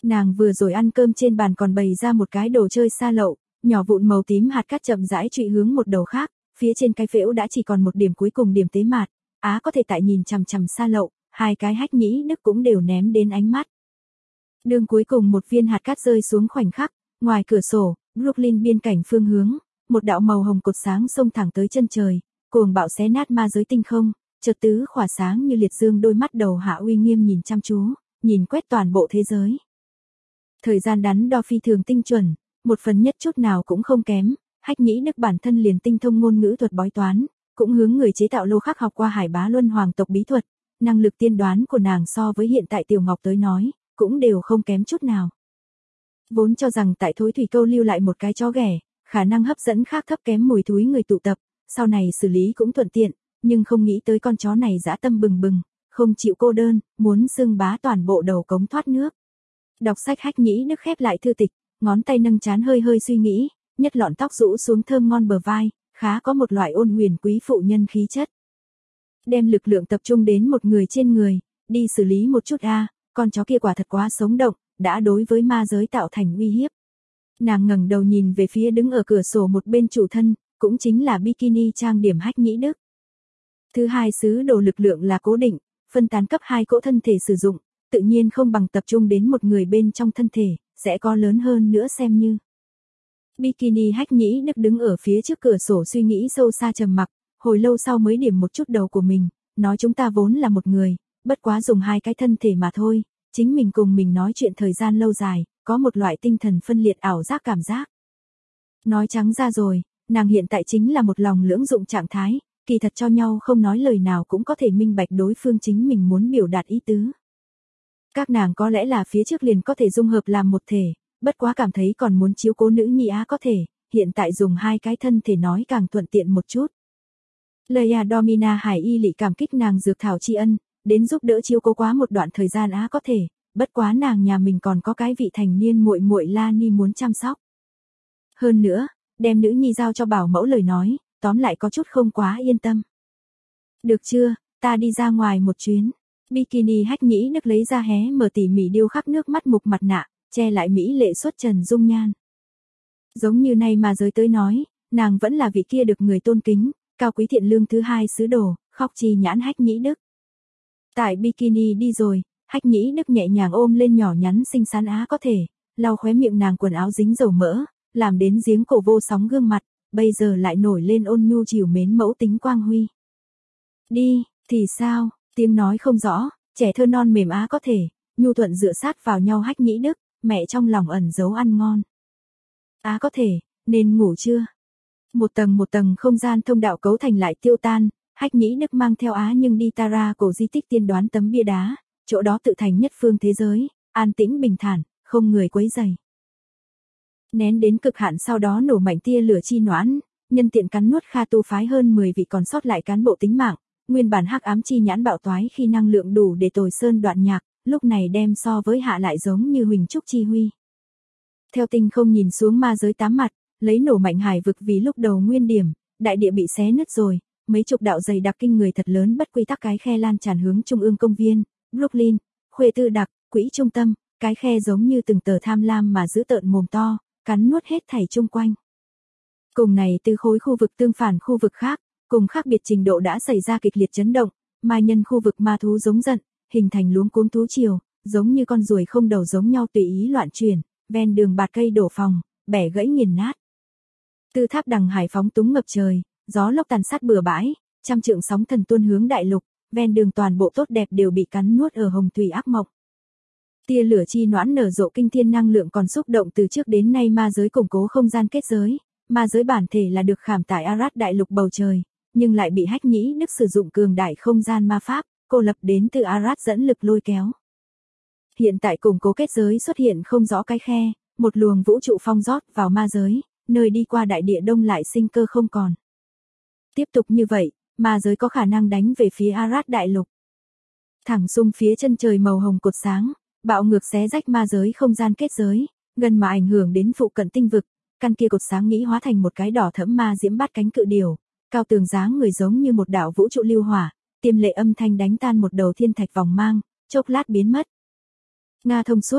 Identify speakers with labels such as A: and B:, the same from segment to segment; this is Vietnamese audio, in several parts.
A: Nàng vừa rồi ăn cơm trên bàn còn bày ra một cái đồ chơi xa lậu, nhỏ vụn màu tím hạt cát chậm rãi trụy hướng một đầu khác, phía trên cái phễu đã chỉ còn một điểm cuối cùng điểm tế mạt, Á có thể tại nhìn chằm chằm xa lậu, hai cái hách nhĩ đức cũng đều ném đến ánh mắt. Đường cuối cùng một viên hạt cát rơi xuống khoảnh khắc, ngoài cửa sổ, Brooklyn biên cảnh phương hướng, một đạo màu hồng cột sáng xông thẳng tới chân trời, cuồng bạo xé nát ma giới tinh không, chợt tứ khỏa sáng như liệt dương đôi mắt đầu hạ uy nghiêm nhìn chăm chú, nhìn quét toàn bộ thế giới. Thời gian đắn đo phi thường tinh chuẩn, một phần nhất chút nào cũng không kém, hách nhĩ đức bản thân liền tinh thông ngôn ngữ thuật bói toán, cũng hướng người chế tạo lô khắc học qua Hải Bá Luân hoàng tộc bí thuật, năng lực tiên đoán của nàng so với hiện tại Tiểu Ngọc tới nói, cũng đều không kém chút nào. Vốn cho rằng tại Thối Thủy Câu lưu lại một cái chó ghẻ, khả năng hấp dẫn khác thấp kém mùi thúi người tụ tập, sau này xử lý cũng thuận tiện, nhưng không nghĩ tới con chó này dã tâm bừng bừng, không chịu cô đơn, muốn xưng bá toàn bộ đầu cống thoát nước. Đọc sách hách nhĩ đức khép lại thư tịch, ngón tay nâng trán hơi hơi suy nghĩ, nhất lọn tóc rũ xuống thơm ngon bờ vai, khá có một loại ôn huyền quý phụ nhân khí chất. Đem lực lượng tập trung đến một người trên người, đi xử lý một chút con chó kia quả thật quá sống động, đã đối với ma giới tạo thành uy hiếp. Nàng ngẩng đầu nhìn về phía đứng ở cửa sổ một bên chủ thân, cũng chính là bikini trang điểm hách nhĩ đức. Thứ hai sứ đồ lực lượng là cố định, phân tán cấp 2 cỗ thân thể sử dụng, tự nhiên không bằng tập trung đến một người bên trong thân thể, sẽ có lớn hơn nữa xem như. Bikini hách nhĩ đức đứng ở phía trước cửa sổ suy nghĩ sâu xa trầm mặc, hồi lâu sau mới điểm một chút đầu của mình, nói chúng ta vốn là một người, bất quá dùng hai cái thân thể mà thôi, chính mình cùng mình nói chuyện thời gian lâu dài, có một loại tinh thần phân liệt ảo giác cảm giác. Nói trắng ra rồi, nàng hiện tại chính là một lòng lưỡng dụng trạng thái, kỳ thật cho nhau không nói lời nào cũng có thể minh bạch đối phương chính mình muốn biểu đạt ý tứ. Các nàng có lẽ là phía trước liền có thể dung hợp làm một thể, bất quá cảm thấy còn muốn chiếu cố nữ nhi có thể, hiện tại dùng hai cái thân thể nói càng thuận tiện một chút. Leia Domina Hải Y lị cảm kích nàng dược thảo tri ân, đến giúp đỡ chiếu cố quá một đoạn thời gian có thể, bất quá nàng nhà mình còn có cái vị thành niên muội muội La Ni muốn chăm sóc. Hơn nữa, đem nữ nhi giao cho bảo mẫu lời nói, tóm lại có chút không quá yên tâm. Được chưa, ta đi ra ngoài một chuyến. Bikini hách nhĩ đức lấy ra hé mở tỉ mỉ điêu khắc nước mắt mục mặt nạ, che lại mỹ lệ xuất trần dung nhan. Giống như nay mà giới tới nói, nàng vẫn là vị kia được người tôn kính, cao quý thiện lương thứ hai sứ đồ, khóc chi nhãn hách nhĩ đức. Tại bikini đi rồi, hách nhĩ đức nhẹ nhàng ôm lên nhỏ nhắn xinh xắn có thể, lau khóe miệng nàng quần áo dính dầu mỡ, làm đến giếng cổ vô sóng gương mặt, bây giờ lại nổi lên ôn nhu trìu mến mẫu tính quang huy. Đi, thì sao, tiếng nói không rõ, trẻ thơ non mềm có thể, nhu thuận dựa sát vào nhau hách nhĩ đức, mẹ trong lòng ẩn giấu ăn ngon. Có thể, nên ngủ chưa? Một tầng không gian thông đạo cấu thành lại tiêu tan, hách nhĩ đức mang theo nhưng đi Tara cổ di tích tiên đoán tấm bia đá, chỗ đó tự thành nhất phương thế giới, an tĩnh bình thản, không người quấy rầy. Nén đến cực hạn sau đó nổ mạnh tia lửa chi noãn, nhân tiện cắn nuốt Kha tu phái hơn 10 vị còn sót lại cán bộ tính mạng, nguyên bản hắc ám chi nhãn bạo toái khi năng lượng đủ để tồi sơn đoạn nhạc, lúc này đem so với hạ lại giống như huỳnh trúc chi huy. Theo tinh không nhìn xuống ma giới tám mặt, lấy nổ mạnh hải vực vì lúc đầu nguyên điểm, đại địa bị xé nứt rồi, mấy chục đạo dày đặc kinh người thật lớn bất quy tắc cái khe lan tràn hướng trung ương công viên, Brooklyn, khuê tư đặc, quỹ trung tâm, cái khe giống như từng tờ tham lam mà giữ tợn mồm to, cắn nuốt hết thảy chung quanh. Cùng này từ khối khu vực tương phản khu vực khác, cùng khác biệt trình độ đã xảy ra kịch liệt chấn động, ma nhân khu vực ma thú giống giận, hình thành luống cuống thú triều, giống như con ruồi không đầu giống nhau tùy ý loạn chuyển, ven đường bạt cây đổ phòng, bẻ gãy nghiền nát. Từ tháp đằng hải phóng túng ngập trời, gió lốc tàn sát bừa bãi, trăm trượng sóng thần tuôn hướng đại lục, ven đường toàn bộ tốt đẹp đều bị cắn nuốt ở hồng thủy ác mộng. Tia lửa chi noãn nở rộ kinh thiên năng lượng còn xúc động từ trước đến nay ma giới củng cố không gian kết giới, ma giới bản thể là được khảm tại Arad đại lục bầu trời, nhưng lại bị hách nhĩ đức sử dụng cường đại không gian ma pháp, cô lập đến từ Arad dẫn lực lôi kéo. Hiện tại củng cố kết giới xuất hiện không rõ cái khe, một luồng vũ trụ phong rót vào ma giới, nơi đi qua đại địa đông lại sinh cơ không còn. Tiếp tục như vậy, ma giới có khả năng đánh về phía Arad đại lục. Thẳng xung phía chân trời màu hồng cột sáng, bạo ngược xé rách ma giới không gian kết giới, gần mà ảnh hưởng đến phụ cận tinh vực, căn kia cột sáng nghĩ hóa thành một cái đỏ thẫm ma diễm bát cánh cự điểu, cao tường dáng người giống như một đạo vũ trụ lưu hỏa, tiêm lệ âm thanh đánh tan một đầu thiên thạch vòng mang, chốc lát biến mất. Nga thông suốt,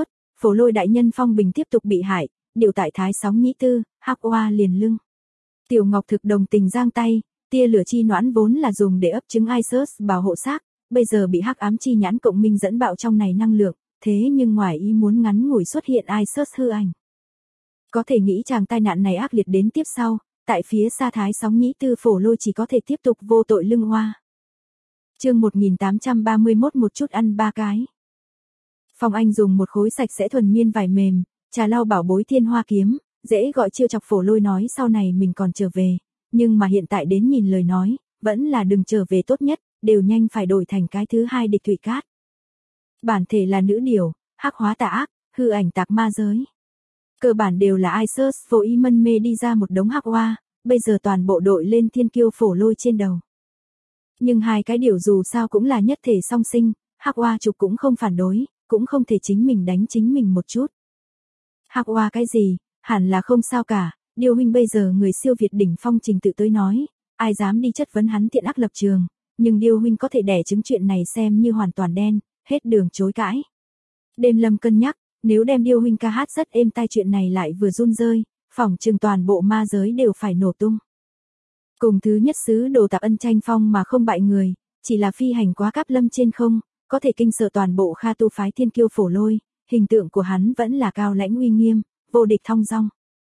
A: Phổ Lôi đại nhân Phong Bình tiếp tục bị hại, điều tại Thái Sóng Nhĩ Tư, Hắc Oa liền lưng. Tiểu Ngọc Thực đồng tình giang tay, tia lửa chi noãn vốn là dùng để ấp trứng Isus bảo hộ xác, bây giờ bị hắc ám chi nhãn cộng minh dẫn bạo trong này năng lượng, thế nhưng ngoài ý muốn ngắn ngủi xuất hiện Isus hư ảnh. Có thể nghĩ chàng tai nạn này ác liệt đến tiếp sau, tại phía xa Thái Sóng Nhĩ Tư Phổ Lôi chỉ có thể tiếp tục vô tội lưng oa. Chương 1831 một chút ăn ba cái. Phong Anh dùng một khối sạch sẽ thuần miên vải mềm, trà lau bảo bối Thiên Hoa kiếm, dễ gọi chiêu chọc Phổ Lôi nói sau này mình còn trở về, nhưng mà hiện tại đến nhìn lời nói, vẫn là đừng trở về tốt nhất, đều nhanh phải đổi thành cái thứ hai địch thủy cát. Bản thể là nữ điều, hắc hóa tà ác, hư ảnh tạc ma giới. Cơ bản đều là Isus vô ý mân mê đi ra một đống hắc oa, bây giờ toàn bộ đội lên thiên kiêu Phổ Lôi trên đầu. Nhưng hai cái điều dù sao cũng là nhất thể song sinh, hắc oa trục cũng không phản đối, cũng không thể chính mình đánh chính mình một chút. Hắc oa cái gì, hẳn là không sao cả, Điêu huynh bây giờ người siêu việt đỉnh phong trình tự tới nói, ai dám đi chất vấn hắn thiện ác lập trường, nhưng Điêu huynh có thể đẻ chứng chuyện này xem như hoàn toàn đen, hết đường chối cãi. Đêm Lâm cân nhắc, nếu đem Điêu huynh ca hát rất êm tai chuyện này lại vừa run rơi, phỏng chừng toàn bộ ma giới đều phải nổ tung. Cùng thứ nhất sứ đồ Tạp Ân tranh phong mà không bại người, chỉ là phi hành quá cáp lâm trên không, có thể kinh sợ toàn bộ Kha tu phái thiên kiêu Phổ Lôi, hình tượng của hắn vẫn là cao lãnh uy nghiêm, vô địch thong dong.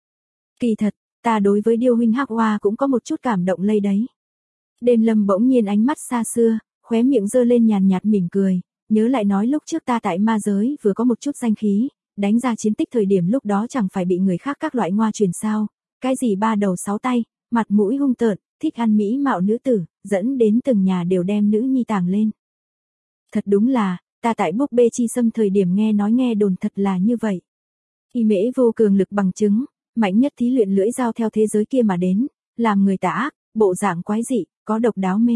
A: Kỳ thật, ta đối với Điêu huynh hắc oa cũng có một chút cảm động lây đấy. Đêm Lâm bỗng nhiên ánh mắt xa xưa, khóe miệng giơ lên nhàn nhạt mỉm cười, nhớ lại nói lúc trước ta tại ma giới vừa có một chút danh khí, đánh ra chiến tích thời điểm lúc đó chẳng phải bị người khác các loại ngoa truyền sao, cái gì ba đầu sáu tay, mặt mũi hung tợn, thích ăn mỹ mạo nữ tử, dẫn đến từng nhà đều đem nữ nhi tàng lên. Thật đúng là, ta tại búp bê chi xâm thời điểm nghe đồn thật là như vậy. Y Mễ vô cường lực bằng chứng, mạnh nhất thí luyện lưỡi dao theo thế giới kia mà đến, làm người tà ác, bộ dạng quái dị, có độc đáo mê.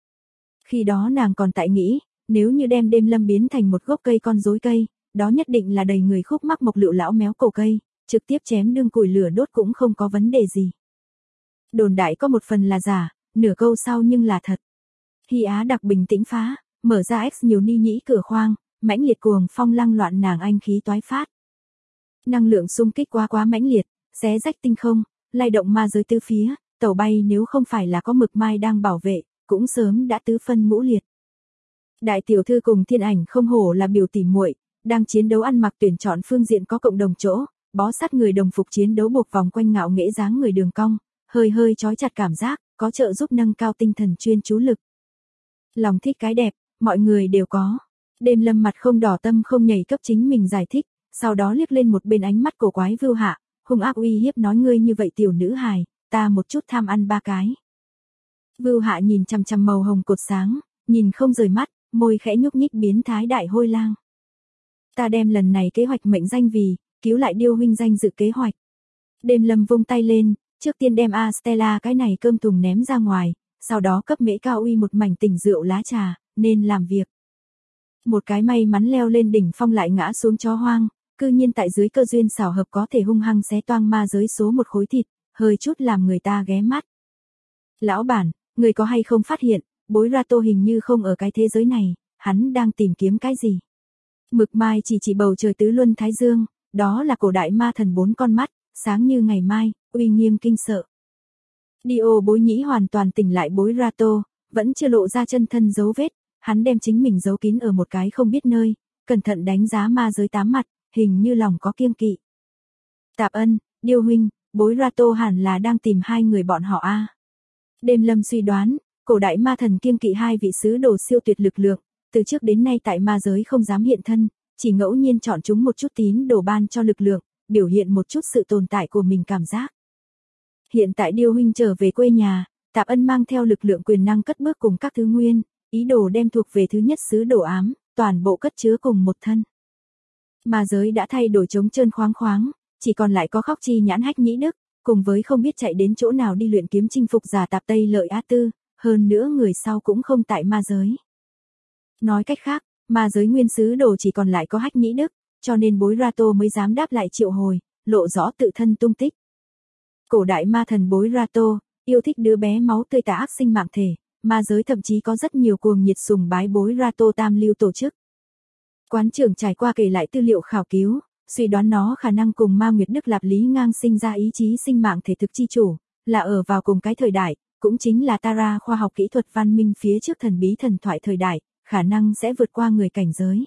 A: Khi đó nàng còn tại nghĩ, nếu như đem Đêm Lâm biến thành một gốc cây con rối cây, đó nhất định là đầy người khúc mắc mộc lựu lão méo cổ cây, trực tiếp chém đương củi lửa đốt cũng không có vấn đề gì. Đồn đại có một phần là giả, nửa câu sau nhưng là thật. Hy Á đặc bình tĩnh phá, mở ra X nhiều ni nhĩ cửa khoang, mãnh liệt cuồng phong lăng loạn nàng anh khí toái phát. Năng lượng xung kích quá mãnh liệt, xé rách tinh không, lay động ma giới tứ phía, tàu bay nếu không phải là có Mực Mai đang bảo vệ, cũng sớm đã tứ phân ngũ liệt. Đại tiểu thư cùng Thiên Ảnh không hổ là biểu tỉ muội, đang chiến đấu ăn mặc tuyển chọn phương diện có cộng đồng chỗ, bó sát người đồng phục chiến đấu buộc vòng quanh ngạo nghễ dáng người đường cong, hơi trói chặt cảm giác, có trợ giúp nâng cao tinh thần chuyên chú lực. Lòng thích cái đẹp, mọi người đều có. Đêm Lâm mặt không đỏ tâm không nhảy cấp chính mình giải thích, sau đó liếc lên một bên ánh mắt cổ quái Vưu Hạ, hung ác uy hiếp nói ngươi như vậy tiểu nữ hài, ta một chút tham ăn ba cái. Vưu Hạ nhìn chằm chằm màu hồng cột sáng, nhìn không rời mắt, môi khẽ nhúc nhích biến thái đại hôi lang. Ta đem lần này kế hoạch mệnh danh vì, cứu lại Điêu huynh danh dự kế hoạch. Đêm Lâm vung tay lên, trước tiên đem Stella cái này cơm thùng ném ra ngoài, sau đó cấp Mễ Cao Uy một mảnh tỉnh rượu lá trà, nên làm việc. Một cái may mắn leo lên đỉnh phong lại ngã xuống chó hoang, cư nhiên tại dưới cơ duyên xảo hợp có thể hung hăng xé toang ma giới số một khối thịt, hơi chút làm người ta ghé mắt. Lão bản, người có hay không phát hiện, Bối Ra Tô hình như không ở cái thế giới này, hắn đang tìm kiếm cái gì? Mực Mai chỉ bầu trời tứ luân thái dương, đó là cổ đại ma thần 4 con mắt, sáng như ngày mai, uy nghiêm kinh sợ. Dio Bối Nhĩ hoàn toàn tỉnh lại Bối Ra Tô, vẫn chưa lộ ra chân thân dấu vết, hắn đem chính mình giấu kín ở một cái không biết nơi, cẩn thận đánh giá ma giới 8 mặt, hình như lòng có kiêng kỵ. Tạp Ân, Điêu huynh, Bối Ra Tô hẳn là đang tìm hai người bọn họ a. Đêm Lâm suy đoán, cổ đại ma thần kiêng kỵ hai vị sứ đồ siêu tuyệt lực lượng, từ trước đến nay tại ma giới không dám hiện thân, chỉ ngẫu nhiên chọn chúng một chút tín đồ ban cho lực lượng, biểu hiện một chút sự tồn tại của mình cảm giác. Hiện tại Điêu huynh trở về quê nhà, Tạp Ân mang theo lực lượng quyền năng cất bước cùng các thứ nguyên, ý đồ đem thuộc về thứ nhất sứ đồ ám, toàn bộ cất chứa cùng một thân. Ma giới đã thay đổi trống trơn khoáng khoáng, chỉ còn lại có Khóc Chi Nhãn Hách Nhĩ Đức, cùng với không biết chạy đến chỗ nào đi luyện kiếm chinh phục giả Tạp Tây Lợi Á Tư, hơn nữa người sau cũng không tại ma giới. Nói cách khác, ma giới nguyên sứ đồ chỉ còn lại có Hách Nhĩ Đức, cho nên Bối Ra Tô mới dám đáp lại triệu hồi, lộ rõ tự thân tung tích. Cổ đại ma thần Bối Ra Tô, yêu thích đứa bé máu tươi tà ác sinh mạng thể, ma giới thậm chí có rất nhiều cuồng nhiệt sùng bái Bối Ra Tô tam lưu tổ chức. Quán trưởng trải qua kể lại tư liệu khảo cứu, suy đoán nó khả năng cùng Ma Nguyệt Đức Lạp Lý Ngang sinh ra ý chí sinh mạng thể thực chi chủ, là ở vào cùng cái thời đại, cũng chính là Tara khoa học kỹ thuật văn minh phía trước thần bí thần thoại thời đại, khả năng sẽ vượt qua người cảnh giới.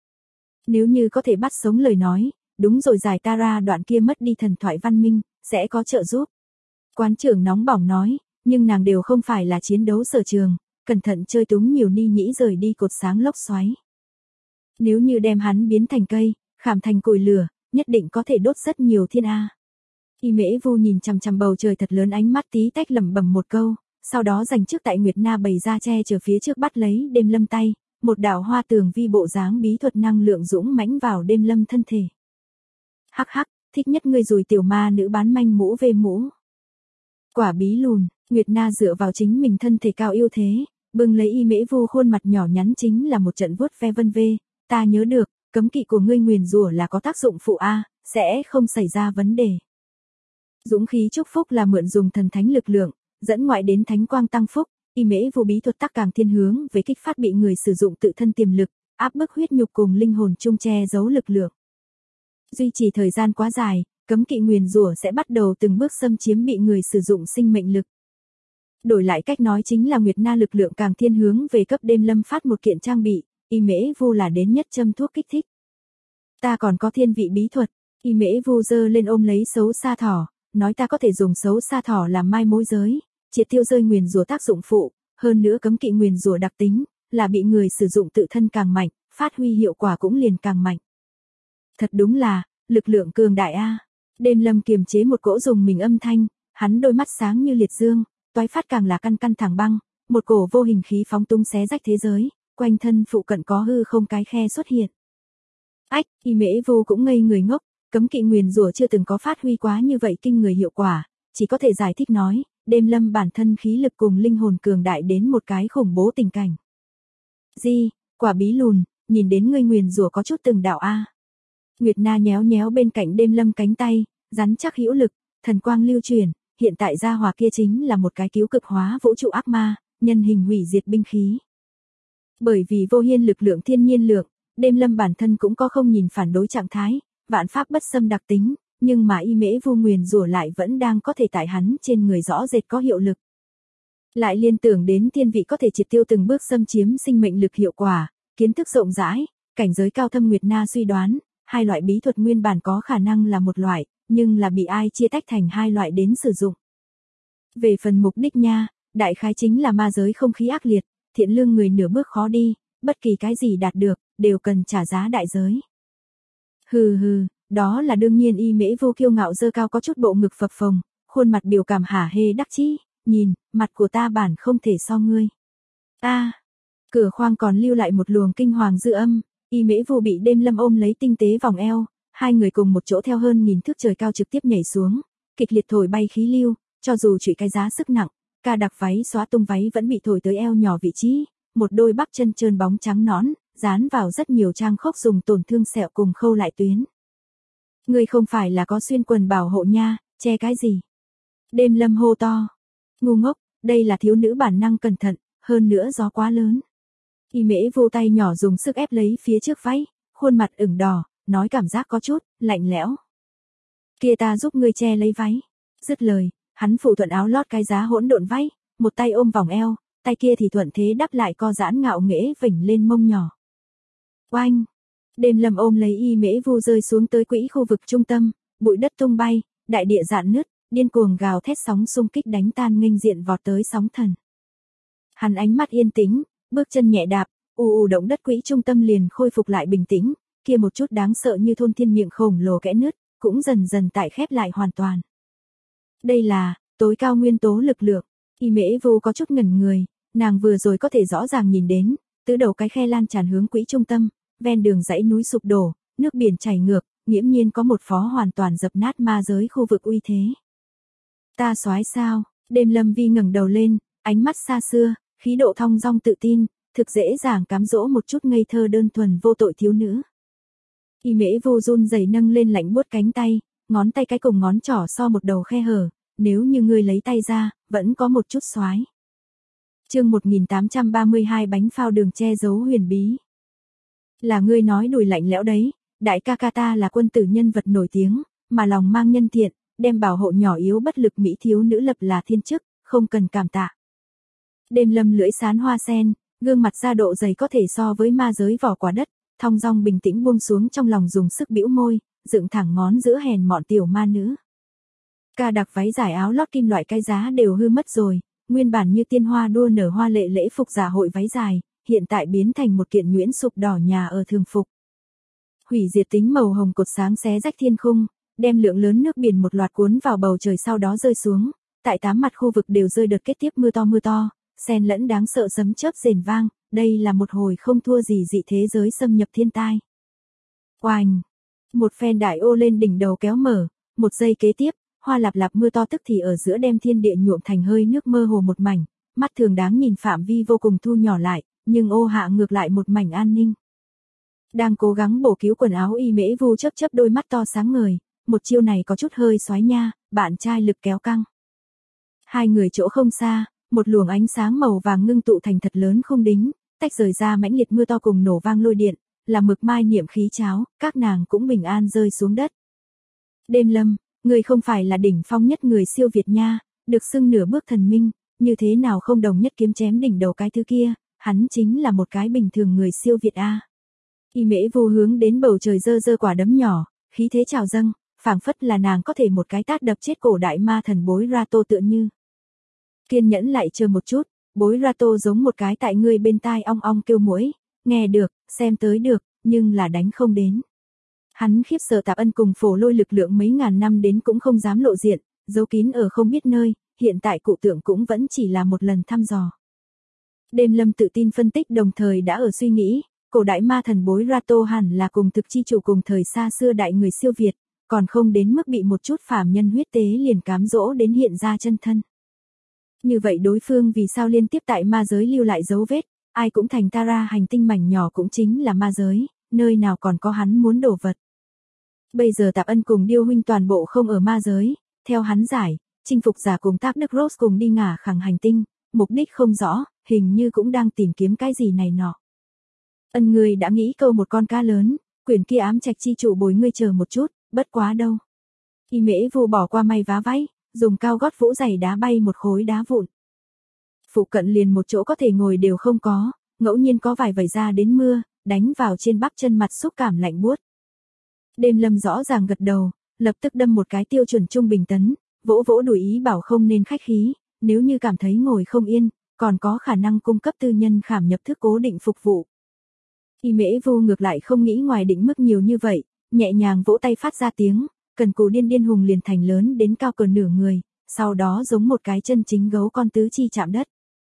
A: Nếu như có thể bắt sống lời nói, đúng rồi giải Tara đoạn kia mất đi thần thoại văn minh, sẽ có trợ giúp. Quán trưởng nóng bỏng nói, nhưng nàng đều không phải là chiến đấu sở trường, cẩn thận chơi túng nhiều ni nhĩ rời đi cột sáng lốc xoáy. Nếu như đem hắn biến thành cây, khảm thành củi lửa, nhất định có thể đốt rất nhiều thiên A. Y Mễ Vu nhìn chằm chằm bầu trời thật lớn, ánh mắt tí tách lẩm bẩm một câu, sau đó dành trước tại Nguyệt Na bày ra che chở phía trước bắt lấy Đêm Lâm tay, một đạo hoa tường vi bộ dáng bí thuật năng lượng dũng mãnh vào Đêm Lâm thân thể. Hắc hắc, thích nhất ngươi rồi tiểu ma nữ bán manh mũ về mũ. Quả bí lùn, Nguyệt Na dựa vào chính mình thân thể cao yêu thế, bưng lấy Y Mễ Vu khuôn mặt nhỏ nhắn chính là một trận vuốt ve vân vê, ta nhớ được, cấm kỵ của ngươi nguyền rủa là có tác dụng phụ A, sẽ không xảy ra vấn đề. Dũng khí chúc phúc là mượn dùng thần thánh lực lượng, dẫn ngoại đến thánh quang tăng phúc, Y Mễ Vu bí thuật tắc càng thiên hướng về kích phát bị người sử dụng tự thân tiềm lực, áp bức huyết nhục cùng linh hồn chung che giấu lực lượng. Duy trì thời gian quá dài, cấm kỵ nguyền rủa sẽ bắt đầu từng bước xâm chiếm bị người sử dụng sinh mệnh lực. Đổi lại cách nói chính là Nguyệt Na lực lượng càng thiên hướng về cấp Đêm Lâm phát một kiện trang bị, Y Mễ Vu là đến nhất châm thuốc kích thích. Ta còn có thiên vị bí thuật, Y Mễ Vu giơ lên ôm lấy xấu xa thỏ, nói ta có thể dùng xấu xa thỏ làm mai mối giới, triệt tiêu rơi nguyền rủa tác dụng phụ, hơn nữa cấm kỵ nguyền rủa đặc tính, là bị người sử dụng tự thân càng mạnh, phát huy hiệu quả cũng liền càng mạnh. Thật đúng là, lực lượng cường đại A. Đêm Lâm kiềm chế một cỗ dùng mình âm thanh, hắn đôi mắt sáng như liệt dương, toái phát càng là căn căn thẳng băng, một cổ vô hình khí phóng tung xé rách thế giới, quanh thân phụ cận có hư không cái khe xuất hiện. Ách, Y Mễ Vu cũng ngây người ngốc, cấm kỵ nguyền rủa chưa từng có phát huy quá như vậy kinh người hiệu quả, chỉ có thể giải thích nói, Đêm Lâm bản thân khí lực cùng linh hồn cường đại đến một cái khủng bố tình cảnh. Di, quả bí lùn, nhìn đến ngươi nguyền rủa có chút từng đạo A. Nguyệt Na nhéo nhéo bên cạnh Đêm Lâm cánh tay, rắn chắc hữu lực, thần quang lưu truyền, hiện tại gia hỏa kia chính là một cái cứu cực hóa vũ trụ ác ma, nhân hình hủy diệt binh khí. Bởi vì vô hiên lực lượng thiên nhiên lượng, Đêm Lâm bản thân cũng có không nhìn phản đối trạng thái, vạn pháp bất xâm đặc tính, nhưng mà Y Mễ Vu nguyền rủa lại vẫn đang có thể tại hắn trên người rõ rệt có hiệu lực. Lại liên tưởng đến thiên vị có thể triệt tiêu từng bước xâm chiếm sinh mệnh lực hiệu quả, kiến thức rộng rãi, cảnh giới cao thâm. Nguyệt Na suy đoán, hai loại bí thuật nguyên bản có khả năng là một loại, nhưng là bị ai chia tách thành hai loại đến sử dụng. Về phần mục đích nha, đại khái chính là ma giới không khí ác liệt, thiện lương người nửa bước khó đi, bất kỳ cái gì đạt được, đều cần trả giá đại giới. Hừ hừ, đó là đương nhiên. Y Mễ Vu kiêu ngạo dơ cao có chút bộ ngực phập phồng, khuôn mặt biểu cảm hả hê đắc chí, nhìn, mặt của ta bản không thể so ngươi. A, cửa khoang còn lưu lại một luồng kinh hoàng dư âm, Y Mễ Vu bị Đêm Lâm ôm lấy tinh tế vòng eo, hai người cùng một chỗ theo hơn 1000 thước trời cao trực tiếp nhảy xuống, kịch liệt thổi bay khí lưu, cho dù chịu cái giá sức nặng, ca đặc váy xóa tung váy vẫn bị thổi tới eo nhỏ vị trí, một đôi bắp chân trơn bóng trắng nõn, dán vào rất nhiều trang khốc dùng tổn thương sẹo cùng khâu lại tuyến. Ngươi không phải là có xuyên quần bảo hộ nha, che cái gì? Đêm Lâm hô to. Ngu ngốc, đây là thiếu nữ bản năng cẩn thận, hơn nữa gió quá lớn. Y Mễ Vu tay nhỏ dùng sức ép lấy phía trước váy, khuôn mặt ửng đỏ, nói cảm giác có chút lạnh lẽo. Kia ta giúp ngươi che lấy váy. Dứt lời, hắn phụ thuận áo lót cái giá hỗn độn váy, một tay ôm vòng eo, tay kia thì thuận thế đắp lại co giãn ngạo nghễ vểnh lên mông nhỏ. Oanh! Đêm Lâm ôm lấy Y Mễ Vu rơi xuống tới quỹ khu vực trung tâm, bụi đất tung bay, đại địa rạn nứt, điên cuồng gào thét sóng xung kích đánh tan nghênh diện vọt tới sóng thần. Hắn ánh mắt yên tĩnh, bước chân nhẹ đạp, động đất quỹ trung tâm liền khôi phục lại bình tĩnh, kia một chút đáng sợ như thôn thiên miệng khổng lồ kẽ nứt, cũng dần dần tại khép lại hoàn toàn. Đây là tối cao nguyên tố lực lượng. Y Mễ Vu có chút ngẩn người, nàng vừa rồi có thể rõ ràng nhìn đến, tứ đầu cái khe lan tràn hướng quỹ trung tâm, ven đường dãy núi sụp đổ, nước biển chảy ngược, nghiễm nhiên có một phó hoàn toàn dập nát ma giới khu vực uy thế. Ta soái sao? Đêm Lâm Vi ngẩng đầu lên, ánh mắt xa xưa, khí độ thong dong tự tin, thực dễ dàng cám dỗ một chút ngây thơ đơn thuần vô tội thiếu nữ. Y Mễ Vu run rẩy nâng lên lạnh buốt cánh tay, ngón tay cái cùng ngón trỏ so một đầu khe hở, nếu như ngươi lấy tay ra, vẫn có một chút soái. Chương 1832 bánh phao đường che giấu huyền bí. Là ngươi nói đùi lạnh lẽo đấy, đại ca ca ta là quân tử nhân vật nổi tiếng, mà lòng mang nhân thiện, đem bảo hộ nhỏ yếu bất lực mỹ thiếu nữ lập là thiên chức, không cần cảm tạ. Đêm Lâm lưỡi sán hoa sen, gương mặt da độ dày có thể so với ma giới vỏ quả đất, thong dong bình tĩnh buông xuống trong lòng dùng sức bĩu môi, dựng thẳng ngón giữa hèn mọn tiểu ma nữ. Ca đặc váy dài áo lót kim loại cái giá đều hư mất rồi, nguyên bản như tiên hoa đua nở hoa lệ lễ phục dạ hội váy dài, hiện tại biến thành một kiện nhuyễn sụp đỏ nhà ở thường phục. Hủy diệt tính màu hồng cột sáng xé rách thiên khung, đem lượng lớn nước biển một loạt cuốn vào bầu trời sau đó rơi xuống, tại 8 mặt khu vực đều rơi đợt kết tiếp mưa to, xen lẫn đáng sợ sấm chớp rền vang, đây là một hồi không thua gì dị thế giới xâm nhập thiên tai. Oành, một phen đại ô lên đỉnh đầu kéo mở, một giây kế tiếp, hoa lạp lạp mưa to tức thì ở giữa đem thiên địa nhuộm thành hơi nước mơ hồ một mảnh, mắt thường đáng nhìn phạm vi vô cùng thu nhỏ lại, nhưng ô hạ ngược lại một mảnh an ninh. Đang cố gắng bổ cứu quần áo Y Mễ Vu chớp chớp đôi mắt to sáng ngời, một chiêu này có chút hơi xoái nha, bạn trai lực kéo căng. Hai người chỗ không xa, một luồng ánh sáng màu vàng ngưng tụ thành thật lớn khung đính, tách rời ra mãnh liệt mưa to cùng nổ vang lôi điện, là mực mai niệm khí cháo, các nàng cũng bình an rơi xuống đất. Đêm Lâm, người không phải là đỉnh phong nhất người siêu việt nha, được xưng nửa bước thần minh, như thế nào không đồng nhất kiếm chém đỉnh đầu cái thứ kia, hắn chính là một cái bình thường người siêu việt a. Y Mễ Vu hướng đến bầu trời giơ giơ quả đấm nhỏ, khí thế trào dâng, phảng phất là nàng có thể một cái tát đập chết cổ đại ma thần bối Rato tựa như. Kiên nhẫn lại chờ một chút, bối Rato giống một cái tại ngươi bên tai ong ong kêu muỗi, nghe được, xem tới được, nhưng là đánh không đến. Hắn khiếp sợ Tạp Ân cùng Phổ Lôi lực lượng mấy ngàn năm đến cũng không dám lộ diện, giấu kín ở không biết nơi, hiện tại cụ tượng cũng vẫn chỉ là một lần thăm dò. Đêm Lâm tự tin phân tích đồng thời đã ở suy nghĩ, cổ đại ma thần bối Rato hẳn là cùng thực chi chủ cùng thời xa xưa đại người siêu việt, còn không đến mức bị một chút phàm nhân huyết tế liền cám dỗ đến hiện ra chân thân. Như vậy đối phương vì sao liên tiếp tại ma giới lưu lại dấu vết, ai cũng thành Tara hành tinh mảnh nhỏ cũng chính là ma giới, nơi nào còn có hắn muốn đổ vật. Bây giờ Tạp Ân cùng Điêu huynh toàn bộ không ở ma giới, theo hắn giải, chinh phục giả cùng Tác Đức Rose cùng đi ngả khẳng hành tinh, mục đích không rõ, hình như cũng đang tìm kiếm cái gì này nọ. Ân người đã nghĩ câu một con cá lớn, quyển kia ám trạch chi chủ bồi ngươi chờ một chút, bất quá đâu. Y Mễ Vu bỏ qua may vá váy, dùng cao gót vũ giày đá bay một khối đá vụn. Phụ cận liền một chỗ có thể ngồi đều không có, ngẫu nhiên có vài vẩy ra đến mưa, đánh vào trên bắp chân mặt xúc cảm lạnh buốt. Đêm Lâm rõ ràng gật đầu, lập tức đâm một cái tiêu chuẩn trung bình tấn, vỗ vỗ đùi ý bảo không nên khách khí, nếu như cảm thấy ngồi không yên, còn có khả năng cung cấp tư nhân khảm nhập thức cố định phục vụ. Y Mễ Vu ngược lại không nghĩ ngoài định mức nhiều như vậy, nhẹ nhàng vỗ tay phát ra tiếng, cần cù điên điên hùng liền thành lớn đến cao cỡ nửa người, sau đó giống một cái chân chính gấu con tứ chi chạm đất.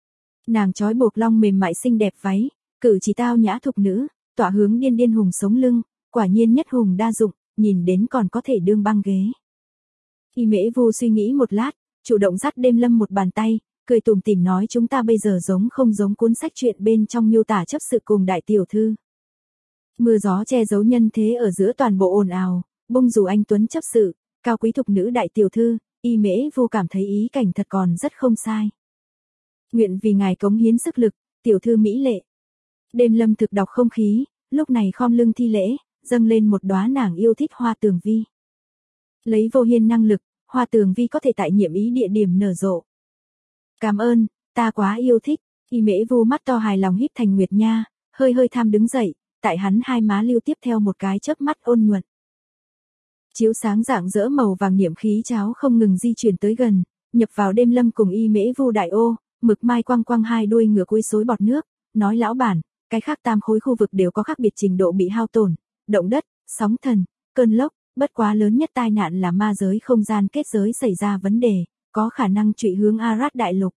A: Nàng trói buộc long mềm mại xinh đẹp váy, cử chỉ tao nhã thục nữ, tỏa hướng điên điên hùng sống lưng, quả nhiên nhất hùng đa dụng, nhìn đến còn có thể đương băng ghế. Y Mễ Vu suy nghĩ một lát, chủ động dắt Đêm Lâm một bàn tay, cười tủm tỉm nói chúng ta bây giờ giống không giống cuốn sách truyện bên trong miêu tả chấp sự cùng đại tiểu thư. Mưa gió che giấu nhân thế ở giữa toàn bộ ồn ào, bông dù anh tuấn chấp sự, cao quý thục nữ đại tiểu thư, Y Mễ Vu cảm thấy ý cảnh thật còn rất không sai. Nguyện vì ngài cống hiến sức lực, tiểu thư mỹ lệ. Đêm Lâm thực đọc không khí, lúc này khom lưng thi lễ, dâng lên một đóa nàng yêu thích hoa tường vi. Lấy vô hiên năng lực, hoa tường vi có thể tại nhiệm ý địa điểm nở rộ. Cảm ơn, ta quá yêu thích. Y Mễ Vu mắt to hài lòng híp thành nguyệt nha, hơi hơi tham đứng dậy, tại hắn hai má lưu tiếp theo một cái chớp mắt ôn nhuận. Chiếu sáng rạng rỡ màu vàng niệm khí cháo không ngừng di chuyển tới gần, nhập vào Đêm Lâm cùng Y Mễ Vu đại ô, mực mai quăng quăng hai đuôi ngựa cuối xối bọt nước, nói lão bản, cái khác tam khối khu vực đều có khác biệt trình độ bị hao tổn, động đất, sóng thần, cơn lốc, bất quá lớn nhất tai nạn là ma giới không gian kết giới xảy ra vấn đề, có khả năng trụy hướng Arad đại lục.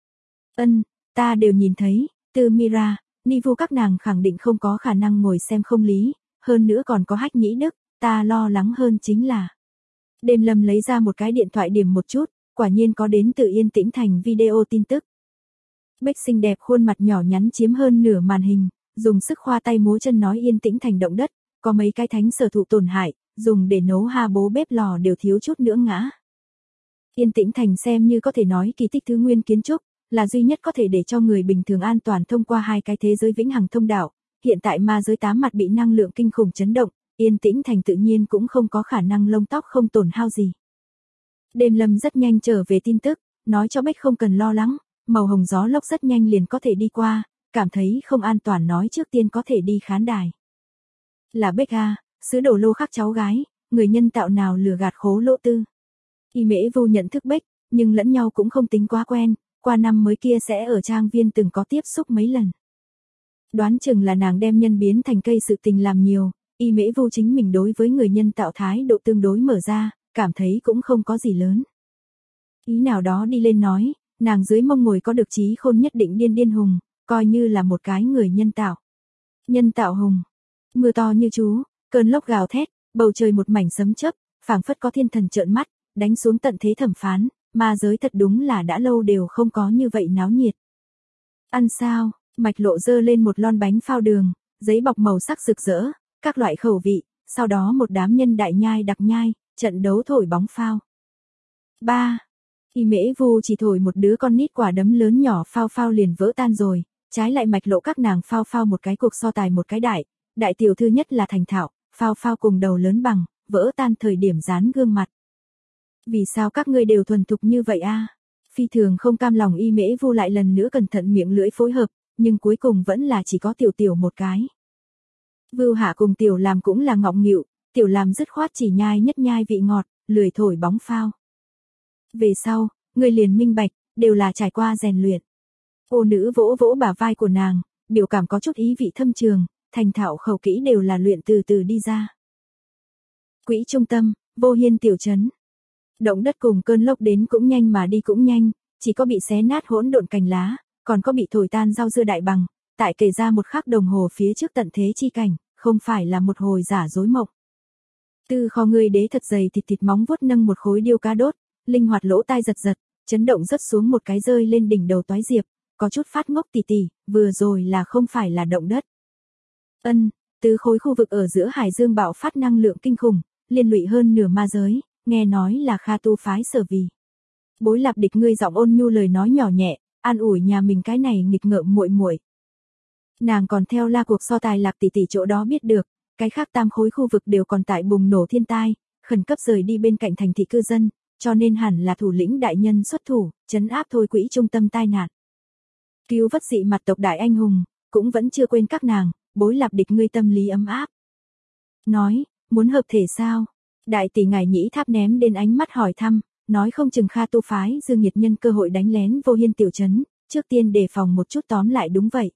A: Ta đều nhìn thấy, từ Mira, Nivu các nàng khẳng định không có khả năng ngồi xem không lý, hơn nữa còn có Hách Nhĩ Đức, ta lo lắng hơn chính là. Đêm Lâm lấy ra một cái điện thoại điểm một chút, quả nhiên có đến từ Yên Tĩnh Thành video tin tức. Bích xinh đẹp khuôn mặt nhỏ nhắn chiếm hơn nửa màn hình, dùng sức khoa tay múa chân nói Yên Tĩnh Thành động đất, có mấy cái thánh sở thụ tổn hại, dùng để nấu ha bố bếp lò đều thiếu chút nữa ngã. Yên Tĩnh Thành xem như có thể nói kỳ tích thứ nguyên kiến trúc, là duy nhất có thể để cho người bình thường an toàn thông qua hai cái thế giới vĩnh hằng thông đạo. Hiện tại ma giới 8 mặt bị năng lượng kinh khủng chấn động, yên tĩnh thành tự nhiên cũng không có khả năng lông tóc không tổn hao gì. Đêm Lâm rất nhanh trở về tin tức, nói cho Bách không cần lo lắng, màu hồng gió lốc rất nhanh liền có thể đi qua, cảm thấy không an toàn nói trước tiên có thể đi khán đài. Là Bách à, sứ đồ Lô Khắc cháu gái, người nhân tạo nào lừa gạt khố lỗ tư. Y Mễ Vô nhận thức Bách, nhưng lẫn nhau cũng không tính quá quen, qua năm mới kia sẽ ở trang viên từng có tiếp xúc mấy lần. Đoán chừng là nàng đem nhân biến thành cây sự tình làm nhiều, Y Mễ Vô chính mình đối với người nhân tạo thái độ tương đối mở ra, cảm thấy cũng không có gì lớn. Ý nào đó đi lên nói, nàng dưới mông ngồi có được trí khôn nhất định điên điên hùng, coi như là một cái người nhân tạo. Nhân tạo hùng, mưa to như chú, cơn lốc gào thét, bầu trời một mảnh sấm chớp, phảng phất có thiên thần trợn mắt, đánh xuống tận thế thẩm phán, ma giới thật đúng là đã lâu đều không có như vậy náo nhiệt. Ăn sao, Mạch Lộ dơ lên một lon bánh phao đường, giấy bọc màu sắc rực rỡ, các loại khẩu vị, sau đó một đám nhân đại nhai đặc nhai, trận đấu thổi bóng phao. 3. Y Mễ Vu chỉ thổi một đứa con nít quả đấm lớn nhỏ phao phao liền vỡ tan rồi, trái lại Mạch Lộ các nàng phao phao một cái cuộc so tài một cái đại tiểu thư nhất là thành thạo, phao phao cùng đầu lớn bằng, vỡ tan thời điểm dán gương mặt. Vì sao các ngươi đều thuần thục như vậy a? Phi thường không cam lòng Y Mễ Vu lại lần nữa cẩn thận miệng lưỡi phối hợp, nhưng cuối cùng vẫn là chỉ có tiểu tiểu một cái. Vưu Hạ cùng tiểu làm cũng là ngọng nghịu, tiểu làm dứt khoát chỉ nhai nhất nhai vị ngọt, lười thổi bóng phao. Về sau, người liền minh bạch, đều là trải qua rèn luyện. Ô nữ vỗ vỗ bả vai của nàng, biểu cảm có chút ý vị thâm trường, thành thạo khẩu kỹ đều là luyện từ từ đi ra. Quỹ trung tâm, Vô Hiên tiểu trấn. Động đất cùng cơn lốc đến cũng nhanh mà đi cũng nhanh, chỉ có bị xé nát hỗn độn cành lá, còn có bị thổi tan rau dưa đại bằng, tại kể ra một khắc đồng hồ phía trước tận thế chi cảnh, không phải là một hồi giả dối mộng. Tư Kho người đế thật dày thịt móng vuốt nâng một khối điêu cá đốt, linh hoạt lỗ tai giật giật, chấn động rất xuống một cái rơi lên đỉnh đầu toái diệp, có chút phát ngốc tỉ tỉ, vừa rồi là không phải là động đất. Tứ khối khu vực ở giữa hải dương bạo phát năng lượng kinh khủng, liên lụy hơn nửa ma giới, nghe nói là Kha Tu phái sở vì. Bối Lạp Địch ngươi giọng ôn nhu lời nói nhỏ nhẹ, an ủi nhà mình cái này nghịch ngợm muội muội. Nàng còn theo la cuộc so tài Lạc tỷ tỷ chỗ đó biết được, cái khác tam khối khu vực đều còn tại bùng nổ thiên tai, khẩn cấp rời đi bên cạnh thành thị cư dân, cho nên hẳn là thủ lĩnh đại nhân xuất thủ, trấn áp thôi quỹ trung tâm tai nạn. Cứu vớt dị mặt tộc đại anh hùng, cũng vẫn chưa quên các nàng, Bối Lạp Địch ngươi tâm lý ấm áp. Nói, muốn hợp thể sao? Đại tỷ ngài nhĩ tháp ném đến ánh mắt hỏi thăm, nói không chừng Kha Tu phái Dương Nhiệt nhân cơ hội đánh lén Vô Hiên tiểu trấn, trước tiên đề phòng một chút tóm lại đúng vậy.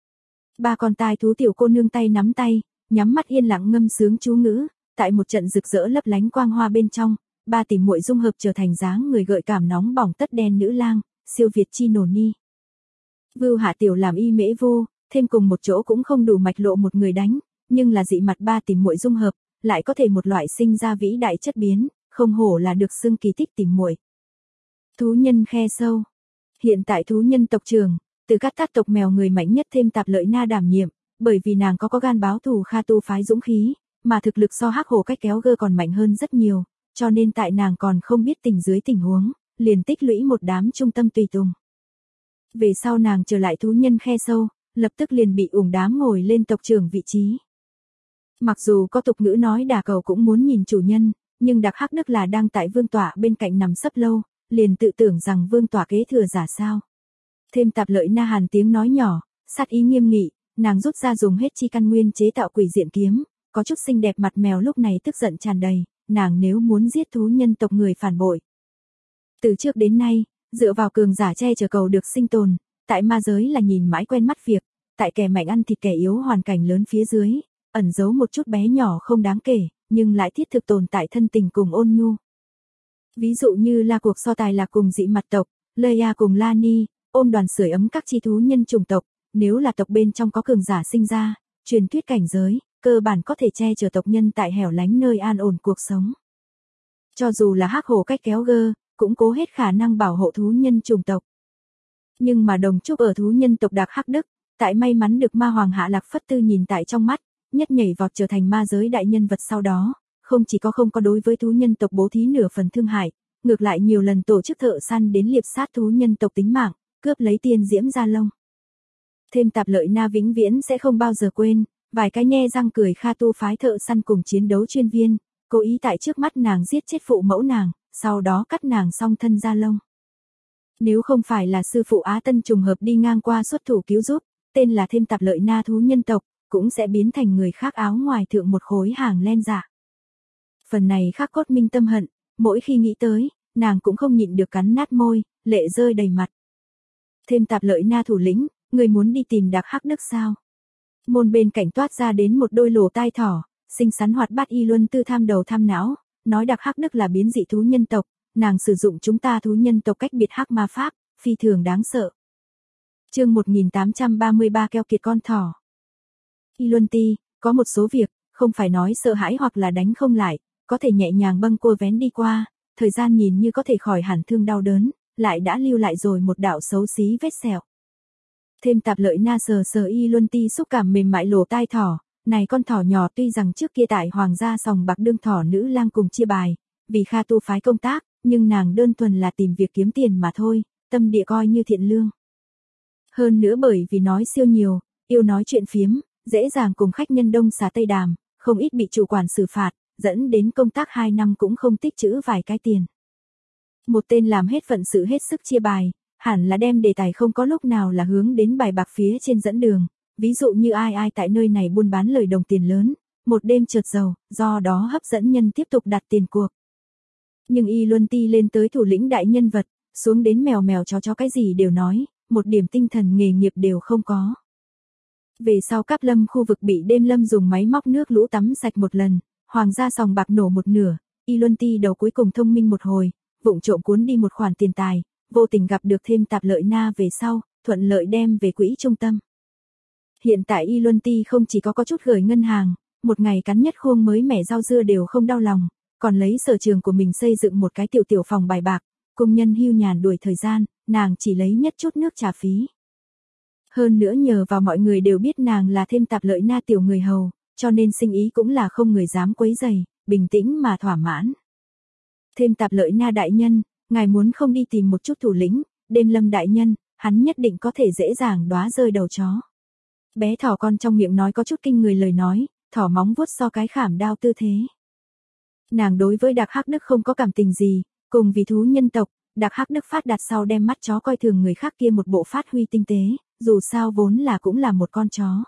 A: Ba con tai thú tiểu cô nương tay nắm tay, nhắm mắt yên lặng ngâm sướng chú ngữ, tại một trận rực rỡ lấp lánh quang hoa bên trong, ba tỷ muội dung hợp trở thành dáng người gợi cảm nóng bỏng tất đen nữ lang, siêu việt chi nổ ni. Vưu Hạ tiểu làm Y Mễ Vô, thêm cùng một chỗ cũng không đủ Mạch Lộ một người đánh, nhưng là dị mặt ba tỷ muội dung hợp, lại có thể một loại sinh ra vĩ đại chất biến, không hổ là được xưng kỳ tích tỷ muội. Thú nhân khe sâu. Hiện tại thú nhân tộc trưởng, từ các tộc mèo người mạnh nhất thêm Tạp Lợi Na đảm nhiệm, bởi vì nàng có gan báo thù Kha Tu phái dũng khí, mà thực lực so Hắc Hổ cách kéo gơ còn mạnh hơn rất nhiều, cho nên tại nàng còn không biết tình dưới tình huống, liền tích lũy một đám trung tâm tùy tùng. Về sau nàng trở lại thú nhân khe sâu, lập tức liền bị ủng đám ngồi lên tộc trưởng vị trí. Mặc dù có tục ngữ nói đà cầu cũng muốn nhìn chủ nhân, nhưng đặc hắc đức là đang tại vương tọa bên cạnh nằm sấp lâu, liền tự tưởng rằng vương tọa kế thừa giả sao. Thêm Tạp Lợi Na hàn tiếng nói nhỏ, sát ý nghiêm nghị, nàng rút ra dùng hết chi căn nguyên chế tạo quỷ diện kiếm, có chút xinh đẹp mặt mèo lúc này tức giận tràn đầy, nàng nếu muốn giết thú nhân tộc người phản bội. Từ trước đến nay, dựa vào cường giả che chở cầu được sinh tồn, tại ma giới là nhìn mãi quen mắt việc, tại kẻ mạnh ăn thịt kẻ yếu hoàn cảnh lớn phía dưới, ẩn giấu một chút bé nhỏ không đáng kể, nhưng lại thiết thực tồn tại thân tình cùng ôn nhu. Ví dụ như là cuộc so tài là cùng dị mặt tộc, Leia cùng Lani, ôn đoàn sưởi ấm các chi thú nhân chủng tộc, nếu là tộc bên trong có cường giả sinh ra, truyền thuyết cảnh giới, cơ bản có thể che chở tộc nhân tại hẻo lánh nơi an ổn cuộc sống. Cho dù là Hắc Hổ cách kéo gơ, cũng cố hết khả năng bảo hộ thú nhân chủng tộc. Nhưng mà đồng trúc ở thú nhân tộc Đặc Hắc Đức, tại may mắn được ma hoàng Hạ Lạc Phất Tư nhìn tại trong mắt, nhất nhảy vọt trở thành ma giới đại nhân vật sau đó, không chỉ có không có đối với thú nhân tộc bố thí nửa phần thương hại, ngược lại nhiều lần tổ chức thợ săn đến liệp sát thú nhân tộc tính mạng, cướp lấy tiên diễm gia lông. Thêm Tạp Lợi Na vĩnh viễn sẽ không bao giờ quên, Vài cái nhe răng cười Kha Tu phái thợ săn cùng chiến đấu chuyên viên, cố ý tại trước mắt nàng giết chết phụ mẫu nàng, sau đó cắt nàng song thân da lông. Nếu không phải là sư phụ Á Tân trùng hợp đi ngang qua xuất thủ cứu giúp, tên là Thêm Tạp Lợi Na thú nhân tộc, cũng sẽ biến thành người khác áo ngoài thượng một khối hàng len dạ. Phần này khắc cốt minh tâm hận, mỗi khi nghĩ tới, nàng cũng không nhịn được cắn nát môi, lệ rơi đầy mặt. Thêm Tạp Lợi Na thủ lĩnh, người muốn đi tìm Đạc Hắc Đức sao? Môn bên cạnh toát ra đến một đôi lỗ tai thỏ, xinh xắn hoạt bát Y Luân Tư tham đầu tham não, nói Đạc Hắc Đức là biến dị thú nhân tộc, nàng sử dụng chúng ta thú nhân tộc cách biệt hắc ma pháp, phi thường đáng sợ. Chương 1833 keo kiệt con thỏ. Y Luân Ti, có một số việc, không phải nói sợ hãi hoặc là đánh không lại, có thể nhẹ nhàng bâng cô vén đi qua, thời gian nhìn như có thể khỏi hẳn thương đau đớn, lại đã lưu lại rồi một đạo xấu xí vết sẹo. Thêm Tạp Lợi Na sờ sờ Y Luân Ti xúc cảm mềm mại lỗ tai thỏ, này con thỏ nhỏ tuy rằng trước kia tại Hoàng gia sòng bạc đương thỏ nữ lang cùng chia bài, vì Kha Tu phái công tác, nhưng nàng đơn thuần là tìm việc kiếm tiền mà thôi, tâm địa coi như thiện lương. Hơn nữa bởi vì nói siêu nhiều, yêu nói chuyện phiếm, dễ dàng cùng khách nhân đông xà tây đàm, không ít bị chủ quản xử phạt, dẫn đến công tác 2 năm cũng không tích trữ vài cái tiền. Một tên làm hết phận sự hết sức chia bài, hẳn là đem đề tài không có lúc nào là hướng đến bài bạc phía trên dẫn đường, ví dụ như ai tại nơi này buôn bán lời đồng tiền lớn, một đêm chợt giàu, do đó hấp dẫn nhân tiếp tục đặt tiền cuộc. Nhưng Y Luân Ti lên tới thủ lĩnh đại nhân vật, xuống đến mèo mèo chó cái gì đều nói, một điểm tinh thần nghề nghiệp đều không có. Về sau Cáp Lâm khu vực bị đêm lâm dùng máy móc nước lũ tắm sạch một lần, Hoàng gia sòng bạc nổ một nửa, Y Luân Ti đầu cuối cùng thông minh một hồi, vụng trộm cuốn đi một khoản tiền tài, vô tình gặp được Thêm Tạp Lợi Na về sau, thuận lợi đem về quỹ trung tâm. Hiện tại Y Luân Ti không chỉ có chút gửi ngân hàng, một ngày cắn nhất khuôn mới mẻ rau dưa đều không đau lòng, còn lấy sở trường của mình xây dựng một cái tiểu phòng bài bạc, công nhân hưu nhàn đuổi thời gian, nàng chỉ lấy nhất chút nước trả phí. Hơn nữa nhờ vào mọi người đều biết nàng là Thêm Tạp Lợi Na tiểu người hầu, cho nên sinh ý cũng là không người dám quấy rầy, bình tĩnh mà thỏa mãn. Thêm Tạp Lợi Na đại nhân, ngài muốn không đi tìm một chút thủ lĩnh, Đêm Lâm đại nhân, hắn nhất định có thể dễ dàng đóa rơi đầu chó. Bé thỏ con trong miệng nói có chút kinh người lời nói, thỏ móng vuốt so cái khảm đao tư thế. Nàng đối với Đạc Hắc Đức không có cảm tình gì, cùng vì thú nhân tộc, Đạc Hắc Đức phát đạt sau đem mắt chó coi thường người khác kia một bộ phát huy tinh tế, dù sao vốn là cũng là một con chó.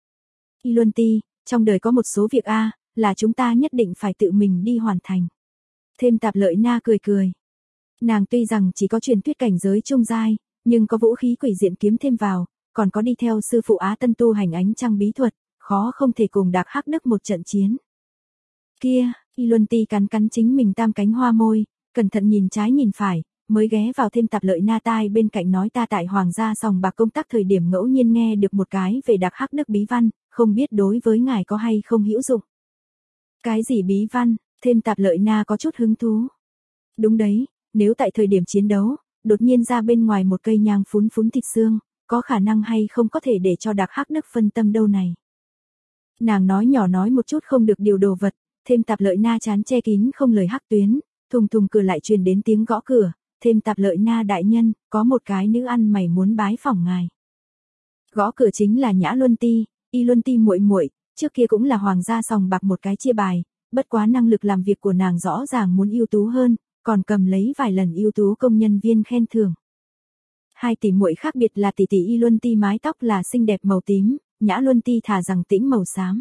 A: Y Luân Ti, trong đời có một số việc là chúng ta nhất định phải tự mình đi hoàn thành. Thêm Tạp Lợi Na cười cười. Nàng tuy rằng chỉ có truyền thuyết cảnh giới trung giai, nhưng có vũ khí quỷ diện kiếm thêm vào, còn có đi theo sư phụ Á Tân tu hành ánh trăng bí thuật, khó không thể cùng Đạc Hắc Đức một trận chiến. Kia, Y Luân Ti cắn chính mình tam cánh hoa môi, cẩn thận nhìn trái nhìn phải, mới ghé vào Thêm Tạp Lợi Na tai bên cạnh nói ta tại Hoàng gia sòng bạc công tác thời điểm ngẫu nhiên nghe được một cái về Đạc Hắc Đức bí văn, không biết đối với ngài có hay không hữu dụng. Cái gì bí văn? Thêm Tạp Lợi Na có chút hứng thú. Đúng đấy, nếu tại thời điểm chiến đấu, đột nhiên ra bên ngoài một cây nhang phún thịt xương, có khả năng hay không có thể để cho Đạc Hắc Đức phân tâm đâu này. Nàng nói nhỏ nói một chút không được điều đồ vật, Thêm Tạp Lợi Na chán che kín không lời hắc tuyến, thùng cửa lại truyền đến tiếng gõ cửa, Thêm Tạp Lợi Na đại nhân, có một cái nữ ăn mày muốn bái phỏng ngài. Gõ cửa chính là Nhã Luân Ti, Y Luân Ti muội muội, trước kia cũng là Hoàng gia sòng bạc một cái chia bài, bất quá năng lực làm việc của nàng rõ ràng muốn ưu tú hơn, còn cầm lấy vài lần ưu tú công nhân viên khen thưởng. Hai tỷ muội khác biệt là tỷ Y Luân Ti mái tóc là xinh đẹp màu tím, Nhã Luân Ti thà rằng tĩnh màu xám.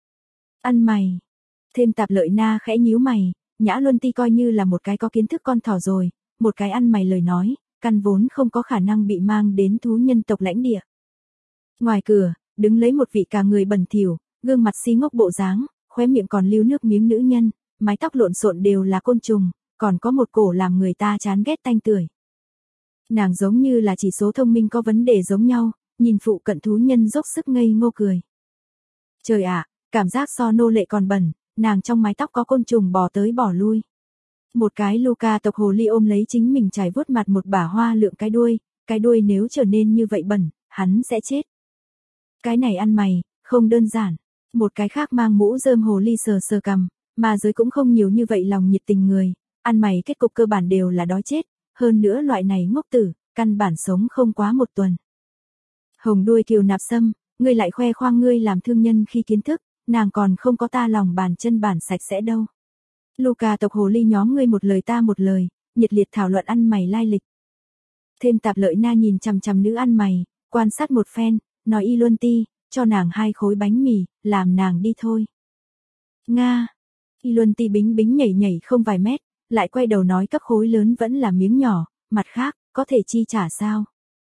A: Ăn mày. Thêm Tạp Lợi Na khẽ nhíu mày, Nhã Luân Ti coi như là một cái có kiến thức con thỏ rồi, một cái ăn mày lời nói, căn vốn không có khả năng bị mang đến thú nhân tộc lãnh địa. Ngoài cửa, đứng lấy một vị cả người bẩn thỉu, gương mặt si ngốc bộ dáng, khóe miệng còn lưu nước miếng nữ nhân, mái tóc lộn xộn đều là côn trùng, còn có một cổ làm người ta chán ghét tanh tưởi. Nàng giống như là chỉ số thông minh có vấn đề giống nhau, nhìn phụ cận thú nhân dốc sức ngây ngô cười. Trời ạ, cảm giác so nô lệ còn bẩn, nàng trong mái tóc có côn trùng bò tới bò lui. Một cái Luca tộc hồ ly ôm lấy chính mình trải vuốt mặt một bả hoa lượng cái đuôi nếu trở nên như vậy bẩn, hắn sẽ chết. Cái này ăn mày, không đơn giản. Một cái khác mang mũ rơm hồ ly sờ cằm, mà giới cũng không nhiều như vậy lòng nhiệt tình người, ăn mày kết cục cơ bản đều là đói chết, hơn nữa loại này ngốc tử, căn bản sống không quá một tuần. Hồng đuôi kiều nạp sâm, ngươi lại khoe khoang ngươi làm thương nhân khi kiến thức, nàng còn không có ta lòng bàn chân bản sạch sẽ đâu. Luca tộc hồ ly nhóm ngươi một lời ta một lời, nhiệt liệt thảo luận ăn mày lai lịch. Thêm Tạp Lợi Na nhìn chằm chằm nữ ăn mày, quan sát một phen, nói Y Luân Ti, cho nàng 2 khối bánh mì, làm nàng đi thôi. Nga. Y Luân Ti bính bính nhảy nhảy không vài mét, lại quay đầu nói các khối lớn vẫn là miếng nhỏ, mặt khác, có thể chi trả sao?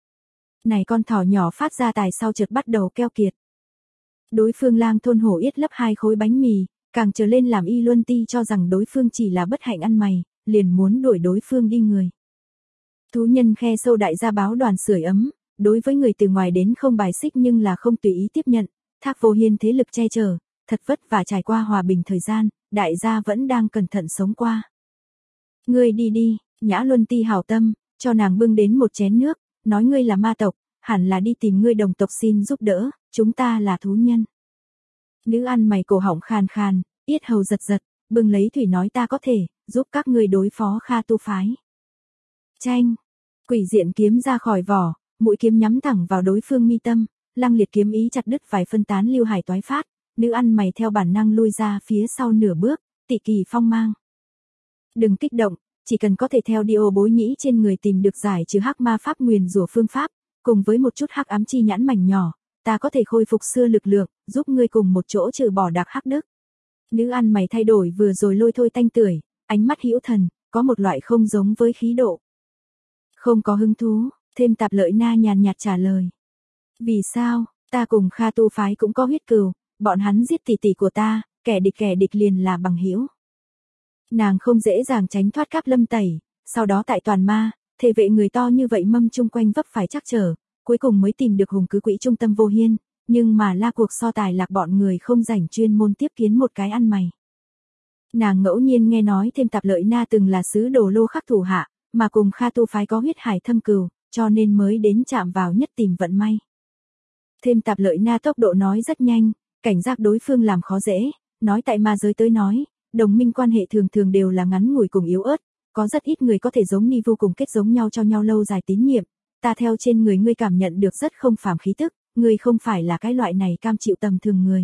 A: Này con thỏ nhỏ phát ra tài sau chợt bắt đầu keo kiệt. Đối phương lang thôn hổ yết lấp 2 khối bánh mì, càng trở lên làm Y Luân Ti cho rằng đối phương chỉ là bất hạnh ăn mày, liền muốn đuổi đối phương đi người. Thú nhân khe sâu đại gia báo đoàn sưởi ấm, đối với người từ ngoài đến không bài xích nhưng là không tùy ý tiếp nhận, Thác Vô Hiên thế lực che chở, thật vất vả trải qua hòa bình thời gian, đại gia vẫn đang cẩn thận sống qua. Ngươi đi đi, Nhã Luân Ti hảo tâm, cho nàng bưng đến một chén nước, nói ngươi là ma tộc, hẳn là đi tìm ngươi đồng tộc xin giúp đỡ, chúng ta là thú nhân. Nữ ăn mày cổ họng khàn khàn, yết hầu giật giật, bưng lấy thủy nói ta có thể, giúp các ngươi đối phó Kha Tu phái. Chanh, quỷ diện kiếm ra khỏi vỏ, mũi kiếm nhắm thẳng vào đối phương mi tâm, lăng liệt kiếm ý chặt đứt vài phân tán lưu hải toái phát, nữ ăn mày theo bản năng lui ra phía sau nửa bước, tị kỳ phong mang. Đừng kích động, chỉ cần có thể theo đi ô bối nhĩ trên người tìm được giải trừ hắc ma pháp nguyền rủa phương pháp, cùng với một chút hắc ám chi nhãn mảnh nhỏ, ta có thể khôi phục xưa lực lượng, giúp ngươi cùng một chỗ trừ bỏ đặc hắc đức. Nữ ăn mày thay đổi vừa rồi lôi thôi tanh tưởi, ánh mắt hữu thần, có một loại không giống với khí độ. Không có hứng thú, Thêm Tạp Lợi Na nhàn nhạt trả lời. Vì sao, ta cùng Kha Tu phái cũng có huyết cừu, bọn hắn giết tỷ tỷ của ta, kẻ địch liền là bằng hữu. Nàng không dễ dàng tránh thoát Cáp Lâm tẩy, sau đó tại toàn ma, thể vệ người to như vậy mâm chung quanh vấp phải trắc trở, cuối cùng mới tìm được hùng cứ quỹ trung tâm Vô Hiên, nhưng mà la cuộc so tài lạc bọn người không rảnh chuyên môn tiếp kiến một cái ăn mày. Nàng ngẫu nhiên nghe nói Thêm Tạp Lợi Na từng là sứ đồ Lô Khắc thủ hạ, mà cùng Kha Tu phái có huyết hải thâm cừu, cho nên mới đến chạm vào nhất tìm vận may. Thêm Tạp Lợi Na tốc độ nói rất nhanh, cảnh giác đối phương làm khó dễ, nói tại ma giới tới nói, đồng minh quan hệ thường thường đều là ngắn ngủi cùng yếu ớt, có rất ít người có thể giống ni vô cùng kết giống nhau cho nhau lâu dài tín nhiệm, ta theo trên người ngươi cảm nhận được rất không phàm khí tức, ngươi không phải là cái loại này cam chịu tầm thường người.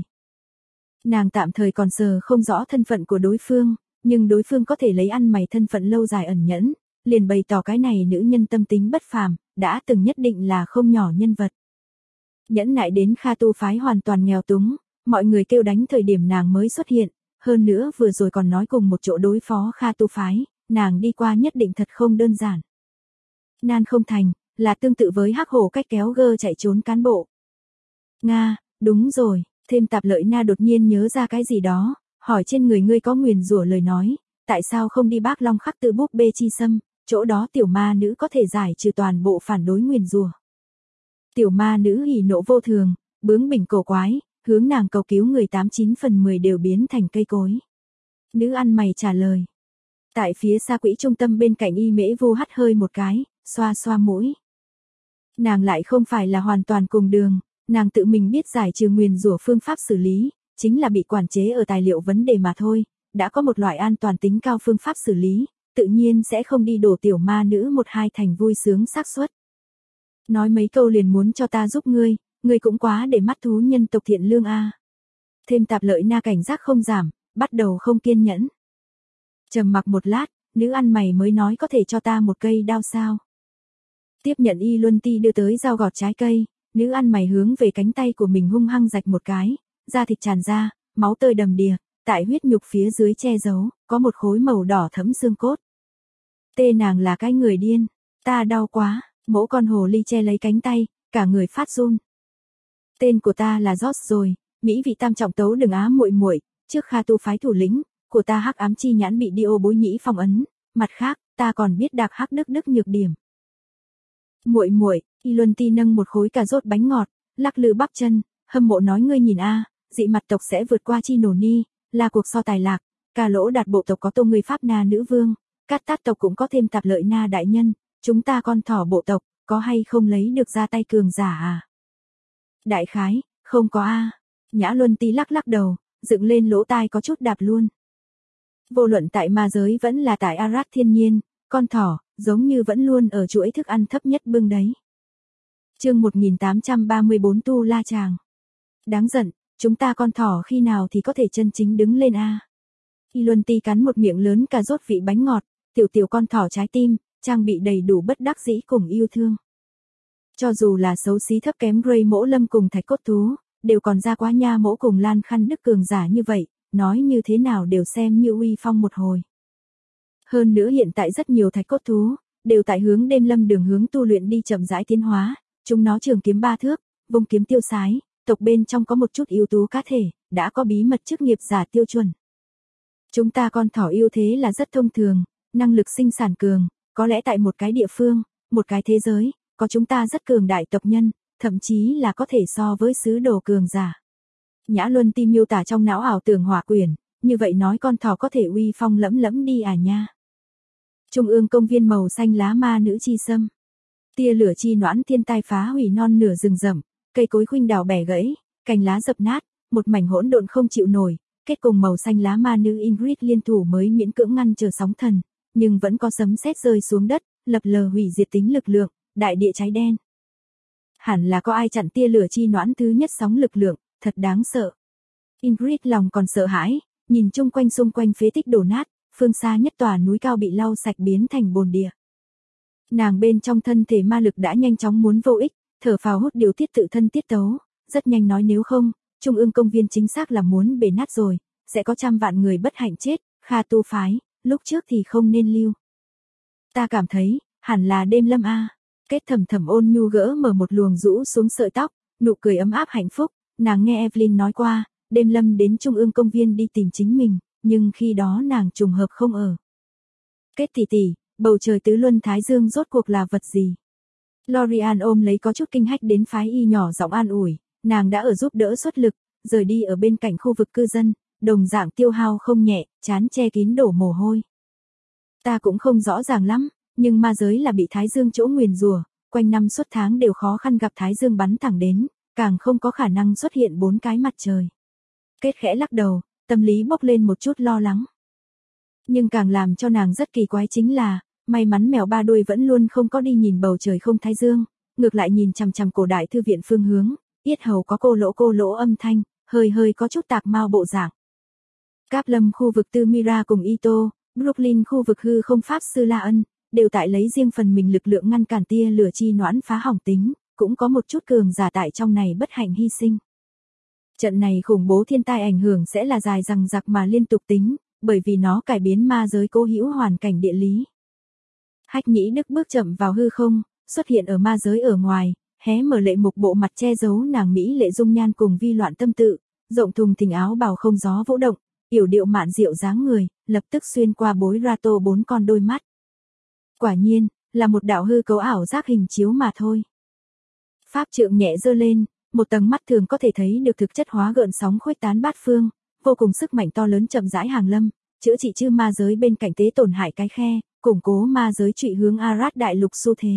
A: Nàng tạm thời còn sờ không rõ thân phận của đối phương, nhưng đối phương có thể lấy ăn mày thân phận lâu dài ẩn nhẫn, liền bày tỏ cái này nữ nhân tâm tính bất phàm, đã từng nhất định là không nhỏ nhân vật. Nhẫn nại đến Kha Tu phái hoàn toàn nghèo túng, mọi người kêu đánh thời điểm nàng mới xuất hiện, hơn nữa vừa rồi còn nói cùng một chỗ đối phó Kha Tu phái, nàng đi qua nhất định thật không đơn giản. Nan không thành, là tương tự với hắc hổ cách kéo gơ chạy trốn cán bộ. Nga, đúng rồi, Thêm Tạp Lợi Na đột nhiên nhớ ra cái gì đó, hỏi trên người ngươi có nguyền rủa lời nói, tại sao không đi Bác Long Khắc Tự búp bê chi sâm, chỗ đó tiểu ma nữ có thể giải trừ toàn bộ phản đối nguyền rủa. Tiểu ma nữ hỉ nộ vô thường, bướng bỉnh cổ quái, hướng nàng cầu cứu người 89 phần 10 đều biến thành cây cối. Nữ ăn mày trả lời. Tại phía xa quỹ trung tâm bên cạnh Y Mễ Vu hắt hơi một cái, xoa xoa mũi. Nàng lại không phải là hoàn toàn cùng đường, nàng tự mình biết giải trừ nguyền rủa phương pháp xử lý, chính là bị quản chế ở tài liệu vấn đề mà thôi, đã có một loại an toàn tính cao phương pháp xử lý, tự nhiên sẽ không đi đổ tiểu ma nữ một hai thành vui sướng xác suất. Nói mấy câu liền muốn cho ta giúp ngươi cũng quá để mắt thú nhân tộc thiện lương a. Thêm Tạp Lợi Na cảnh giác không giảm, bắt đầu không kiên nhẫn. Trầm mặc một lát, nữ ăn mày mới nói có thể cho ta một cây đao sao. Tiếp nhận Y Luân Ti đưa tới dao gọt trái cây, nữ ăn mày hướng về cánh tay của mình hung hăng rạch một cái, da thịt tràn ra, máu tơi đầm đìa, tại huyết nhục phía dưới che giấu, có một khối màu đỏ thẫm xương cốt. Tê nàng là cái người điên, ta đau quá, mỗ con hồ ly che lấy cánh tay, cả người phát run. Tên của ta là George rồi, Mỹ vị tam trọng tấu đừng á muội muội, trước Kha Tu phái thủ lĩnh, của ta hắc ám chi nhãn bị Dio bối nhĩ phong ấn, mặt khác, ta còn biết đặc hắc đức nhược điểm. Muội muội, Y Luân Ti nâng một khối cà rốt bánh ngọt, lắc lư bắp chân, hâm mộ nói ngươi nhìn a, dị mặt tộc sẽ vượt qua chi nổ ni, là cuộc so tài lạc, Ca Lỗ Đạt bộ tộc có Tô người Pháp Na nữ vương, Cát Tát tộc cũng có Thêm Tạp Lợi Na đại nhân, chúng ta con thỏ bộ tộc, có hay không lấy được ra tay cường giả à? Đại khái, không có a. Nhã Luân Ti lắc lắc đầu, dựng lên lỗ tai có chút đạp luôn. Vô luận tại ma giới vẫn là tại Arat thiên nhiên, con thỏ, giống như vẫn luôn ở chuỗi thức ăn thấp nhất bưng đấy. Chương 1834 Tu La Chàng. Đáng giận, chúng ta con thỏ khi nào thì có thể chân chính đứng lên a? Y Luân Ti cắn một miệng lớn cà rốt vị bánh ngọt, tiểu tiểu con thỏ trái tim, trang bị đầy đủ bất đắc dĩ cùng yêu thương. Cho dù là xấu xí thấp kém Grey Mỗ Lâm cùng Thạch Cốt Thú, đều còn ra quá nha mỗ cùng Lan Khăn Đức cường giả như vậy, nói như thế nào đều xem như uy phong một hồi. Hơn nữa hiện tại rất nhiều Thạch Cốt Thú, đều tại hướng Đêm Lâm đường hướng tu luyện đi chậm rãi tiến hóa, chúng nó trường kiếm 3 thước, vung kiếm tiêu sái, tộc bên trong có một chút ưu tú cá thể, đã có bí mật chức nghiệp giả tiêu chuẩn. Chúng ta con thỏ yêu thế là rất thông thường, năng lực sinh sản cường, có lẽ tại một cái địa phương, một cái thế giới, có chúng ta rất cường đại tộc nhân, thậm chí là có thể so với sứ đồ cường giả. Nhã Luân Ti miêu tả trong não ảo tưởng hỏa quyển, như vậy nói con thỏ có thể uy phong lẫm lẫm đi à nha. Trung ương công viên màu xanh lá ma nữ chi sâm. Tia lửa chi noãn thiên tai phá hủy non nửa rừng rậm, cây cối khuynh đảo bẻ gãy, cành lá dập nát, một mảnh hỗn độn không chịu nổi, kết cùng màu xanh lá ma nữ Ingrid liên thủ mới miễn cưỡng ngăn trở sóng thần, nhưng vẫn có sấm sét rơi xuống đất, lập lờ hủy diệt tính lực lượng, đại địa cháy đen. Hẳn là có ai chặn tia lửa chi noãn thứ nhất sóng lực lượng, thật đáng sợ. Ingrid lòng còn sợ hãi, nhìn chung quanh xung quanh phế tích đổ nát, phương xa nhất tòa núi cao bị lau sạch biến thành bồn địa. Nàng bên trong thân thể ma lực đã nhanh chóng muốn vô ích, thở phào hút điều tiết tự thân tiết tấu, rất nhanh nói nếu không, Trung ương công viên chính xác là muốn bể nát rồi, sẽ có trăm vạn người bất hạnh chết, Kha tu phái, lúc trước thì không nên lưu. Ta cảm thấy, hẳn là Đêm Lâm a. Kết thầm thầm ôn nhu gỡ mở một luồng rũ xuống sợi tóc, nụ cười ấm áp hạnh phúc, nàng nghe Evelyn nói qua, Đêm Lâm đến Trung ương công viên đi tìm chính mình, nhưng khi đó nàng trùng hợp không ở. Kết tỷ tỷ, bầu trời tứ luân thái dương rốt cuộc là vật gì? Lorian ôm lấy có chút kinh hách đến phái y nhỏ giọng an ủi, nàng đã ở giúp đỡ xuất lực, rời đi ở bên cạnh khu vực cư dân, đồng dạng tiêu hao không nhẹ, chán che kín đổ mồ hôi. Ta cũng không rõ ràng lắm, nhưng ma giới là bị thái dương chỗ nguyền rủa, quanh năm suốt tháng đều khó khăn gặp thái dương bắn thẳng đến, càng không có khả năng xuất hiện 4 cái mặt trời. Kết khẽ lắc đầu, tâm lý bốc lên một chút lo lắng. Nhưng càng làm cho nàng rất kỳ quái chính là, may mắn mèo ba đuôi vẫn luôn không có đi nhìn bầu trời không thái dương, ngược lại nhìn chằm chằm cổ đại thư viện phương hướng, yết hầu có cô lỗ âm thanh, hơi hơi có chút tạc mau bộ dạng. Cáp Lâm khu vực Tư Mira cùng Ito, Brooklyn khu vực hư không pháp sư La Ân, đều tại lấy riêng phần mình lực lượng ngăn cản tia lửa chi noãn phá hỏng tính, cũng có một chút cường giả tại trong này bất hạnh hy sinh. Trận này khủng bố thiên tai ảnh hưởng sẽ là dài dằng dặc mà liên tục tính, bởi vì nó cải biến ma giới cố hữu hoàn cảnh địa lý. Hách Nhĩ Đức bước chậm vào hư không, xuất hiện ở ma giới ở ngoài, hé mở lệ mục bộ mặt che giấu nàng mỹ lệ dung nhan cùng vi loạn tâm tự, rộng thùng thình áo bào không gió vỗ động, yểu điệu mạn diệu dáng người, lập tức xuyên qua bối Rato 4 con đôi mắt. Quả nhiên, là một đạo hư cấu ảo giác hình chiếu mà thôi. Pháp trượng nhẹ giơ lên, một tầng mắt thường có thể thấy được thực chất hóa gợn sóng khuếch tán bát phương, vô cùng sức mạnh to lớn chậm rãi hàng lâm, chữa trị chư ma giới bên cạnh tế tổn hại cái khe, củng cố ma giới trụy hướng Arad đại lục xu thế.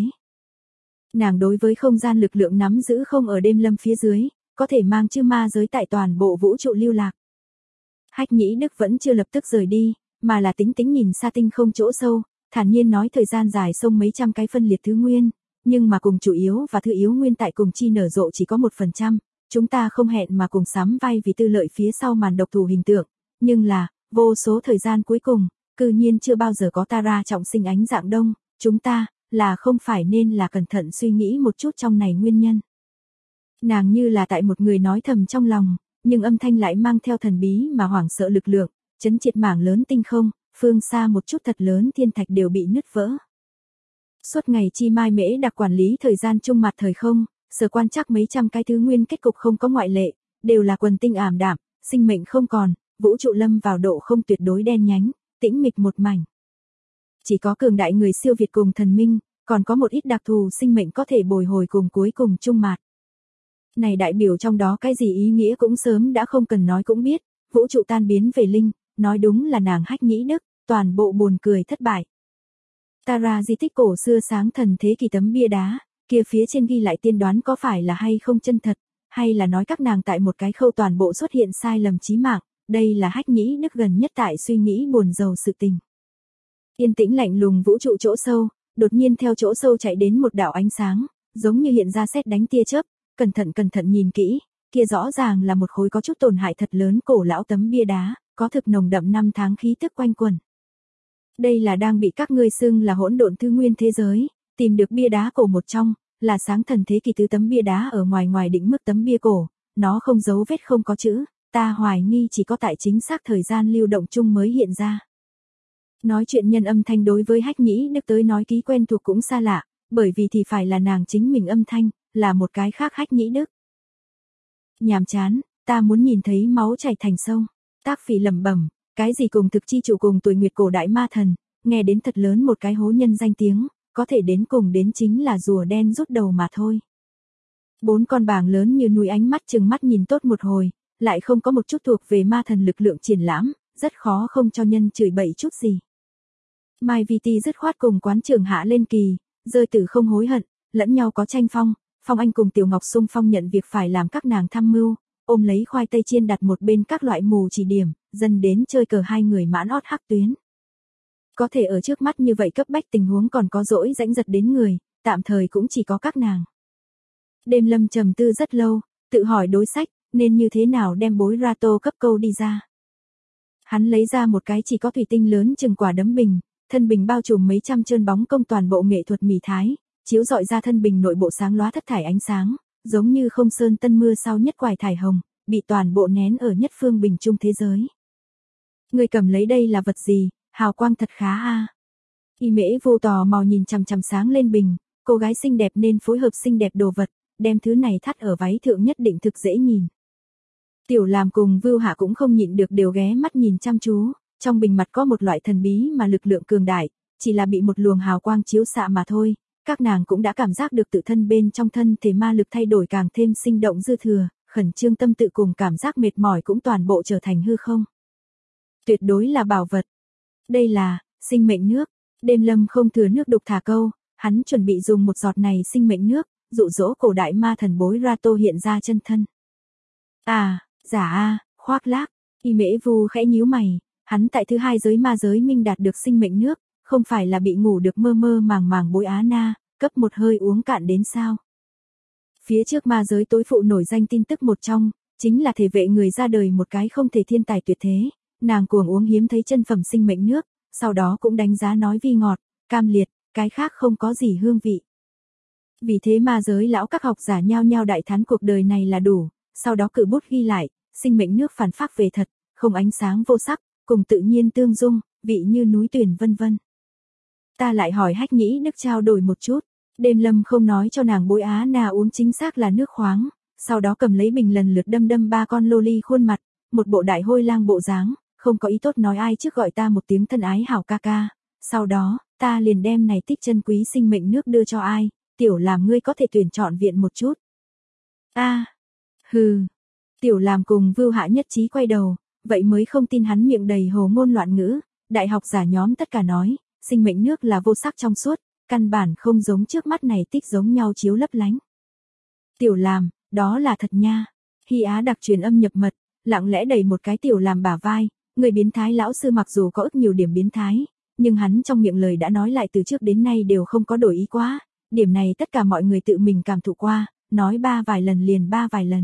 A: Nàng đối với không gian lực lượng nắm giữ không ở Đêm Lâm phía dưới, có thể mang chư ma giới tại toàn bộ vũ trụ lưu lạc. Hách Nhĩ Đức vẫn chưa lập tức rời đi, mà là tính nhìn xa tinh không chỗ sâu, thản nhiên nói thời gian dài sông mấy trăm cái phân liệt thứ nguyên, nhưng mà cùng chủ yếu và thứ yếu nguyên tại cùng chi nở rộ chỉ có 1%, chúng ta không hẹn mà cùng sắm vai vì tư lợi phía sau màn độc thủ hình tượng, nhưng là, vô số thời gian cuối cùng, cư nhiên chưa bao giờ có Tara trọng sinh ánh dạng đông, chúng ta, là không phải nên là cẩn thận suy nghĩ một chút trong này nguyên nhân. Nàng như là tại một người nói thầm trong lòng, nhưng âm thanh lại mang theo thần bí mà hoảng sợ lực lượng, chấn triệt mảng lớn tinh không, phương xa một chút thật lớn thiên thạch đều bị nứt vỡ. Suốt ngày chi mai mễ đặc quản lý thời gian trung mặt thời không, sở quan chắc mấy trăm cái thứ nguyên kết cục không có ngoại lệ, đều là quần tinh ảm đạm, sinh mệnh không còn, vũ trụ lâm vào độ không tuyệt đối đen nhánh, tĩnh mịch một mảnh. Chỉ có cường đại người siêu việt cùng thần minh, còn có một ít đặc thù sinh mệnh có thể bồi hồi cùng cuối cùng chung mạt. Này đại biểu trong đó cái gì ý nghĩa cũng sớm đã không cần nói cũng biết, vũ trụ tan biến về linh, nói đúng là nàng Hách Nhĩ Đức, toàn bộ buồn cười thất bại. Tara di tích cổ xưa sáng thần thế kỷ tấm bia đá, kia phía trên ghi lại tiên đoán có phải là hay không chân thật, hay là nói các nàng tại một cái khâu toàn bộ xuất hiện sai lầm chí mạng, đây là Hách Nhĩ Đức gần nhất tại suy nghĩ buồn rầu sự tình. Yên tĩnh lạnh lùng vũ trụ chỗ sâu, đột nhiên theo chỗ sâu chạy đến một đạo ánh sáng, giống như hiện ra sét đánh tia chớp, cẩn thận nhìn kỹ, kia rõ ràng là một khối có chút tổn hại thật lớn cổ lão tấm bia đá, có thực nồng đậm năm tháng khí tức quanh quẩn. Đây là đang bị các ngươi xưng là hỗn độn thư nguyên thế giới, tìm được bia đá cổ một trong, là sáng thần thế kỷ tứ tấm bia đá ở ngoài đỉnh mức tấm bia cổ, nó không dấu vết không có chữ, ta hoài nghi chỉ có tại chính xác thời gian lưu động chung mới hiện ra. Nói chuyện nhân âm thanh đối với Hách Nhĩ Đức tới nói ký quen thuộc cũng xa lạ, bởi vì thì phải là nàng chính mình âm thanh, là một cái khác Hách Nhĩ Đức. Nhàm chán, ta muốn nhìn thấy máu chảy thành sông. Tác Phỉ lẩm bẩm, cái gì cùng thực chi chủ cùng tuổi nguyệt cổ đại ma thần, nghe đến thật lớn một cái hố nhân danh tiếng, có thể đến cùng đến chính là rùa đen rút đầu mà thôi. 4 con bảng lớn như núi ánh mắt chừng mắt nhìn tốt một hồi, lại không có một chút thuộc về ma thần lực lượng triển lãm, rất khó không cho nhân chửi bậy chút gì. Mai Vi Ti dứt khoát cùng quán trưởng hạ lên kỳ, rơi tử không hối hận, lẫn nhau có tranh phong, Phong Anh cùng Tiểu Ngọc xung phong nhận việc phải làm các nàng tham mưu, ôm lấy khoai tây chiên đặt một bên các loại mù chỉ điểm, dần đến chơi cờ hai người mãn ót hắc tuyến. Có thể ở trước mắt như vậy cấp bách tình huống còn có dỗi rãnh giật đến người, tạm thời cũng chỉ có các nàng. Đêm Lâm trầm tư rất lâu, tự hỏi đối sách, nên như thế nào đem bối Rato cấp câu đi ra. Hắn lấy ra một cái chỉ có thủy tinh lớn chừng quả đấm bình, thân bình bao trùm mấy trăm trơn bóng công toàn bộ nghệ thuật mỉ thái, chiếu rọi ra thân bình nội bộ sáng lóa thất thải ánh sáng, giống như không sơn tân mưa sau nhất quải thải hồng, bị toàn bộ nén ở nhất phương bình trung thế giới. Người cầm lấy đây là vật gì, hào quang thật khá a. Y Mễ Vô tò mò nhìn chằm chằm sáng lên bình, cô gái xinh đẹp nên phối hợp xinh đẹp đồ vật, đem thứ này thắt ở váy thượng nhất định thực dễ nhìn. Tiểu Làm cùng Vưu Hạ cũng không nhịn được đều ghé mắt nhìn chăm chú, trong bình mặt có một loại thần bí mà lực lượng cường đại, chỉ là bị một luồng hào quang chiếu xạ mà thôi, các nàng cũng đã cảm giác được tự thân bên trong thân thể ma lực thay đổi càng thêm sinh động dư thừa, khẩn trương tâm tự cùng cảm giác mệt mỏi cũng toàn bộ trở thành hư không. Tuyệt đối là bảo vật. Đây là sinh mệnh nước. Đêm Lâm không thừa nước đục thả câu, hắn chuẩn bị dùng một giọt này sinh mệnh nước, dụ dỗ cổ đại ma thần bối Rato hiện ra chân thân. À, giả a, khoác lác. Y Mễ Vu khẽ nhíu mày, hắn tại thứ hai giới ma giới minh đạt được sinh mệnh nước, không phải là bị ngủ được mơ mơ màng màng bối Á Na, cấp một hơi uống cạn đến sao. Phía trước ma giới tối phụ nổi danh tin tức một trong, chính là thể vệ người ra đời một cái không thể thiên tài tuyệt thế, nàng cuồng uống hiếm thấy chân phẩm sinh mệnh nước, sau đó cũng đánh giá nói vi ngọt, cam liệt, cái khác không có gì hương vị. Vì thế ma giới lão các học giả nhao nhao đại thán cuộc đời này là đủ, sau đó cử bút ghi lại, sinh mệnh nước phản phác về thật, không ánh sáng vô sắc, cùng tự nhiên tương dung, vị như núi tuyển vân vân. Ta lại hỏi Hách Nhĩ Đức trao đổi một chút, Đêm Lâm không nói cho nàng bối Á Na uống chính xác là nước khoáng, sau đó cầm lấy bình lần lượt đâm 3 con loli khuôn mặt, một bộ đại hôi lang bộ dáng, không có ý tốt nói ai trước gọi ta một tiếng thân ái hảo ca ca, sau đó, ta liền đem này tích chân quý sinh mệnh nước đưa cho ai, Tiểu Làm ngươi có thể tuyển chọn viện một chút. A, hừ. Tiểu Làm cùng Vưu Hạ nhất trí quay đầu, vậy mới không tin hắn miệng đầy hồ ngôn loạn ngữ, đại học giả nhóm tất cả nói, sinh mệnh nước là vô sắc trong suốt, căn bản không giống trước mắt này tích giống nhau chiếu lấp lánh. Tiểu Làm, đó là thật nha. Hy Á đặc truyền âm nhập mật, lặng lẽ đẩy một cái Tiểu Làm bả vai, người biến thái lão sư mặc dù có ức nhiều điểm biến thái, nhưng hắn trong miệng lời đã nói lại từ trước đến nay đều không có đổi ý quá, điểm này tất cả mọi người tự mình cảm thụ qua, nói vài lần liền vài lần.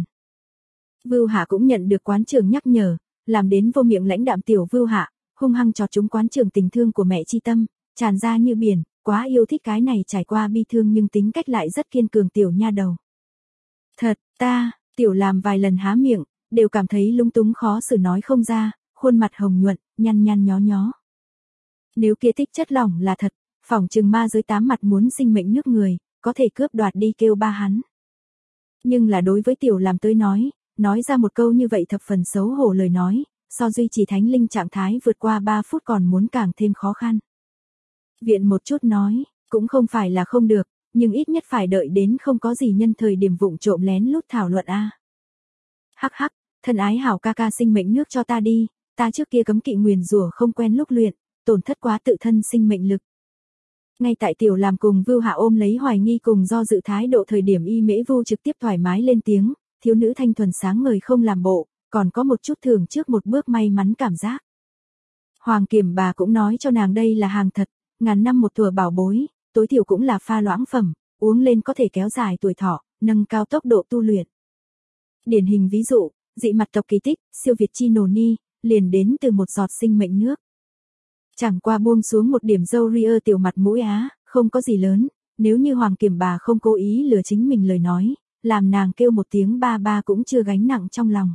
A: Vưu Hạ cũng nhận được quán trưởng nhắc nhở, làm đến vô miệng lãnh đạm Tiểu Vưu Hạ, hung hăng chọt chúng quán trưởng tình thương của mẹ chi tâm, tràn ra như biển, quá yêu thích cái này trải qua bi thương nhưng tính cách lại rất kiên cường tiểu nha đầu. Thật, Tiểu Làm vài lần há miệng, đều cảm thấy lung túng khó xử nói không ra, khuôn mặt hồng nhuận, nhăn nhó nhó. Nếu kia tích chất lỏng là thật, phỏng chừng ma giới 8 mặt muốn sinh mệnh nước người, có thể cướp đoạt đi kêu ba hắn. Nhưng là đối với Tiểu Làm tới nói ra một câu như vậy thập phần xấu hổ lời nói, so duy trì thánh linh trạng thái vượt qua 3 phút còn muốn càng thêm khó khăn. Viện một chút nói, cũng không phải là không được, nhưng ít nhất phải đợi đến không có gì nhân thời điểm vụng trộm lén lút thảo luận a. Hắc hắc, thân ái hảo ca ca sinh mệnh nước cho ta đi, ta trước kia cấm kỵ nguyền rủa không quen lúc luyện, tổn thất quá tự thân sinh mệnh lực. Ngay tại Tiểu Làm cùng Vưu Hạ ôm lấy hoài nghi cùng do dự thái độ thời điểm Y Mễ Vu trực tiếp thoải mái lên tiếng, thiếu nữ thanh thuần sáng ngời không làm bộ, còn có một chút thưởng trước một bước may mắn cảm giác. Hoàng Kiểm bà cũng nói cho nàng đây là hàng thật, ngàn năm một thuở bảo bối, tối thiểu cũng là pha loãng phẩm, uống lên có thể kéo dài tuổi thọ, nâng cao tốc độ tu luyện. Điển hình ví dụ, dị mặt tộc kỳ tích, siêu việt chi nổ ni, liền đến từ một giọt sinh mệnh nước. Chẳng qua buông xuống một điểm râu ria tiểu mặt mũi á, không có gì lớn, nếu như Hoàng Kiểm bà không cố ý lừa chính mình lời nói, làm nàng kêu một tiếng ba ba cũng chưa gánh nặng trong lòng.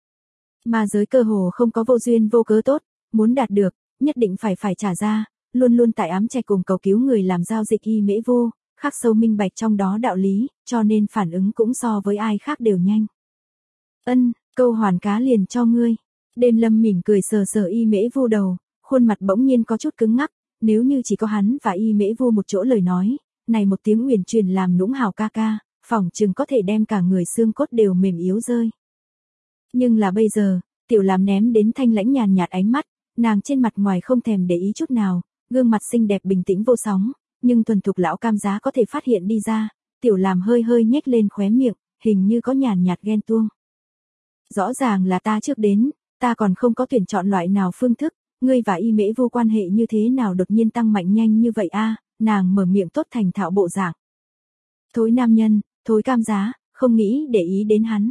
A: Mà giới cơ hồ không có vô duyên vô cớ tốt, muốn đạt được, nhất định phải trả ra, luôn luôn tại ám trạch cùng cầu cứu người làm giao dịch y mễ vô, khắc sâu minh bạch trong đó đạo lý, cho nên phản ứng cũng so với ai khác đều nhanh. Ân, câu hoàn cá liền cho ngươi. Đêm Lâm mỉm cười sờ sờ y mễ vô đầu, khuôn mặt bỗng nhiên có chút cứng ngắc, nếu như chỉ có hắn và y mễ vô một chỗ lời nói, này một tiếng uyển chuyển làm nũng hào ca ca, phỏng chừng có thể đem cả người xương cốt đều mềm yếu rơi. Nhưng là bây giờ, tiểu làm ném đến thanh lãnh nhàn nhạt ánh mắt, nàng trên mặt ngoài không thèm để ý chút nào, gương mặt xinh đẹp bình tĩnh vô sóng, nhưng thuần thục lão cam giá có thể phát hiện đi ra, tiểu làm hơi hơi nhếch lên khóe miệng, hình như có nhàn nhạt ghen tuông. Rõ ràng là ta trước đến, ta còn không có tuyển chọn loại nào phương thức, ngươi và y mễ vô quan hệ như thế nào đột nhiên tăng mạnh nhanh như vậy a? Nàng mở miệng tốt thành thạo bộ dạng. Thối nam nhân, thối cam giá, không nghĩ để ý đến hắn.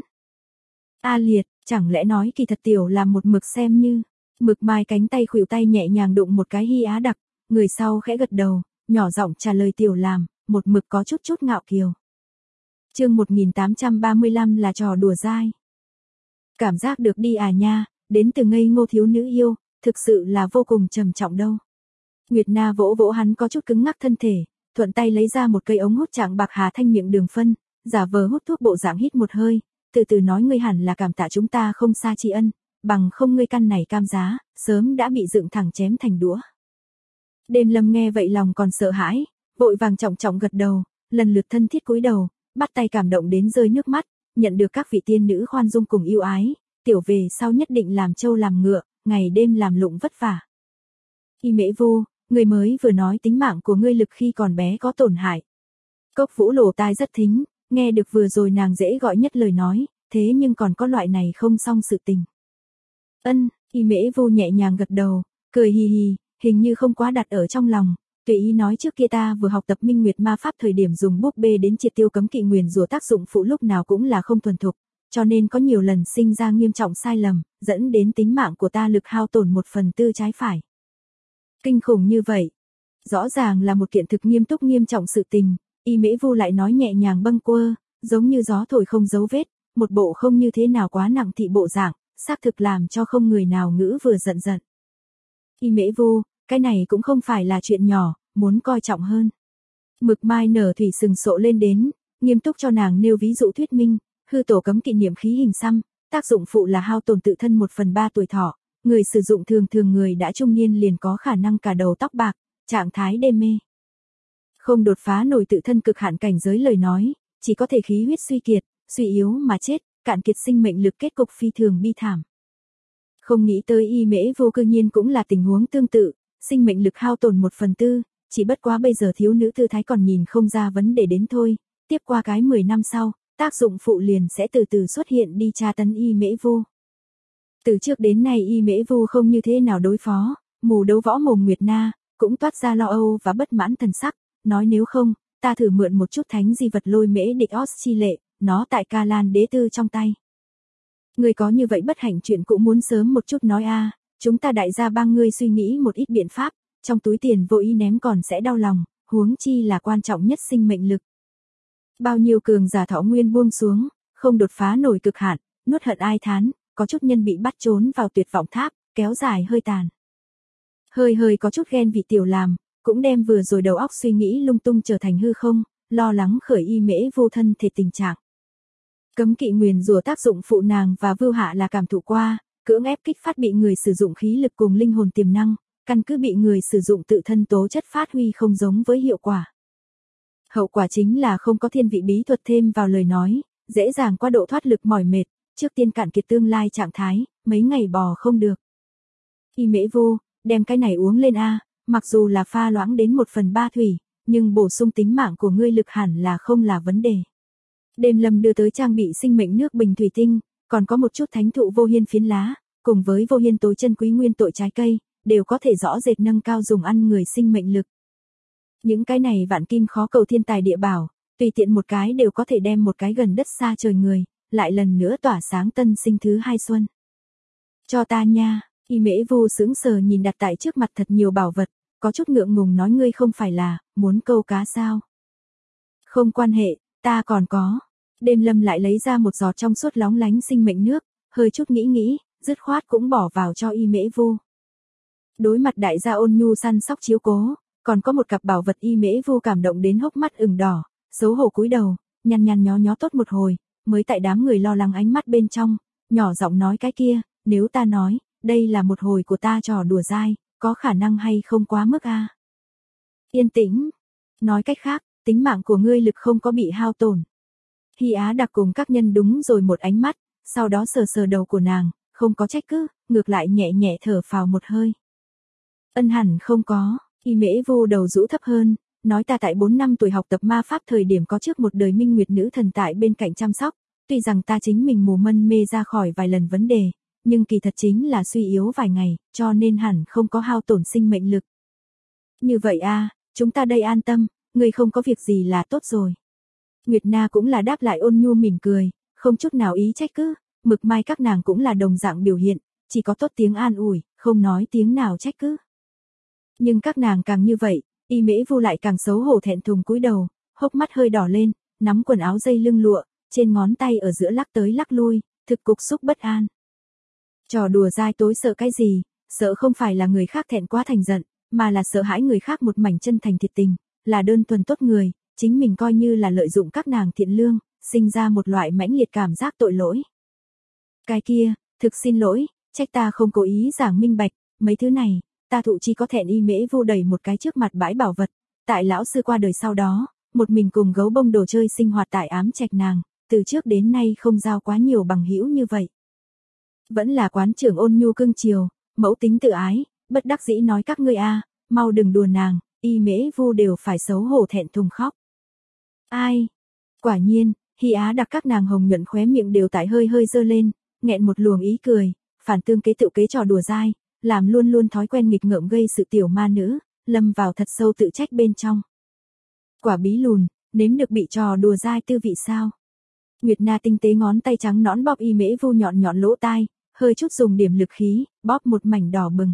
A: A liệt, chẳng lẽ nói kỳ thật tiểu làm một mực xem như, mực mai cánh tay khuỷu tay nhẹ nhàng đụng một cái hi á đặc, người sau khẽ gật đầu, nhỏ giọng trả lời tiểu làm, một mực có chút ngạo kiều. Chương 1835 là trò đùa dai. Cảm giác được đi à nha, đến từ ngây ngô thiếu nữ yêu, thực sự là vô cùng trầm trọng đâu. Nguyệt Na vỗ vỗ hắn có chút cứng ngắc thân thể, thuận tay lấy ra một cây ống hút trạng bạc hà thanh miệng đường phân, giả vờ hút thuốc bộ dạng hít một hơi, từ từ nói ngươi hẳn là cảm tạ chúng ta không xa tri ân, bằng không ngươi căn này cam giá, sớm đã bị dựng thẳng chém thành đũa. Đêm Lâm nghe vậy lòng còn sợ hãi, vội vàng trọng trọng gật đầu, lần lượt thân thiết cúi đầu, bắt tay cảm động đến rơi nước mắt, nhận được các vị tiên nữ khoan dung cùng yêu ái, tiểu về sau nhất định làm trâu làm ngựa, ngày đêm làm lụng vất vả. Y mễ vô, người mới vừa nói tính mạng của ngươi lực khi còn bé có tổn hại. Cốc Vũ lỗ tai rất thính, nghe được vừa rồi nàng dễ gọi nhất lời nói, thế nhưng còn có loại này không xong sự tình. Ân, y mễ vô nhẹ nhàng gật đầu, cười hì hì, hình như không quá đặt ở trong lòng, tùy ý nói trước kia ta vừa học tập minh nguyệt ma pháp thời điểm dùng búp bê đến triệt tiêu cấm kỵ nguyền rủa tác dụng phụ lúc nào cũng là không thuần thục, cho nên có nhiều lần sinh ra nghiêm trọng sai lầm, dẫn đến tính mạng của ta lực hao tổn 1/4 trái phải. Kinh khủng như vậy, rõ ràng là một kiện thực nghiêm túc nghiêm trọng sự tình, y mễ vô lại nói nhẹ nhàng bâng quơ, giống như gió thổi không dấu vết, một bộ không như thế nào quá nặng thị bộ dạng, xác thực làm cho không người nào ngữ vừa giận giận. Y mễ vô, cái này cũng không phải là chuyện nhỏ, muốn coi trọng hơn. Mực mai nở thủy sừng sộ lên đến, nghiêm túc cho nàng nêu ví dụ thuyết minh, hư tổ cấm kỵ niệm khí hình xăm, tác dụng phụ là hao tổn tự thân 1/3 tuổi thọ, người sử dụng thường người đã trung niên liền có khả năng cả đầu tóc bạc, trạng thái đê mê. Không đột phá nổi tự thân cực hạn cảnh giới lời nói, chỉ có thể khí huyết suy kiệt, suy yếu mà chết, cạn kiệt sinh mệnh lực kết cục phi thường bi thảm. Không nghĩ tới y mễ vô cư nhiên cũng là tình huống tương tự, sinh mệnh lực hao tổn 1/4, chỉ bất quá bây giờ thiếu nữ tư thái còn nhìn không ra vấn đề đến thôi, tiếp qua cái 10 năm sau, tác dụng phụ liền sẽ từ từ xuất hiện đi tra tấn y mễ vô. Từ trước đến nay y mễ vô không như thế nào đối phó, mù đấu võ mồm Nguyệt Na, cũng toát ra lo âu và bất mãn thần sắc, nói nếu không, ta thử mượn một chút thánh di vật lôi mễ địch Os chi lệ, nó tại Ca Lan đế tư trong tay. Người có như vậy bất hạnh chuyện cũng muốn sớm một chút nói a, chúng ta đại gia ba ngươi suy nghĩ một ít biện pháp, trong túi tiền vô ý ném còn sẽ đau lòng, huống chi là quan trọng nhất sinh mệnh lực. Bao nhiêu cường giả thọ nguyên buông xuống, không đột phá nổi cực hạn, nuốt hận ai thán, có chút nhân bị bắt trốn vào tuyệt vọng tháp, kéo dài hơi tàn. Hơi có chút ghen vị tiểu làm, cũng đem vừa rồi đầu óc suy nghĩ lung tung trở thành hư không, lo lắng khởi y mễ vô thân thể tình trạng. Cấm kỵ nguyền rủa tác dụng phụ nàng và Vưu Hạ là cảm thụ qua, cưỡng ép kích phát bị người sử dụng khí lực cùng linh hồn tiềm năng, căn cứ bị người sử dụng tự thân tố chất phát huy không giống với hiệu quả. Hậu quả chính là không có thiên vị bí thuật thêm vào lời nói, dễ dàng qua độ thoát lực mỏi mệt, trước tiên cạn kiệt tương lai trạng thái, mấy ngày bò không được. Y mễ vô, đem cái này uống lên a, mặc dù là pha loãng đến 1/3 thủy, nhưng bổ sung tính mạng của ngươi lực hẳn là không là vấn đề. Đêm Lâm đưa tới trang bị sinh mệnh nước bình thủy tinh, còn có một chút thánh thụ vô hiên phiến lá, cùng với vô hiên tối chân quý nguyên tội trái cây, đều có thể rõ rệt nâng cao dùng ăn người sinh mệnh lực. Những cái này vạn kim khó cầu thiên tài địa bảo, tùy tiện một cái đều có thể đem một cái gần đất xa trời người, lại lần nữa tỏa sáng tân sinh thứ hai xuân. Cho ta nha, Y Mễ Vu sững sờ nhìn đặt tại trước mặt thật nhiều bảo vật, có chút ngượng ngùng nói ngươi không phải là, muốn câu cá sao? Không quan hệ, ta còn có. Đêm Lâm lại lấy ra một giọt trong suốt lóng lánh sinh mệnh nước, hơi chút nghĩ, dứt khoát cũng bỏ vào cho Y Mễ Vu. Đối mặt đại gia ôn nhu săn sóc chiếu cố, còn có một cặp bảo vật Y Mễ Vu cảm động đến hốc mắt ửng đỏ, xấu hổ cúi đầu, nhăn nhó tốt một hồi, mới tại đám người lo lắng ánh mắt bên trong, nhỏ giọng nói cái kia, nếu ta nói, đây là một hồi của ta trò đùa dai, có khả năng hay không quá mức a? Yên tĩnh. Nói cách khác, tính mạng của ngươi lực không có bị hao tổn. Hy Á Đặc cùng các nhân đúng rồi một ánh mắt, sau đó sờ đầu của nàng, không có trách cứ, ngược lại nhẹ thở phào một hơi. Ân hẳn không có, Y Mễ Vu đầu rũ thấp hơn, nói ta tại 4 năm tuổi học tập ma pháp thời điểm có trước một đời minh nguyệt nữ thần tại bên cạnh chăm sóc, tuy rằng ta chính mình mù mân mê ra khỏi vài lần vấn đề, nhưng kỳ thật chính là suy yếu vài ngày, cho nên hẳn không có hao tổn sinh mệnh lực. Như vậy a, chúng ta đây an tâm, người không có việc gì là tốt rồi. Nguyệt Na cũng là đáp lại ôn nhu mỉm cười, không chút nào ý trách cứ, Mực Mai các nàng cũng là đồng dạng biểu hiện, chỉ có tốt tiếng an ủi, không nói tiếng nào trách cứ. Nhưng các nàng càng như vậy, Y Mễ Vu lại càng xấu hổ thẹn thùng cúi đầu, hốc mắt hơi đỏ lên, nắm quần áo dây lưng lụa, trên ngón tay ở giữa lắc tới lắc lui, thực cục xúc bất an. Trò đùa dai tối sợ cái gì, sợ không phải là người khác thẹn quá thành giận, mà là sợ hãi người khác một mảnh chân thành thiệt tình, là đơn thuần tốt người, chính mình coi như là lợi dụng các nàng thiện lương, sinh ra một loại mãnh liệt cảm giác tội lỗi. Cái kia, thực xin lỗi, trách ta không cố ý giảng minh bạch, mấy thứ này, ta thụ chi có thẹn. Y Mễ Vu đẩy một cái trước mặt bãi bảo vật, tại lão sư qua đời sau đó, một mình cùng gấu bông đồ chơi sinh hoạt tại ám trạch nàng, từ trước đến nay không giao quá nhiều bằng hữu như vậy. Vẫn là quán trưởng ôn nhu cưng chiều, mẫu tính tự ái, bất đắc dĩ nói các ngươi a, mau đừng đùa nàng, Y Mễ Vu đều phải xấu hổ thẹn thùng khóc. Ai? Quả nhiên, Hy Á Đặc các nàng hồng nhuận khóe miệng đều tại hơi giơ lên, nghẹn một luồng ý cười, phản tương kế tự kế trò đùa dai, làm luôn thói quen nghịch ngợm gây sự tiểu ma nữ, lâm vào thật sâu tự trách bên trong. Quả bí lùn, nếm được bị trò đùa dai tư vị sao? Nguyệt Na tinh tế ngón tay trắng nõn bóp Y Mễ Vu nhọn lỗ tai, hơi chút dùng điểm lực khí, bóp một mảnh đỏ bừng.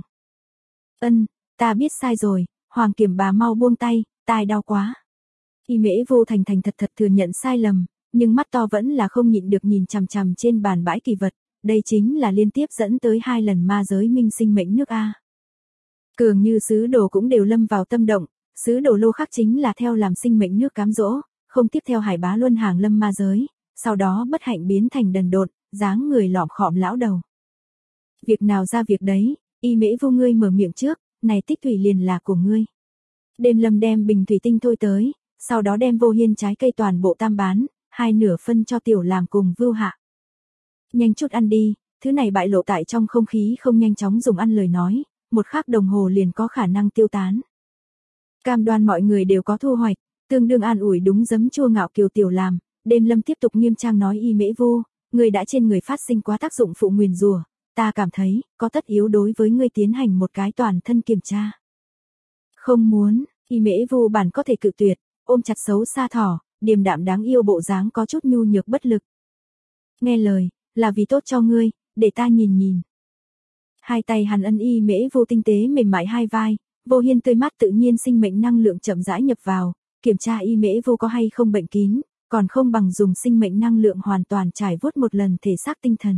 A: Ta biết sai rồi, Hoàng Kiểm bà mau buông tay, tai đau quá. Y Mễ Vu thành thật thừa nhận sai lầm, nhưng mắt to vẫn là không nhịn được nhìn chằm trên bàn bãi kỳ vật, đây chính là liên tiếp dẫn tới 2 lần ma giới minh sinh mệnh nước a. Cường như sứ đồ cũng đều lâm vào tâm động, sứ đồ Lô Khắc chính là theo làm sinh mệnh nước cám dỗ, không tiếp theo Hải Bá Luân hàng lâm ma giới, sau đó bất hạnh biến thành đần độn, dáng người lọm khọm lão đầu. Việc nào ra việc đấy, Y Mễ Vu ngươi mở miệng trước, này tích thủy liền là của ngươi. Đêm Lâm đem bình thủy tinh thôi tới, sau đó đem Vô Hiên trái cây toàn bộ tam bán, 2 nửa phân cho Tiểu Làm cùng Vưu Hạ. Nhanh chút ăn đi, thứ này bại lộ tại trong không khí không nhanh chóng dùng ăn lời nói, 1 khắc đồng hồ liền có khả năng tiêu tán. Cam đoan mọi người đều có thu hoạch, tương đương an ủi đúng giấm chua ngạo kiều Tiểu Làm, Đêm Lâm tiếp tục nghiêm trang nói Y Mễ Vu, ngươi đã trên người phát sinh quá tác dụng phụ nguyền rủa, ta cảm thấy có tất yếu đối với ngươi tiến hành một cái toàn thân kiểm tra. Không muốn, Y Mễ Vu bản có thể cự tuyệt, ôm chặt xấu xa thỏ, điềm đạm đáng yêu bộ dáng có chút nhu nhược bất lực. Nghe lời, là vì tốt cho ngươi, để ta nhìn. Hai tay hắn ân Y Mễ Vu tinh tế mềm mại hai vai, Vô Hiên tươi mát tự nhiên sinh mệnh năng lượng chậm rãi nhập vào, kiểm tra Y Mễ Vu có hay không bệnh kín, còn không bằng dùng sinh mệnh năng lượng hoàn toàn trải vuốt một lần thể xác tinh thần.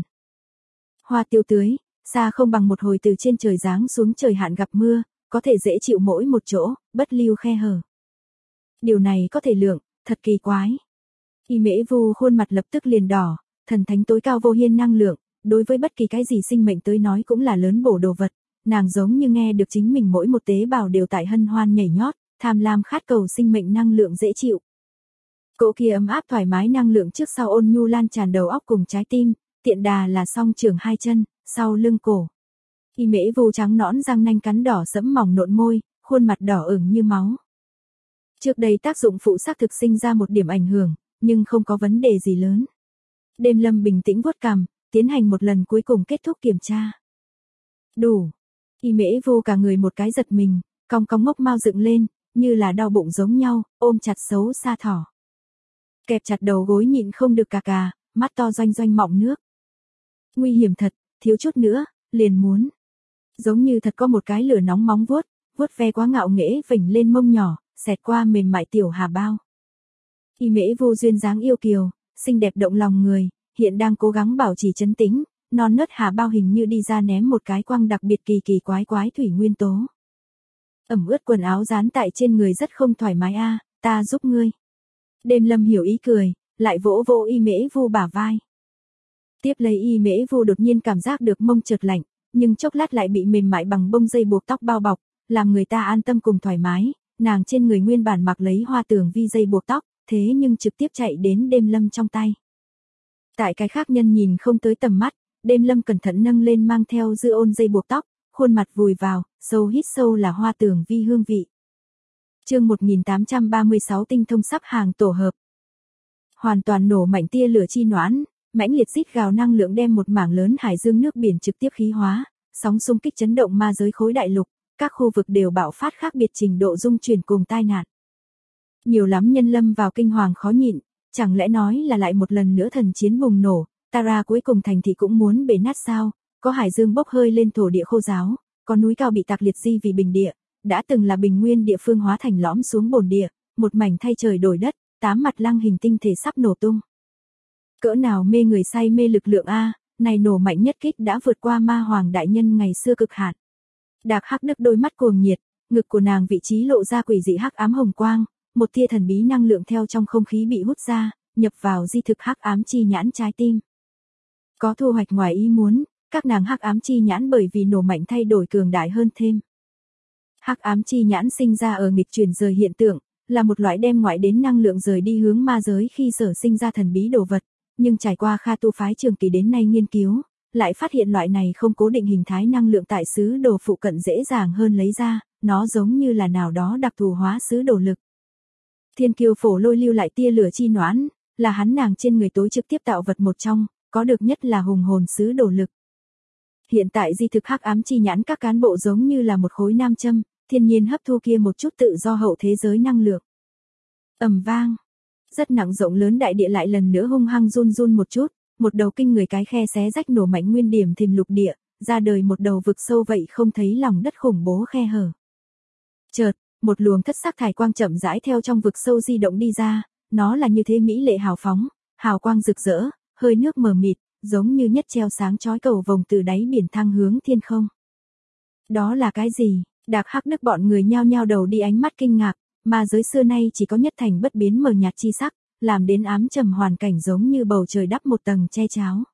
A: Hoa tiêu tưới, xa không bằng một hồi từ trên trời giáng xuống trời hạn gặp mưa, có thể dễ chịu mỗi một chỗ, bất lưu khe hở. Điều này có thể lượng, thật kỳ quái. Y Mễ Vu khuôn mặt lập tức liền đỏ, thần thánh tối cao Vô Hiên năng lượng, đối với bất kỳ cái gì sinh mệnh tới nói cũng là lớn bổ đồ vật, nàng giống như nghe được chính mình mỗi một tế bào đều tại hân hoan nhảy nhót, tham lam khát cầu sinh mệnh năng lượng dễ chịu. Cỗ kia ấm áp thoải mái năng lượng trước sau ôn nhu lan tràn đầu óc cùng trái tim, tiện đà là song trường 2 chân, sau lưng cổ. Y Mễ Vu trắng nõn răng nanh cắn đỏ sẫm mỏng nộn môi, khuôn mặt đỏ ửng như máu. Trước đây tác dụng phụ xác thực sinh ra một điểm ảnh hưởng, nhưng không có vấn đề gì lớn. Đêm Lâm bình tĩnh vuốt cằm, tiến hành một lần cuối cùng kết thúc kiểm tra. Đủ. Y Mễ Vu cả người một cái giật mình, cong ngốc mao dựng lên, như là đau bụng giống nhau, ôm chặt xấu xa thỏ. Kẹp chặt đầu gối nhịn không được cà, mắt to doanh doanh mọng nước. Nguy hiểm thật, thiếu chút nữa, liền muốn. Giống như thật có một cái lửa nóng móng vuốt, vuốt ve quá ngạo nghễ vểnh lên mông nhỏ, xẹt qua mềm mại tiểu hà bao. Y Mễ Vu duyên dáng yêu kiều, xinh đẹp động lòng người, hiện đang cố gắng bảo trì trấn tĩnh, non nớt hà bao hình như đi ra ném một cái quăng đặc biệt kỳ kỳ quái quái thủy nguyên tố. Ẩm ướt quần áo dán tại trên người rất không thoải mái a, ta giúp ngươi. Đêm Lâm hiểu ý cười, lại vỗ vỗ Y Mễ Vu bả vai. Tiếp lấy Y Mễ Vu đột nhiên cảm giác được mông chợt lạnh, nhưng chốc lát lại bị mềm mại bằng bông dây buộc tóc bao bọc, làm người ta an tâm cùng thoải mái. Nàng trên người nguyên bản mặc lấy hoa tường vi dây buộc tóc, thế nhưng trực tiếp chạy đến Đêm Lâm trong tay. Tại cái khác nhân nhìn không tới tầm mắt, Đêm Lâm cẩn thận nâng lên mang theo dư ôn dây buộc tóc, khuôn mặt vùi vào, sâu hít sâu là hoa tường vi hương vị. Chương 1836 tinh thông sắp hàng tổ hợp. Hoàn toàn nổ mạnh tia lửa chi noãn, mãnh liệt rít gào năng lượng đem một mảng lớn hải dương nước biển trực tiếp khí hóa, sóng xung kích chấn động ma giới khối đại lục, các khu vực đều bạo phát khác biệt trình độ dung chuyển cùng tai nạn. Nhiều lắm nhân lâm vào kinh hoàng khó nhịn, chẳng lẽ nói là lại một lần nữa thần chiến bùng nổ, Tara cuối cùng thành thị cũng muốn bể nát sao, có hải dương bốc hơi lên thổ địa khô ráo, có núi cao bị tạc liệt di vì bình địa, đã từng là bình nguyên địa phương hóa thành lõm xuống bồn địa, một mảnh thay trời đổi đất, 8 mặt lăng hình tinh thể sắp nổ tung. Cỡ nào mê người say mê lực lượng a, này nổ mạnh nhất kích đã vượt qua ma hoàng đại nhân ngày xưa cực hạn. Đạc Hắc Đức đôi mắt cuồng nhiệt, ngực của nàng vị trí lộ ra quỷ dị hắc ám hồng quang, một tia thần bí năng lượng theo trong không khí bị hút ra, nhập vào di thực hắc ám chi nhãn trái tim. Có thu hoạch ngoài ý muốn, các nàng hắc ám chi nhãn bởi vì nổ mạnh thay đổi cường đại hơn thêm. Hắc ám chi nhãn sinh ra ở nghịch chuyển rời hiện tượng, là một loại đem ngoại đến năng lượng rời đi hướng ma giới khi sở sinh ra thần bí đồ vật, nhưng trải qua Kha tu phái trường kỳ đến nay nghiên cứu, lại phát hiện loại này không cố định hình thái năng lượng tại xứ đồ phụ cận dễ dàng hơn lấy ra, nó giống như là nào đó đặc thù hóa xứ đồ lực. Thiên Kiêu Phổ Lôi lưu lại tia lửa chi noãn, là hắn nàng trên người tối trực tiếp tạo vật một trong, có được nhất là hùng hồn xứ đồ lực. Hiện tại di thực hắc ám chi nhãn các cán bộ giống như là một khối nam châm, thiên nhiên hấp thu kia một chút tự do hậu thế giới năng lượng. Ầm vang, rất nặng rộng lớn đại địa lại lần nữa hung hăng run run một chút, một đầu kinh người cái khe xé rách nổ mạnh nguyên điểm thềm lục địa, ra đời một đầu vực sâu vậy không thấy lòng đất khủng bố khe hở. Chợt, một luồng thất sắc thải quang chậm rãi theo trong vực sâu di động đi ra, nó là như thế mỹ lệ hào phóng, hào quang rực rỡ, hơi nước mờ mịt, giống như nhất treo sáng chói cầu vồng từ đáy biển thăng hướng thiên không. Đó là cái gì? Đạc Hắc Đức bọn người nhao nhao đầu đi ánh mắt kinh ngạc, mà giới xưa nay chỉ có nhất thành bất biến mờ nhạt chi sắc, làm đến ám trầm hoàn cảnh giống như bầu trời đắp một tầng che cháo.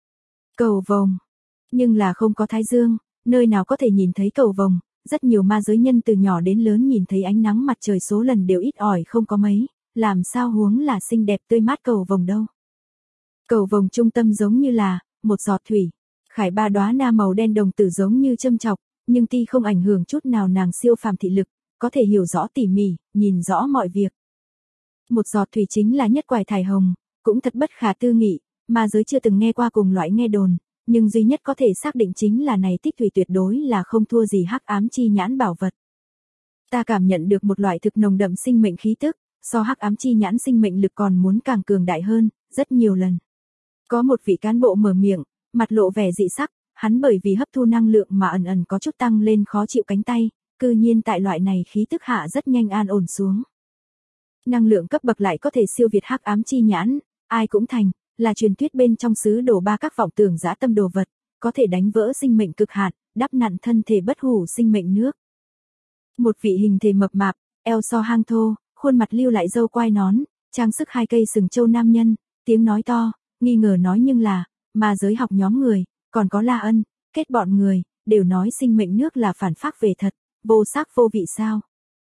A: Cầu vồng, nhưng là không có thái dương, nơi nào có thể nhìn thấy cầu vồng, rất nhiều ma giới nhân từ nhỏ đến lớn nhìn thấy ánh nắng mặt trời số lần đều ít ỏi không có mấy, làm sao huống là xinh đẹp tươi mát cầu vồng đâu. Cầu vồng trung tâm giống như là một giọt thủy, khải ba đóa na màu đen đồng tử giống như châm chọc, nhưng ti không ảnh hưởng chút nào nàng siêu phàm thị lực, có thể hiểu rõ tỉ mỉ, nhìn rõ mọi việc. Một giọt thủy chính là nhất quải thải hồng, cũng thật bất khả tư nghị, ma giới chưa từng nghe qua cùng loại nghe đồn, nhưng duy nhất có thể xác định chính là này tích thủy tuyệt đối là không thua gì hắc ám chi nhãn bảo vật. Ta cảm nhận được một loại thực nồng đậm sinh mệnh khí tức, so hắc ám chi nhãn sinh mệnh lực còn muốn càng cường đại hơn, rất nhiều lần. Có một vị cán bộ mở miệng, mặt lộ vẻ dị sắc, hắn bởi vì hấp thu năng lượng mà ẩn ẩn có chút tăng lên khó chịu cánh tay, cư nhiên tại loại này khí tức hạ rất nhanh an ổn xuống. Năng lượng cấp bậc lại có thể siêu việt hắc ám chi nhãn, ai cũng thành, là truyền thuyết bên trong xứ đồ ba các vọng tưởng dã tâm đồ vật, có thể đánh vỡ sinh mệnh cực hạn, đắp nặn thân thể bất hủ sinh mệnh nước. Một vị hình thể mập mạp, eo so hang thô, khuôn mặt lưu lại râu quai nón, trang sức 2 cây sừng châu nam nhân, tiếng nói to, nghi ngờ nói nhưng là, ma giới học nhóm người, còn có La Ân, kết bọn người, đều nói sinh mệnh nước là phản phác về thật, vô sắc vô vị sao.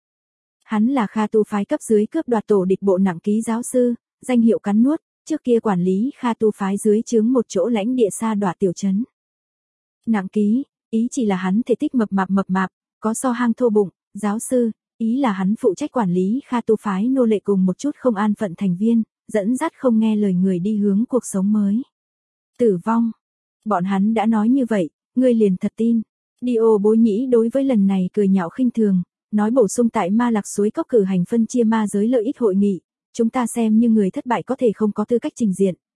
A: Hắn là Kha tu phái cấp dưới cướp đoạt tổ địch bộ nặng ký giáo sư, danh hiệu cắn nuốt, trước kia quản lý Kha tu phái dưới trướng một chỗ lãnh địa xa đoạt tiểu trấn. Nặng ký, ý chỉ là hắn thể tích mập mạp, có so hang thô bụng, giáo sư, ý là hắn phụ trách quản lý Kha tu phái nô lệ cùng một chút không an phận thành viên, dẫn dắt không nghe lời người đi hướng cuộc sống mới. Tử vong. Bọn hắn đã nói như vậy, ngươi liền thật tin. Dio Bối Nhĩ đối với lần này cười nhạo khinh thường, nói bổ sung tại Ma Lạc suối cốc cử hành phân chia ma giới lợi ích hội nghị, chúng ta xem như người thất bại có thể không có tư cách trình diện,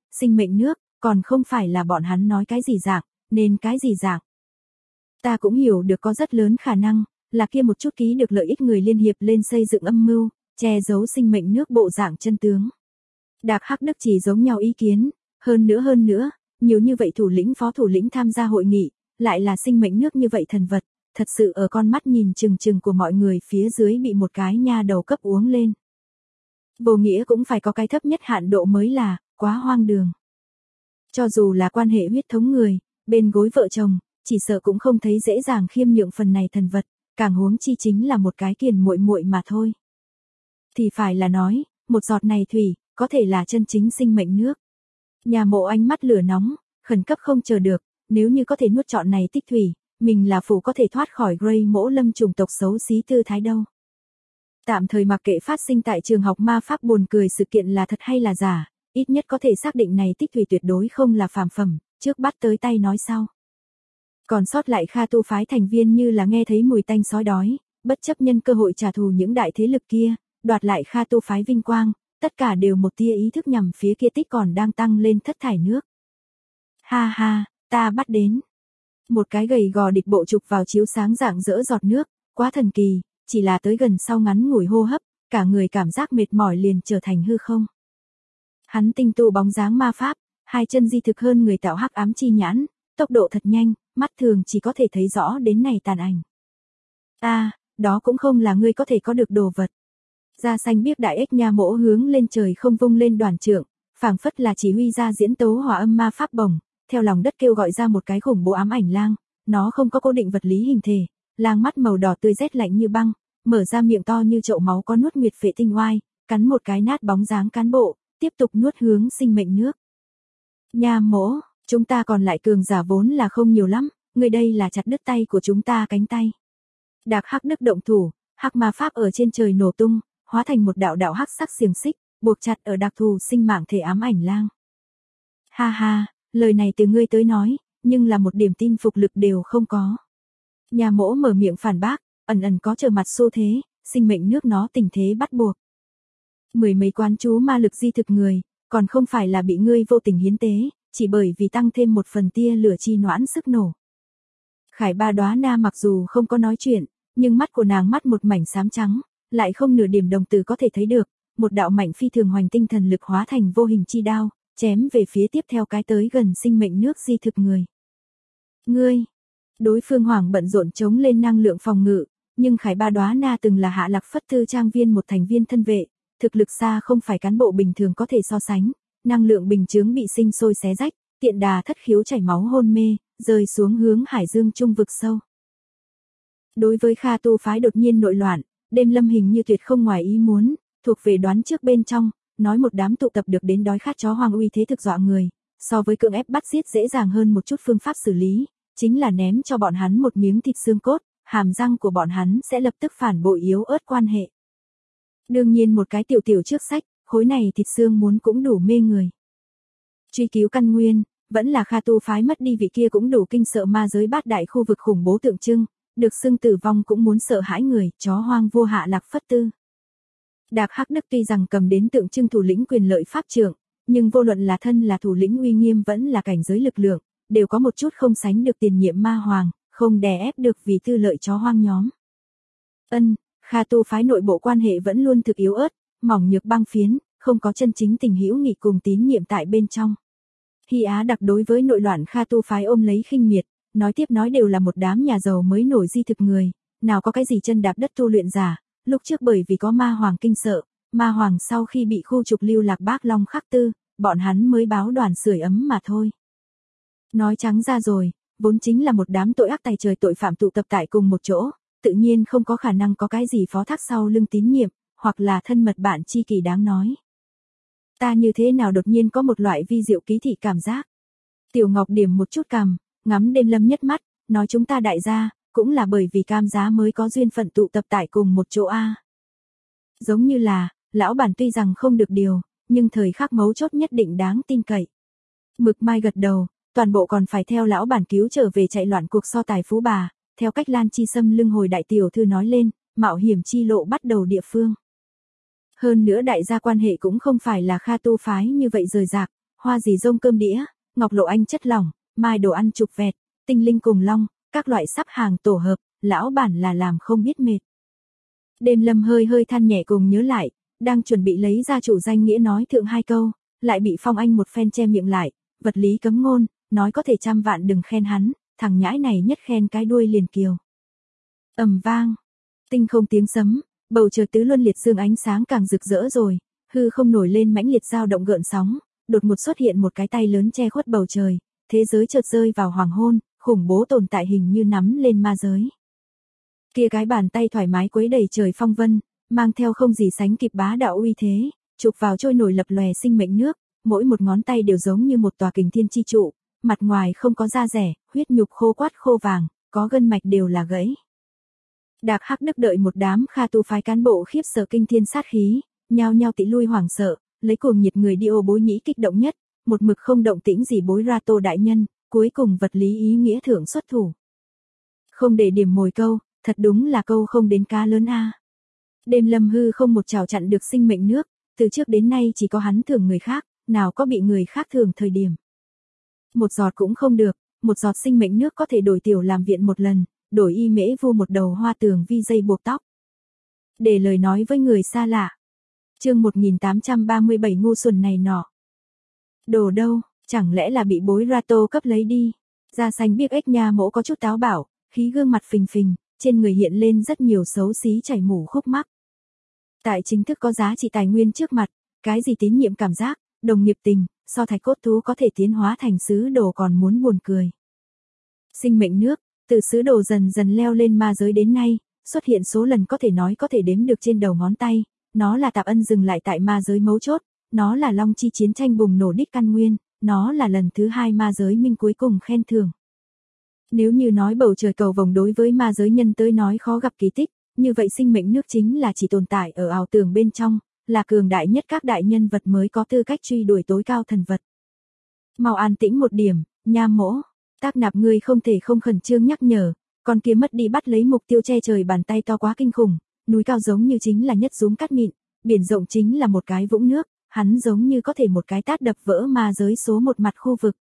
A: sinh mệnh nước, còn không phải là bọn hắn nói cái gì dạng, nên cái gì dạng. Ta cũng hiểu được có rất lớn khả năng, là kia một chút ký được lợi ích người liên hiệp lên xây dựng âm mưu, che giấu sinh mệnh nước bộ dạng chân tướng. Đạc Hắc Đức chỉ giống nhau ý kiến, hơn nữa, nhiều như vậy thủ lĩnh phó thủ lĩnh tham gia hội nghị, lại là sinh mệnh nước như vậy thần vật, thật sự ở con mắt nhìn chừng của mọi người phía dưới bị một cái nha đầu cấp uống lên. Vô nghĩa cũng phải có cái thấp nhất hạn độ mới là, quá hoang đường. Cho dù là quan hệ huyết thống người, bên gối vợ chồng, chỉ sợ cũng không thấy dễ dàng khiêm nhượng phần này thần vật, càng huống chi chính là một cái kiền muội muội mà thôi. Thì phải là nói, một giọt này thủy, có thể là chân chính sinh mệnh nước. Nhà Mộ ánh mắt lửa nóng, khẩn cấp không chờ được, nếu như có thể nuốt trọn này tích thủy, mình là phụ có thể thoát khỏi Grey Mỗ Lâm chủng tộc xấu xí tư thái đâu. Tạm thời mặc kệ phát sinh tại trường học ma pháp buồn cười sự kiện là thật hay là giả, ít nhất có thể xác định này tích thủy tuyệt đối không là phàm phẩm, trước bắt tới tay nói sau. Còn sót lại Kha tu phái thành viên như là nghe thấy mùi tanh sói đói, bất chấp nhân cơ hội trả thù những đại thế lực kia, đoạt lại Kha tu phái vinh quang, tất cả đều một tia ý thức nhằm phía kia tích còn đang tăng lên thất thải nước. Ha ha, ta bắt đến. Một cái gầy gò địch bộ trục vào chiếu sáng rạng rỡ giọt nước, quá thần kỳ, chỉ là tới gần sau ngắn ngủi hô hấp, cả người cảm giác mệt mỏi liền trở thành hư không. Hắn tinh tu bóng dáng ma pháp, hai chân di thực hơn người tạo hắc ám chi nhãn, tốc độ thật nhanh, mắt thường chỉ có thể thấy rõ đến này tàn ảnh. Đó cũng không là ngươi có thể có được đồ vật. Da xanh biếc đại ếch nha mỗ hướng lên trời không vung lên đoàn trượng, phảng phất là chỉ huy ra diễn tấu hòa âm ma pháp bổng, theo lòng đất kêu gọi ra một cái khủng bố ám ảnh lang, nó không có cố định vật lý hình thể, lang mắt màu đỏ tươi rét lạnh như băng, mở ra miệng to như chậu máu có nuốt nguyệt phệ tinh oai, cắn một cái nát bóng dáng cán bộ, tiếp tục nuốt hướng sinh mệnh nước. Nha mỗ, chúng ta còn lại cường giả vốn là không nhiều lắm, người đây là chặt đứt tay của chúng ta cánh tay. Đạc Hắc Đức động thủ, hắc ma pháp ở trên trời nổ tung, hóa thành một đạo đạo hắc sắc xiềng xích, buộc chặt ở đặc thù sinh mạng thể ám ảnh lang. Ha ha, lời này từ ngươi tới nói, nhưng là một điểm tin phục lực đều không có. Nhà Mỗ mở miệng phản bác, ẩn có trở mặt xu thế, sinh mệnh nước nó tình thế bắt buộc. Mười mấy quán chú ma lực di thực người, còn không phải là bị ngươi vô tình hiến tế, chỉ bởi vì tăng thêm một phần tia lửa chi noãn sức nổ. Khải Ba Đóa Na mặc dù không có nói chuyện, nhưng mắt của nàng mắt một mảnh xám trắng, lại không nửa điểm đồng tử có thể thấy được, một đạo mạnh phi thường hoành tinh thần lực hóa thành vô hình chi đao, chém về phía tiếp theo cái tới gần sinh mệnh nước di thực người. Ngươi, đối phương hoảng bận rộn chống lên năng lượng phòng ngự, nhưng Khải Ba Đóa Na từng là Hạ Lạc Phất Tư trang viên một thành viên thân vệ, thực lực xa không phải cán bộ bình thường có thể so sánh, năng lượng bình chướng bị sinh sôi xé rách, tiện đà thất khiếu chảy máu hôn mê, rơi xuống hướng hải dương trung vực sâu. Đối với Kha tu phái đột nhiên nội loạn, Đêm Lâm hình như tuyệt không ngoài ý muốn, thuộc về đoán trước bên trong, nói một đám tụ tập được đến đói khát chó hoang uy thế thực dọa người, so với cưỡng ép bắt giết dễ dàng hơn một chút phương pháp xử lý, chính là ném cho bọn hắn một miếng thịt xương cốt, hàm răng của bọn hắn sẽ lập tức phản bội yếu ớt quan hệ. Đương nhiên một cái tiểu trước sách, khối này thịt xương muốn cũng đủ mê người. Truy cứu căn nguyên, vẫn là Kha tu phái mất đi vị kia cũng đủ kinh sợ ma giới bát đại khu vực khủng bố tượng trưng, được xưng tử vong cũng muốn sợ hãi người, chó hoang vua Hạ Lạc Phất Tư. Đạc Hắc Đức tuy rằng cầm đến tượng trưng thủ lĩnh quyền lợi pháp trượng, nhưng vô luận là thân là thủ lĩnh uy nghiêm vẫn là cảnh giới lực lượng, đều có một chút không sánh được tiền nhiệm ma hoàng, không đè ép được vì tư lợi chó hoang nhóm. Kha tu phái nội bộ quan hệ vẫn luôn thực yếu ớt, mỏng nhược băng phiến, không có chân chính tình hữu nghị cùng tín nhiệm tại bên trong. Hy Á Đặc đối với nội loạn Kha tu phái ôm lấy khinh miệt, nói tiếp nói đều là một đám nhà giàu mới nổi di thực người, nào có cái gì chân đạp đất tu luyện giả, lúc trước bởi vì có ma hoàng kinh sợ, ma hoàng sau khi bị khu trục lưu lạc Bác Long Khắc Tư, bọn hắn mới báo đoàn sưởi ấm mà thôi. Nói trắng ra rồi, vốn chính là một đám tội ác tày trời tội phạm tụ tập tại cùng một chỗ, tự nhiên không có khả năng có cái gì phó thác sau lưng tín nhiệm, hoặc là thân mật bạn tri kỷ đáng nói. Ta như thế nào đột nhiên có một loại vi diệu ký thị cảm giác. Tiểu Ngọc điểm một chút cằm, ngắm Đêm Lâm nhất mắt, nói chúng ta đại gia, cũng là bởi vì cam giá mới có duyên phận tụ tập tại cùng một chỗ a. Giống như là, lão bản tuy rằng không được điều, nhưng thời khắc mấu chốt nhất định đáng tin cậy. Mực Mai gật đầu, toàn bộ còn phải theo lão bản cứu trở về chạy loạn cuộc so tài phú bà, theo cách Lan Chi Sâm lưng hồi đại tiểu thư nói lên, mạo hiểm chi lộ bắt đầu địa phương. Hơn nữa đại gia quan hệ cũng không phải là Kha tu phái như vậy rời rạc, hoa dì rông cơm đĩa, ngọc lộ anh chất lỏng, mai đồ ăn trục vẹt, tinh linh cùng long, các loại sắp hàng tổ hợp, lão bản là làm không biết mệt. Đêm Lâm hơi hơi than nhẹ cùng nhớ lại, đang chuẩn bị lấy ra chủ danh nghĩa nói thượng hai câu, lại bị Phong Anh một phen che miệng lại, vật lý cấm ngôn, nói có thể trăm vạn đừng khen hắn, thằng nhãi này nhất khen cái đuôi liền kiều. Ầm vang, tinh không tiếng sấm, bầu trời tứ luân liệt dương ánh sáng càng rực rỡ rồi, hư không nổi lên mãnh liệt dao động gợn sóng, đột ngột xuất hiện một cái tay lớn che khuất bầu trời, thế giới chợt rơi vào hoàng hôn, khủng bố tồn tại hình như nắm lên ma giới. Kia cái bàn tay thoải mái quấy đầy trời phong vân, mang theo không gì sánh kịp bá đạo uy thế, chụp vào trôi nổi lập lòe sinh mệnh nước, mỗi một ngón tay đều giống như một tòa kình thiên chi trụ, mặt ngoài không có da rẻ, huyết nhục khô quắt khô vàng, có gân mạch đều là gãy. Đạc Hắc Đức đợi một đám Kha tu phái cán bộ khiếp sợ kinh thiên sát khí, nhao nhao tị lui hoảng sợ, lấy cuồng nhiệt người đi ô Bối Nhĩ kích động nhất, một mực không động tĩnh gì Bối Ra Tô đại nhân, cuối cùng vật lý ý nghĩa thượng xuất thủ. Không để điểm mồi câu, thật đúng là câu không đến cá lớn a. Đêm Lâm hư không một trảo chặn được sinh mệnh nước, từ trước đến nay chỉ có hắn thưởng người khác, nào có bị người khác thưởng thời điểm. Một giọt cũng không được, một giọt sinh mệnh nước có thể đổi tiểu làm viện một lần, đổi y mễ vu một đầu hoa tường vi dây buộc tóc. Để lời nói với người xa lạ. Chương 1837 ngu xuẩn này nọ. Đồ đâu, chẳng lẽ là bị Bối Ra Tô cấp lấy đi. Da xanh biếc ếch nha mỗ có chút táo bảo, khí gương mặt phình phình, trên người hiện lên rất nhiều xấu xí chảy mủ khúc mắc. Tại chính thức có giá trị tài nguyên trước mặt, cái gì tín nhiệm cảm giác, đồng nghiệp tình, so thạch cốt thú có thể tiến hóa thành sứ đồ còn muốn buồn cười. Sinh mệnh nước, từ sứ đồ dần dần leo lên ma giới đến nay, xuất hiện số lần có thể nói có thể đếm được trên đầu ngón tay, nó là Tạp Ân dừng lại tại ma giới mấu chốt, nó là Long Chi chiến tranh bùng nổ đích căn nguyên, nó là lần thứ 2 ma giới minh cuối cùng khen thưởng. Nếu như nói bầu trời cầu vồng đối với ma giới nhân tới nói khó gặp kỳ tích, như vậy sinh mệnh nước chính là chỉ tồn tại ở ảo tưởng bên trong, là cường đại nhất các đại nhân vật mới có tư cách truy đuổi tối cao thần vật. Mau an tĩnh một điểm, nha mỗ, Tác Nạp ngươi không thể không khẩn trương nhắc nhở, con kia mất đi bắt lấy mục tiêu che trời bàn tay to quá kinh khủng, núi cao giống như chính là nhất dúm cát mịn, biển rộng chính là một cái vũng nước, hắn giống như có thể một cái tát đập vỡ ma giới số một mặt khu vực.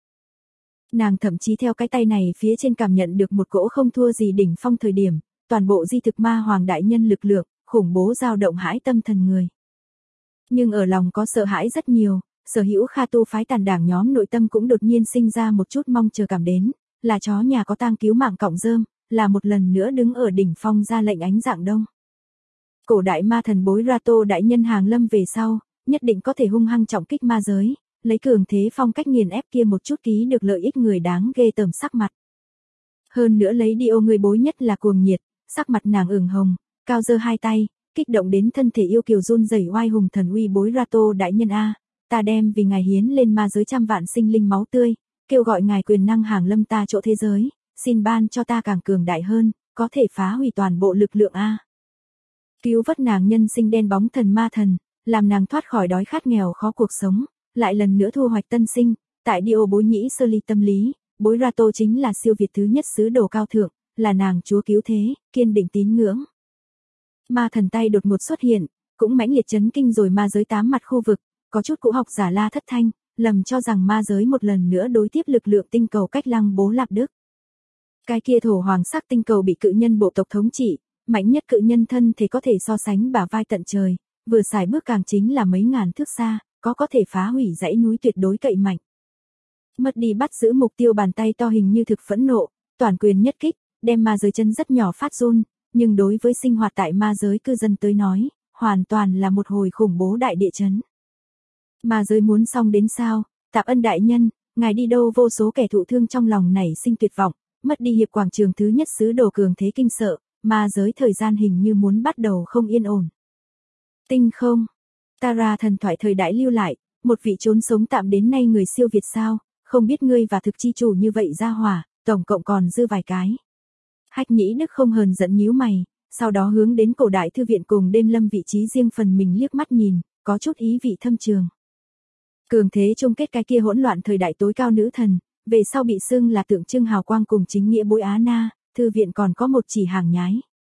A: Nàng thậm chí theo cái tay này phía trên cảm nhận được một cỗ không thua gì đỉnh phong thời điểm, toàn bộ di thực ma hoàng đại nhân lực lượng, khủng bố dao động hãi tâm thần người. Nhưng ở lòng có sợ hãi rất nhiều, sở hữu Kha tu phái tàn đảng nhóm nội tâm cũng đột nhiên sinh ra một chút mong chờ cảm đến, là chó nhà có tang cứu mạng cọng rơm, là một lần nữa đứng ở đỉnh phong ra lệnh ánh dạng đông. Cổ đại ma thần Bối Ra Tô đại nhân hàng lâm về sau, nhất định có thể hung hăng trọng kích ma giới, lấy cường thế phong cách nghiền ép kia một chút ký được lợi ích người đáng ghê tởm sắc mặt. Hơn nữa lấy đi ô người Bối nhất là cuồng nhiệt, sắc mặt nàng ửng hồng, cao giơ hai tay, kích động đến thân thể yêu kiều run rẩy oai hùng thần uy Bối Ra Tô đại nhân a, ta đem vì ngài hiến lên ma giới trăm vạn sinh linh máu tươi, kêu gọi ngài quyền năng hàng lâm ta chỗ thế giới, xin ban cho ta càng cường đại hơn, có thể phá hủy toàn bộ lực lượng a. Cứu vớt nàng nhân sinh đen bóng thần ma thần, làm nàng thoát khỏi đói khát nghèo khó cuộc sống, lại lần nữa thu hoạch tân sinh, tại Dio Bối Nhĩ sơ ly tâm lý, Bối Ra Tô chính là siêu việt thứ nhất sứ đồ cao thượng, là nàng chúa cứu thế, kiên định tín ngưỡng. Ma thần tay đột ngột xuất hiện, cũng mãnh liệt chấn kinh rồi ma giới 8 mặt khu vực, có chút cũ học giả la thất thanh, lầm cho rằng ma giới một lần nữa đối tiếp lực lượng tinh cầu cách Lăng Bố Lạp Đức. Cái kia thổ hoàng sắc tinh cầu bị cự nhân bộ tộc thống trị, mạnh nhất cự nhân thân thể có thể so sánh bả vai tận trời, vừa xài bước càng chính là mấy ngàn thước xa, có thể phá hủy dãy núi tuyệt đối cậy mạnh. Mất đi bắt giữ mục tiêu bàn tay to hình như thực phẫn nộ, toàn quyền nhất kích, đem ma giới chân rất nhỏ phát run, nhưng đối với sinh hoạt tại ma giới cư dân tới nói, hoàn toàn là một hồi khủng bố đại địa chấn. Ma giới muốn xong đến sao, Tạp Ân đại nhân, ngài đi đâu? Vô số kẻ thụ thương trong lòng nảy sinh tuyệt vọng, mất đi hiệp quảng trường thứ nhất sứ đồ cường thế kinh sợ, ma giới thời gian hình như muốn bắt đầu không yên ổn. Tinh không, Tara thần thoại thời đại lưu lại, một vị trốn sống tạm đến nay người siêu việt sao, không biết ngươi và thực chi chủ như vậy ra hỏa, tổng cộng còn dư vài cái. Hách Nhĩ Đức không hờn giận nhíu mày, sau đó hướng đến cổ đại thư viện cùng Đêm Lâm vị trí riêng phần mình liếc mắt nhìn, có chút ý vị thâm trường. Cường thế chung kết cái kia hỗn loạn thời đại tối cao nữ thần, về sau bị xưng là tượng trưng hào quang cùng chính nghĩa Bối Á Na, thư viện còn có một chỉ hàng nhái.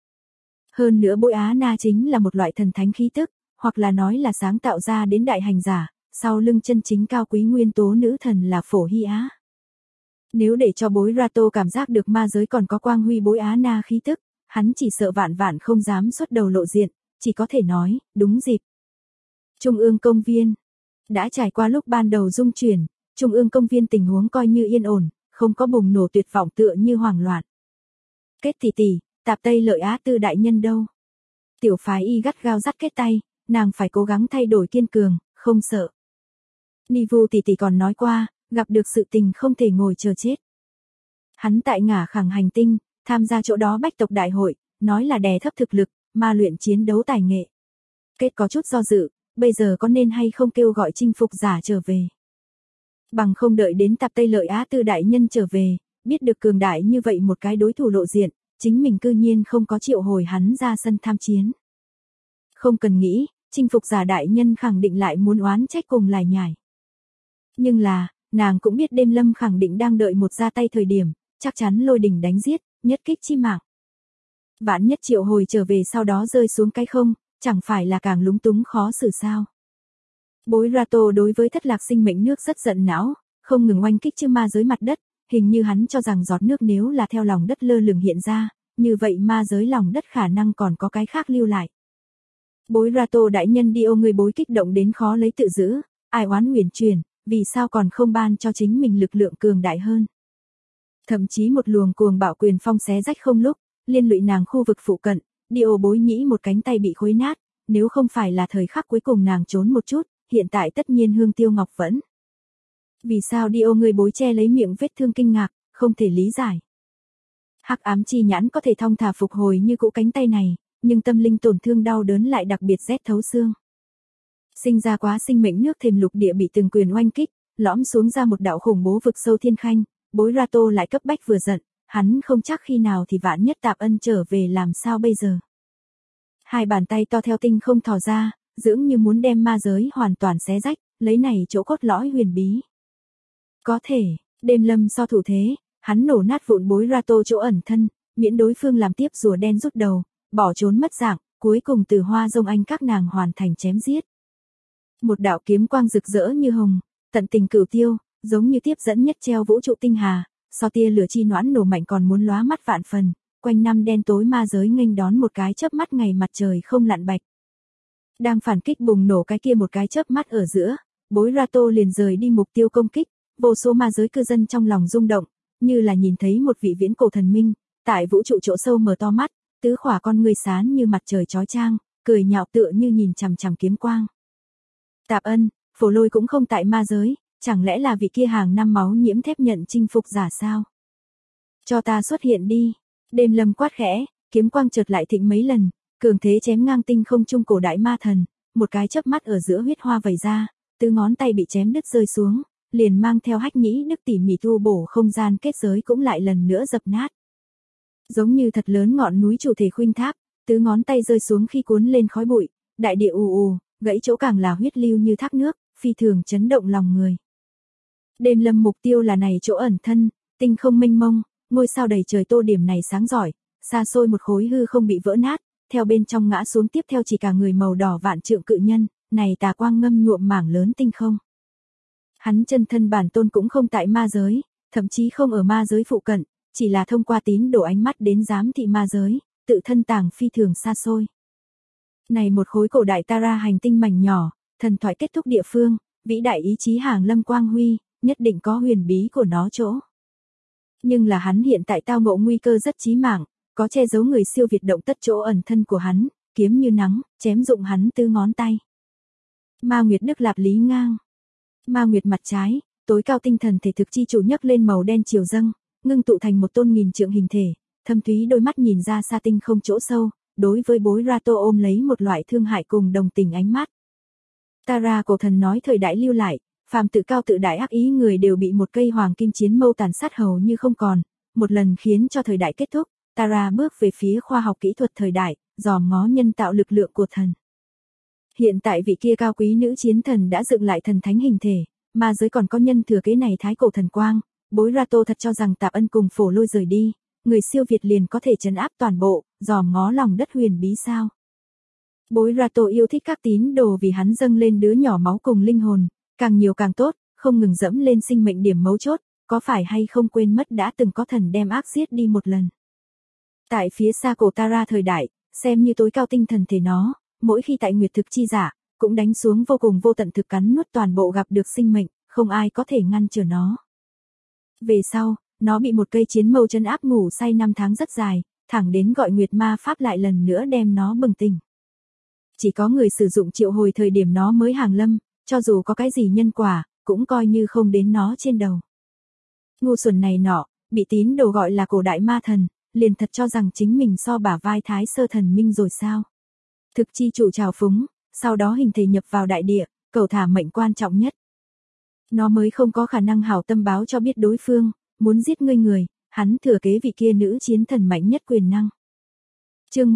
A: Hơn nữa Bối Á Na chính là một loại thần thánh khí tức, hoặc là nói là sáng tạo ra đến đại hành giả, sau lưng chân chính cao quý nguyên tố nữ thần là Phổ Hy Á. Nếu để cho Bối Rato cảm giác được ma giới còn có quang huy Bối Á Na khí tức, hắn chỉ sợ vạn vạn không dám xuất đầu lộ diện, chỉ có thể nói, đúng dịp. Trung ương công viên. Đã trải qua lúc ban đầu dung chuyển, Trung ương công viên tình huống coi như yên ổn, không có bùng nổ tuyệt vọng tựa như hoảng loạn. Kết tỷ, Tạp Tây Lợi Á Tư đại nhân đâu? Tiểu phái y gắt gao dắt kết tay, nàng phải cố gắng thay đổi kiên cường, không sợ. Nivu tỷ còn nói qua, gặp được sự tình không thể ngồi chờ chết. Hắn tại Ngả Khẳng hành tinh, tham gia chỗ đó bách tộc đại hội, nói là đè thấp thực lực, ma luyện chiến đấu tài nghệ. Kết có chút do dự, bây giờ có nên hay không kêu gọi chinh phục giả trở về. Bằng không đợi đến Tạp Tây Lợi Á Tư đại nhân trở về, biết được cường đại như vậy một cái đối thủ lộ diện, chính mình cư nhiên không có triệu hồi hắn ra sân tham chiến. Không cần nghĩ, chinh phục giả đại nhân khẳng định lại muốn oán trách cùng lải nhải. Nhưng là, nàng cũng biết đêm lâm khẳng định đang đợi một ra tay thời điểm, chắc chắn lôi đỉnh đánh giết, nhất kích chi mạng. Vạn nhất triệu hồi trở về sau đó rơi xuống cái không, chẳng phải là càng lúng túng khó xử sao. Bối Rato đối với thất lạc sinh mệnh nước rất giận não, không ngừng oanh kích chư ma giới mặt đất, hình như hắn cho rằng giọt nước nếu là theo lòng đất lơ lửng hiện ra, như vậy ma giới lòng đất khả năng còn có cái khác lưu lại. Bối Rato đại nhân đi ô người bối kích động đến khó lấy tự giữ, ai oán huyền truyền, vì sao còn không ban cho chính mình lực lượng cường đại hơn. Thậm chí một luồng cuồng bạo quyền phong xé rách không lúc, liên lụy nàng khu vực phụ cận, đi ô bối nhĩ một cánh tay bị khối nát, nếu không phải là thời khắc cuối cùng nàng trốn một chút, hiện tại tất nhiên hương tiêu ngọc vẫn. Vì sao đi ô người bối che lấy miệng vết thương kinh ngạc, không thể lý giải. Hắc ám chi nhãn có thể thong thả phục hồi như cũ cánh tay này, nhưng tâm linh tổn thương đau đớn lại đặc biệt rét thấu xương. Sinh ra quá sinh mệnh nước thềm lục địa bị từng quyền oanh kích, lõm xuống ra một đạo khủng bố vực sâu thiên khanh, Bối Rato lại cấp bách vừa giận, hắn không chắc khi nào thì vạn nhất Tạp Ân trở về làm sao bây giờ. Hai bàn tay to theo tinh không thò ra, dưỡng như muốn đem ma giới hoàn toàn xé rách, lấy này chỗ cốt lõi huyền bí. Có thể, đêm lâm so thủ thế, hắn nổ nát vụn Bối Rato chỗ ẩn thân, miễn đối phương làm tiếp rùa đen rút đầu, bỏ trốn mất dạng, cuối cùng từ hoa rông anh các nàng hoàn thành chém giết. Một đạo kiếm quang rực rỡ như hồng, tận tình cửu tiêu, giống như tiếp dẫn nhất treo vũ trụ tinh hà, so tia lửa chi noãn nổ mạnh còn muốn lóa mắt vạn phần, quanh năm đen tối ma giới nghênh đón một cái chớp mắt ngày mặt trời không lặn bạch. Đang phản kích bùng nổ cái kia một cái chớp mắt ở giữa, Bối Rato liền rời đi mục tiêu công kích, vô số ma giới cư dân trong lòng rung động, như là nhìn thấy một vị viễn cổ thần minh, tại vũ trụ chỗ sâu mở to mắt, tứ khỏa con người sáng như mặt trời chói chang, cười nhạo tựa như nhìn chằm chằm kiếm quang. Tạp Ân, Phổ Lôi cũng không tại ma giới, chẳng lẽ là vị kia hàng năm máu nhiễm thép nhận chinh phục giả sao? Cho ta xuất hiện đi. Đêm lâm quát khẽ, kiếm quang chợt lại thịnh mấy lần, cường thế chém ngang tinh không trung cổ đại ma thần, một cái chớp mắt ở giữa huyết hoa vẩy ra, tứ ngón tay bị chém đứt rơi xuống, liền mang theo hách nhĩ đức tỉ mỉ tu bổ không gian kết giới cũng lại lần nữa dập nát. Giống như thật lớn ngọn núi chủ thể khuynh tháp, tứ ngón tay rơi xuống khi cuốn lên khói bụi, đại địa ù ù, gãy chỗ càng là huyết lưu như thác nước, phi thường chấn động lòng người. Đêm lâm mục tiêu là này chỗ ẩn thân, tinh không mênh mông, ngôi sao đầy trời tô điểm này sáng giỏi, xa xôi một khối hư không bị vỡ nát, theo bên trong ngã xuống tiếp theo chỉ cả người màu đỏ vạn trượng cự nhân, này tà quang ngâm nhuộm mảng lớn tinh không. Hắn chân thân bản tôn cũng không tại ma giới, thậm chí không ở ma giới phụ cận, chỉ là thông qua tín đồ ánh mắt đến giám thị ma giới, tự thân tàng phi thường xa xôi. Này một khối cổ đại Tara hành tinh mảnh nhỏ, thần thoại kết thúc địa phương, vĩ đại ý chí hàng lâm quang huy, nhất định có huyền bí của nó chỗ. Nhưng là hắn hiện tại tao ngộ nguy cơ rất chí mạng, có che giấu người siêu việt động tất chỗ ẩn thân của hắn, kiếm như nắng, chém dụng hắn tứ ngón tay. Ma Nguyệt Đức Lạp Lý ngang. Ma Nguyệt mặt trái, tối cao tinh thần thể thực chi chủ nhấc lên màu đen chiều dâng, ngưng tụ thành một tôn nghìn trượng hình thể, thâm thúy đôi mắt nhìn ra xa tinh không chỗ sâu, đối với Bối Rato ôm lấy một loại thương hại cùng đồng tình ánh mắt. Tara cổ thần nói thời đại lưu lại, phàm tự cao tự đại ác ý người đều bị một cây hoàng kim chiến mâu tàn sát hầu như không còn, một lần khiến cho thời đại kết thúc, Tara bước về phía khoa học kỹ thuật thời đại, dòm ngó nhân tạo lực lượng của thần. Hiện tại vị kia cao quý nữ chiến thần đã dựng lại thần thánh hình thể, mà giới còn có nhân thừa kế này thái cổ thần quang, Bối Rato thật cho rằng Tạp Ân cùng Phổ Lôi rời đi, người siêu việt liền có thể trấn áp toàn bộ, dòm ngó lòng đất huyền bí sao? Bối Rato yêu thích các tín đồ vì hắn dâng lên đứa nhỏ máu cùng linh hồn, Càng nhiều càng tốt, không ngừng dẫm lên sinh mệnh điểm mấu chốt, có phải hay không quên mất đã từng có thần đem ác giết đi một lần. Tại phía xa cổ Tara thời đại, xem như tối cao tinh thần thể nó, mỗi khi tại nguyệt thực chi giả, cũng đánh xuống vô cùng vô tận thực cắn nuốt toàn bộ gặp được sinh mệnh, không ai có thể ngăn trở nó. Về sau, nó bị một cây chiến mâu trấn áp ngủ say 5 tháng rất dài, thẳng đến gọi nguyệt ma pháp lại lần nữa đem nó bừng tỉnh. Chỉ có người sử dụng triệu hồi thời điểm nó mới hàng lâm, cho dù có cái gì nhân quả, cũng coi như không đến nó trên đầu. Ngu xuẩn này nọ, bị tín đồ gọi là cổ đại ma thần, liền thật cho rằng chính mình so bả vai thái sơ thần minh rồi sao. Thực chi chủ trào phúng, sau đó hình thể nhập vào đại địa, cầu thả mệnh quan trọng nhất. Nó mới không có khả năng hảo tâm báo cho biết đối phương, muốn giết người, hắn thừa kế vị kia nữ chiến thần mạnh nhất quyền năng. Chương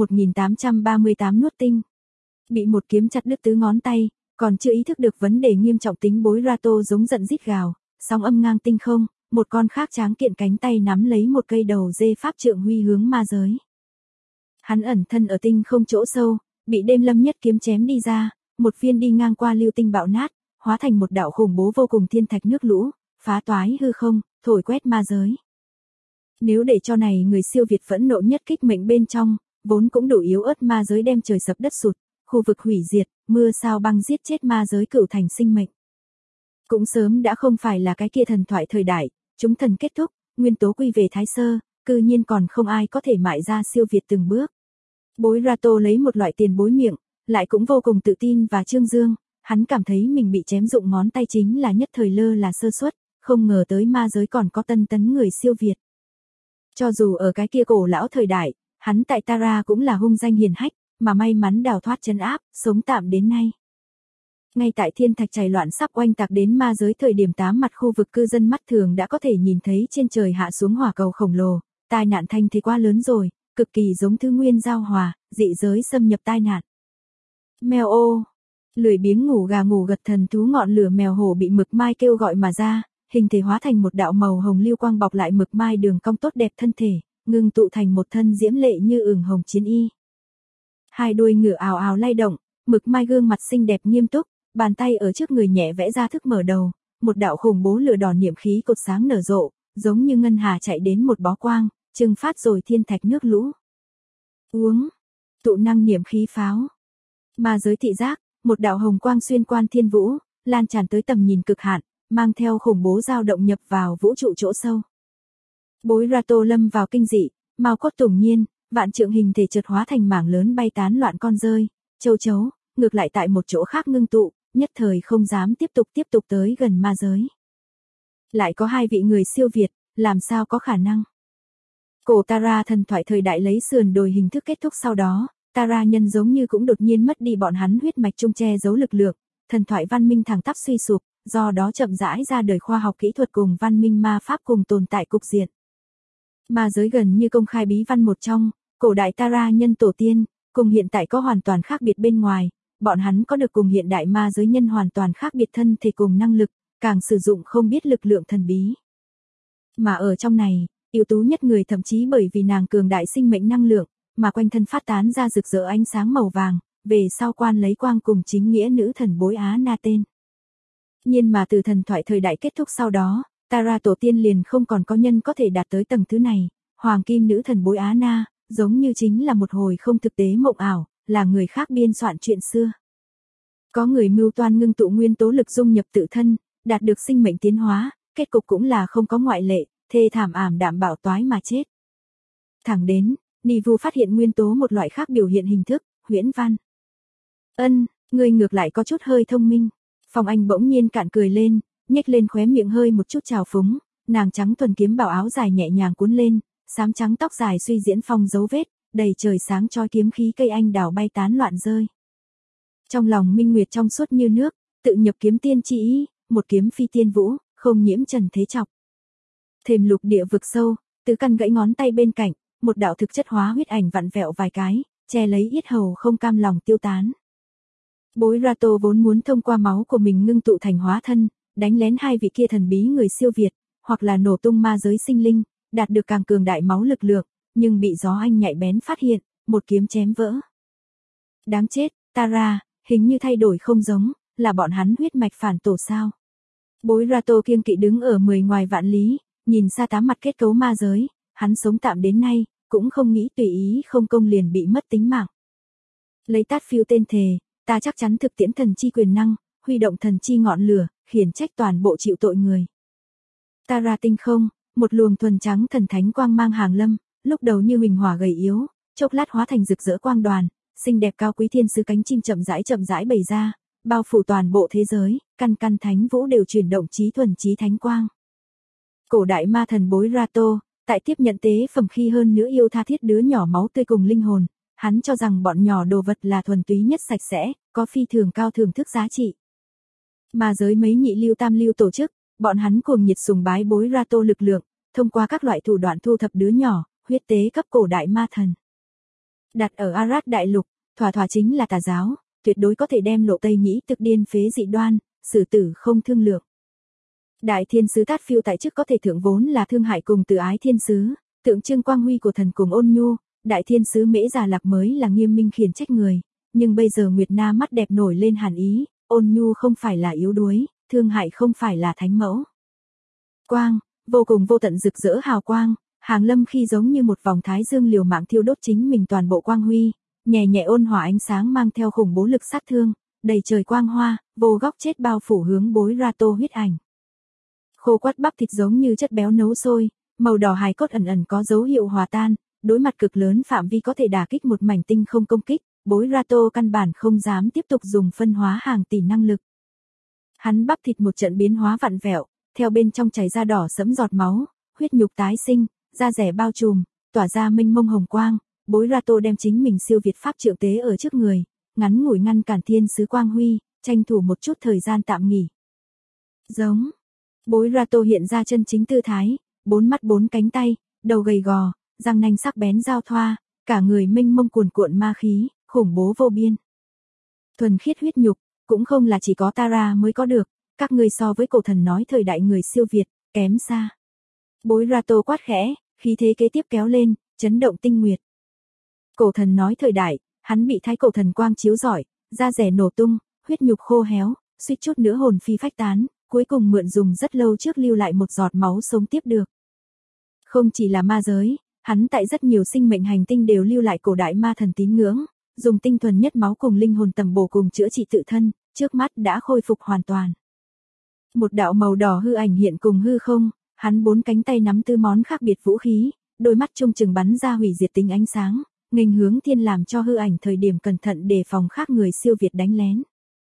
A: 1838 nuốt tinh. Bị một kiếm chặt đứt tứ ngón tay, còn chưa ý thức được vấn đề nghiêm trọng tính Bối Rato giống giận rít gào, sóng âm ngang tinh không, một con khác tráng kiện cánh tay nắm lấy một cây đầu dê pháp trượng huy hướng ma giới. Hắn ẩn thân ở tinh không chỗ sâu, bị đêm lâm nhất kiếm chém đi ra, một viên đi ngang qua lưu tinh bạo nát, hóa thành một đạo khủng bố vô cùng thiên thạch nước lũ, phá toái hư không, thổi quét ma giới. Nếu để cho này người siêu việt phẫn nộ nhất kích mệnh bên trong, vốn cũng đủ yếu ớt ma giới đem trời sập đất sụt, khu vực hủy diệt, mưa sao băng giết chết ma giới cửu thành sinh mệnh. Cũng sớm đã không phải là cái kia thần thoại thời đại, chúng thần kết thúc, nguyên tố quy về thái sơ, cư nhiên còn không ai có thể mại ra siêu việt từng bước. Bối Rato lấy một loại tiền bối miệng, lại cũng vô cùng tự tin và trương dương, hắn cảm thấy mình bị chém dụng ngón tay chính là nhất thời lơ là sơ suất, không ngờ tới ma giới còn có tân tấn người siêu việt. Cho dù ở cái kia cổ lão thời đại, hắn tại Tara cũng là hung danh hiền hách, mà may mắn đào thoát trấn áp, sống tạm đến nay. Ngay tại thiên thạch chảy loạn sắp oanh tạc đến ma giới thời điểm 8 mặt khu vực cư dân mắt thường đã có thể nhìn thấy trên trời hạ xuống hỏa cầu khổng lồ, tai nạn thanh thế quá lớn rồi, cực kỳ giống thứ nguyên giao hòa, dị giới xâm nhập tai nạn. Mèo ô, lười biếng ngủ gà ngủ gật thần thú ngọn lửa mèo hổ bị mực mai kêu gọi mà ra, hình thể hóa thành một đạo màu hồng lưu quang bọc lại mực mai đường cong tốt đẹp thân thể, ngưng tụ thành một thân diễm lệ như ửng hồng chiến y. Hai đuôi ngựa ào ào lay động, mực mai gương mặt xinh đẹp nghiêm túc, bàn tay ở trước người nhẹ vẽ ra thức mở đầu, một đạo khủng bố lửa đỏ niệm khí cột sáng nở rộ, giống như ngân hà chạy đến một bó quang, trừng phát rồi thiên thạch nước lũ. Uống, tụ năng niệm khí pháo. Ma giới thị giác, một đạo hồng quang xuyên quan thiên vũ, lan tràn tới tầm nhìn cực hạn, mang theo khủng bố dao động nhập vào vũ trụ chỗ sâu. Bối Rato lâm vào kinh dị, mao cốt tủng nhiên, vạn trượng hình thể chợt hóa thành mảng lớn bay tán loạn con rơi, châu chấu, ngược lại tại một chỗ khác ngưng tụ, nhất thời không dám tiếp tục tới gần ma giới. Lại có hai vị người siêu việt, làm sao có khả năng? Cổ Tara thần thoại thời đại lấy sườn đồi hình thức kết thúc sau đó, Tara nhân giống như cũng đột nhiên mất đi bọn hắn huyết mạch chung che giấu lực lượng, thần thoại văn minh thẳng tắp suy sụp, do đó chậm rãi ra đời khoa học kỹ thuật cùng văn minh ma pháp cùng tồn tại cục diện. Ma giới gần như công khai bí văn một trong, cổ đại Tara nhân tổ tiên, cùng hiện tại có hoàn toàn khác biệt bên ngoài, bọn hắn có được cùng hiện đại ma giới nhân hoàn toàn khác biệt thân thể cùng năng lực, càng sử dụng không biết lực lượng thần bí. Mà ở trong này, ưu tú nhất người thậm chí bởi vì nàng cường đại sinh mệnh năng lượng, mà quanh thân phát tán ra rực rỡ ánh sáng màu vàng, về sau quan lấy quang cùng chính nghĩa nữ thần bối Á Na tên. Nhưng mà từ thần thoại thời đại kết thúc sau đó, Tara tổ tiên liền không còn có nhân có thể đạt tới tầng thứ này, hoàng kim nữ thần bối Á Na, giống như chính là một hồi không thực tế mộng ảo, là người khác biên soạn chuyện xưa. Có người mưu toan ngưng tụ nguyên tố lực dung nhập tự thân, đạt được sinh mệnh tiến hóa, kết cục cũng là không có ngoại lệ, thê thảm ảm đạm bảo toái mà chết. Thẳng đến, Nivu phát hiện nguyên tố một loại khác biểu hiện hình thức, huyễn văn. Ngươi ngược lại có chút hơi thông minh. Phong Anh bỗng nhiên cạn cười lên, nhếch lên khóe miệng hơi một chút trào phúng, nàng trắng thuần kiếm bảo áo dài nhẹ nhàng cuốn lên, xám trắng tóc dài suy diễn phong dấu vết, đầy trời sáng chói kiếm khí cây anh đào bay tán loạn rơi. Trong lòng minh nguyệt trong suốt như nước, tự nhập kiếm tiên chi ý, một kiếm phi tiên vũ, không nhiễm trần thế chọc. Thềm lục địa vực sâu, tứ căn gãy ngón tay bên cạnh, một đạo thực chất hóa huyết ảnh vặn vẹo vài cái, che lấy yết hầu không cam lòng tiêu tán. Bối Rato vốn muốn thông qua máu của mình ngưng tụ thành hóa thân, đánh lén hai vị kia thần bí người siêu việt, hoặc là nổ tung ma giới sinh linh, đạt được càng cường đại máu lực lượng, nhưng bị gió anh nhạy bén phát hiện, một kiếm chém vỡ. Đáng chết, Tara, hình như thay đổi không giống, là bọn hắn huyết mạch phản tổ sao? Bối Rato kiêng kỵ đứng ở 10 ngoài vạn lý, nhìn xa tám mặt kết cấu ma giới, hắn sống tạm đến nay, cũng không nghĩ tùy ý không công liền bị mất tính mạng. Lấy tát phiêu tên thề, ta chắc chắn thực tiễn thần chi quyền năng, huy động thần chi ngọn lửa, khiển trách toàn bộ chịu tội người. Ta ra tinh không, một luồng thuần trắng thần thánh quang mang hàng lâm, lúc đầu như huỳnh hỏa gầy yếu, chốc lát hóa thành rực rỡ quang đoàn, xinh đẹp cao quý thiên sứ cánh chim chậm rãi bày ra, bao phủ toàn bộ thế giới, căn căn thánh vũ đều chuyển động trí thuần trí thánh quang. Cổ đại ma thần Bối Rato, tại tiếp nhận tế phẩm khi hơn nữa yêu tha thiết đứa nhỏ máu tươi cùng linh hồn, hắn cho rằng bọn nhỏ đồ vật là thuần túy nhất sạch sẽ, có phi thường cao thưởng thức giá trị. Ma giới mấy nhị lưu tam lưu tổ chức, bọn hắn cuồng nhiệt sùng bái Bối Rato lực lượng, thông qua các loại thủ đoạn thu thập đứa nhỏ, huyết tế cấp cổ đại ma thần. Đặt ở Arad đại lục, thỏa chính là tà giáo, tuyệt đối có thể đem lộ Tây Nhĩ thực điên phế dị đoan, xử tử không thương lượng. Đại thiên sứ Tát Phiêu tại chức có thể thượng vốn là thương hại cùng từ ái thiên sứ, tượng trưng quang huy của thần cùng ôn nhu, đại thiên sứ Mễ Già Lạc mới là nghiêm minh khiển trách người, nhưng bây giờ Nguyệt Na mắt đẹp nổi lên hàn ý, ôn nhu không phải là yếu đuối, thương hại không phải là thánh mẫu. Quang, vô cùng vô tận rực rỡ hào quang, hàng lâm khi giống như một vòng thái dương liều mạng thiêu đốt chính mình toàn bộ quang huy, nhẹ nhẹ ôn hòa ánh sáng mang theo khủng bố lực sát thương, đầy trời quang hoa, vô góc chết bao phủ hướng Bối Rato huyết ảnh. Khô quắt bắp thịt giống như chất béo nấu sôi, màu đỏ hài cốt ẩn có dấu hiệu hòa tan, đối mặt cực lớn phạm vi có thể đả kích một mảnh tinh không công kích, Bối Rato căn bản không dám tiếp tục dùng phân hóa hàng tỷ năng lực. Hắn bắp thịt một trận biến hóa vặn vẹo, theo bên trong chảy ra đỏ sẫm giọt máu, huyết nhục tái sinh, da rẻ bao trùm, tỏa ra mênh mông hồng quang, Bối Rato đem chính mình siêu việt pháp trượng tế ở trước người, ngắn ngủi ngăn cản thiên sứ quang huy, tranh thủ một chút thời gian tạm nghỉ. Giống. Bối Rato hiện ra chân chính tư thái, 4 mắt 4 cánh tay, đầu gầy gò, răng nanh sắc bén giao thoa, cả người mênh mông cuồn cuộn ma khí, khủng bố vô biên. Thuần khiết huyết nhục, cũng không là chỉ có Tara mới có được, các ngươi so với cổ thần nói thời đại người siêu việt, kém xa. Bối Rato quát khẽ, khí thế kế tiếp kéo lên, chấn động tinh nguyệt. Cổ thần nói thời đại, hắn bị thái cổ thần quang chiếu rọi, da rẻ nổ tung, huyết nhục khô héo, suýt chút nữa hồn phi phách tán, cuối cùng mượn dùng rất lâu trước lưu lại một giọt máu sống tiếp được. Không chỉ là ma giới, hắn tại rất nhiều sinh mệnh hành tinh đều lưu lại cổ đại ma thần tín ngưỡng, dùng tinh thuần nhất máu cùng linh hồn tầm bổ cùng chữa trị tự thân, trước mắt đã khôi phục hoàn toàn. Một đạo màu đỏ hư ảnh hiện cùng hư không, hắn 4 cánh tay nắm tư món khác biệt vũ khí, đôi mắt trông chừng bắn ra hủy diệt tính ánh sáng, nghênh hướng thiên làm cho hư ảnh thời điểm cẩn thận đề phòng khác người siêu việt đánh lén.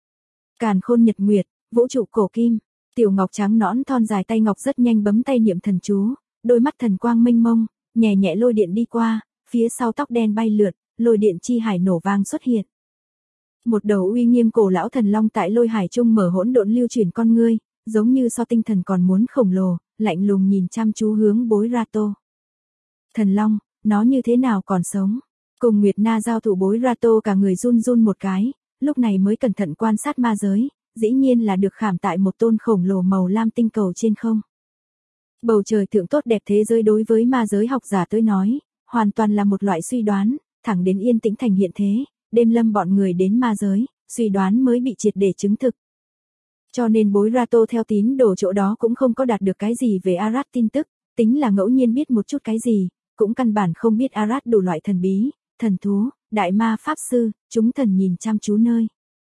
A: Càn khôn nhật nguyệt, vũ trụ cổ kim, tiểu ngọc trắng nõn thon dài tay ngọc rất nhanh bấm tay niệm thần chú, đôi mắt thần quang mênh mông, nhẹ nhẹ lôi điện đi qua, phía sau tóc đen bay lượn, lôi điện chi hải nổ vang xuất hiện. Một đầu uy nghiêm cổ lão thần long tại lôi hải trung mở hỗn độn lưu chuyển con ngươi, giống như so tinh thần còn muốn khổng lồ, lạnh lùng nhìn chăm chú hướng Bối Rato. Thần long, nó như thế nào còn sống? Cùng Nguyệt Na giao thủ Bối Rato cả người run run một cái, lúc này mới cẩn thận quan sát ma giới, dĩ nhiên là được khảm tại một tôn khổng lồ màu lam tinh cầu trên không. Bầu trời thượng tốt đẹp thế giới đối với ma giới học giả tới nói, hoàn toàn là một loại suy đoán, thẳng đến yên tĩnh thành hiện thế, đêm lâm bọn người đến ma giới, suy đoán mới bị triệt để chứng thực. Cho nên Bối Rato theo tín đồ chỗ đó cũng không có đạt được cái gì về Arad tin tức, tính là ngẫu nhiên biết một chút cái gì, cũng căn bản không biết Arad đủ loại thần bí, thần thú, đại ma pháp sư, chúng thần nhìn chăm chú nơi.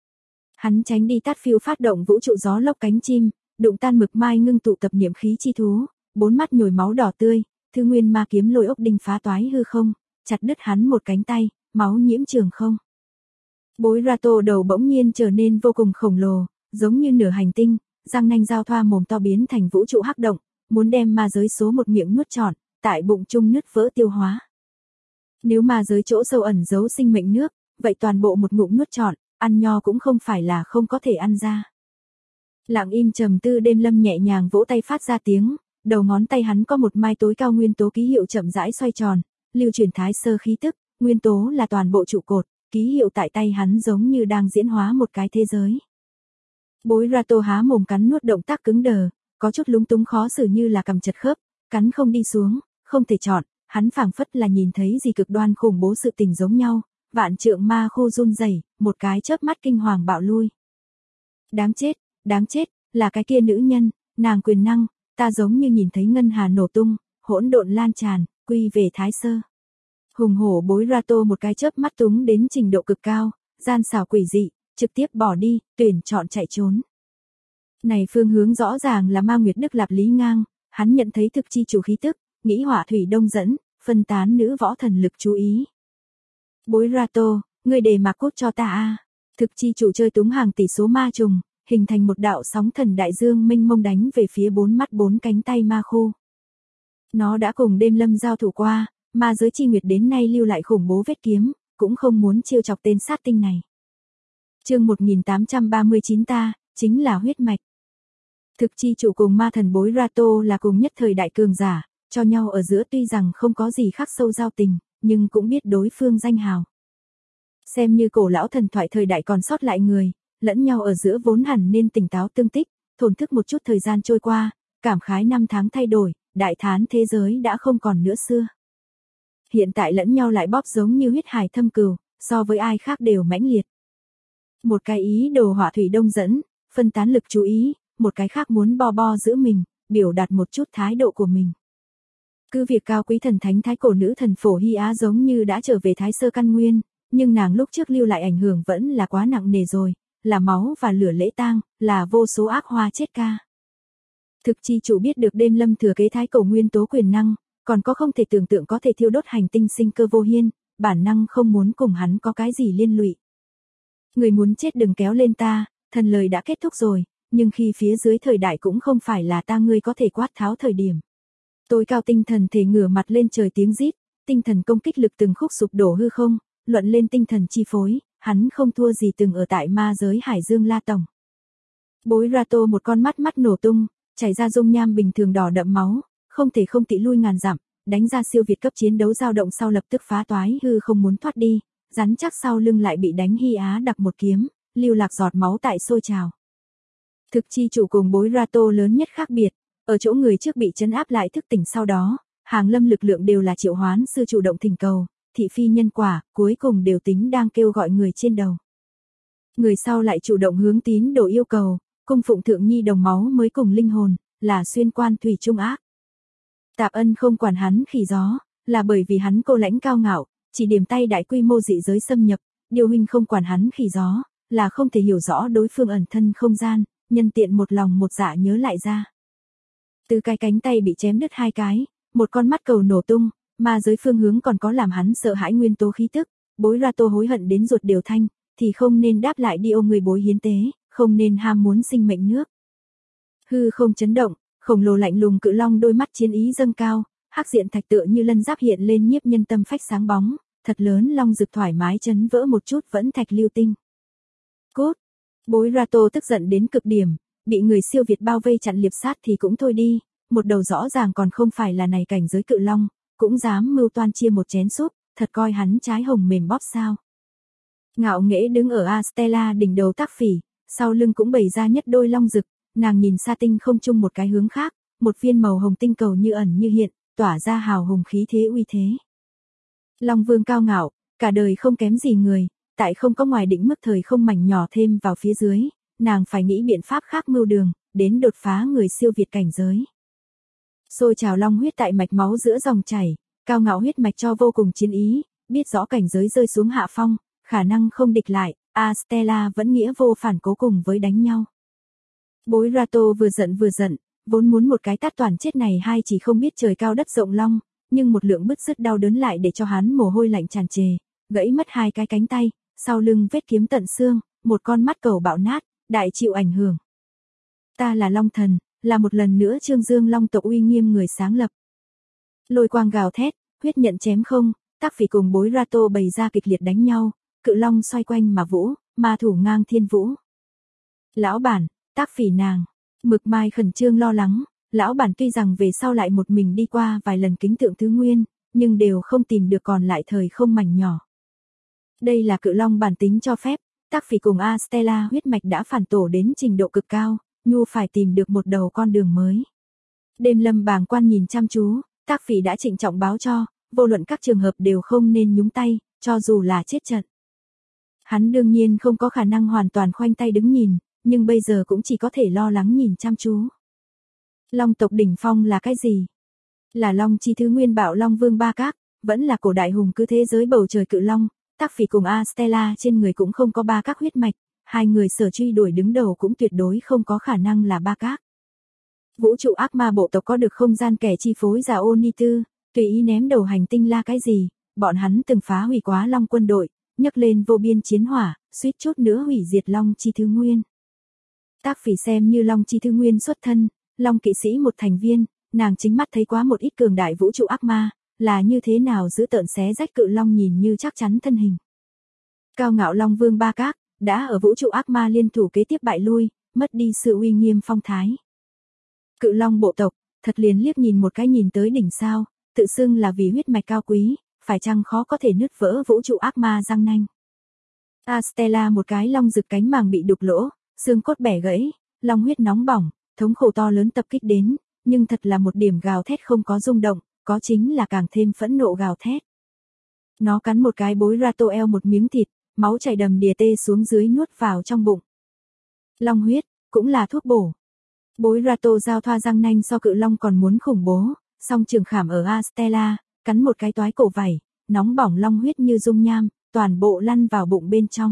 A: Hắn tránh đi Tát Phiêu phát động vũ trụ gió lốc cánh chim, đụng tan mực mai ngưng tụ tập niệm khí chi thú, 4 mắt nhồi máu đỏ tươi, thư nguyên ma kiếm lôi ốc đinh phá toái hư không, chặt đứt hắn một cánh tay, máu nhiễm trường không. Bối Rato đầu bỗng nhiên trở nên vô cùng khổng lồ, giống như nửa hành tinh, răng nanh giao thoa mồm to biến thành vũ trụ hắc động, muốn đem ma giới số một miệng nuốt trọn, tại bụng chung nứt vỡ tiêu hóa. Nếu ma giới chỗ sâu ẩn giấu sinh mệnh nước, vậy toàn bộ một ngụm nuốt trọn, ăn nho cũng không phải là không có thể ăn ra. Lặng im trầm tư đêm lâm nhẹ nhàng vỗ tay phát ra tiếng, đầu ngón tay hắn có một mai tối cao nguyên tố ký hiệu chậm rãi xoay tròn, lưu truyền thái sơ khí tức, nguyên tố là toàn bộ trụ cột, ký hiệu tại tay hắn giống như đang diễn hóa một cái thế giới. Bối Rato há mồm cắn nuốt động tác cứng đờ, có chút lúng túng khó xử như là cầm chật khớp, cắn không đi xuống, không thể chọn, hắn phảng phất là nhìn thấy gì cực đoan khủng bố sự tình giống nhau, vạn trượng ma khu run rẩy, một cái chớp mắt kinh hoàng bạo lui. Đáng chết, là cái kia nữ nhân, nàng quyền năng, ta giống như nhìn thấy ngân hà nổ tung, hỗn độn lan tràn, quy về Thái Sơ. Hùng hổ bối Rato một cái chớp mắt túng đến trình độ cực cao, gian xảo quỷ dị, trực tiếp bỏ đi, tuyển chọn chạy trốn. Này phương hướng rõ ràng là Ma Nguyệt Đức Lạp Lý Ngang, hắn nhận thấy thực chi chủ khí tức, nghĩ hỏa thủy đông dẫn, phân tán nữ võ thần lực chú ý. Bối Rato, ngươi để mà cốt cho ta a. Thực chi chủ chơi túng hàng tỷ số ma trùng, hình thành một đạo sóng thần đại dương mênh mông đánh về phía bốn mắt bốn cánh tay ma khu. Nó đã cùng đêm lâm giao thủ qua, ma giới chi nguyệt đến nay lưu lại khủng bố vết kiếm, cũng không muốn chiêu chọc tên sát tinh này. Chương 1839 ta, chính là huyết mạch. Thực chi chủ cùng ma thần bối Rato là cùng nhất thời đại cường giả, cho nhau ở giữa tuy rằng không có gì khắc sâu giao tình, nhưng cũng biết đối phương danh hào. Xem như cổ lão thần thoại thời đại còn sót lại người, lẫn nhau ở giữa vốn hẳn nên tỉnh táo tương tích, thổn thức một chút thời gian trôi qua, cảm khái năm tháng thay đổi, đại thán thế giới đã không còn nữa xưa. Hiện tại lẫn nhau lại bóp giống như huyết hải thâm cừu, so với ai khác đều mãnh liệt. Một cái ý đồ hỏa thủy đông dẫn, phân tán lực chú ý, một cái khác muốn bo giữ mình, biểu đạt một chút thái độ của mình. Cứ việc cao quý thần thánh thái cổ nữ thần Phổ Hy Á giống như đã trở về Thái Sơ căn nguyên, nhưng nàng lúc trước lưu lại ảnh hưởng vẫn là quá nặng nề rồi, là máu và lửa lễ tang, là vô số ác hoa chết ca. Thực chi chủ biết được đêm lâm thừa kế thái cổ nguyên tố quyền năng, còn có không thể tưởng tượng có thể thiêu đốt hành tinh sinh cơ vô hiên, bản năng không muốn cùng hắn có cái gì liên lụy. Người muốn chết đừng kéo lên ta, thần lời đã kết thúc rồi, nhưng khi phía dưới thời đại cũng không phải là ta ngươi có thể quát tháo thời điểm. Tối cao tinh thần thể ngửa mặt lên trời tiếng rít, tinh thần công kích lực từng khúc sụp đổ hư không, luận lên tinh thần chi phối, hắn không thua gì từng ở tại ma giới Hải Dương La Tổng. Bối Rato một con mắt nổ tung, chảy ra dung nham bình thường đỏ đậm máu, không thể không tị lui ngàn dặm, đánh ra siêu việt cấp chiến đấu dao động sau lập tức phá toái hư không muốn thoát đi, rắn chắc sau lưng lại bị đánh Hy Á đặc một kiếm, lưu lạc giọt máu tại sôi trào. Thực chi chủ cùng bối Rato lớn nhất khác biệt, ở chỗ người trước bị trấn áp lại thức tỉnh sau đó, hàng lâm lực lượng đều là triệu hoán sư chủ động thỉnh cầu, thị phi nhân quả, cuối cùng đều tính đang kêu gọi người trên đầu. Người sau lại chủ động hướng tín đồ yêu cầu, cung phụng thượng nhi đồng máu mới cùng linh hồn, là xuyên quan thủy trung ác. Tạp Ân không quản hắn khỉ gió, là bởi vì hắn cô lãnh cao ngạo, chỉ điểm tay đại quy mô dị giới xâm nhập, Điều Huynh không quản hắn khỉ gió, là không thể hiểu rõ đối phương ẩn thân không gian, nhân tiện một lòng một dạ nhớ lại ra. Từ cái cánh tay bị chém đứt hai cái, một con mắt cầu nổ tung, ma giới phương hướng còn có làm hắn sợ hãi nguyên tố khí tức, bối Rato hối hận đến ruột đều thanh, thì không nên đáp lại đi ôm người bối hiến tế, không nên ham muốn sinh mệnh nước. Hư không chấn động, khổng lồ lạnh lùng cự long đôi mắt chiến ý dâng cao, hắc diện thạch tựa như lân giáp hiện lên nhiếp nhân tâm phách sáng bóng, thật lớn long rực thoải mái chấn vỡ một chút vẫn thạch lưu tinh. Cốt, bối Rato tức giận đến cực điểm, bị người siêu việt bao vây chặn liệp sát thì cũng thôi đi, một đầu rõ ràng còn không phải là này cảnh giới cự long, cũng dám mưu toan chia một chén súp, thật coi hắn trái hồng mềm bóp sao. Ngạo nghễ đứng ở Astella đỉnh đầu Tác Phỉ, sau lưng cũng bày ra nhất đôi long rực, nàng nhìn xa tinh không chung một cái hướng khác, một viên màu hồng tinh cầu như ẩn như hiện, tỏa ra hào hùng khí thế uy thế. Long Vương cao ngạo, cả đời không kém gì người, tại không có ngoài định mức thời không mảnh nhỏ thêm vào phía dưới, nàng phải nghĩ biện pháp khác mưu đường, đến đột phá người siêu việt cảnh giới. Sôi trào long huyết tại mạch máu giữa dòng chảy, cao ngạo huyết mạch cho vô cùng chiến ý, biết rõ cảnh giới rơi xuống hạ phong, khả năng không địch lại, Astella vẫn nghĩa vô phản cố cùng với đánh nhau. Bối Rato vừa giận, vốn muốn một cái tát toàn chết này hai chỉ không biết trời cao đất rộng long, nhưng một lượng bứt rứt đau đớn lại để cho hắn mồ hôi lạnh tràn trề, gãy mất hai cái cánh tay, sau lưng vết kiếm tận xương, một con mắt cầu bạo nát, đại chịu ảnh hưởng. Ta là Long Thần, là một lần nữa Trương Dương Long tộc uy nghiêm người sáng lập. Lôi quang gào thét, huyết nhận chém không, Tác Phỉ cùng bối Rato bày ra kịch liệt đánh nhau, cự long xoay quanh mà vũ, ma thủ ngang thiên vũ. Lão bản, Tác Phỉ nàng, Mực Mai khẩn trương lo lắng, lão bản tuy rằng về sau lại một mình đi qua vài lần kính tượng thứ nguyên, nhưng đều không tìm được còn lại thời không mảnh nhỏ. Đây là cự long bản tính cho phép, Tác Phỉ cùng Astella huyết mạch đã phản tổ đến trình độ cực cao, nhu phải tìm được một đầu con đường mới. Đêm lâm bàng quan nhìn chăm chú, Tác Phỉ đã trịnh trọng báo cho, vô luận các trường hợp đều không nên nhúng tay, cho dù là chết trận. Hắn đương nhiên không có khả năng hoàn toàn khoanh tay đứng nhìn, nhưng bây giờ cũng chỉ có thể lo lắng nhìn chăm chú. Long tộc đỉnh phong là cái gì? Là Long Chi Thứ Nguyên Bạo Long Vương Ba Các, vẫn là cổ đại hùng cứ thế giới bầu trời cự long, Tác Phỉ cùng Astella trên người cũng không có Ba Các huyết mạch, hai người sở truy đuổi đứng đầu cũng tuyệt đối không có khả năng là Ba Các. Vũ trụ ác ma bộ tộc có được không gian kẻ chi phối giả Oni Tư, tùy ý ném đầu hành tinh la cái gì, bọn hắn từng phá hủy quá Long quân đội, nhấc lên vô biên chiến hỏa, suýt chút nữa hủy diệt Long Chi Thứ Nguyên. Tác Phỉ xem như Long Chi Thứ Nguyên xuất thân, Long kỵ sĩ một thành viên, nàng chính mắt thấy quá một ít cường đại vũ trụ ác ma, là như thế nào giữ tợn xé rách cự long nhìn như chắc chắn thân hình. Cao ngạo Long Vương Ba Các, đã ở vũ trụ ác ma liên thủ kế tiếp bại lui, mất đi sự uy nghiêm phong thái. Cự long bộ tộc, thật liền liếc nhìn một cái nhìn tới đỉnh sao, tự xưng là vì huyết mạch cao quý, phải chăng khó có thể nứt vỡ vũ trụ ác ma răng nanh. Astella một cái long rực cánh màng bị đục lỗ, xương cốt bẻ gãy, long huyết nóng bỏng, thống khổ to lớn tập kích đến, nhưng thật là một điểm gào thét không có rung động, có chính là càng thêm phẫn nộ gào thét. Nó cắn một cái bối Rato eo một miếng thịt, máu chảy đầm đìa tê xuống dưới nuốt vào trong bụng. Long huyết, cũng là thuốc bổ. Bối Rato giao thoa răng nanh so cự long còn muốn khủng bố, song trường khảm ở Astella, cắn một cái toái cổ vảy, nóng bỏng long huyết như dung nham, toàn bộ lăn vào bụng bên trong.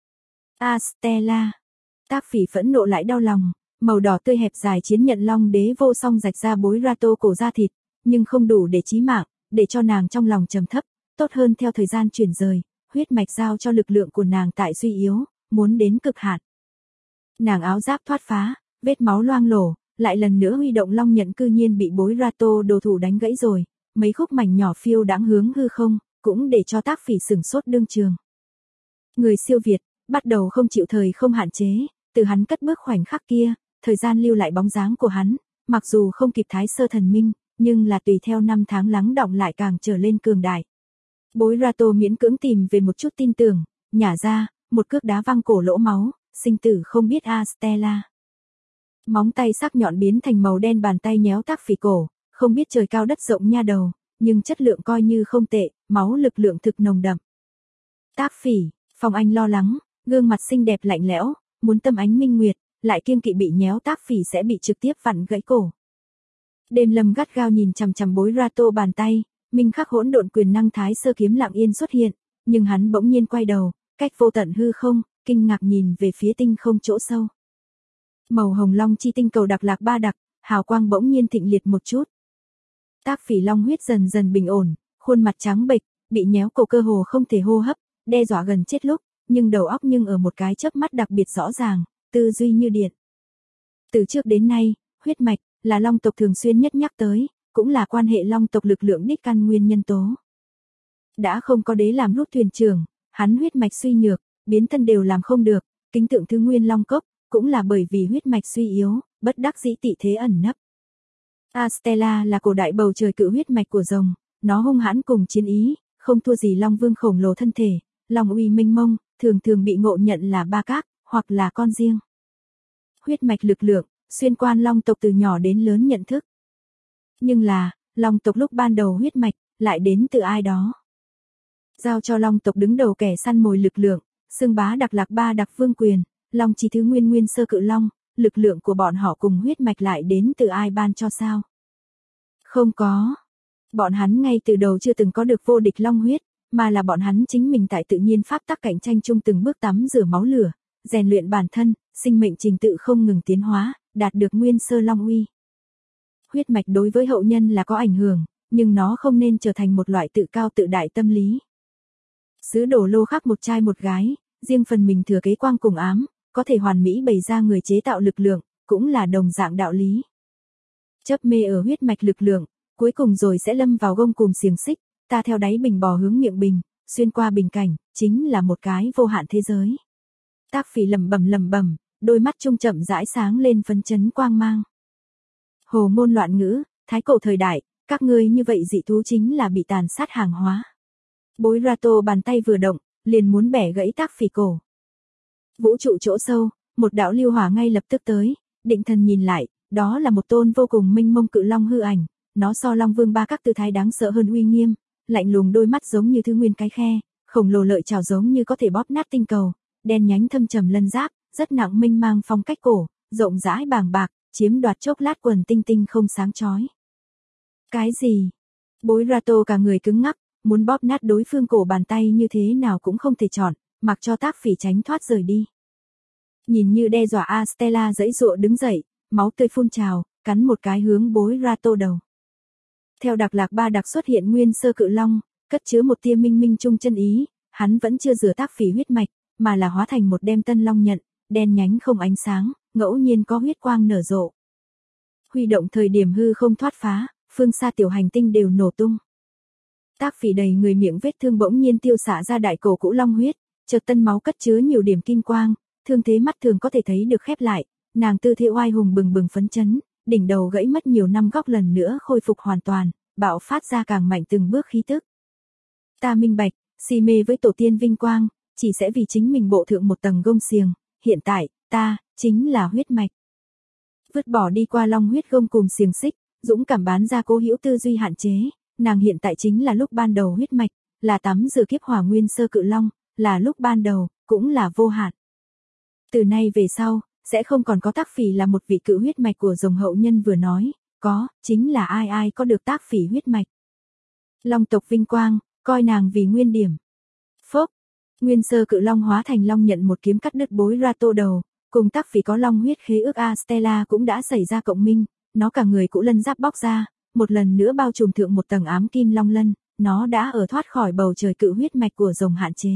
A: Astella, Tác Phỉ phẫn nộ lại đau lòng, màu đỏ tươi hẹp dài chiến nhận long đế vô song rạch ra bối Rato cổ da thịt, nhưng không đủ để chí mạng, để cho nàng trong lòng trầm thấp, tốt hơn theo thời gian chuyển rời, huyết mạch giao cho lực lượng của nàng tại suy yếu, muốn đến cực hạn. Nàng áo giáp thoát phá, vết máu loang lổ, lại lần nữa huy động long nhận cư nhiên bị bối Rato đồ thủ đánh gãy rồi, mấy khúc mảnh nhỏ phiêu đáng hướng hư không, cũng để cho Tác Phỉ sửng sốt đương trường. Người siêu việt, bắt đầu không chịu thời không hạn chế, từ hắn cất bước khoảnh khắc kia, thời gian lưu lại bóng dáng của hắn, mặc dù không kịp Thái Sơ Thần Minh, nhưng là tùy theo năm tháng lắng đọng lại càng trở lên cường đại. Bối Rato miễn cưỡng tìm về một chút tin tưởng, nhả ra, một cước đá văng cổ lỗ máu, sinh tử không biết Astella. Móng tay sắc nhọn biến thành màu đen, bàn tay nhéo Tác Phỉ cổ, không biết trời cao đất rộng nha đầu, nhưng chất lượng coi như không tệ, máu lực lượng thực nồng đậm. Tác Phỉ, Phong Anh lo lắng, gương mặt xinh đẹp lạnh lẽo, muốn tâm ánh minh nguyệt, lại kiêng kỵ bị nhéo Tác Phỉ sẽ bị trực tiếp vặn gãy cổ. Đêm Lâm gắt gao nhìn chằm chằm bối Rato bàn tay, minh khắc hỗn độn quyền năng Thái Sơ kiếm lặng yên xuất hiện, nhưng hắn bỗng nhiên quay đầu, cách vô tận hư không, kinh ngạc nhìn về phía tinh không chỗ sâu. Màu hồng long chi tinh cầu đặc lạc ba đặc, hào quang bỗng nhiên thịnh liệt một chút. Tác Phỉ long huyết dần dần bình ổn, khuôn mặt trắng bệch, bị nhéo cổ cơ hồ không thể hô hấp, đe dọa gần chết lúc, nhưng đầu óc nhưng ở một cái chớp mắt đặc biệt rõ ràng, tư duy như điện. Từ trước đến nay, huyết mạch là long tộc thường xuyên nhất nhắc tới, cũng là quan hệ long tộc lực lượng đích căn nguyên nhân tố. Đã không có đế làm lúc thuyền trưởng, hắn huyết mạch suy nhược, biến thân đều làm không được, kính tượng thứ nguyên long cốc, cũng là bởi vì huyết mạch suy yếu, bất đắc dĩ tị thế ẩn nấp. Astella là cổ đại bầu trời cự huyết mạch của rồng, nó hung hãn cùng chiến ý, không thua gì long vương khổng lồ thân thể, long uy mênh mông, thường thường bị ngộ nhận là Ba Các, hoặc là con riêng. Huyết mạch lực lượng, xuyên quan long tộc từ nhỏ đến lớn nhận thức. Nhưng là, long tộc lúc ban đầu huyết mạch, lại đến từ ai đó. Giao cho long tộc đứng đầu kẻ săn mồi lực lượng, xưng bá đặc lạc ba đặc vương quyền, Long Chi Thứ Nguyên nguyên sơ cự long, lực lượng của bọn họ cùng huyết mạch lại đến từ ai ban cho sao? Không có. Bọn hắn ngay từ đầu chưa từng có được vô địch long huyết, mà là bọn hắn chính mình tại tự nhiên pháp tắc cạnh tranh chung từng bước tắm rửa máu lửa, rèn luyện bản thân, sinh mệnh trình tự không ngừng tiến hóa, đạt được nguyên sơ long uy. Huyết mạch đối với hậu nhân là có ảnh hưởng, nhưng nó không nên trở thành một loại tự cao tự đại tâm lý. Sứ đồ lô khắc một trai một gái, riêng phần mình thừa kế quang cùng ám, có thể hoàn mỹ bày ra người chế tạo lực lượng, cũng là đồng dạng đạo lý. Chấp mê ở huyết mạch lực lượng, cuối cùng rồi sẽ lâm vào gông cùm xiềng xích, ta theo đáy bình bò hướng miệng bình, xuyên qua bình cảnh, chính là một cái vô hạn thế giới. Tác Phỉ lẩm bẩm, đôi mắt trung chậm rãi sáng lên phấn chấn quang mang. Hồ ngôn loạn ngữ, thái cổ thời đại, các ngươi như vậy dị thú chính là bị tàn sát hàng hóa. Bối Rato bàn tay vừa động, liền muốn bẻ gãy Tác Phỉ cổ. Vũ trụ chỗ sâu, một đạo lưu hỏa ngay lập tức tới, định thần nhìn lại, đó là một tôn vô cùng mênh mông cự long hư ảnh, nó so Long Vương Ba Các tư thái đáng sợ hơn uy nghiêm, lạnh lùng đôi mắt giống như thứ nguyên cái khe, khổng lồ lợi chảo giống như có thể bóp nát tinh cầu, đen nhánh thâm trầm lân giáp, rất nặng mênh mang phong cách cổ, rộng rãi bàng bạc, chiếm đoạt chốc lát quần tinh tinh không sáng chói. Cái gì? Bối Rato cả người cứng ngắc, muốn bóp nát đối phương cổ bàn tay như thế nào cũng không thể chọn, mặc cho Tác Phỉ tránh thoát rời đi. Nhìn như đe dọa Stella giãy giụa đứng dậy, máu tươi phun trào, cắn một cái hướng Bối Rato đầu. Theo Đặc Lạc Ba Đặc xuất hiện nguyên sơ cự long, cất chứa một tia minh minh trung chân ý, hắn vẫn chưa rửa Tác Phỉ huyết mạch, mà là hóa thành một đem tân long nhận, đen nhánh không ánh sáng, ngẫu nhiên có huyết quang nở rộ. Huy động thời điểm hư không thoát phá, phương xa tiểu hành tinh đều nổ tung. Tác Phỉ đầy người miệng vết thương bỗng nhiên tiêu xạ ra đại cổ cũ long huyết, chợt tân máu cất chứa nhiều điểm kim quang, thương thế mắt thường có thể thấy được khép lại, nàng tư thế oai hùng bừng bừng phấn chấn, đỉnh đầu gãy mất nhiều năm góc lần nữa khôi phục hoàn toàn, bạo phát ra càng mạnh từng bước khí tức. Ta minh bạch, si mê với tổ tiên vinh quang, chỉ sẽ vì chính mình bộ thượng một tầng gông xiềng, hiện tại, ta, chính là huyết mạch. Vứt bỏ đi qua long huyết gông cùng xiềng xích, dũng cảm bán ra cố hữu tư duy hạn chế, nàng hiện tại chính là lúc ban đầu huyết mạch, là tắm rửa kiếp hỏa nguyên sơ cự long, là lúc ban đầu, cũng là vô hạn. Từ nay về sau, sẽ không còn có Tác Phỉ là một vị cự huyết mạch của rồng hậu nhân vừa nói, có, chính là ai ai có được Tác Phỉ huyết mạch. Long tộc vinh quang, coi nàng vì nguyên điểm. Phốc, nguyên sơ cự long hóa thành long nhận một kiếm cắt đứt Bối Rato đầu, cùng Tác Phỉ có long huyết khế ước Stella cũng đã xảy ra cộng minh, nó cả người cũ lân giáp bóc ra, một lần nữa bao trùm thượng một tầng ám kim long lân, nó đã ở thoát khỏi bầu trời cự huyết mạch của rồng hạn chế.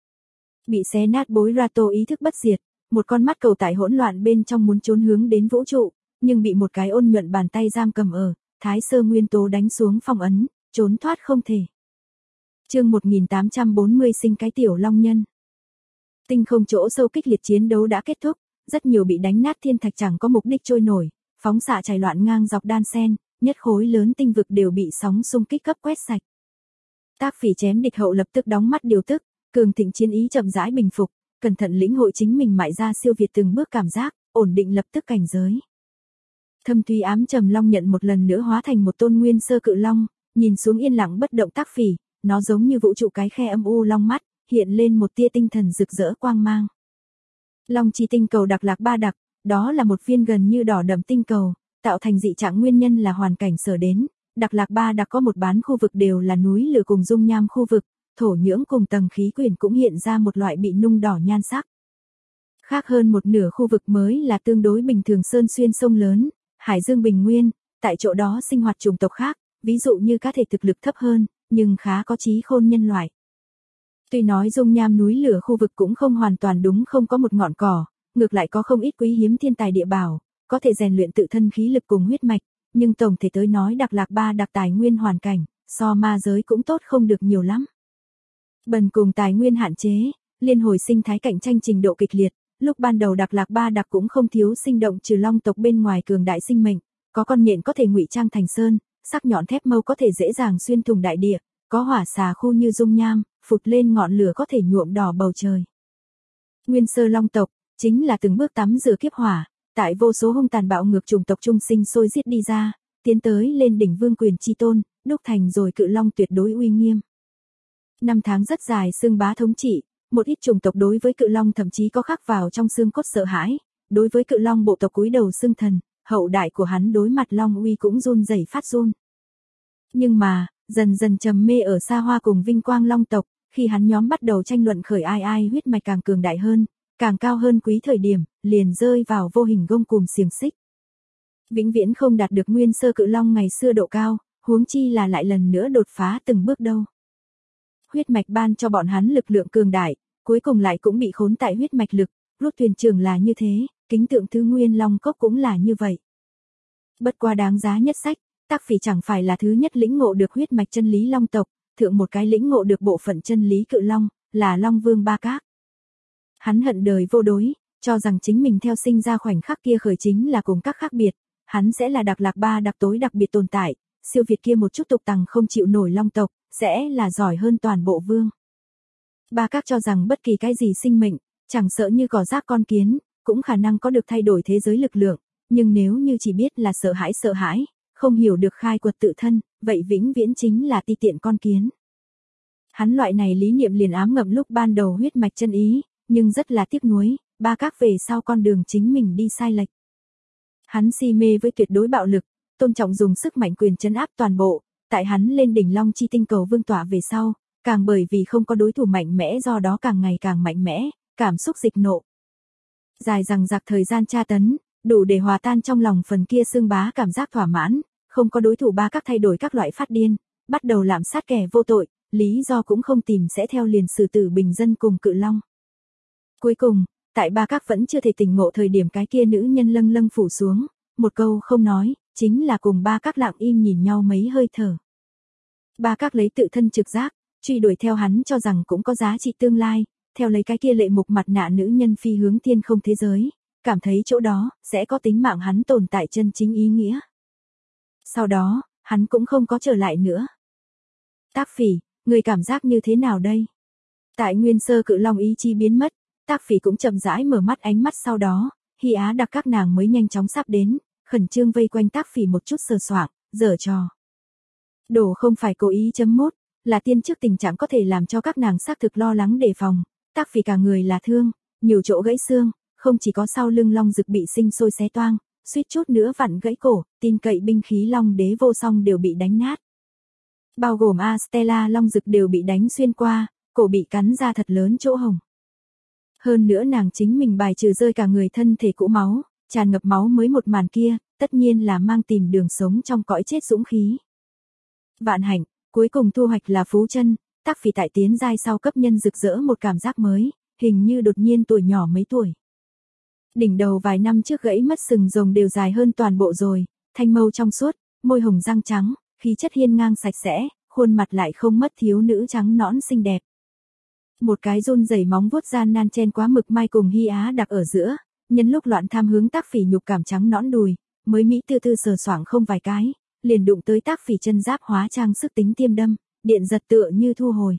A: Bị xé nát Bối Rato ý thức bất diệt, một con mắt cầu tại hỗn loạn bên trong muốn trốn hướng đến vũ trụ, nhưng bị một cái ôn nhuận bàn tay giam cầm ở, thái sơ nguyên tố đánh xuống phong ấn, trốn thoát không thể. Chương 1840 sinh cái tiểu long nhân. Tinh không chỗ sâu kịch liệt chiến đấu đã kết thúc, rất nhiều bị đánh nát thiên thạch chẳng có mục đích trôi nổi, phóng xạ chảy loạn ngang dọc đan sen, nhất khối lớn tinh vực đều bị sóng xung kích cấp quét sạch. Tác Phỉ chém địch hậu lập tức đóng mắt điều tức, cường thịnh chiến ý chậm rãi bình phục, cẩn thận lĩnh hội chính mình mại ra siêu việt từng bước cảm giác, ổn định lập tức cảnh giới. Thâm thúy ám trầm long nhận một lần nữa hóa thành một tôn nguyên sơ cự long, nhìn xuống yên lặng bất động Tác Phỉ, nó giống như vũ trụ cái khe âm u long mắt, hiện lên một tia tinh thần rực rỡ quang mang. Long chi tinh cầu Đặc Lạc Ba Đặc, đó là một viên gần như đỏ đậm tinh cầu, tạo thành dị trạng nguyên nhân là hoàn cảnh sở đến. Đặc Lạc Ba Đặc có một bán khu vực đều là núi lửa cùng dung nham khu vực, thổ nhưỡng cùng tầng khí quyển cũng hiện ra một loại bị nung đỏ nhan sắc. Khác hơn một nửa khu vực mới là tương đối bình thường sơn xuyên sông lớn, hải dương bình nguyên, tại chỗ đó sinh hoạt chủng tộc khác, ví dụ như cá thể thực lực thấp hơn, nhưng khá có trí khôn nhân loại. Tuy nói dung nham núi lửa khu vực cũng không hoàn toàn đúng không có một ngọn cỏ, ngược lại có không ít quý hiếm thiên tài địa bảo, có thể rèn luyện tự thân khí lực cùng huyết mạch, nhưng tổng thể tới nói Đặc Lạc Ba Đặc tài nguyên hoàn cảnh, so ma giới cũng tốt không được nhiều lắm. Bần cùng tài nguyên hạn chế, liên hồi sinh thái cạnh tranh trình độ kịch liệt, lúc ban đầu Đặc Lạc Ba Đặc cũng không thiếu sinh động trừ long tộc bên ngoài cường đại sinh mệnh, có con nhện có thể ngụy trang thành sơn, sắc nhọn thép mâu có thể dễ dàng xuyên thủng đại địa, có hỏa xà khu như dung nham, phụt lên ngọn lửa có thể nhuộm đỏ bầu trời. Nguyên sơ long tộc, chính là từng bước tắm rửa kiếp hỏa, tại vô số hung tàn bạo ngược chủng tộc trung sinh sôi giết đi ra, tiến tới lên đỉnh vương quyền chi tôn, đúc thành rồi cự long tuyệt đối uy nghiêm. Năm tháng rất dài xương bá thống trị, một ít chủng tộc đối với cự long thậm chí có khắc vào trong xương cốt sợ hãi, đối với cự long bộ tộc cúi đầu xưng thần, hậu đại của hắn đối mặt long uy cũng run rẩy phát run. Nhưng mà, dần dần trầm mê ở xa hoa cùng vinh quang long tộc, khi hắn nhóm bắt đầu tranh luận khởi ai ai huyết mạch càng cường đại hơn, càng cao hơn quý thời điểm, liền rơi vào vô hình gông cùm xiềng xích. Vĩnh viễn không đạt được nguyên sơ cự long ngày xưa độ cao, huống chi là lại lần nữa đột phá từng bước đâu. Huyết mạch ban cho bọn hắn lực lượng cường đại, cuối cùng lại cũng bị khốn tại huyết mạch lực, rút thuyền trưởng là như thế, kính tượng thứ nguyên long cốc cũng là như vậy. Bất qua đáng giá nhất sách, Tác Phỉ chẳng phải là thứ nhất lĩnh ngộ được huyết mạch chân lý long tộc, thượng một cái lĩnh ngộ được bộ phận chân lý cự long, là Long Vương Ba Các. Hắn hận đời vô đối, cho rằng chính mình theo sinh ra khoảnh khắc kia khởi chính là cùng các khác biệt, hắn sẽ là Đặc Lạc Ba Đặc tối đặc biệt tồn tại, siêu việt kia một chút tục tằng không chịu nổi long tộc, sẽ là giỏi hơn toàn bộ vương. Ba Các cho rằng bất kỳ cái gì sinh mệnh, chẳng sợ như cỏ rác con kiến, cũng khả năng có được thay đổi thế giới lực lượng, nhưng nếu như chỉ biết là sợ hãi, không hiểu được khai quật tự thân, vậy vĩnh viễn chính là ti tiện con kiến. Hắn loại này lý niệm liền ám ngậm lúc ban đầu huyết mạch chân ý, nhưng rất là tiếc nuối, Ba Các về sau con đường chính mình đi sai lệch. Hắn si mê với tuyệt đối bạo lực, tôn trọng dùng sức mạnh quyền trấn áp toàn bộ, tại hắn lên đỉnh Long Chi tinh cầu vương tọa về sau, càng bởi vì không có đối thủ mạnh mẽ do đó càng ngày càng mạnh mẽ, cảm xúc dịch nộ. Dài dằng dặc thời gian tra tấn, đủ để hòa tan trong lòng phần kia xương bá cảm giác thỏa mãn, không có đối thủ Ba Các thay đổi các loại phát điên, bắt đầu lạm sát kẻ vô tội, lý do cũng không tìm sẽ theo liền xử tử bình dân cùng cự long. Cuối cùng, tại Ba Các vẫn chưa thể tỉnh ngộ thời điểm cái kia nữ nhân lâng lâng phủ xuống, một câu không nói, chính là cùng Ba Các lặng im nhìn nhau mấy hơi thở. Ba Các lấy tự thân trực giác, truy đuổi theo hắn cho rằng cũng có giá trị tương lai, theo lấy cái kia lệ mục mặt nạ nữ nhân phi hướng thiên không thế giới, cảm thấy chỗ đó sẽ có tính mạng hắn tồn tại chân chính ý nghĩa. Sau đó, hắn cũng không có trở lại nữa. Tác Phỉ, người cảm giác như thế nào đây? Tại nguyên sơ cự long ý chí biến mất, Tác Phỉ cũng chậm rãi mở mắt, ánh mắt sau đó, Hy Á Đặc các nàng mới nhanh chóng sắp đến, khẩn trương vây quanh Tác Phỉ một chút sờ soạng, giở trò. Đổ không phải cố ý chấm mốt, là tiên trước tình trạng có thể làm cho các nàng xác thực lo lắng đề phòng, Tác Phỉ cả người là thương, nhiều chỗ gãy xương, không chỉ có sau lưng long dực bị sinh sôi xé toang, suýt chút nữa vặn gãy cổ, tin cậy binh khí long đế vô song đều bị đánh nát. Bao gồm Astella long dực đều bị đánh xuyên qua, cổ bị cắn ra thật lớn chỗ hồng. Hơn nữa nàng chính mình bài trừ rơi cả người thân thể cũ máu, tràn ngập máu mới một màn kia, tất nhiên là mang tìm đường sống trong cõi chết dũng khí. Vạn hạnh, cuối cùng thu hoạch là phú chân, Tác Phỉ tại tiến giai sau cấp nhân rực rỡ một cảm giác mới, hình như đột nhiên tuổi nhỏ mấy tuổi. Đỉnh đầu vài năm trước gãy mất sừng rồng đều dài hơn toàn bộ rồi, thanh mâu trong suốt, môi hồng răng trắng, khí chất hiên ngang sạch sẽ, khuôn mặt lại không mất thiếu nữ trắng nõn xinh đẹp. Một cái run rẩy móng vuốt gian nan chen quá mực mai cùng Hy Á Đặc ở giữa, nhân lúc loạn tham hướng Tác Phỉ nhục cảm trắng nõn đùi, mới mỹ tư tư sờ soạng không vài cái, liền đụng tới Tác Phỉ chân giáp hóa trang sức tính tiêm đâm, điện giật tựa như thu hồi.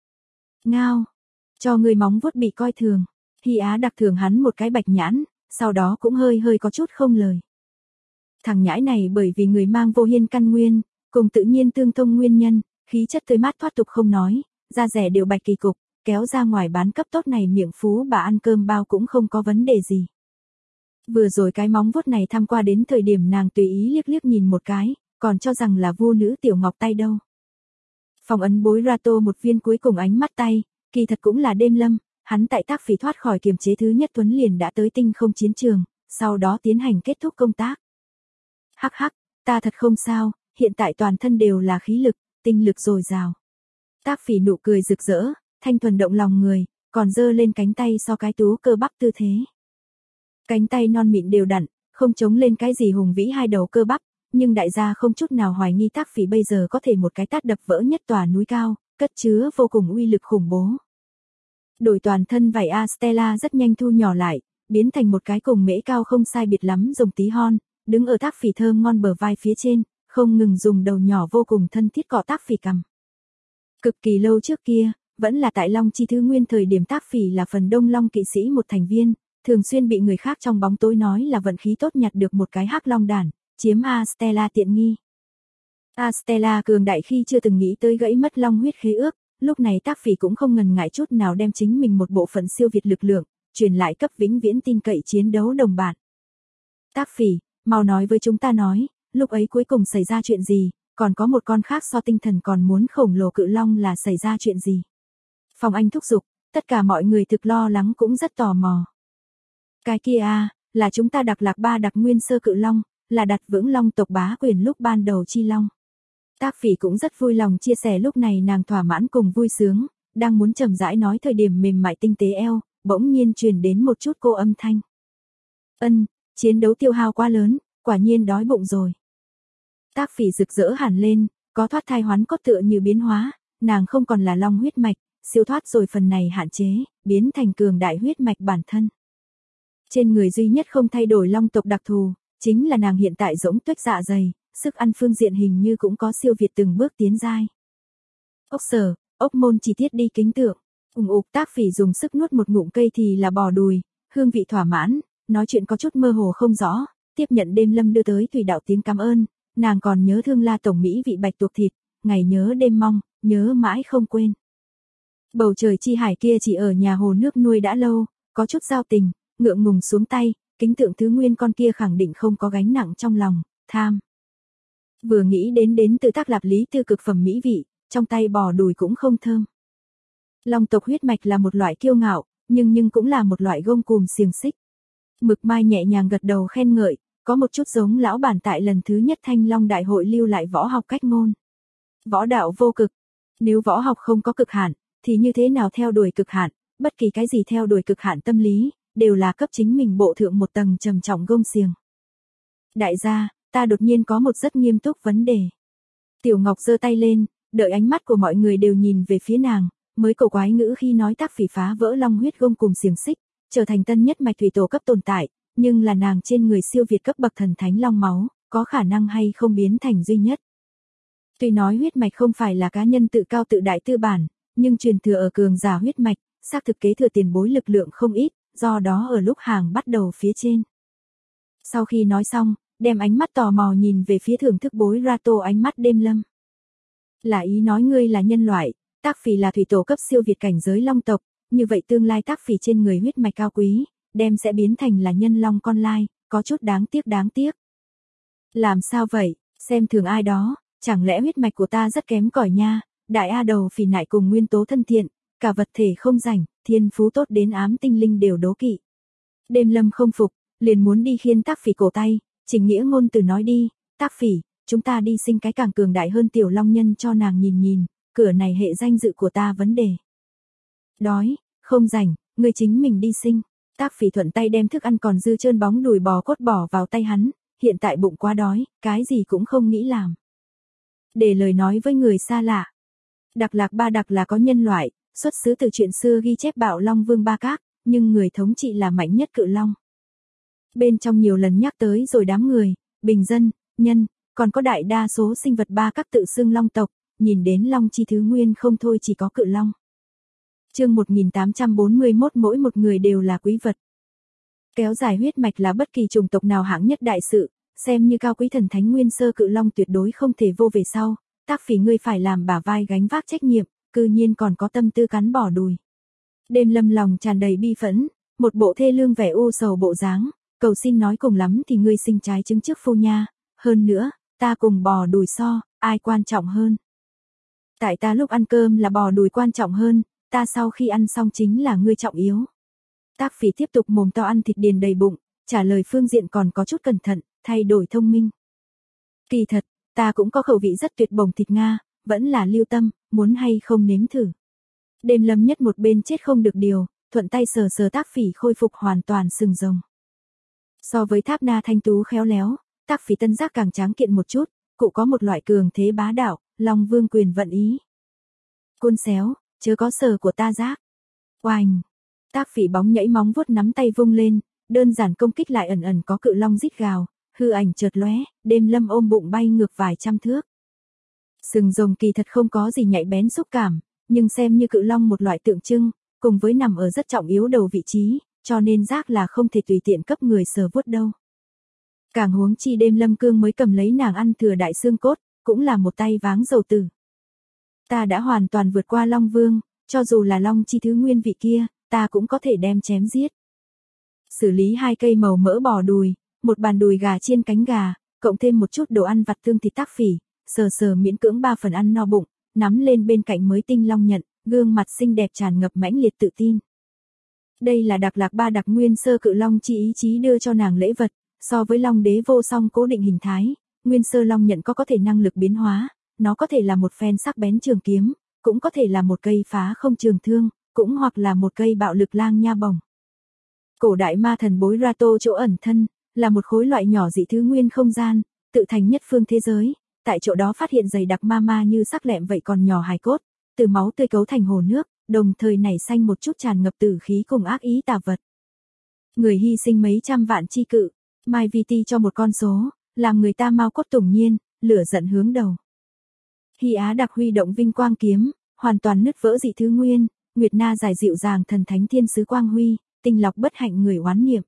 A: Ngao, cho người móng vuốt bị coi thường, Hy Á Đặc thường hắn một cái bạch nhãn, sau đó cũng hơi hơi có chút không lời. Thằng nhãi này bởi vì người mang vô hiên căn nguyên, cùng tự nhiên tương thông nguyên nhân, khí chất tươi mát thoát tục không nói, da rẻ đều bạch kỳ cục, kéo ra ngoài bán cấp tốt này miệng phú bà ăn cơm bao cũng không có vấn đề gì. Vừa rồi cái móng vuốt này tham qua đến thời điểm nàng tùy ý liếc liếc nhìn một cái, còn cho rằng là vua nữ tiểu ngọc tay đâu. Phong ấn bối Rato một viên cuối cùng ánh mắt tay, kỳ thật cũng là đêm lâm, hắn tại Tác Phỉ thoát khỏi kiềm chế thứ nhất tuấn liền đã tới tinh không chiến trường, sau đó tiến hành kết thúc công tác. Hắc hắc, ta thật không sao, hiện tại toàn thân đều là khí lực, tinh lực dồi dào. Tác Phỉ nụ cười rực rỡ, thanh thuần động lòng người, còn giơ lên cánh tay so cái tú cơ bắp tư thế. Cánh tay non mịn đều đặn, không chống lên cái gì hùng vĩ hai đầu cơ bắp, nhưng đại gia không chút nào hoài nghi Tác Phỉ bây giờ có thể một cái tát đập vỡ nhất tòa núi cao, cất chứa vô cùng uy lực khủng bố. Đổi toàn thân vảy Astella rất nhanh thu nhỏ lại, biến thành một cái cùng mễ cao không sai biệt lắm rồng tí hon, đứng ở Tác Phỉ thơm ngon bờ vai phía trên, không ngừng dùng đầu nhỏ vô cùng thân thiết cọ Tác Phỉ cằm. Cực kỳ lâu trước kia, vẫn là tại Long Chi Thứ Nguyên thời điểm Tác Phỉ là phần đông Long kỵ sĩ một thành viên, thường xuyên bị người khác trong bóng tối nói là vận khí tốt nhặt được một cái hắc long đản, chiếm Astella tiện nghi. Astella cường đại khi chưa từng nghĩ tới gãy mất long huyết khế ước, lúc này Tác Phỉ cũng không ngần ngại chút nào đem chính mình một bộ phận siêu việt lực lượng, truyền lại cấp vĩnh viễn tin cậy chiến đấu đồng bạn. Tác Phỉ, mau nói với chúng ta nói, lúc ấy cuối cùng xảy ra chuyện gì, còn có một con khác so tinh thần còn muốn khổng lồ cự long là xảy ra chuyện gì. Phong Anh thúc giục, tất cả mọi người thực lo lắng cũng rất tò mò. Cái kia là chúng ta đặc lạc ba đặc nguyên sơ cự long, là đặt vững long tộc bá quyền lúc ban đầu chi long. Tác Phỉ cũng rất vui lòng chia sẻ lúc này nàng thỏa mãn cùng vui sướng, đang muốn chậm rãi nói thời điểm mềm mại tinh tế eo, bỗng nhiên truyền đến một chút cô âm thanh. Chiến đấu tiêu hao quá lớn, quả nhiên đói bụng rồi. Tác Phỉ rực rỡ hẳn lên, có thoát thai hoán cốt tựa như biến hóa, nàng không còn là long huyết mạch, siêu thoát rồi phần này hạn chế, biến thành cường đại huyết mạch bản thân. Trên người duy nhất không thay đổi long tộc đặc thù, chính là nàng hiện tại rỗng tuếch dạ dày, sức ăn phương diện hình như cũng có siêu việt từng bước tiến giai. Ốc sở, ốc môn chi tiết đi kính tượng, Tác Phỉ dùng sức nuốt một ngụm cây thì là bò đùi, hương vị thỏa mãn, nói chuyện có chút mơ hồ không rõ, tiếp nhận đêm lâm đưa tới thủy đạo tiếng cảm ơn, nàng còn nhớ thương La tổng mỹ vị bạch tuộc thịt, ngày nhớ đêm mong, nhớ mãi không quên. Bầu trời chi hải kia chỉ ở nhà hồ nước nuôi đã lâu, có chút giao tình, ngượng ngùng xuống tay, kính tượng thứ nguyên con kia khẳng định không có gánh nặng trong lòng, tham. Vừa nghĩ đến từ tác lạp lý tư cực phẩm mỹ vị, trong tay bò đùi cũng không thơm. Long tộc huyết mạch là một loại kiêu ngạo, nhưng cũng là một loại gông cùm xiềng xích. Mực Mai nhẹ nhàng gật đầu khen ngợi, có một chút giống lão bản tại lần thứ nhất Thanh Long đại hội lưu lại võ học cách ngôn. Võ đạo vô cực, nếu võ học không có cực hạn, thì như thế nào theo đuổi cực hạn, bất kỳ cái gì theo đuổi cực hạn tâm lý, đều là cấp chính mình bộ thượng một tầng trầm trọng gông xiềng. Đại gia, ta đột nhiên có một rất nghiêm túc vấn đề. Tiểu Ngọc giơ tay lên, đợi ánh mắt của mọi người đều nhìn về phía nàng, mới cổ quái ngữ khi nói Tác Phỉ phá vỡ long huyết gông cùm xiềng xích, trở thành tân nhất mạch thủy tổ cấp tồn tại, nhưng là nàng trên người siêu việt cấp bậc thần thánh long máu, có khả năng hay không biến thành duy nhất. Tuy nói huyết mạch không phải là cá nhân tự cao tự đại tư bản, nhưng truyền thừa ở cường giả huyết mạch, xác thực kế thừa tiền bối lực lượng không ít, do đó ở lúc hàng bắt đầu phía trên. Sau khi nói xong, đem ánh mắt tò mò nhìn về phía thưởng thức bối Rato ánh mắt đêm lâm. Là ý nói ngươi là nhân loại, Tác Phỉ là thủy tổ cấp siêu việt cảnh giới long tộc, như vậy tương lai Tác Phỉ trên người huyết mạch cao quý, đem sẽ biến thành là nhân long con lai, có chút đáng tiếc. Làm sao vậy, xem thường ai đó, chẳng lẽ huyết mạch của ta rất kém cỏi nha, đại A đầu phỉ nại cùng nguyên tố thân thiện, cả vật thể không rảnh, thiên phú tốt đến ám tinh linh đều đố kỵ. Đêm lâm không phục, liền muốn đi khiên Tác Phỉ cổ tay, Trình Nghĩa ngôn từ nói đi, Tác Phỉ, chúng ta đi sinh cái càng cường đại hơn tiểu long nhân cho nàng nhìn, cửa này hệ danh dự của ta vấn đề. Đói, không rảnh, ngươi chính mình đi sinh. Tác Phỉ thuận tay đem thức ăn còn dư trơn bóng đùi bò cốt bỏ vào tay hắn, hiện tại bụng quá đói, cái gì cũng không nghĩ làm. Để lời nói với người xa lạ. Đặc Lạc Ba Đặc là có nhân loại, xuất xứ từ chuyện xưa ghi chép Bạo Long Vương Ba Các, nhưng người thống trị là mạnh nhất cự long. Bên trong nhiều lần nhắc tới rồi đám người, bình dân, nhân, còn có đại đa số sinh vật Ba Các tự xưng long tộc, nhìn đến long chi thứ nguyên không thôi chỉ có cự long. Chương 1841 mỗi một người đều là quý vật. Kéo dài huyết mạch là bất kỳ chủng tộc nào hạng nhất đại sự, xem như cao quý thần thánh nguyên sơ cự long tuyệt đối không thể vô về sau, Tác Phỉ ngươi phải làm bả vai gánh vác trách nhiệm, cư nhiên còn có tâm tư cắn bỏ đùi. Đêm lâm lòng tràn đầy bi phẫn, một bộ thê lương vẻ u sầu bộ dáng, cầu xin nói cùng lắm thì ngươi sinh trái trứng trước phu nha, hơn nữa, ta cùng bò đùi so, ai quan trọng hơn. Tại ta lúc ăn cơm là bò đùi quan trọng hơn, ta sau khi ăn xong chính là ngươi trọng yếu. Tác Phỉ tiếp tục mồm to ăn thịt điền đầy bụng, trả lời phương diện còn có chút cẩn thận, thay đổi thông minh. Kỳ thật, ta cũng có khẩu vị rất tuyệt bổng thịt Nga, vẫn là lưu tâm, muốn hay không nếm thử. Đêm lâm nhất một bên chết không được điều, thuận tay sờ Tác Phỉ khôi phục hoàn toàn sừng rồng. So với Tháp Na thanh tú khéo léo, Tác Phỉ tân giác càng tráng kiện một chút, cụ có một loại cường thế bá đạo, Long Vương quyền vận ý. Côn xéo, chớ có sờ của ta giác. Oành. Tác Phỉ bóng nhảy móng vuốt nắm tay vung lên, đơn giản công kích lại ẩn có cự long rít gào, hư ảnh chợt lóe, đêm lâm ôm bụng bay ngược vài trăm thước. Sừng rồng kỳ thật không có gì nhạy bén xúc cảm, nhưng xem như cự long một loại tượng trưng, cùng với nằm ở rất trọng yếu đầu vị trí, cho nên giác là không thể tùy tiện cấp người sờ vuốt đâu. Càng huống chi đêm lâm cương mới cầm lấy nàng ăn thừa đại xương cốt, cũng là một tay váng dầu tử. Ta đã hoàn toàn vượt qua Long Vương, cho dù là Long chi thứ nguyên vị kia, ta cũng có thể đem chém giết. Xử lý 2 cây màu mỡ bò đùi, một bàn đùi gà chiên cánh gà, cộng thêm một chút đồ ăn vặt tương thịt Tác Phỉ, sờ miễn cưỡng 3 phần ăn no bụng, nắm lên bên cạnh mới tinh long nhận, gương mặt xinh đẹp tràn ngập mãnh liệt tự tin. Đây là Đặc Lạc Ba Đặc nguyên sơ cự long chi ý chí đưa cho nàng lễ vật, so với long đế vô song cố định hình thái, nguyên sơ long nhận có thể năng lực biến hóa, nó có thể là một phen sắc bén trường kiếm, cũng có thể là một cây phá không trường thương, cũng hoặc là một cây bạo lực lang nha bổng. Cổ đại ma thần bối Rato chỗ ẩn thân, là một khối loại nhỏ dị thứ nguyên không gian, tự thành nhất phương thế giới, tại chỗ đó phát hiện dày đặc ma như sắc lẹm vậy còn nhỏ hài cốt, từ máu tươi cấu thành hồ nước, đồng thời nảy xanh một chút tràn ngập tử khí cùng ác ý tà vật. Người hy sinh mấy trăm vạn chi cự, Mai VT cho một con số, làm người ta mau cốt tủng nhiên, lửa giận hướng đầu. Hy Á Đặc huy động vinh quang kiếm, hoàn toàn nứt vỡ dị thứ nguyên, Nguyệt Na giải dịu dàng thần thánh thiên sứ quang huy, tinh lọc bất hạnh người oán niệm.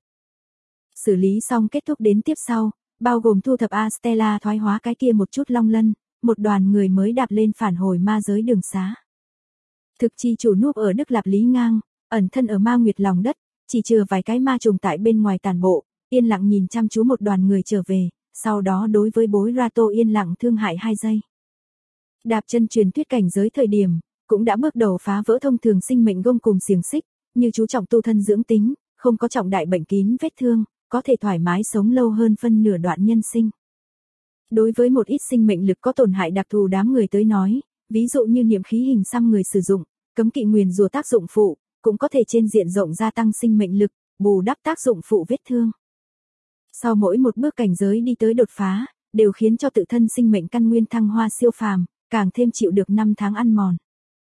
A: Xử lý xong kết thúc đến tiếp sau, bao gồm thu thập Astella thoái hóa cái kia một chút long lân, một đoàn người mới đạp lên phản hồi ma giới đường xá. Thực chi chủ núp ở Đức Lạp Lý Ngang, ẩn thân ở Ma Nguyệt lòng đất, chỉ chừa vài cái ma trùng tại bên ngoài tàn bộ, yên lặng nhìn chăm chú một đoàn người trở về, sau đó đối với bối Rato yên lặng thương hại 2 giây. Đạp chân truyền thuyết cảnh giới thời điểm, cũng đã bước đầu phá vỡ thông thường sinh mệnh gông cùng xiềng xích, như chú trọng tu thân dưỡng tính, không có trọng đại bệnh kín vết thương, có thể thoải mái sống lâu hơn phân nửa đoạn nhân sinh. Đối với một ít sinh mệnh lực có tổn hại đặc thù đám người tới nói, ví dụ như niệm khí hình xăm người sử dụng, cấm kỵ nguyền rủa tác dụng phụ, cũng có thể trên diện rộng gia tăng sinh mệnh lực, bù đắp tác dụng phụ vết thương. Sau mỗi một bước cảnh giới đi tới đột phá, đều khiến cho tự thân sinh mệnh căn nguyên thăng hoa siêu phàm, càng thêm chịu được 5 tháng ăn mòn.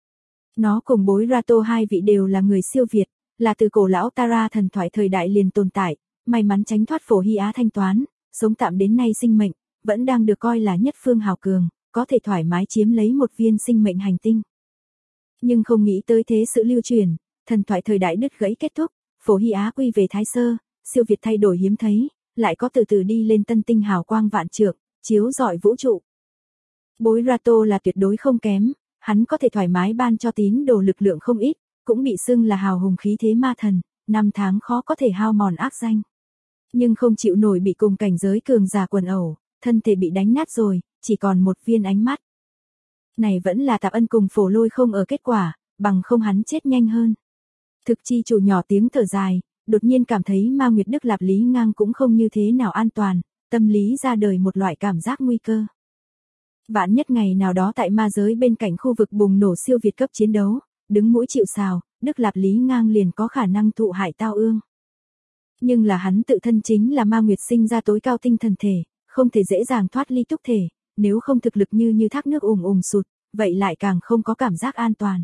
A: Nó cùng bối Rato hai vị đều là người siêu việt, là từ cổ lão Tara thần thoại thời đại liền tồn tại, may mắn tránh thoát phổ hy á thanh toán, sống tạm đến nay sinh mệnh, vẫn đang được coi là nhất phương hào cường, có thể thoải mái chiếm lấy một viên sinh mệnh hành tinh. Nhưng không nghĩ tới thế sự lưu truyền, thần thoại thời đại đứt gãy kết thúc, phổ hy á quy về thái sơ, siêu việt thay đổi hiếm thấy, lại có từ từ đi lên tân tinh hào quang vạn trượng, chiếu rọi vũ trụ. Bối Rato là tuyệt đối không kém, hắn có thể thoải mái ban cho tín đồ lực lượng không ít, cũng bị xưng là hào hùng khí thế ma thần, 5 tháng khó có thể hao mòn ác danh. Nhưng không chịu nổi bị cùng cảnh giới cường giả quần ẩu, thân thể bị đánh nát rồi, chỉ còn một viên ánh mắt. Này vẫn là Tạp Ân cùng Phổ Lôi không ở kết quả, bằng không hắn chết nhanh hơn. Thực chi chủ nhỏ tiếng thở dài, đột nhiên cảm thấy Ma Nguyệt Đức Lạp Lý Ngang cũng không như thế nào an toàn, tâm lý ra đời một loại cảm giác nguy cơ. Vạn nhất ngày nào đó tại ma giới bên cạnh khu vực bùng nổ siêu việt cấp chiến đấu, đứng mũi chịu sào, Đức Lạp Lý Ngang liền có khả năng thụ hại tao ương. Nhưng là hắn tự thân chính là Ma Nguyệt sinh ra tối cao tinh thần thể, không thể dễ dàng thoát ly túc thể, nếu không thực lực như thác nước sụt, vậy lại càng không có cảm giác an toàn.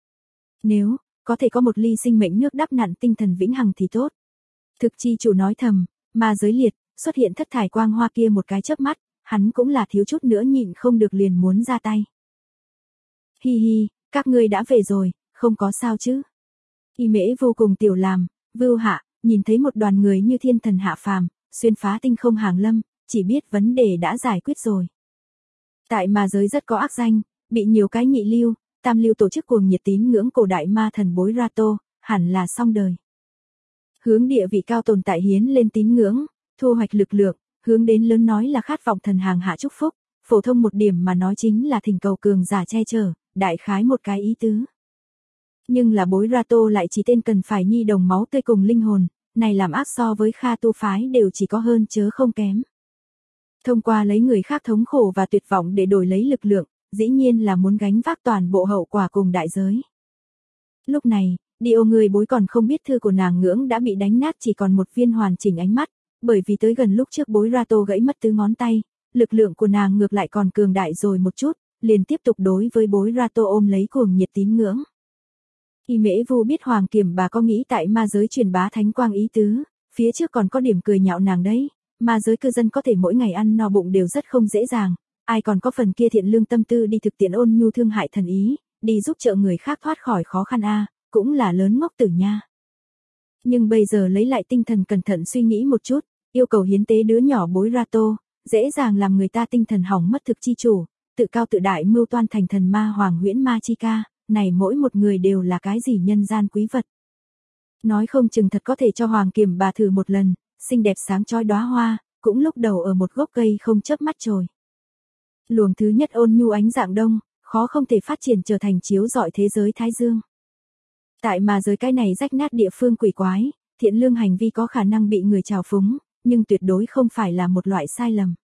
A: Nếu có thể có một ly sinh mệnh nước đắp nặn tinh thần vĩnh hằng thì tốt. Thực chi chủ nói thầm, ma giới liệt, xuất hiện thất thải quang hoa kia một cái chớp mắt, hắn cũng là thiếu chút nữa nhịn không được liền muốn ra tay. Hi hi, các ngươi đã về rồi, không có sao chứ? Y Mễ vô cùng tiểu làm, vưu hạ, nhìn thấy một đoàn người như thiên thần hạ phàm, xuyên phá tinh không hàng lâm, chỉ biết vấn đề đã giải quyết rồi. Tại ma giới rất có ác danh, bị nhiều cái nhị lưu, tam lưu tổ chức cuồng nhiệt tín ngưỡng cổ đại ma thần bối Rato, hẳn là xong đời. Hướng địa vị cao tồn tại hiến lên tín ngưỡng, thu hoạch lực lượng, hướng đến lớn nói là khát vọng thần hàng hạ chúc phúc, phổ thông một điểm mà nói chính là thỉnh cầu cường giả che chở, đại khái một cái ý tứ. Nhưng là bối Rato lại chỉ tên cần phải nhi đồng máu tươi cùng linh hồn, này làm ác so với Kha tu phái đều chỉ có hơn chớ không kém. Thông qua lấy người khác thống khổ và tuyệt vọng để đổi lấy lực lượng, dĩ nhiên là muốn gánh vác toàn bộ hậu quả cùng đại giới. Lúc này, Dio người bối còn không biết thư của nàng ngưỡng đã bị đánh nát chỉ còn một viên hoàn chỉnh ánh mắt, bởi vì tới gần lúc trước bối Rato gãy mất tứ ngón tay, lực lượng của nàng ngược lại còn cường đại rồi một chút, liền tiếp tục đối với bối Rato ôm lấy cuồng nhiệt tín ngưỡng. Y Mễ Vu biết Hoàng Kiểm bà có nghĩ tại ma giới truyền bá thánh quang ý tứ, phía trước còn có điểm cười nhạo nàng đấy, ma giới cư dân có thể mỗi ngày ăn no bụng đều rất không dễ dàng, ai còn có phần kia thiện lương tâm tư đi thực tiễn ôn nhu thương hại thần ý, đi giúp trợ người khác thoát khỏi khó khăn cũng là lớn ngốc tử nha. Nhưng bây giờ lấy lại tinh thần cẩn thận suy nghĩ một chút, yêu cầu hiến tế đứa nhỏ bối Rato, dễ dàng làm người ta tinh thần hỏng mất thực chi chủ, tự cao tự đại mưu toan thành thần ma hoàng huyễn ma chi ca, này mỗi một người đều là cái gì nhân gian quý vật. Nói không chừng thật có thể cho Hoàng Kiểm bà thử một lần, xinh đẹp sáng chói đóa hoa, cũng lúc đầu ở một gốc cây không chớp mắt trồi. Luồng thứ nhất ôn nhu ánh dạng đông, khó không thể phát triển trở thành chiếu rọi thế giới thái dương. Tại mà giới cái này rách nát địa phương quỷ quái, thiện lương hành vi có khả năng bị người trào phúng, nhưng tuyệt đối không phải là một loại sai lầm.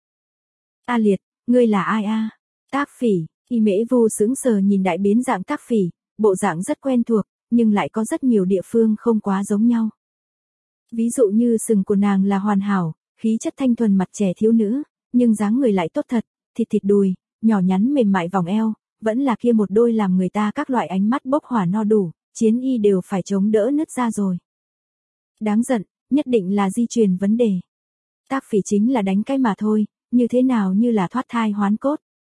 A: A Liệt, ngươi là ai a? Tác Phỉ, Y Mễ Vu sững sờ nhìn đại biến dạng Tác Phỉ, bộ dạng rất quen thuộc, nhưng lại có rất nhiều địa phương không quá giống nhau. Ví dụ như sừng của nàng là hoàn hảo, khí chất thanh thuần mặt trẻ thiếu nữ, nhưng dáng người lại tốt thật, thịt đùi, nhỏ nhắn mềm mại vòng eo, vẫn là kia một đôi làm người ta các loại ánh mắt bốc hỏa no đủ, chiến y đều phải chống đỡ nứt ra rồi. Đáng giận, nhất định là di truyền vấn đề. Tác Phỉ chính là đánh cái mà thôi, như thế nào như là thoát thai hoán cốt.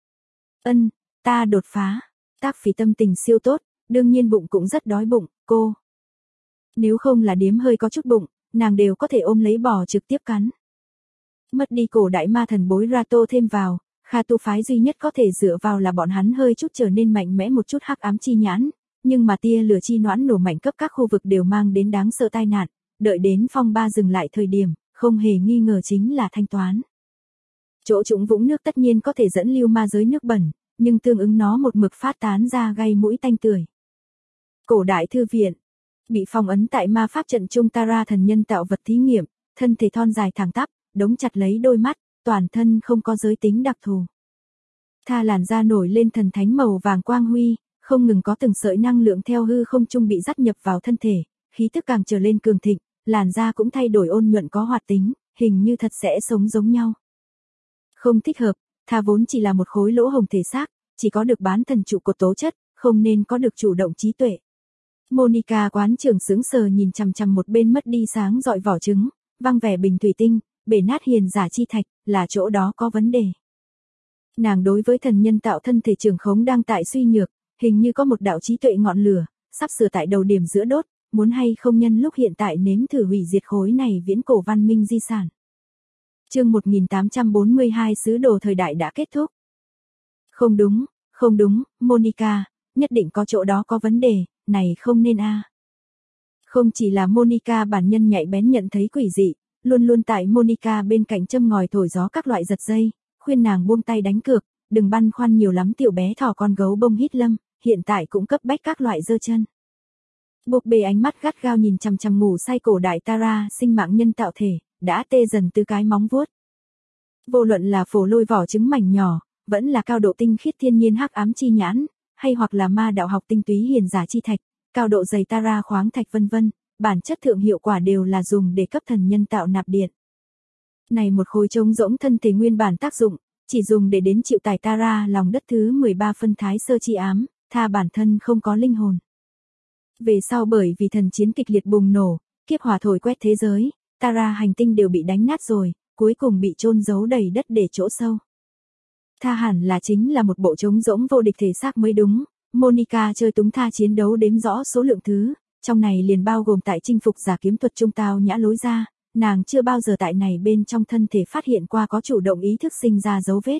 A: Ta đột phá. Tác Phỉ tâm tình siêu tốt, đương nhiên bụng cũng rất đói bụng, cô. Nếu không là điếm hơi có chút bụng, nàng đều có thể ôm lấy bò trực tiếp cắn. Mất đi cổ đại ma thần bối Rato thêm vào, Kha tu phái duy nhất có thể dựa vào là bọn hắn hơi chút trở nên mạnh mẽ một chút hắc ám chi nhãn, nhưng mà tia lửa chi noãn nổ mạnh cấp các khu vực đều mang đến đáng sợ tai nạn, đợi đến phong ba dừng lại thời điểm, không hề nghi ngờ chính là thanh toán. Chỗ trũng vũng nước tất nhiên có thể dẫn lưu ma giới nước bẩn, nhưng tương ứng nó một mực phát tán ra gây mũi tanh tưởi. Cổ đại thư viện, bị phong ấn tại ma pháp trận trung Tara thần nhân tạo vật thí nghiệm, thân thể thon dài thẳng tắp, đống chặt lấy đôi mắt, toàn thân không có giới tính đặc thù. Tha làn da nổi lên thần thánh màu vàng quang huy, không ngừng có từng sợi năng lượng theo hư không trung bị dắt nhập vào thân thể, khí tức càng trở lên cường thịnh, làn da cũng thay đổi ôn nhuận có hoạt tính, hình như thật sẽ sống giống nhau. Không thích hợp, Tha vốn chỉ là một khối lỗ hồng thể xác, chỉ có được bán thần trụ cột tố chất, không nên có được chủ động trí tuệ. Monica quán trưởng sững sờ nhìn chằm chằm một bên mất đi sáng rọi vỏ trứng, văng vẻ bình thủy tinh, bể nát hiền giả chi thạch, là chỗ đó có vấn đề. Nàng đối với thần nhân tạo thân thể trường khống đang tại suy nhược, hình như có một đạo trí tuệ ngọn lửa, sắp sửa tại đầu điểm giữa đốt, muốn hay không nhân lúc hiện tại nếm thử hủy diệt khối này viễn cổ văn minh di sản. Chương 1842 sứ đồ thời đại đã kết thúc. Không đúng, Monica, nhất định có chỗ đó có vấn đề, này không nên a. Không chỉ là Monica bản nhân nhạy bén nhận thấy quỷ dị, luôn luôn tại Monica bên cạnh châm ngòi thổi gió các loại giật dây, khuyên nàng buông tay đánh cược, đừng băn khoăn nhiều lắm tiểu bé thỏ con gấu bông Hitler, hiện tại cũng cấp bách các loại giơ chân. Bộp bề ánh mắt gắt gao nhìn chằm chằm ngủ say cổ đại Tara sinh mạng nhân tạo thể, đã tê dần từ cái móng vuốt. Vô luận là phổ lôi vỏ trứng mảnh nhỏ, vẫn là cao độ tinh khiết thiên nhiên hắc ám chi nhãn, hay hoặc là ma đạo học tinh túy hiền giả chi thạch, cao độ dày Tara khoáng thạch vân vân, bản chất thượng hiệu quả đều là dùng để cấp thần nhân tạo nạp điện. Này một khối trống rỗng thân thể nguyên bản tác dụng, chỉ dùng để đến chịu tải Tara lòng đất thứ 13 phân thái sơ chi ám, Tha bản thân không có linh hồn. Về sau bởi vì thần chiến kịch liệt bùng nổ, kiếp hỏa thổi quét thế giới, Tara hành tinh đều bị đánh nát rồi, cuối cùng bị chôn giấu đầy đất để chỗ sâu. Tha hẳn là chính là một bộ trống rỗng vô địch thể xác mới đúng, Monica chơi túng Tha chiến đấu đếm rõ số lượng thứ, trong này liền bao gồm tại chinh phục giả kiếm thuật trung tao nhã lối ra, nàng chưa bao giờ tại này bên trong thân thể phát hiện qua có chủ động ý thức sinh ra dấu vết.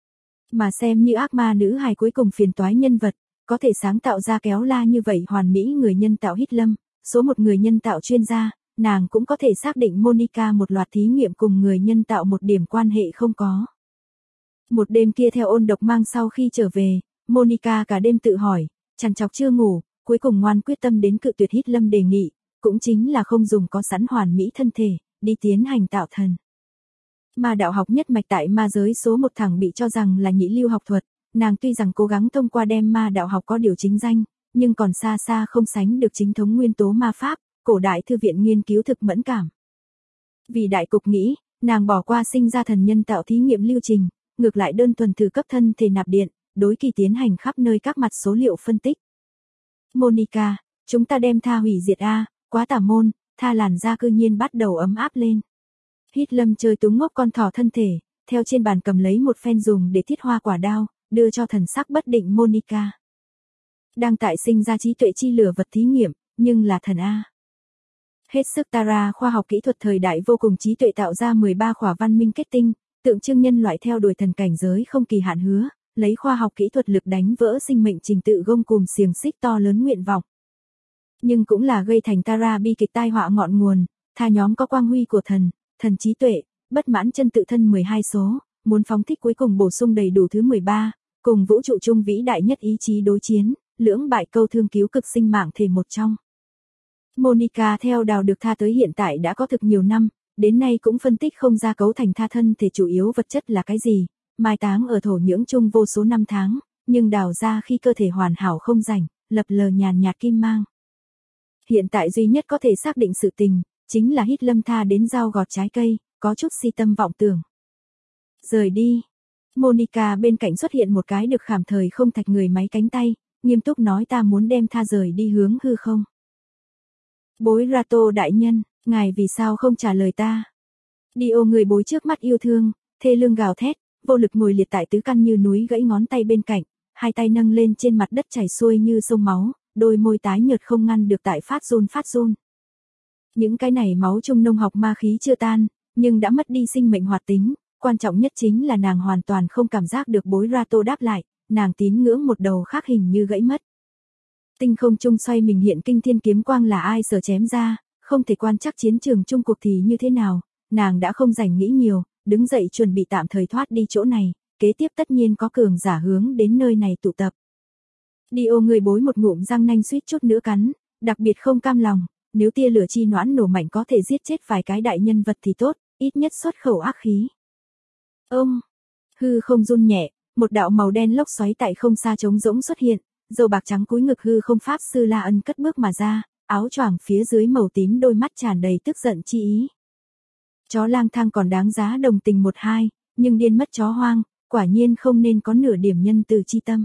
A: Mà xem như ác ma nữ hài cuối cùng phiền toái nhân vật, có thể sáng tạo ra kéo la như vậy hoàn mỹ người nhân tạo Hitler, số một người nhân tạo chuyên gia, nàng cũng có thể xác định Monica một loạt thí nghiệm cùng người nhân tạo một điểm quan hệ không có. Một đêm kia theo ôn độc mang sau khi trở về, Monica cả đêm tự hỏi, trằn trọc chưa ngủ, cuối cùng ngoan quyết tâm đến cự tuyệt Hitler đề nghị, cũng chính là không dùng có sẵn hoàn mỹ thân thể, đi tiến hành tạo thần. Ma đạo học nhất mạch tại ma giới số một thẳng bị cho rằng là nhị lưu học thuật, nàng tuy rằng cố gắng thông qua đem ma đạo học có điều chính danh, nhưng còn xa xa không sánh được chính thống nguyên tố ma pháp, cổ đại thư viện nghiên cứu thực mẫn cảm. Vì đại cục nghĩ, nàng bỏ qua sinh ra thần nhân tạo thí nghiệm lưu trình, ngược lại đơn thuần thử cấp thân thể nạp điện, đối kỳ tiến hành khắp nơi các mặt số liệu phân tích. Monica, chúng ta đem Tha hủy diệt a, quá tà môn, Tha làn da cư nhiên bắt đầu ấm áp lên. Hitler chơi túng ngốc con thỏ thân thể, theo trên bàn cầm lấy một phen dùng để thiết hoa quả đao, đưa cho thần sắc bất định Monica. Đang tại sinh ra trí tuệ chi lửa vật thí nghiệm, nhưng là thần A. Hết sức Tara khoa học kỹ thuật thời đại vô cùng trí tuệ tạo ra 13 khỏa văn minh kết tinh, tượng trưng nhân loại theo đuổi thần cảnh giới không kỳ hạn hứa, lấy khoa học kỹ thuật lực đánh vỡ sinh mệnh trình tự gông cùm xiềng xích to lớn nguyện vọng. Nhưng cũng là gây thành Tara bi kịch tai họa ngọn nguồn, Tha nhóm có quang huy của thần, thần trí tuệ, bất mãn chân tự thân 12 số, muốn phóng thích cuối cùng bổ sung đầy đủ thứ 13, cùng vũ trụ chung vĩ đại nhất ý chí đối chiến, lưỡng bại câu thương cứu cực sinh mạng thể một trong. Monica theo đào được Tha tới hiện tại đã có thực nhiều năm, đến nay cũng phân tích không ra cấu thành Tha thân thể chủ yếu vật chất là cái gì, mai táng ở thổ nhưỡng chung vô số năm tháng, nhưng đào ra khi cơ thể hoàn hảo không rảnh, lập lờ nhàn nhạt kim mang. Hiện tại duy nhất có thể xác định sự tình, chính là Hitler Tha đến rau gọt trái cây, có chút si tâm vọng tưởng. Rời đi. Monica bên cạnh xuất hiện một cái được khảm thời không thạch người máy cánh tay, nghiêm túc nói ta muốn đem Tha rời đi hướng hư không. Bối Rato đại nhân, ngài vì sao không trả lời ta? Dio người bối trước mắt yêu thương, thê lương gào thét, vô lực ngồi liệt tại tứ căn như núi gãy ngón tay bên cạnh, hai tay nâng lên trên mặt đất chảy xuôi như sông máu, đôi môi tái nhợt không ngăn được tại phát run. Những cái này máu trung nông học ma khí chưa tan, nhưng đã mất đi sinh mệnh hoạt tính, quan trọng nhất chính là nàng hoàn toàn không cảm giác được bối Rato đáp lại, nàng tín ngưỡng một đầu khác hình như gãy mất. Tinh không trung xoay mình hiện kinh thiên kiếm quang là ai sở chém ra, Không thể quan trắc chiến trường chung cuộc thì như thế nào, nàng đã không rảnh nghĩ nhiều, đứng dậy chuẩn bị tạm thời thoát đi chỗ này, kế tiếp tất nhiên có cường giả hướng đến nơi này tụ tập. Dio người bối một ngụm răng nanh suýt chút nữa cắn, đặc biệt không cam lòng, nếu tia lửa chi noãn nổ mạnh có thể giết chết vài cái đại nhân vật thì tốt, ít nhất xuất khẩu ác khí. Ông, hư không run nhẹ, một đạo màu đen lốc xoáy tại không xa trống rỗng xuất hiện, dầu bạc trắng cúi ngực hư không pháp sư La Ân cất bước mà ra, áo choàng phía dưới màu tím đôi mắt tràn đầy tức giận chi ý. Chó lang thang còn đáng giá đồng tình một hai, nhưng điên mất chó hoang, quả nhiên không nên có nửa điểm nhân từ chi tâm.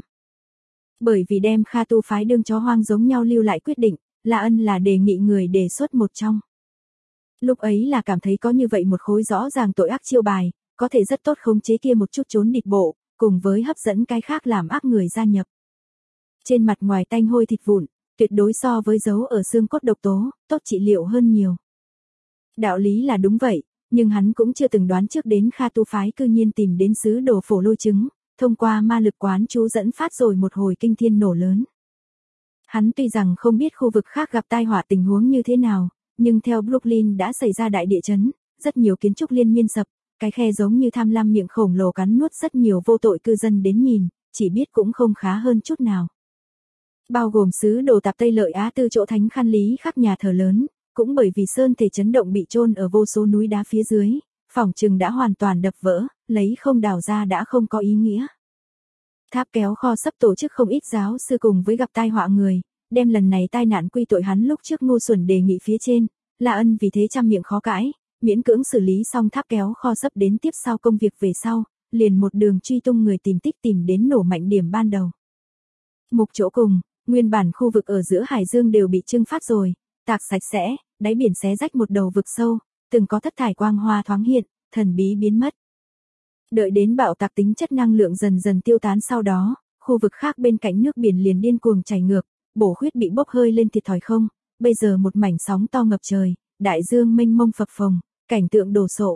A: Bởi vì đem Kha Tu phái đương chó hoang giống nhau lưu lại quyết định, La Ân là đề nghị người đề xuất một trong. Lúc ấy là cảm thấy có như vậy một khối rõ ràng tội ác chiêu bài, có thể rất tốt khống chế kia một chút trốn địch bộ, cùng với hấp dẫn cái khác làm ác người gia nhập. Trên mặt ngoài tanh hôi thịt vụn, tuyệt đối so với dấu ở xương cốt độc tố, tốt trị liệu hơn nhiều. Đạo lý là đúng vậy, nhưng hắn cũng chưa từng đoán trước đến Kha Tu phái cư nhiên tìm đến sứ đồ phổ lôi trứng, thông qua ma lực quán chú dẫn phát rồi một hồi kinh thiên nổ lớn. Hắn tuy rằng không biết khu vực khác gặp tai họa tình huống như thế nào, nhưng theo Brooklyn đã xảy ra đại địa chấn, rất nhiều kiến trúc liên miên sập, cái khe giống như tham lam miệng khổng lồ cắn nuốt rất nhiều vô tội cư dân đến nhìn, chỉ biết cũng không khá hơn chút nào. Bao gồm sứ đồ tạp Tây Lợi Á Tư chỗ thánh khăn lý khắc nhà thờ lớn, cũng bởi vì sơn thể chấn động bị chôn ở vô số núi đá phía dưới, phỏng chừng đã hoàn toàn đập vỡ, lấy không đào ra đã không có ý nghĩa. Tháp kéo kho sắp tổ chức không ít giáo sư cùng với gặp tai họa người, đem lần này tai nạn quy tội hắn lúc trước ngu xuẩn đề nghị phía trên, La Ân vì thế trăm miệng khó cãi, miễn cưỡng xử lý xong tháp kéo kho sắp đến tiếp sau công việc về sau, liền một đường truy tung người tìm tích tìm đến nổ mạnh điểm ban đầu. Mục chỗ cùng, nguyên bản khu vực ở giữa hải dương đều bị trưng phát rồi, tạc sạch sẽ, đáy biển xé rách một đầu vực sâu, từng có thất thải quang hoa thoáng hiện, thần bí biến mất. Đợi đến bạo tạc tính chất năng lượng dần dần tiêu tán sau đó, khu vực khác bên cạnh nước biển liền điên cuồng chảy ngược, bổ khuyết bị bốc hơi lên thiệt thòi không, bây giờ một mảnh sóng to ngập trời, đại dương mênh mông phập phồng, cảnh tượng đồ sộ.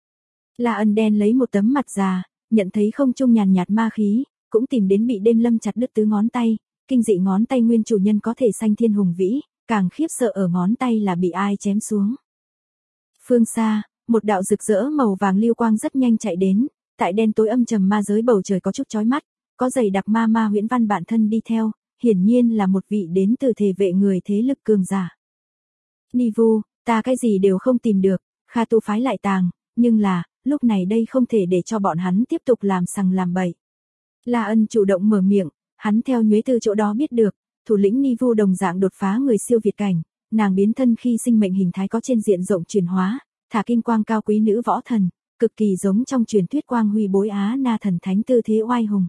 A: La Ân đen lấy một tấm mặt già, nhận thấy không trung nhàn nhạt ma khí, cũng tìm đến bị đêm lâm chặt đứt tứ ngón tay, kinh dị ngón tay nguyên chủ nhân có thể sanh thiên hùng vĩ, càng khiếp sợ ở ngón tay là bị ai chém xuống. Phương xa, một đạo rực rỡ màu vàng lưu quang rất nhanh chạy đến, tại đen tối âm trầm ma giới bầu trời có chút chói mắt, có dày đặc ma huyễn văn bản thân đi theo, hiển nhiên là một vị đến từ thể vệ người thế lực cường giả. Nivu, ta cái gì đều không tìm được, Kha Tu phái lại tàng, nhưng là, lúc này đây không thể để cho bọn hắn tiếp tục làm sằng làm bậy. La Ân chủ động mở miệng, hắn theo nhuế từ chỗ đó biết được, thủ lĩnh Nivu đồng dạng đột phá người siêu việt cảnh, nàng biến thân khi sinh mệnh hình thái có trên diện rộng chuyển hóa, thả kim quang cao quý nữ võ thần, cực kỳ giống trong truyền thuyết quang huy bối Á Na thần thánh tư thế oai hùng.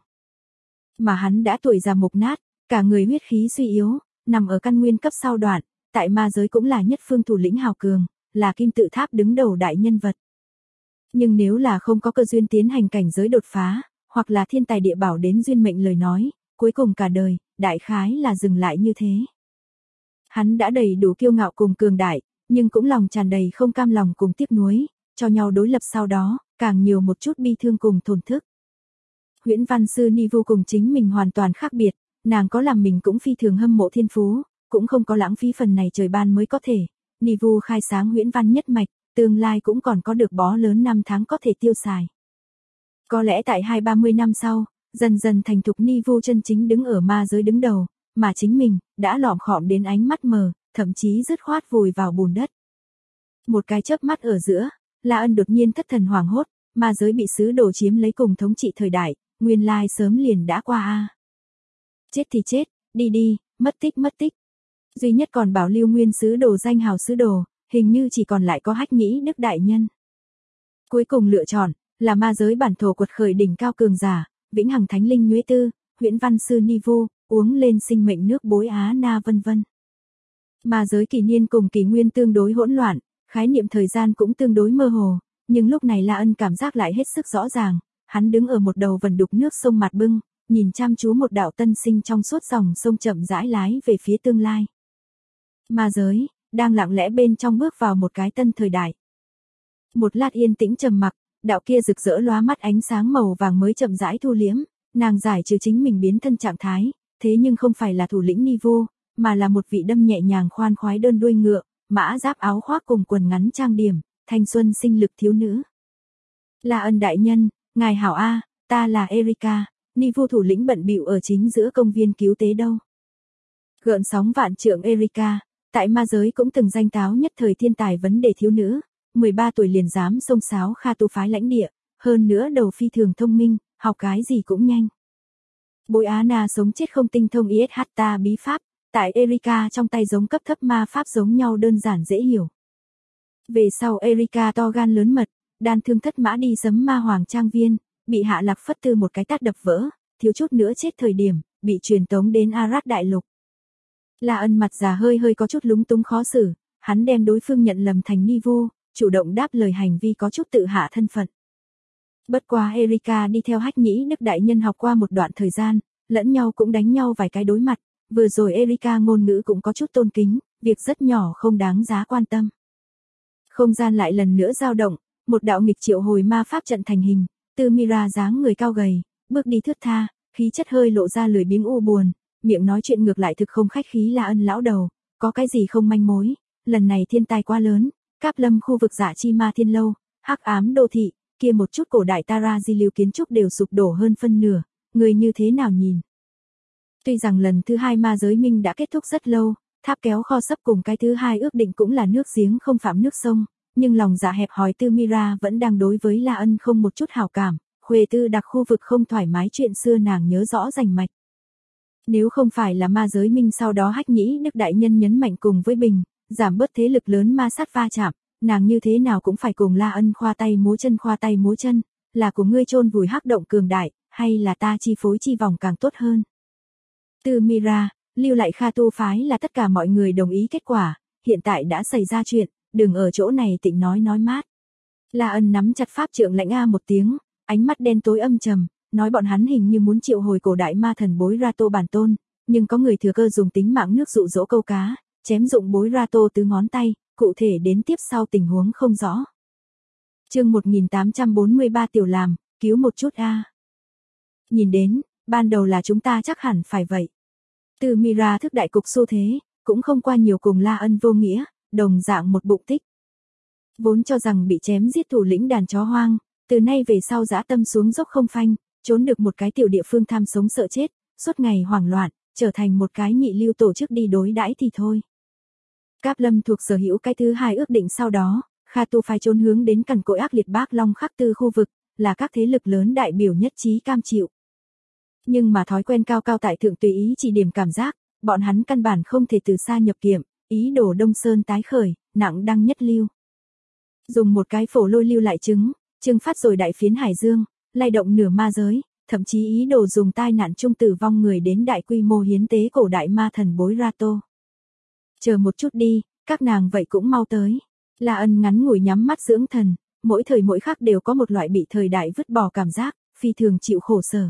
A: Mà hắn đã tuổi già mục nát, cả người huyết khí suy yếu, nằm ở căn nguyên cấp sau đoạn, tại ma giới cũng là nhất phương thủ lĩnh hào cường, là kim tự tháp đứng đầu đại nhân vật. Nhưng nếu là không có cơ duyên tiến hành cảnh giới đột phá, hoặc là thiên tài địa bảo đến duyên mệnh lời nói, cuối cùng cả đời, đại khái là dừng lại như thế. Hắn đã đầy đủ kiêu ngạo cùng cường đại, nhưng cũng lòng tràn đầy không cam lòng cùng tiếc nuối, cho nhau đối lập sau đó, càng nhiều một chút bi thương cùng thổn thức. Huyễn văn sư Nivu cùng chính mình hoàn toàn khác biệt, nàng có làm mình cũng phi thường hâm mộ thiên phú, cũng không có lãng phí phần này trời ban mới có thể. Nivu khai sáng huyễn văn nhất mạch, tương lai cũng còn có được bó lớn năm tháng có thể tiêu xài. Có lẽ tại 20-30 năm sau, dần dần thành thục Nivu chân chính đứng ở ma giới đứng đầu, mà chính mình, đã lọm khọm đến ánh mắt mờ, thậm chí dứt khoát vùi vào bùn đất. Một cái chớp mắt ở giữa, La Ân đột nhiên thất thần hoảng hốt, ma giới bị sứ đồ chiếm lấy cùng thống trị thời đại, nguyên lai sớm liền đã qua a. Chết thì chết, đi đi, mất tích. Duy nhất còn bảo lưu nguyên sứ đồ danh hào sứ đồ, hình như chỉ còn lại có Hách Nhĩ Đức đại nhân. Cuối cùng lựa chọn là ma giới bản thổ quật khởi đỉnh cao cường giả, vĩnh hằng thánh linh nhuế tư, huyễn văn sư Nivu, uống lên sinh mệnh nước bối Á Na vân vân. Ma giới kỷ niên cùng kỷ nguyên tương đối hỗn loạn, khái niệm thời gian cũng tương đối mơ hồ, nhưng lúc này La Ân cảm giác lại hết sức rõ ràng, hắn đứng ở một đầu vần đục nước sông mặt bưng, nhìn chăm chú một đạo tân sinh trong suốt dòng sông chậm rãi lái về phía tương lai. Ma giới, đang lặng lẽ bên trong bước vào một cái tân thời đại. Một lát yên tĩnh trầm mặc, đạo kia rực rỡ lóa mắt ánh sáng màu vàng mới chậm rãi thu liễm, nàng giải trừ chính mình biến thân trạng thái, thế nhưng không phải là thủ lĩnh Nivu, mà là một vị đâm nhẹ nhàng khoan khoái đơn đuôi ngựa, mã giáp áo khoác cùng quần ngắn trang điểm, thanh xuân sinh lực thiếu nữ. La Ân đại nhân, ngài hảo a, ta là Erika, Nivu thủ lĩnh bận bịu ở chính giữa công viên cứu tế đâu. Gợn sóng vạn trượng Erika, tại ma giới cũng từng danh táo nhất thời thiên tài vấn đề thiếu nữ, 13 tuổi liền dám xông xáo Kha Tu phái lãnh địa, hơn nữa đầu phi thường thông minh, học cái gì cũng nhanh. Bối Á Na sống chết không tinh thông Ishatta bí pháp, tại Erika trong tay giống cấp thấp ma pháp giống nhau đơn giản dễ hiểu. Về sau Erika to gan lớn mật, đan thương thất mã đi sấm ma hoàng trang viên, bị Hạ Lạc Phất Tư một cái tát đập vỡ, thiếu chút nữa chết thời điểm, bị truyền tống đến Arad đại lục. La Ân mặt già hơi có chút lúng túng khó xử, hắn đem đối phương nhận lầm thành Nivu, chủ động đáp lời hành vi có chút tự hạ thân phận. Bất quá Erika đi theo Hách Nhĩ Đức đại nhân học qua một đoạn thời gian, lẫn nhau cũng đánh nhau vài cái đối mặt, vừa rồi Erika ngôn ngữ cũng có chút tôn kính, việc rất nhỏ không đáng giá quan tâm. Không gian lại lần nữa dao động, một đạo nghịch triệu hồi ma pháp trận thành hình, Tư Mira dáng người cao gầy, bước đi thướt tha, khí chất hơi lộ ra lười biếng u buồn, miệng nói chuyện ngược lại thực không khách khí. La Ân lão đầu, có cái gì không manh mối, lần này thiên tai quá lớn, Cáp Lâm khu vực Dạ Chi Ma Thiên Lâu, hắc ám đô thị, kia một chút cổ đại Tara di lưu kiến trúc đều sụp đổ hơn phân nửa, người như thế nào nhìn? Tuy rằng lần thứ 2 ma giới minh đã kết thúc rất lâu, tháp kéo kho sấp cùng cái thứ 2 ước định cũng là nước giếng không phạm nước sông, nhưng lòng dạ hẹp hòi Tư Mira vẫn đang đối với La Ân không một chút hảo cảm, Khuê Tư đặc khu vực không thoải mái chuyện xưa nàng nhớ rõ rành mạch. Nếu không phải là ma giới minh sau đó Hách Nhĩ Đức đại nhân nhấn mạnh cùng với Bình, giảm bớt thế lực lớn ma sát va chạm, nàng như thế nào cũng phải cùng La Ân khoa tay múa chân, là của ngươi chôn vùi hắc động cường đại, hay là ta chi phối chi vòng càng tốt hơn. Tư Mira, lưu lại Kha Tu phái là tất cả mọi người đồng ý kết quả, hiện tại đã xảy ra chuyện, đừng ở chỗ này tịnh nói mát. La Ân nắm chặt pháp trượng lạnh a một tiếng, ánh mắt đen tối âm trầm, nói bọn hắn hình như muốn triệu hồi cổ đại ma thần bối Rato bản tôn, nhưng có người thừa cơ dùng tính mạng nước dụ dỗ câu cá, chém dụng bối Rato tứ ngón tay, cụ thể đến tiếp sau tình huống không rõ. Chương 1843 tiểu làm, cứu một chút a. Nhìn đến, ban đầu là chúng ta chắc hẳn phải vậy. Tư Mira thức đại cục xu thế, cũng không qua nhiều cùng La Ân vô nghĩa, đồng dạng một bụng tích. Vốn cho rằng bị chém giết thủ lĩnh đàn chó hoang, từ nay về sau dã tâm xuống dốc không phanh, trốn được một cái tiểu địa phương tham sống sợ chết, suốt ngày hoảng loạn, trở thành một cái nhị lưu tổ chức đi đối đãi thì thôi. Cáp Lâm thuộc sở hữu cái thứ 2 ước định sau đó, Kha Tu phái trốn hướng đến cằn cỗi ác liệt Bác Long Khắc Tư khu vực, là các thế lực lớn đại biểu nhất trí cam chịu. Nhưng mà thói quen cao tại thượng tùy ý chỉ điểm cảm giác, bọn hắn căn bản không thể từ xa nhập kiệm, ý đồ Đông Sơn tái khởi, nặng đăng nhất lưu. Dùng một cái phổ lôi lưu lại trừng phát rồi đại phiến hải dương, lay động nửa ma giới, thậm chí ý đồ dùng tai nạn chung tử vong người đến đại quy mô hiến tế cổ đại ma thần bối Rato. Chờ một chút đi, các nàng vậy cũng mau tới. La Ân ngắn ngủi nhắm mắt dưỡng thần, mỗi thời mỗi khắc đều có một loại bị thời đại vứt bỏ cảm giác, phi thường chịu khổ sở.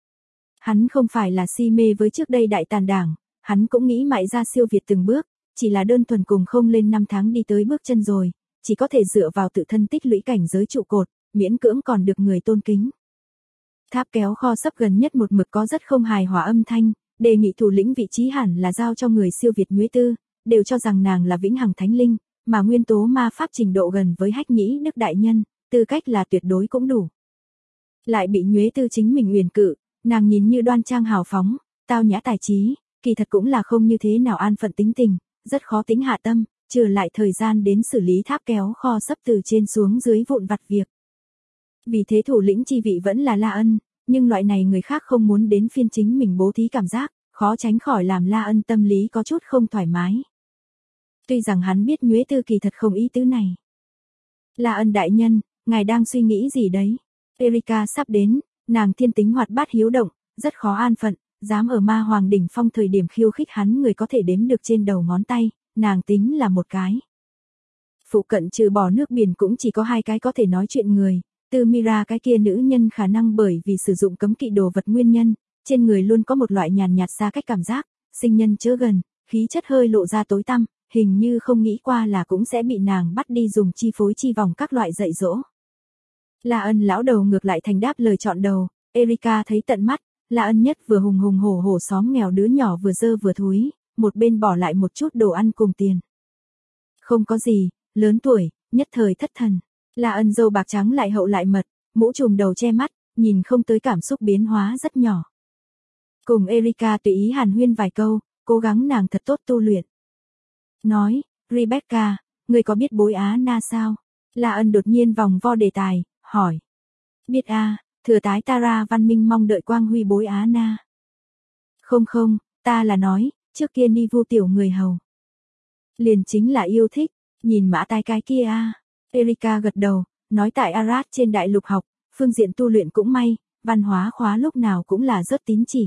A: Hắn không phải là si mê với trước đây đại tàn đảng, hắn cũng nghĩ mãi ra siêu việt từng bước, chỉ là đơn thuần cùng không lên 5 tháng đi tới bước chân rồi, chỉ có thể dựa vào tự thân tích lũy cảnh giới trụ cột, miễn cưỡng còn được người tôn kính. Tháp kéo kho sấp gần nhất một mực có rất không hài hòa âm thanh, đề nghị thủ lĩnh vị trí hẳn là giao cho người siêu việt Nhuế Tư, đều cho rằng nàng là vĩnh hằng thánh linh, mà nguyên tố ma pháp trình độ gần với Hách Nhĩ Đức đại nhân, tư cách là tuyệt đối cũng đủ. Lại bị Nhuế Tư chính mình uyển cự, nàng nhìn như đoan trang hào phóng, tao nhã tài trí, kỳ thật cũng là không như thế nào an phận tính tình, rất khó tính hạ tâm, trừ lại thời gian đến xử lý tháp kéo kho sấp từ trên xuống dưới vụn vặt việc. Vì thế thủ lĩnh chi vị vẫn là La Ân, nhưng loại này người khác không muốn đến phiên chính mình bố thí cảm giác, khó tránh khỏi làm La Ân tâm lý có chút không thoải mái. Tuy rằng hắn biết Nhuế Tư kỳ thật không ý tứ này. La Ân đại nhân, ngài đang suy nghĩ gì đấy? Erika sắp đến, nàng thiên tính hoạt bát hiếu động, rất khó an phận, dám ở ma hoàng đỉnh phong thời điểm khiêu khích hắn người có thể đếm được trên đầu ngón tay, nàng tính là một cái. Phụ cận trừ bỏ nước biển cũng chỉ có 2 cái có thể nói chuyện người, Tư Mira cái kia nữ nhân khả năng bởi vì sử dụng cấm kỵ đồ vật nguyên nhân, trên người luôn có một loại nhàn nhạt xa cách cảm giác, sinh nhân chớ gần, khí chất hơi lộ ra tối tăm, hình như không nghĩ qua là cũng sẽ bị nàng bắt đi dùng chi phối chi vòng các loại dạy dỗ. La Ân lão đầu ngược lại thành đáp lời chọn đầu, Erika thấy tận mắt, La Ân nhất vừa hùng hùng hổ hổ xóm nghèo đứa nhỏ vừa dơ vừa thúi, một bên bỏ lại một chút đồ ăn cùng tiền. Không có gì, lớn tuổi, nhất thời thất thần. La Ân râu bạc trắng lại hậu lại mật, mũ trùm đầu che mắt, nhìn không tới cảm xúc biến hóa rất nhỏ. Cùng Erika tùy ý hàn huyên vài câu, cố gắng nàng thật tốt tu luyện. Nói, Rebecca, người có biết bối Á Na sao? La Ân đột nhiên vòng vo đề tài, hỏi. Biết a, thừa tái Tara Văn Minh mong đợi quang huy bối Á Na. Không không, ta là nói, trước kia Ni Vu tiểu người hầu. Liền chính là yêu thích, nhìn mã tai cái kia a. Erika gật đầu, nói tại Arad trên đại lục học, phương diện tu luyện cũng may, văn hóa khóa lúc nào cũng là rất tín chỉ.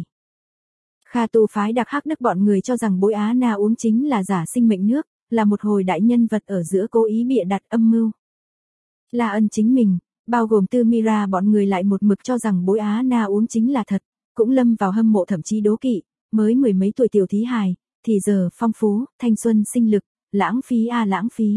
A: Kha tu phái đặc hắc đức bọn người cho rằng bối Á Na uống chính là giả sinh mệnh nước, là một hồi đại nhân vật ở giữa cố ý bịa đặt âm mưu. La Ân chính mình, bao gồm Tư Mira bọn người lại một mực cho rằng bối Á Na uống chính là thật, cũng lâm vào hâm mộ thậm chí đố kỵ, mới mười mấy tuổi tiểu thí hài, thì giờ phong phú, thanh xuân sinh lực, lãng phí a lãng phí.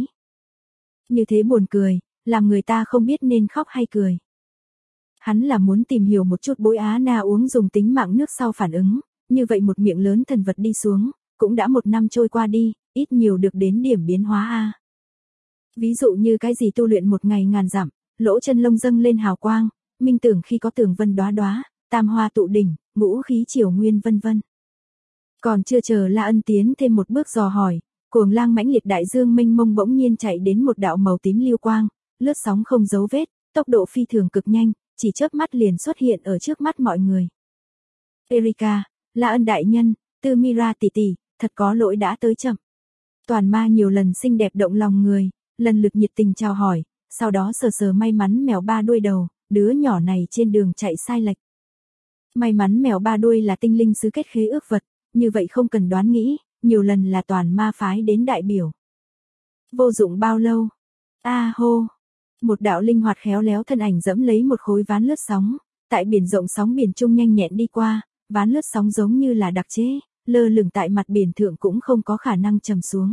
A: Như thế buồn cười, làm người ta không biết nên khóc hay cười. Hắn là muốn tìm hiểu một chút bối Á Na uống dùng tính mạng nước sau phản ứng, như vậy một miệng lớn thần vật đi xuống, cũng đã 1 năm trôi qua đi, ít nhiều được đến điểm biến hóa a. Ví dụ như cái gì tu luyện 1 ngày ngàn dặm, lỗ chân lông dâng lên hào quang, minh tưởng khi có tường vân đóa đóa, tam hoa tụ đỉnh, ngũ khí triều nguyên vân vân. Còn chưa chờ La Ân tiến thêm một bước dò hỏi, cuồng lang mãnh liệt đại dương mênh mông bỗng nhiên chạy đến một đạo màu tím lưu quang, lướt sóng không dấu vết, tốc độ phi thường cực nhanh, chỉ chớp mắt liền xuất hiện ở trước mắt mọi người. Erika, La Ân đại nhân, Tư Mira tỷ tỷ, thật có lỗi đã tới chậm. Toàn ma nhiều lần xinh đẹp động lòng người, lần lượt nhiệt tình chào hỏi, sau đó sờ sờ may mắn mèo 3 đuôi đầu, đứa nhỏ này trên đường chạy sai lệch. May mắn mèo 3 đuôi là tinh linh sứ kết khế ước vật, như vậy không cần đoán nghĩ, nhiều lần là toàn ma phái đến đại biểu. Vô dụng bao lâu? A hô! Một đạo linh hoạt khéo léo thân ảnh dẫm lấy một khối ván lướt sóng, tại biển rộng sóng biển trung nhanh nhẹn đi qua, ván lướt sóng giống như là đặc chế, lơ lửng tại mặt biển thượng cũng không có khả năng trầm xuống.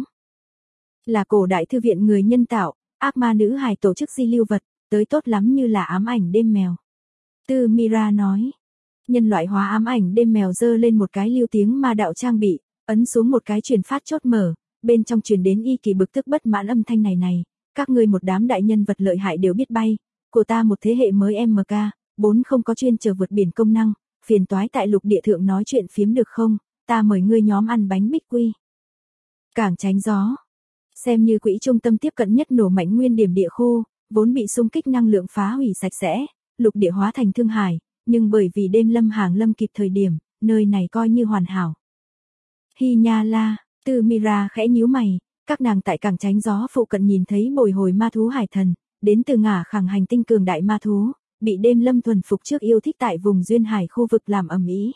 A: Là cổ đại thư viện người nhân tạo, ác ma nữ hài tổ chức di lưu vật, tới tốt lắm như là ám ảnh đêm mèo. Tư Mira nói. Nhân loại hóa ám ảnh đêm mèo giơ lên một cái lưu tiếng ma đạo trang bị, ấn xuống một cái truyền phát chốt mở, bên trong truyền đến y kỳ bực tức bất mãn âm thanh này, các ngươi một đám đại nhân vật lợi hại đều biết bay, của ta một thế hệ mới MK4 không có chuyên chờ vượt biển công năng, phiền toái tại lục địa thượng nói chuyện phiếm được không, ta mời ngươi nhóm ăn bánh bích quy. Cảng tránh gió. Xem như quỹ trung tâm tiếp cận nhất nổ mạnh nguyên điểm địa khu, vốn bị xung kích năng lượng phá hủy sạch sẽ, lục địa hóa thành thương hải, nhưng bởi vì đêm lâm hàng lâm kịp thời điểm, nơi này coi như hoàn hảo. Hi nha la, Tư Mira khẽ nhíu mày, các nàng tại cảng tránh gió phụ cận nhìn thấy bồi hồi ma thú hải thần, đến từ ngả khẳng hành tinh cường đại ma thú, bị đêm lâm thuần phục trước yêu thích tại vùng duyên hải khu vực làm ầm ĩ.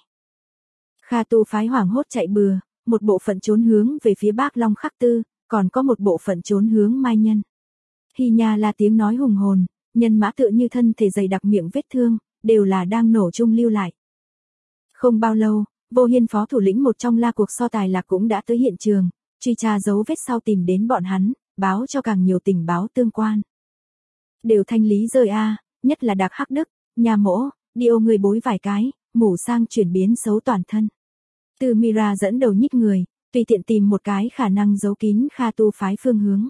A: Kha tu phái hoảng hốt chạy bừa, một bộ phận trốn hướng về phía Bác Long Khắc Tư, còn có một bộ phận trốn hướng Mai Nhân. Hi nha la tiếng nói hùng hồn, nhân mã tựa như thân thể dày đặc miệng vết thương, đều là đang nổ chung lưu lại. Không bao lâu, Vô Hiên phó thủ lĩnh một trong la cuộc so tài lạc cũng đã tới hiện trường, truy tra dấu vết sau tìm đến bọn hắn, báo cho càng nhiều tình báo tương quan. Đều thanh lý rơi a, nhất là Đạc Hắc Đức, nhà mỗ, đi ô người bối vài cái, mủ sang chuyển biến xấu toàn thân. Tư Mira dẫn đầu nhích người, tùy tiện tìm một cái khả năng giấu kín Kha tu phái phương hướng.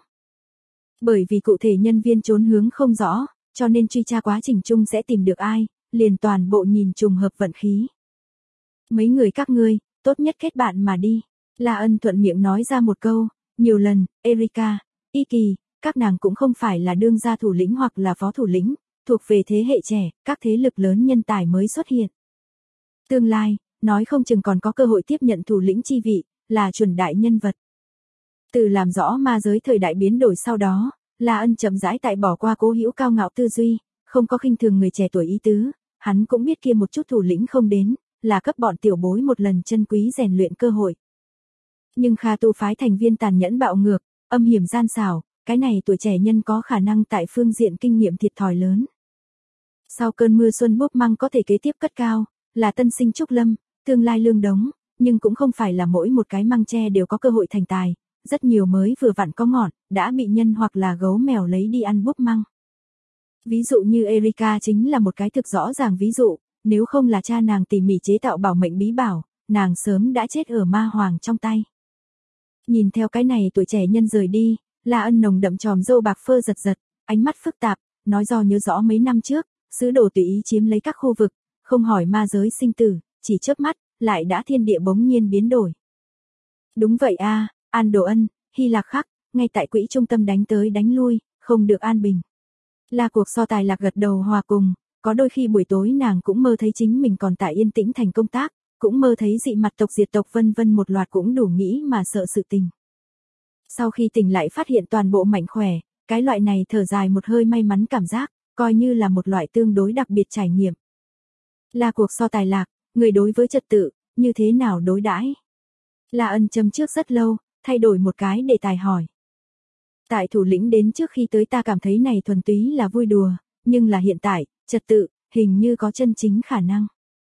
A: Bởi vì cụ thể nhân viên trốn hướng không rõ, cho nên truy tra quá trình chung sẽ tìm được ai, liền toàn bộ nhìn trùng hợp vận khí. Mấy người các ngươi, tốt nhất kết bạn mà đi. La Ân thuận miệng nói ra một câu, nhiều lần, Erika, Y Kỳ, các nàng cũng không phải là đương gia thủ lĩnh hoặc là phó thủ lĩnh, thuộc về thế hệ trẻ, các thế lực lớn nhân tài mới xuất hiện. Tương lai, nói không chừng còn có cơ hội tiếp nhận thủ lĩnh chi vị, là chuẩn đại nhân vật. Từ làm rõ ma giới thời đại biến đổi sau đó, La Ân chậm rãi tại bỏ qua cố hữu cao ngạo tư duy, không có khinh thường người trẻ tuổi ý tứ, hắn cũng biết kia một chút thủ lĩnh không đến, là cấp bọn tiểu bối một lần chân quý rèn luyện cơ hội. Nhưng Kha tu phái thành viên tàn nhẫn bạo ngược, âm hiểm gian xảo, cái này tuổi trẻ nhân có khả năng tại phương diện kinh nghiệm thiệt thòi lớn. Sau cơn mưa xuân búp măng có thể kế tiếp cất cao, là tân sinh trúc lâm, tương lai lương đống, nhưng cũng không phải là mỗi một cái măng tre đều có cơ hội thành tài, rất nhiều mới vừa vặn có ngọn, đã bị nhân hoặc là gấu mèo lấy đi ăn búp măng. Ví dụ như Erika chính là một cái thực rõ ràng ví dụ, nếu không là cha nàng tỉ mỉ chế tạo bảo mệnh bí bảo, nàng sớm đã chết ở ma hoàng trong tay. Nhìn theo cái này tuổi trẻ nhân rời đi, La Ân nồng đậm tròm râu bạc phơ giật giật, ánh mắt phức tạp, nói do nhớ rõ mấy năm trước, sứ đồ tùy ý chiếm lấy các khu vực, không hỏi ma giới sinh tử, chỉ chớp mắt, lại đã thiên địa bỗng nhiên biến đổi. Đúng vậy a, An Đồ Ân, Hy Lạc Khắc, ngay tại quỹ trung tâm đánh tới đánh lui, không được an bình. La Cuộc So Tài Lạc gật đầu hòa cùng, có đôi khi buổi tối nàng cũng mơ thấy chính mình còn tại Yên Tĩnh Thành công tác, cũng mơ thấy dị mặt tộc diệt tộc vân vân một loạt cũng đủ nghĩ mà sợ sự tình. Sau khi tỉnh lại phát hiện toàn bộ mạnh khỏe, cái loại này thở dài một hơi may mắn cảm giác, coi như là một loại tương đối đặc biệt trải nghiệm. La Cuộc So Tài Lạc, người đối với trật tự, như thế nào đối đãi? La Ân châm trước rất lâu, thay đổi một cái đề tài hỏi. Tại thủ lĩnh đến trước khi tới ta cảm thấy này thuần túy là vui đùa, nhưng là hiện tại, trật tự, hình như có chân chính khả năng.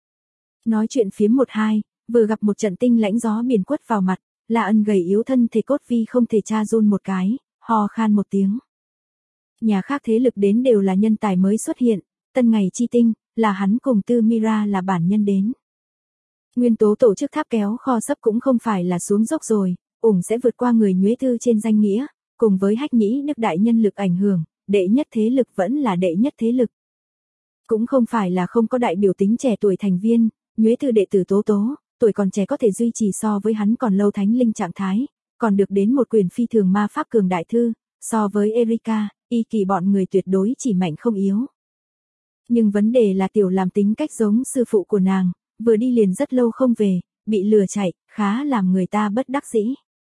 A: Nói chuyện phiếm một hai, vừa gặp một trận tinh lãnh gió biển quất vào mặt, La Ân gầy yếu thân thể cốt vi không thể tra run một cái, ho khan một tiếng. Nhà khác thế lực đến đều là nhân tài mới xuất hiện, tân ngày chi tinh, là hắn cùng Tư Mira là bản nhân đến. Nguyên tố tổ chức tháp kéo kho sấp cũng không phải là xuống dốc rồi, ủng sẽ vượt qua người Nhuế Tư trên danh nghĩa, cùng với Hách Nhĩ Đức đại nhân lực ảnh hưởng, đệ nhất thế lực vẫn là đệ nhất thế lực. Cũng không phải là không có đại biểu tính trẻ tuổi thành viên, Nhuế Tư đệ tử Tố Tố, tuổi còn trẻ có thể duy trì so với hắn còn lâu thánh linh trạng thái, còn được đến một quyền phi thường ma pháp cường đại thư, so với Erika, Y Kỳ bọn người tuyệt đối chỉ mạnh không yếu. Nhưng vấn đề là Tiểu Làm tính cách giống sư phụ của nàng, vừa đi liền rất lâu không về, bị lừa chạy, khá làm người ta bất đắc dĩ.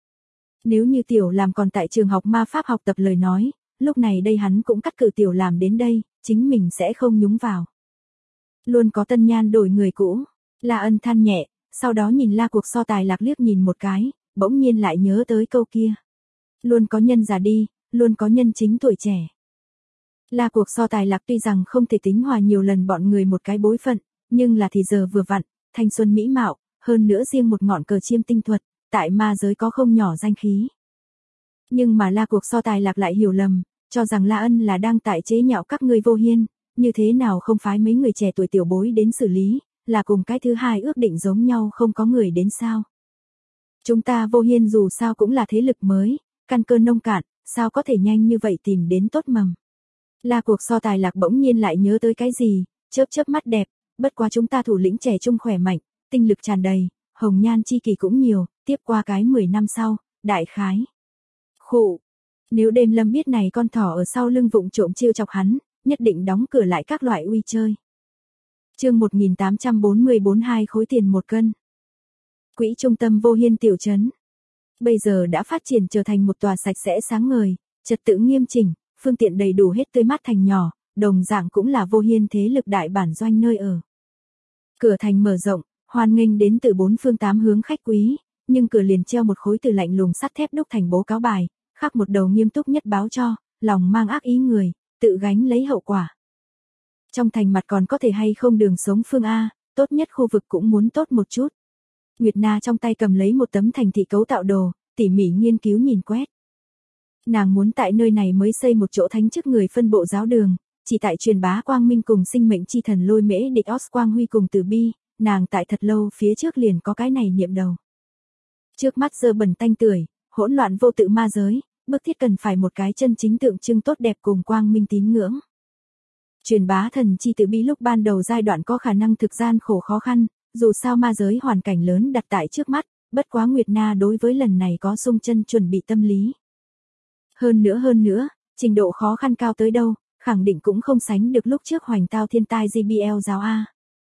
A: Nếu như Tiểu Làm còn tại trường học ma pháp học tập lời nói, lúc này đây hắn cũng cắt cử Tiểu Làm đến đây, chính mình sẽ không nhúng vào. Luôn có tân nhan đổi người cũ, La Ân than nhẹ, sau đó nhìn La Cuộc So Tài Lạc liếc nhìn một cái, bỗng nhiên lại nhớ tới câu kia. Luôn có nhân già đi, luôn có nhân chính tuổi trẻ. La Cuộc So Tài Lạc tuy rằng không thể tính hòa nhiều lần bọn người một cái bối phận, nhưng là thì giờ vừa vặn, thanh xuân mỹ mạo, hơn nữa riêng một ngọn cờ chiêm tinh thuật, tại ma giới có không nhỏ danh khí. Nhưng mà La Cuộc So Tài Lạc lại hiểu lầm, cho rằng La Ân là đang tại chế nhạo các ngươi Vô Hiên, như thế nào không phái mấy người trẻ tuổi tiểu bối đến xử lý, là cùng cái thứ hai ước định giống nhau không có người đến sao. Chúng ta Vô Hiên dù sao cũng là thế lực mới, căn cơ nông cạn, sao có thể nhanh như vậy tìm đến tốt mầm. La Cuộc So Tài Lạc bỗng nhiên lại nhớ tới cái gì, chớp chớp mắt đẹp, bất quá chúng ta thủ lĩnh trẻ trung khỏe mạnh, tinh lực tràn đầy, hồng nhan chi kỳ cũng nhiều, tiếp qua cái 10 năm sau, đại khái. Khụ, nếu Đêm Lâm biết này con thỏ ở sau lưng vụng trộm trêu chọc hắn, nhất định đóng cửa lại các loại uy chơi. Chương 1844 2 khối tiền một cân. Quỹ trung tâm Vô Hiên tiểu trấn. Bây giờ đã phát triển trở thành một tòa sạch sẽ sáng ngời, trật tự nghiêm chỉnh, phương tiện đầy đủ hết tươi mát thành nhỏ, đồng dạng cũng là Vô Hiên thế lực đại bản doanh nơi ở. Cửa thành mở rộng, hoan nghênh đến từ bốn phương tám hướng khách quý, nhưng cửa liền treo một khối từ lạnh lùng sắt thép đúc thành bố cáo bài, khắc một đầu nghiêm túc nhất báo cho, lòng mang ác ý người, tự gánh lấy hậu quả. Trong thành mặt còn có thể hay không đường sống phương A, tốt nhất khu vực cũng muốn tốt một chút. Nguyệt Na trong tay cầm lấy một tấm thành thị cấu tạo đồ, tỉ mỉ nghiên cứu nhìn quét. Nàng muốn tại nơi này mới xây một chỗ thánh chức người phân bộ giáo đường, chỉ tại truyền bá quang minh cùng sinh mệnh chi thần Lôi Mễ Địch Os Quang Huy cùng Từ Bi, nàng tại thật lâu phía trước liền có cái này niệm đầu. Trước mắt dơ bẩn tanh tưởi, hỗn loạn vô tự ma giới, bức thiết cần phải một cái chân chính tượng trưng tốt đẹp cùng quang minh tín ngưỡng. Truyền bá thần chi Từ Bi lúc ban đầu giai đoạn có khả năng thực gian khổ khó khăn, dù sao ma giới hoàn cảnh lớn đặt tại trước mắt, bất quá Nguyệt Na đối với lần này có sung chân chuẩn bị tâm lý. Hơn nữa, trình độ khó khăn cao tới đâu, khẳng định cũng không sánh được lúc trước hoành tao thiên tai JBL giáo A.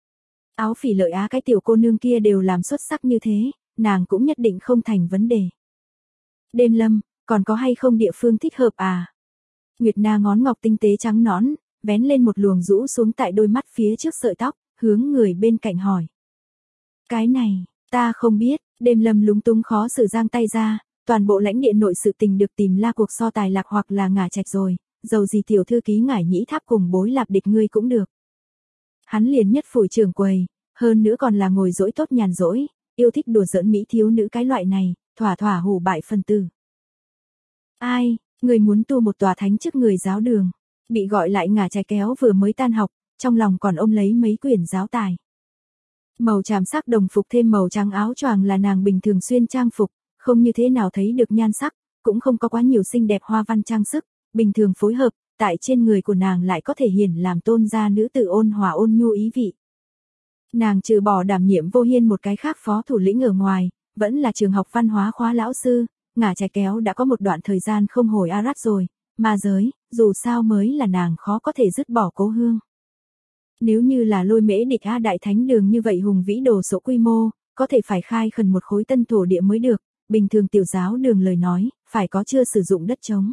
A: Áo Phỉ Lợi Á cái tiểu cô nương kia đều làm xuất sắc như thế, nàng cũng nhất định không thành vấn đề. Đêm Lâm, còn có hay không địa phương thích hợp à? Nguyệt Na ngón ngọc tinh tế trắng nõn, vén lên một luồng rũ xuống tại đôi mắt phía trước sợi tóc, hướng người bên cạnh hỏi. Cái này, ta không biết, Đêm Lâm lúng túng khó xử giang tay ra, toàn bộ lãnh địa nội sự tình được tìm La Cuộc So Tài Lạc hoặc là ngả trạch rồi, dầu gì tiểu thư ký Ngải Nhĩ Tháp cùng bối lạp địch ngươi cũng được. Hắn liền nhất phủi trưởng quầy, hơn nữa còn là ngồi dỗi tốt nhàn rỗi, yêu thích đùa giỡn mỹ thiếu nữ cái loại này, thỏa thỏa hủ bại phân tử. Ai, người muốn tu một tòa thánh chức người giáo đường, bị gọi lại ngả trạch kéo vừa mới tan học, trong lòng còn ôm lấy mấy quyển giáo tài. Màu tràm sắc đồng phục thêm màu trắng áo choàng là nàng bình thường xuyên trang phục, không như thế nào thấy được nhan sắc, cũng không có quá nhiều xinh đẹp hoa văn trang sức, bình thường phối hợp, tại trên người của nàng lại có thể hiển làm tôn gia nữ tử ôn hòa ôn nhu ý vị. Nàng trừ bỏ đảm nhiệm Vô Hiên một cái khác phó thủ lĩnh ở ngoài, vẫn là trường học văn hóa khóa lão sư, ngả trái kéo đã có một đoạn thời gian không hồi Arat rồi, ma giới, dù sao mới là nàng khó có thể dứt bỏ cố hương. Nếu như là Lôi Mễ Địch A Đại Thánh Đường như vậy hùng vĩ đồ sộ quy mô, có thể phải khai khẩn một khối tân thổ địa mới được, bình thường tiểu giáo đường lời nói, phải có chưa sử dụng đất trống.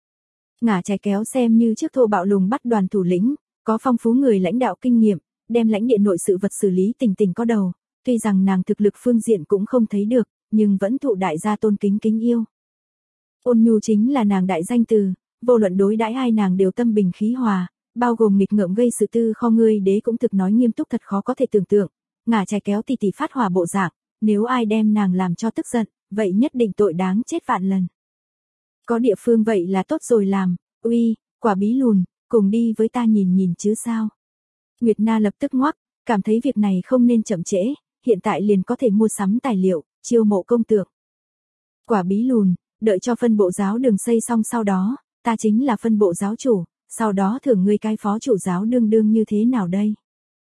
A: Ngả trái kéo xem như trước thô bạo lùng bắt đoàn thủ lĩnh, có phong phú người lãnh đạo kinh nghiệm, đem lãnh địa nội sự vật xử lý tình tình có đầu, tuy rằng nàng thực lực phương diện cũng không thấy được, nhưng vẫn thụ đại gia tôn kính kính yêu. Ôn nhu chính là nàng đại danh từ, vô luận đối đãi ai nàng đều tâm bình khí hòa, bao gồm nghịch ngợm gây sự tư kho ngươi đế cũng thực nói nghiêm túc thật khó có thể tưởng tượng, ngả trái kéo tỉ tỉ phát hỏa bộ dạng, nếu ai đem nàng làm cho tức giận, vậy nhất định tội đáng chết vạn lần. Có địa phương vậy là tốt rồi làm, uy, quả bí lùn, cùng đi với ta nhìn nhìn chứ sao. Nguyệt Na lập tức ngoắc, cảm thấy việc này không nên chậm trễ, hiện tại liền có thể mua sắm tài liệu, chiêu mộ công tượng. Quả bí lùn, đợi cho phân bộ giáo đường xây xong sau đó, ta chính là phân bộ giáo chủ, sau đó thưởng ngươi cái phó chủ giáo đương đương như thế nào đây.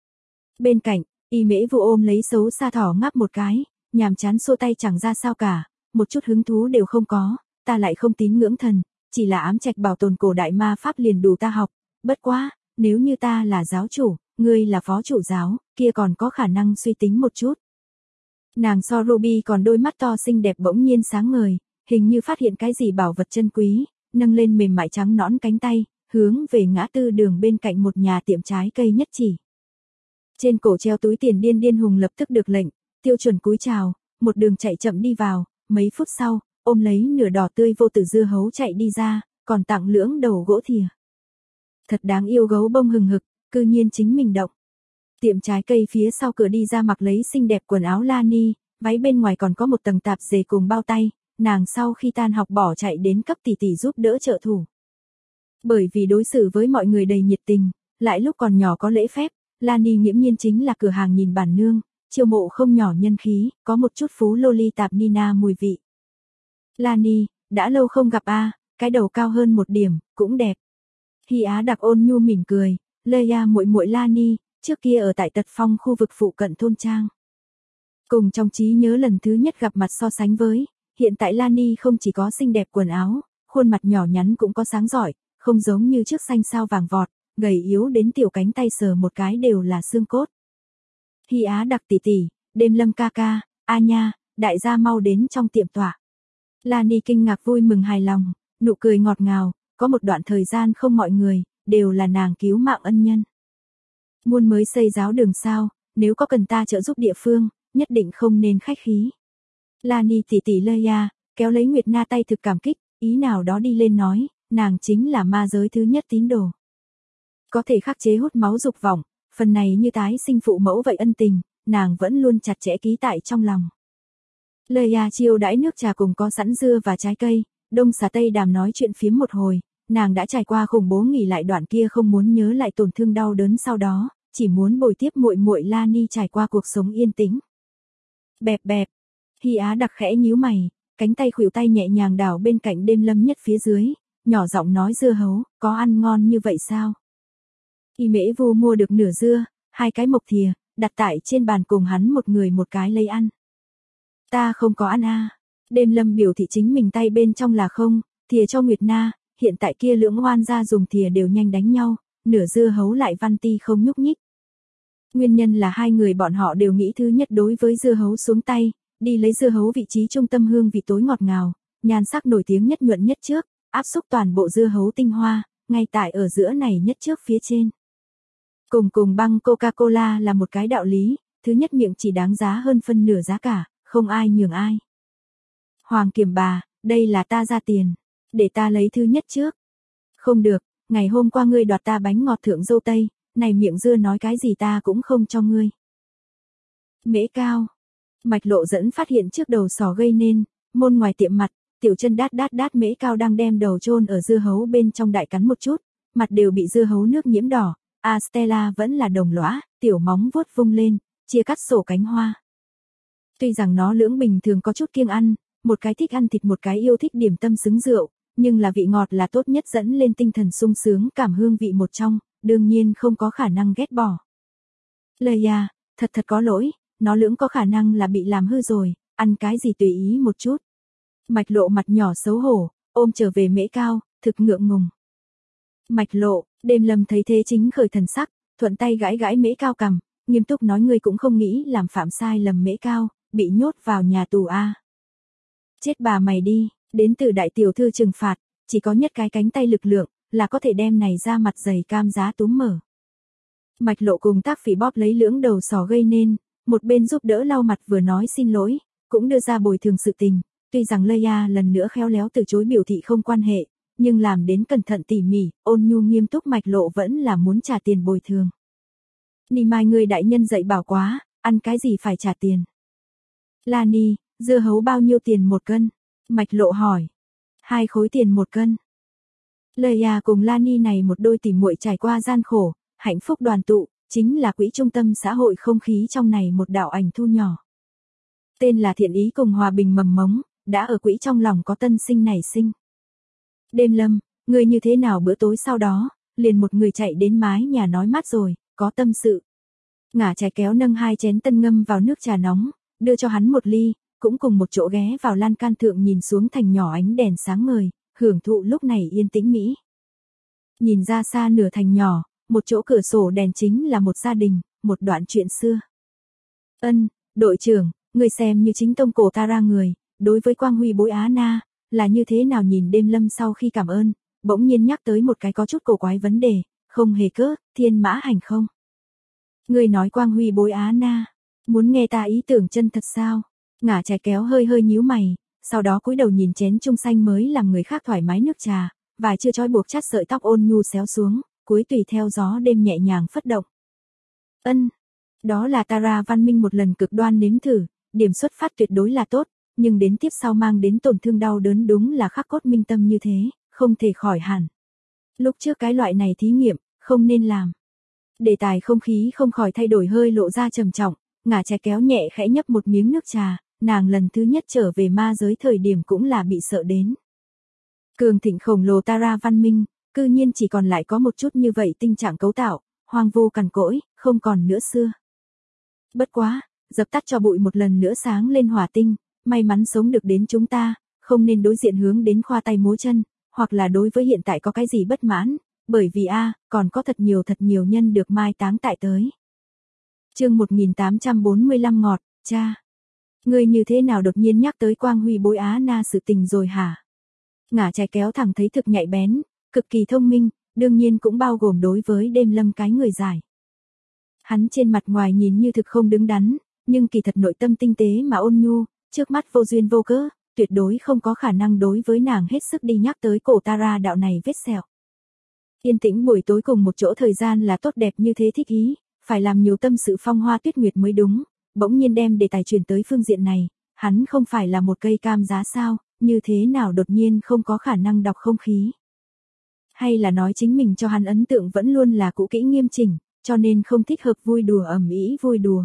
A: Bên cạnh, Y Mễ Vô ôm lấy xấu xa thỏ ngáp một cái, nhàm chán xô tay chẳng ra sao cả, một chút hứng thú đều không có, ta lại không tín ngưỡng thần, chỉ là ám trạch bảo tồn cổ đại ma pháp liền đủ ta học, bất quá, nếu như ta là giáo chủ, ngươi là phó chủ giáo, kia còn có khả năng suy tính một chút. Nàng so Ruby còn đôi mắt to xinh đẹp bỗng nhiên sáng ngời, hình như phát hiện cái gì bảo vật chân quý, nâng lên mềm mại trắng nõn cánh tay, hướng về ngã tư đường bên cạnh một nhà tiệm trái cây nhất chỉ. Trên cổ treo túi tiền điên điên hùng lập tức được lệnh, tiêu chuẩn cúi chào, một đường chạy chậm đi vào, mấy phút sau, ôm lấy nửa đỏ tươi vô tử dưa hấu chạy đi ra, còn tặng lưỡng đầu gỗ thìa. Thật đáng yêu gấu bông hừng hực, cư nhiên chính mình động. Tiệm trái cây phía sau cửa đi ra mặc lấy xinh đẹp quần áo Lani, váy bên ngoài còn có một tầng tạp dề cùng bao tay, nàng sau khi tan học bỏ chạy đến cấp tỷ tỷ giúp đỡ trợ thủ. Bởi vì đối xử với mọi người đầy nhiệt tình, lại lúc còn nhỏ có lễ phép, Lani nghiễm nhiên chính là cửa hàng nhìn bản nương, chiêu mộ không nhỏ nhân khí, có một chút phú loli tạp Nina mùi vị. Lani, đã lâu không gặp a, cái đầu cao hơn một điểm, cũng đẹp. Hy Á đặc ôn nhu mỉm cười, Leia muội muội Lani, trước kia ở tại Tật Phong khu vực phụ cận thôn trang. Cùng trong trí nhớ lần thứ nhất gặp mặt so sánh với, hiện tại Lani không chỉ có xinh đẹp quần áo, khuôn mặt nhỏ nhắn cũng có sáng giỏi, không giống như trước xanh sao vàng vọt, gầy yếu đến tiểu cánh tay sờ một cái đều là xương cốt. Hy Á đặc tỷ tỷ, đêm lâm ca ca, a nha, đại gia mau đến trong tiệm tọa. Lani kinh ngạc vui mừng hài lòng, nụ cười ngọt ngào, có một đoạn thời gian không mọi người, đều là nàng cứu mạng ân nhân. Muôn mới xây giáo đường sao, nếu có cần ta trợ giúp địa phương, nhất định không nên khách khí. Lani tỷ tỷ Leia, kéo lấy Nguyệt Na tay thực cảm kích, ý nào đó đi lên nói, nàng chính là ma giới thứ nhất tín đồ. Có thể khắc chế hút máu dục vọng, phần này như tái sinh phụ mẫu vậy ân tình, nàng vẫn luôn chặt chẽ ký tại trong lòng. Leia chiêu đãi nước trà cùng có sẵn dưa và trái cây, đông xà tây đàm nói chuyện phiếm một hồi, nàng đã trải qua khủng bố nghỉ lại đoạn kia không muốn nhớ lại tổn thương đau đớn sau đó, chỉ muốn bồi tiếp muội muội Lani trải qua cuộc sống yên tĩnh. Bẹp bẹp, Hy Á đặc khẽ nhíu mày, cánh tay khuỷu tay nhẹ nhàng đảo bên cạnh đêm lâm nhất phía dưới, nhỏ giọng nói dưa hấu, có ăn ngon như vậy sao? Y Mễ Vô mua được nửa dưa, 2 cái mộc thìa, đặt tại trên bàn cùng hắn một người một cái lấy ăn. Ta không có ăn a. Đêm lâm biểu thị chính mình tay bên trong là không, thìa cho Nguyệt Na, hiện tại kia lưỡng oan gia dùng thìa đều nhanh đánh nhau, nửa dưa hấu lại văn ti không nhúc nhích. Nguyên nhân là hai người bọn họ đều nghĩ thứ nhất đối với dưa hấu xuống tay, đi lấy dưa hấu vị trí trung tâm hương vị tối ngọt ngào, nhan sắc nổi tiếng nhất nhuận nhất trước, áp xúc toàn bộ dưa hấu tinh hoa, ngay tại ở giữa này nhất trước phía trên. Cùng băng Coca-Cola là một cái đạo lý, thứ nhất miệng chỉ đáng giá hơn phân nửa giá cả, không ai nhường ai. Hoàng Kiểm bà, đây là ta ra tiền, để ta lấy thứ nhất trước. Không được, ngày hôm qua ngươi đoạt ta bánh ngọt thượng dâu tây, này miệng dưa nói cái gì ta cũng không cho ngươi. Mễ Cao, Mạch Lộ dẫn phát hiện trước đầu sỏ gây nên, môn ngoài tiệm mặt, tiểu chân đát Mễ Cao đang đem đầu chôn ở dưa hấu bên trong đại cắn một chút, mặt đều bị dưa hấu nước nhiễm đỏ, Stella vẫn là đồng lõa, tiểu móng vuốt vung lên, chia cắt sổ cánh hoa. Tuy rằng nó lưỡng bình thường có chút kiêng ăn, một cái thích ăn thịt một cái yêu thích điểm tâm xứng rượu, nhưng là vị ngọt là tốt nhất dẫn lên tinh thần sung sướng cảm hương vị một trong, đương nhiên không có khả năng ghét bỏ. Leia, thật có lỗi, nó lưỡng có khả năng là bị làm hư rồi, ăn cái gì tùy ý một chút. Mạch Lộ mặt nhỏ xấu hổ, ôm trở về Mễ Cao, thực ngượng ngùng. Mạch Lộ, Đêm Lâm thấy thế chính khởi thần sắc, thuận tay gãi gãi Mễ Cao cằm, nghiêm túc nói ngươi cũng không nghĩ làm phạm sai lầm Mễ Cao, bị nhốt vào nhà tù a. Chết bà mày đi, đến từ đại tiểu thư trừng phạt, chỉ có nhất cái cánh tay lực lượng, là có thể đem này ra mặt dày cam giá túm mở. Mạch Lộ cùng Tác Phỉ bóp lấy lưỡng đầu sò gây nên, một bên giúp đỡ lau mặt vừa nói xin lỗi, cũng đưa ra bồi thường sự tình, tuy rằng Leia lần nữa khéo léo từ chối biểu thị không quan hệ, nhưng làm đến cẩn thận tỉ mỉ, ôn nhu nghiêm túc Mạch Lộ vẫn là muốn trả tiền bồi thường. Ni mai người đại nhân dạy bảo quá, ăn cái gì phải trả tiền. Lani, dưa hấu bao nhiêu tiền một cân? Mạch Lộ hỏi. 2 khối tiền một cân. Leia cùng Lani này một đôi tỉ muội trải qua gian khổ, hạnh phúc đoàn tụ, chính là quỹ trung tâm xã hội không khí trong này một đạo ảnh thu nhỏ. Tên là thiện ý cùng hòa bình mầm mống, đã ở quỹ trong lòng có tân sinh nảy sinh. Đêm Lâm, người như thế nào bữa tối sau đó, liền một người chạy đến mái nhà nói mát rồi, có tâm sự. Ngả Trái Kéo nâng 2 chén tân ngâm vào nước trà nóng, đưa cho hắn một ly, cũng cùng một chỗ ghé vào lan can thượng nhìn xuống thành nhỏ ánh đèn sáng ngời, hưởng thụ lúc này yên tĩnh mỹ. Nhìn ra xa nửa thành nhỏ, một chỗ cửa sổ đèn chính là một gia đình, một đoạn chuyện xưa. Ân, đội trưởng, người xem như chính tông cổ Tara người, đối với quang huy bối Á Na, là như thế nào nhìn Đêm Lâm sau khi cảm ơn, bỗng nhiên nhắc tới một cái có chút cổ quái vấn đề, không hề cớ, thiên mã hành không. Người nói quang huy bối Á Na, muốn nghe ta ý tưởng chân thật sao? Ngả Trái Kéo hơi hơi nhíu mày, sau đó cúi đầu nhìn chén chung xanh mới làm người khác thoải mái nước trà, vài chưa trói buộc chắt sợi tóc ôn nhu xéo xuống, cuối tùy theo gió đêm nhẹ nhàng phất động. Ân, đó là Tara văn minh một lần cực đoan nếm thử, điểm xuất phát tuyệt đối là tốt, nhưng đến tiếp sau mang đến tổn thương đau đớn đúng là khắc cốt minh tâm như thế, không thể khỏi hẳn. Lúc trước cái loại này thí nghiệm, không nên làm. Đề tài không khí không khỏi thay đổi hơi lộ ra trầm trọng, Ngả Trái Kéo nhẹ khẽ nhấp một miếng nước trà, nàng lần thứ nhất trở về ma giới thời điểm cũng là bị sợ đến. Cường thịnh khổng lồ Tara văn minh, cư nhiên chỉ còn lại có một chút như vậy tình trạng cấu tạo, hoang vô cằn cỗi, không còn nữa xưa. Bất quá, dập tắt cho bụi một lần nữa sáng lên hỏa tinh, may mắn sống được đến chúng ta, không nên đối diện hướng đến khoa tay múa chân, hoặc là đối với hiện tại có cái gì bất mãn, bởi vì còn có thật nhiều nhân được mai táng tại tới. Chương 1845 ngọt, cha. Ngươi như thế nào đột nhiên nhắc tới quang huy bối Á Na sự tình rồi hả? Ngả Trái Kéo thẳng thấy thực nhạy bén, cực kỳ thông minh, đương nhiên cũng bao gồm đối với Đêm Lâm cái người giải. Hắn trên mặt ngoài nhìn như thực không đứng đắn, nhưng kỳ thật nội tâm tinh tế mà ôn nhu, trước mắt vô duyên vô cớ, tuyệt đối không có khả năng đối với nàng hết sức đi nhắc tới cổ Tara đạo này vết sẹo. Yên tĩnh buổi tối cùng một chỗ thời gian là tốt đẹp như thế thích ý, phải làm nhiều tâm sự phong hoa tuyết nguyệt mới đúng, bỗng nhiên đem đề tài truyền tới phương diện này, hắn không phải là một cây cam giá sao, như thế nào đột nhiên không có khả năng đọc không khí. Hay là nói chính mình cho hắn ấn tượng vẫn luôn là cũ kỹ nghiêm chỉnh, cho nên không thích hợp vui đùa ầm ĩ vui đùa.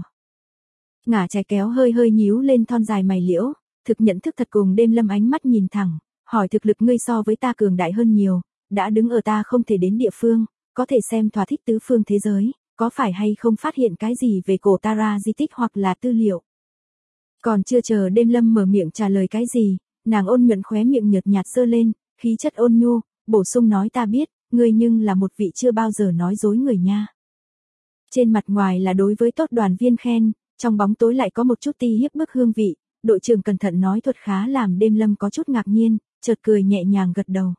A: Ngả Trái Kéo hơi hơi nhíu lên thon dài mày liễu, thực nhận thức thật cùng Đêm Lâm ánh mắt nhìn thẳng, hỏi thực lực ngươi so với ta cường đại hơn nhiều, đã đứng ở ta không thể đến địa phương, có thể xem thỏa thích tứ phương thế giới, có phải hay không phát hiện cái gì về cổ Tara di tích hoặc là tư liệu. Còn chưa chờ Đêm Lâm mở miệng trả lời cái gì, nàng ôn nhuận khóe miệng nhợt nhạt giơ lên, khí chất ôn nhu, bổ sung nói ta biết, ngươi nhưng là một vị chưa bao giờ nói dối người nha. Trên mặt ngoài là đối với tốt đoàn viên khen, trong bóng tối lại có một chút ti hiếp bức hương vị, đội trưởng cẩn thận nói thuật khá làm Đêm Lâm có chút ngạc nhiên, chợt cười nhẹ nhàng gật đầu.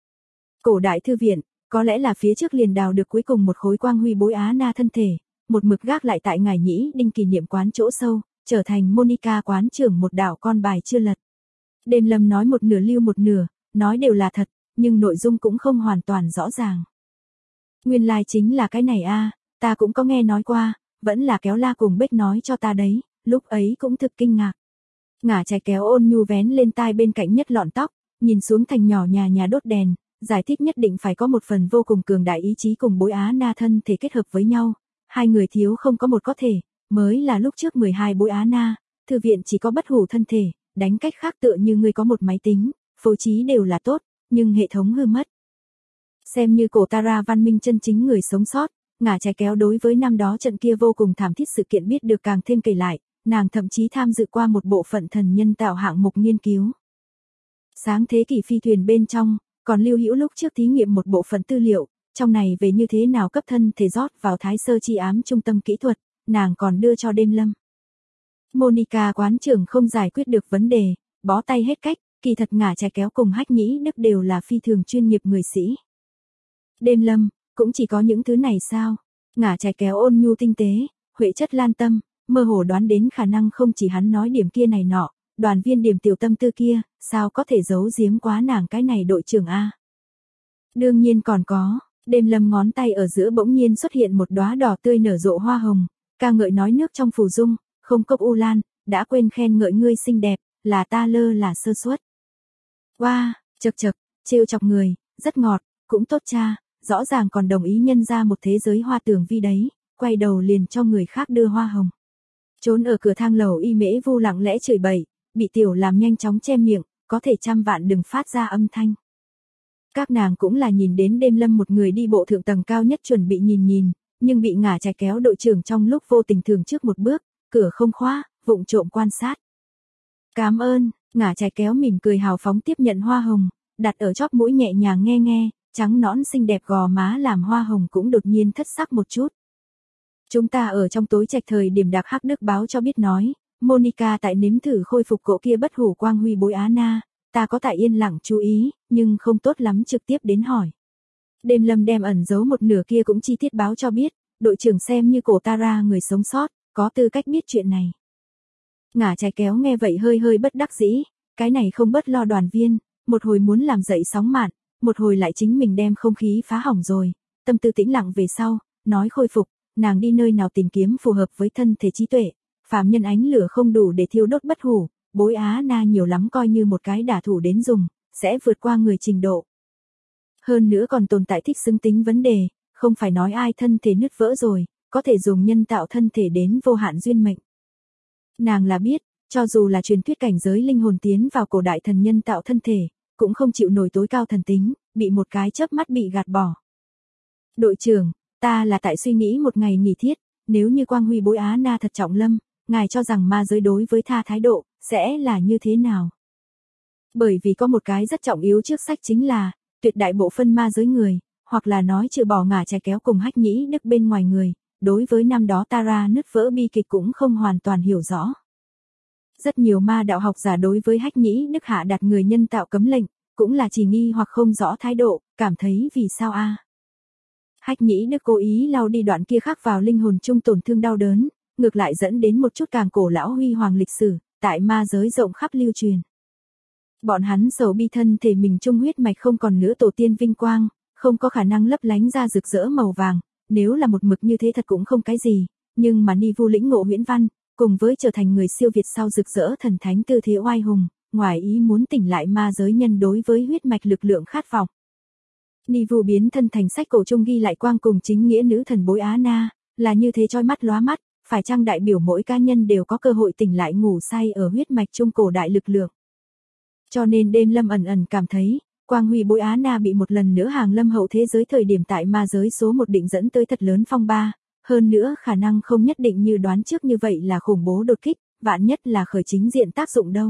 A: Cổ đại thư viện, có lẽ là phía trước liền đào được cuối cùng một khối quang huy bối Á Na thân thể, một mực gác lại tại ngải nhĩ đinh kỷ niệm quán chỗ sâu, trở thành Monica quán trưởng một đạo con bài chưa lật. Đêm Lâm nói một nửa lưu một nửa, nói đều là thật, nhưng nội dung cũng không hoàn toàn rõ ràng. Nguyên lai chính là cái này ta cũng có nghe nói qua, vẫn là Kéo La cùng Bích nói cho ta đấy, lúc ấy cũng thực kinh ngạc. Ngả Trái Kéo ôn nhu vén lên tai bên cạnh nhất lọn tóc, nhìn xuống thành nhỏ nhà đốt đèn, giải thích nhất định phải có một phần vô cùng cường đại ý chí cùng bối Á Na thân thể kết hợp với nhau, hai người thiếu không có một có thể, mới là lúc trước 12 bối Á Na, thư viện chỉ có bất hủ thân thể, đánh cách khác tựa như ngươi có một máy tính, phối trí đều là tốt, nhưng hệ thống hư mất. Xem như cổ Tara văn minh chân chính người sống sót, ngả trái kéo đối với năm đó trận kia vô cùng thảm thiết sự kiện biết được càng thêm kể lại, nàng thậm chí tham dự qua một bộ phận thần nhân tạo hạng mục nghiên cứu. Sáng thế kỷ phi thuyền bên trong, còn lưu hữu lúc trước thí nghiệm một bộ phận tư liệu, trong này về như thế nào cấp thân thể rót vào thái sơ chi ám trung tâm kỹ thuật, nàng còn đưa cho Đêm Lâm. Monica quán trưởng không giải quyết được vấn đề, bó tay hết cách, kỳ thật ngả trái kéo cùng Hách Nhĩ Đức đều là phi thường chuyên nghiệp người sĩ. Đêm Lâm, cũng chỉ có những thứ này sao? Ngả trái kéo ôn nhu tinh tế, huệ chất lan tâm, mơ hồ đoán đến khả năng không chỉ hắn nói điểm kia này nọ, đoàn viên điểm tiểu tâm tư kia, sao có thể giấu giếm quá nàng cái này đội trưởng a? Đương nhiên còn có, Đêm Lâm ngón tay ở giữa bỗng nhiên xuất hiện một đóa đỏ tươi nở rộ hoa hồng, ca ngợi nói nước trong phù dung, không cốc u lan, đã quên khen ngợi ngươi xinh đẹp, là ta lơ là sơ suất. Wow, chật chật, trêu chọc người, rất ngọt, cũng tốt cha, rõ ràng còn đồng ý nhân ra một thế giới hoa tường vi đấy, quay đầu liền cho người khác đưa hoa hồng. Trốn ở cửa thang lầu Y Mễ Vu lặng lẽ chửi bậy, bị tiểu làm nhanh chóng che miệng, có thể trăm vạn đừng phát ra âm thanh. Các nàng cũng là nhìn đến Đêm Lâm một người đi bộ thượng tầng cao nhất chuẩn bị nhìn, nhưng bị ngả trái kéo đội trưởng trong lúc vô tình thường trước một bước, cửa không khóa, vụng trộm quan sát. Cảm ơn, ngả trái kéo mỉm cười hào phóng tiếp nhận hoa hồng, đặt ở chóp mũi nhẹ nhàng nghe, trắng nõn xinh đẹp gò má làm hoa hồng cũng đột nhiên thất sắc một chút. Chúng ta ở trong tối trạch thời điểm Đạc Hắc Đức báo cho biết nói, Monica tại nếm thử khôi phục cỗ kia bất hủ quang huy bối Á Na, ta có tại yên lặng chú ý, nhưng không tốt lắm trực tiếp đến hỏi. Đêm Lâm đem ẩn giấu một nửa kia cũng chi tiết báo cho biết, đội trưởng xem như cổ Tara người sống sót, có tư cách biết chuyện này. Ngả trái kéo nghe vậy hơi bất đắc dĩ, cái này không bớt lo đoàn viên, một hồi muốn làm dậy sóng mạn, một hồi lại chính mình đem không khí phá hỏng rồi, tâm tư tĩnh lặng về sau, nói khôi phục, nàng đi nơi nào tìm kiếm phù hợp với thân thể trí tuệ, phàm nhân ánh lửa không đủ để thiêu đốt bất hủ, bối Á Na nhiều lắm coi như một cái đả thủ đến dùng, sẽ vượt qua người trình độ. Hơn nữa còn tồn tại thích xứng tính vấn đề, không phải nói ai thân thể nứt vỡ rồi, có thể dùng nhân tạo thân thể đến vô hạn duyên mệnh. Nàng là biết, cho dù là truyền thuyết cảnh giới linh hồn tiến vào cổ đại thần nhân tạo thân thể, cũng không chịu nổi tối cao thần tính, bị một cái chớp mắt bị gạt bỏ. Đội trưởng, ta là tại suy nghĩ một ngày nghỉ thiết, nếu như quang huy bối Á Na thật trọng lâm, ngài cho rằng ma giới đối với tha thái độ, sẽ là như thế nào? Bởi vì có một cái rất trọng yếu trước sách chính là, tuyệt đại bộ phân ma giới người, hoặc là nói trừ bỏ ngả trái kéo cùng Hách Nhĩ Đức bên ngoài người, đối với năm đó Tara nứt vỡ bi kịch cũng không hoàn toàn hiểu rõ. Rất nhiều ma đạo học giả đối với Hách Nhĩ Đức hạ đặt người nhân tạo cấm lệnh, cũng là chỉ nghi hoặc không rõ thái độ, cảm thấy vì sao a? Hách Nhĩ Đức cố ý lau đi đoạn kia khắc vào linh hồn chung tổn thương đau đớn, ngược lại dẫn đến một chút càng cổ lão huy hoàng lịch sử, tại ma giới rộng khắp lưu truyền. Bọn hắn sầu bi thân thể mình chung huyết mạch không còn nữa tổ tiên vinh quang, không có khả năng lấp lánh ra rực rỡ màu vàng, nếu là một mực như thế thật cũng không cái gì, nhưng mà Ni Vu lĩnh ngộ huyễn văn, cùng với trở thành người siêu việt sau rực rỡ thần thánh tư thế oai hùng, ngoài ý muốn tỉnh lại ma giới nhân đối với huyết mạch lực lượng khát vọng. Ni Vu biến thân thành sách cổ trung ghi lại quang cùng chính nghĩa nữ thần bối Á Na, là như thế chói mắt lóa mắt, phải chăng đại biểu mỗi cá nhân đều có cơ hội tỉnh lại ngủ say ở huyết mạch trung cổ đại lực lượng. Cho nên Đêm Lâm ẩn cảm thấy, quang huy bối Á Na bị một lần nữa hàng lâm hậu thế giới thời điểm tại ma giới số một định dẫn tới thật lớn phong ba, hơn nữa khả năng không nhất định như đoán trước như vậy là khủng bố đột kích, vạn nhất là khởi chính diện tác dụng đâu.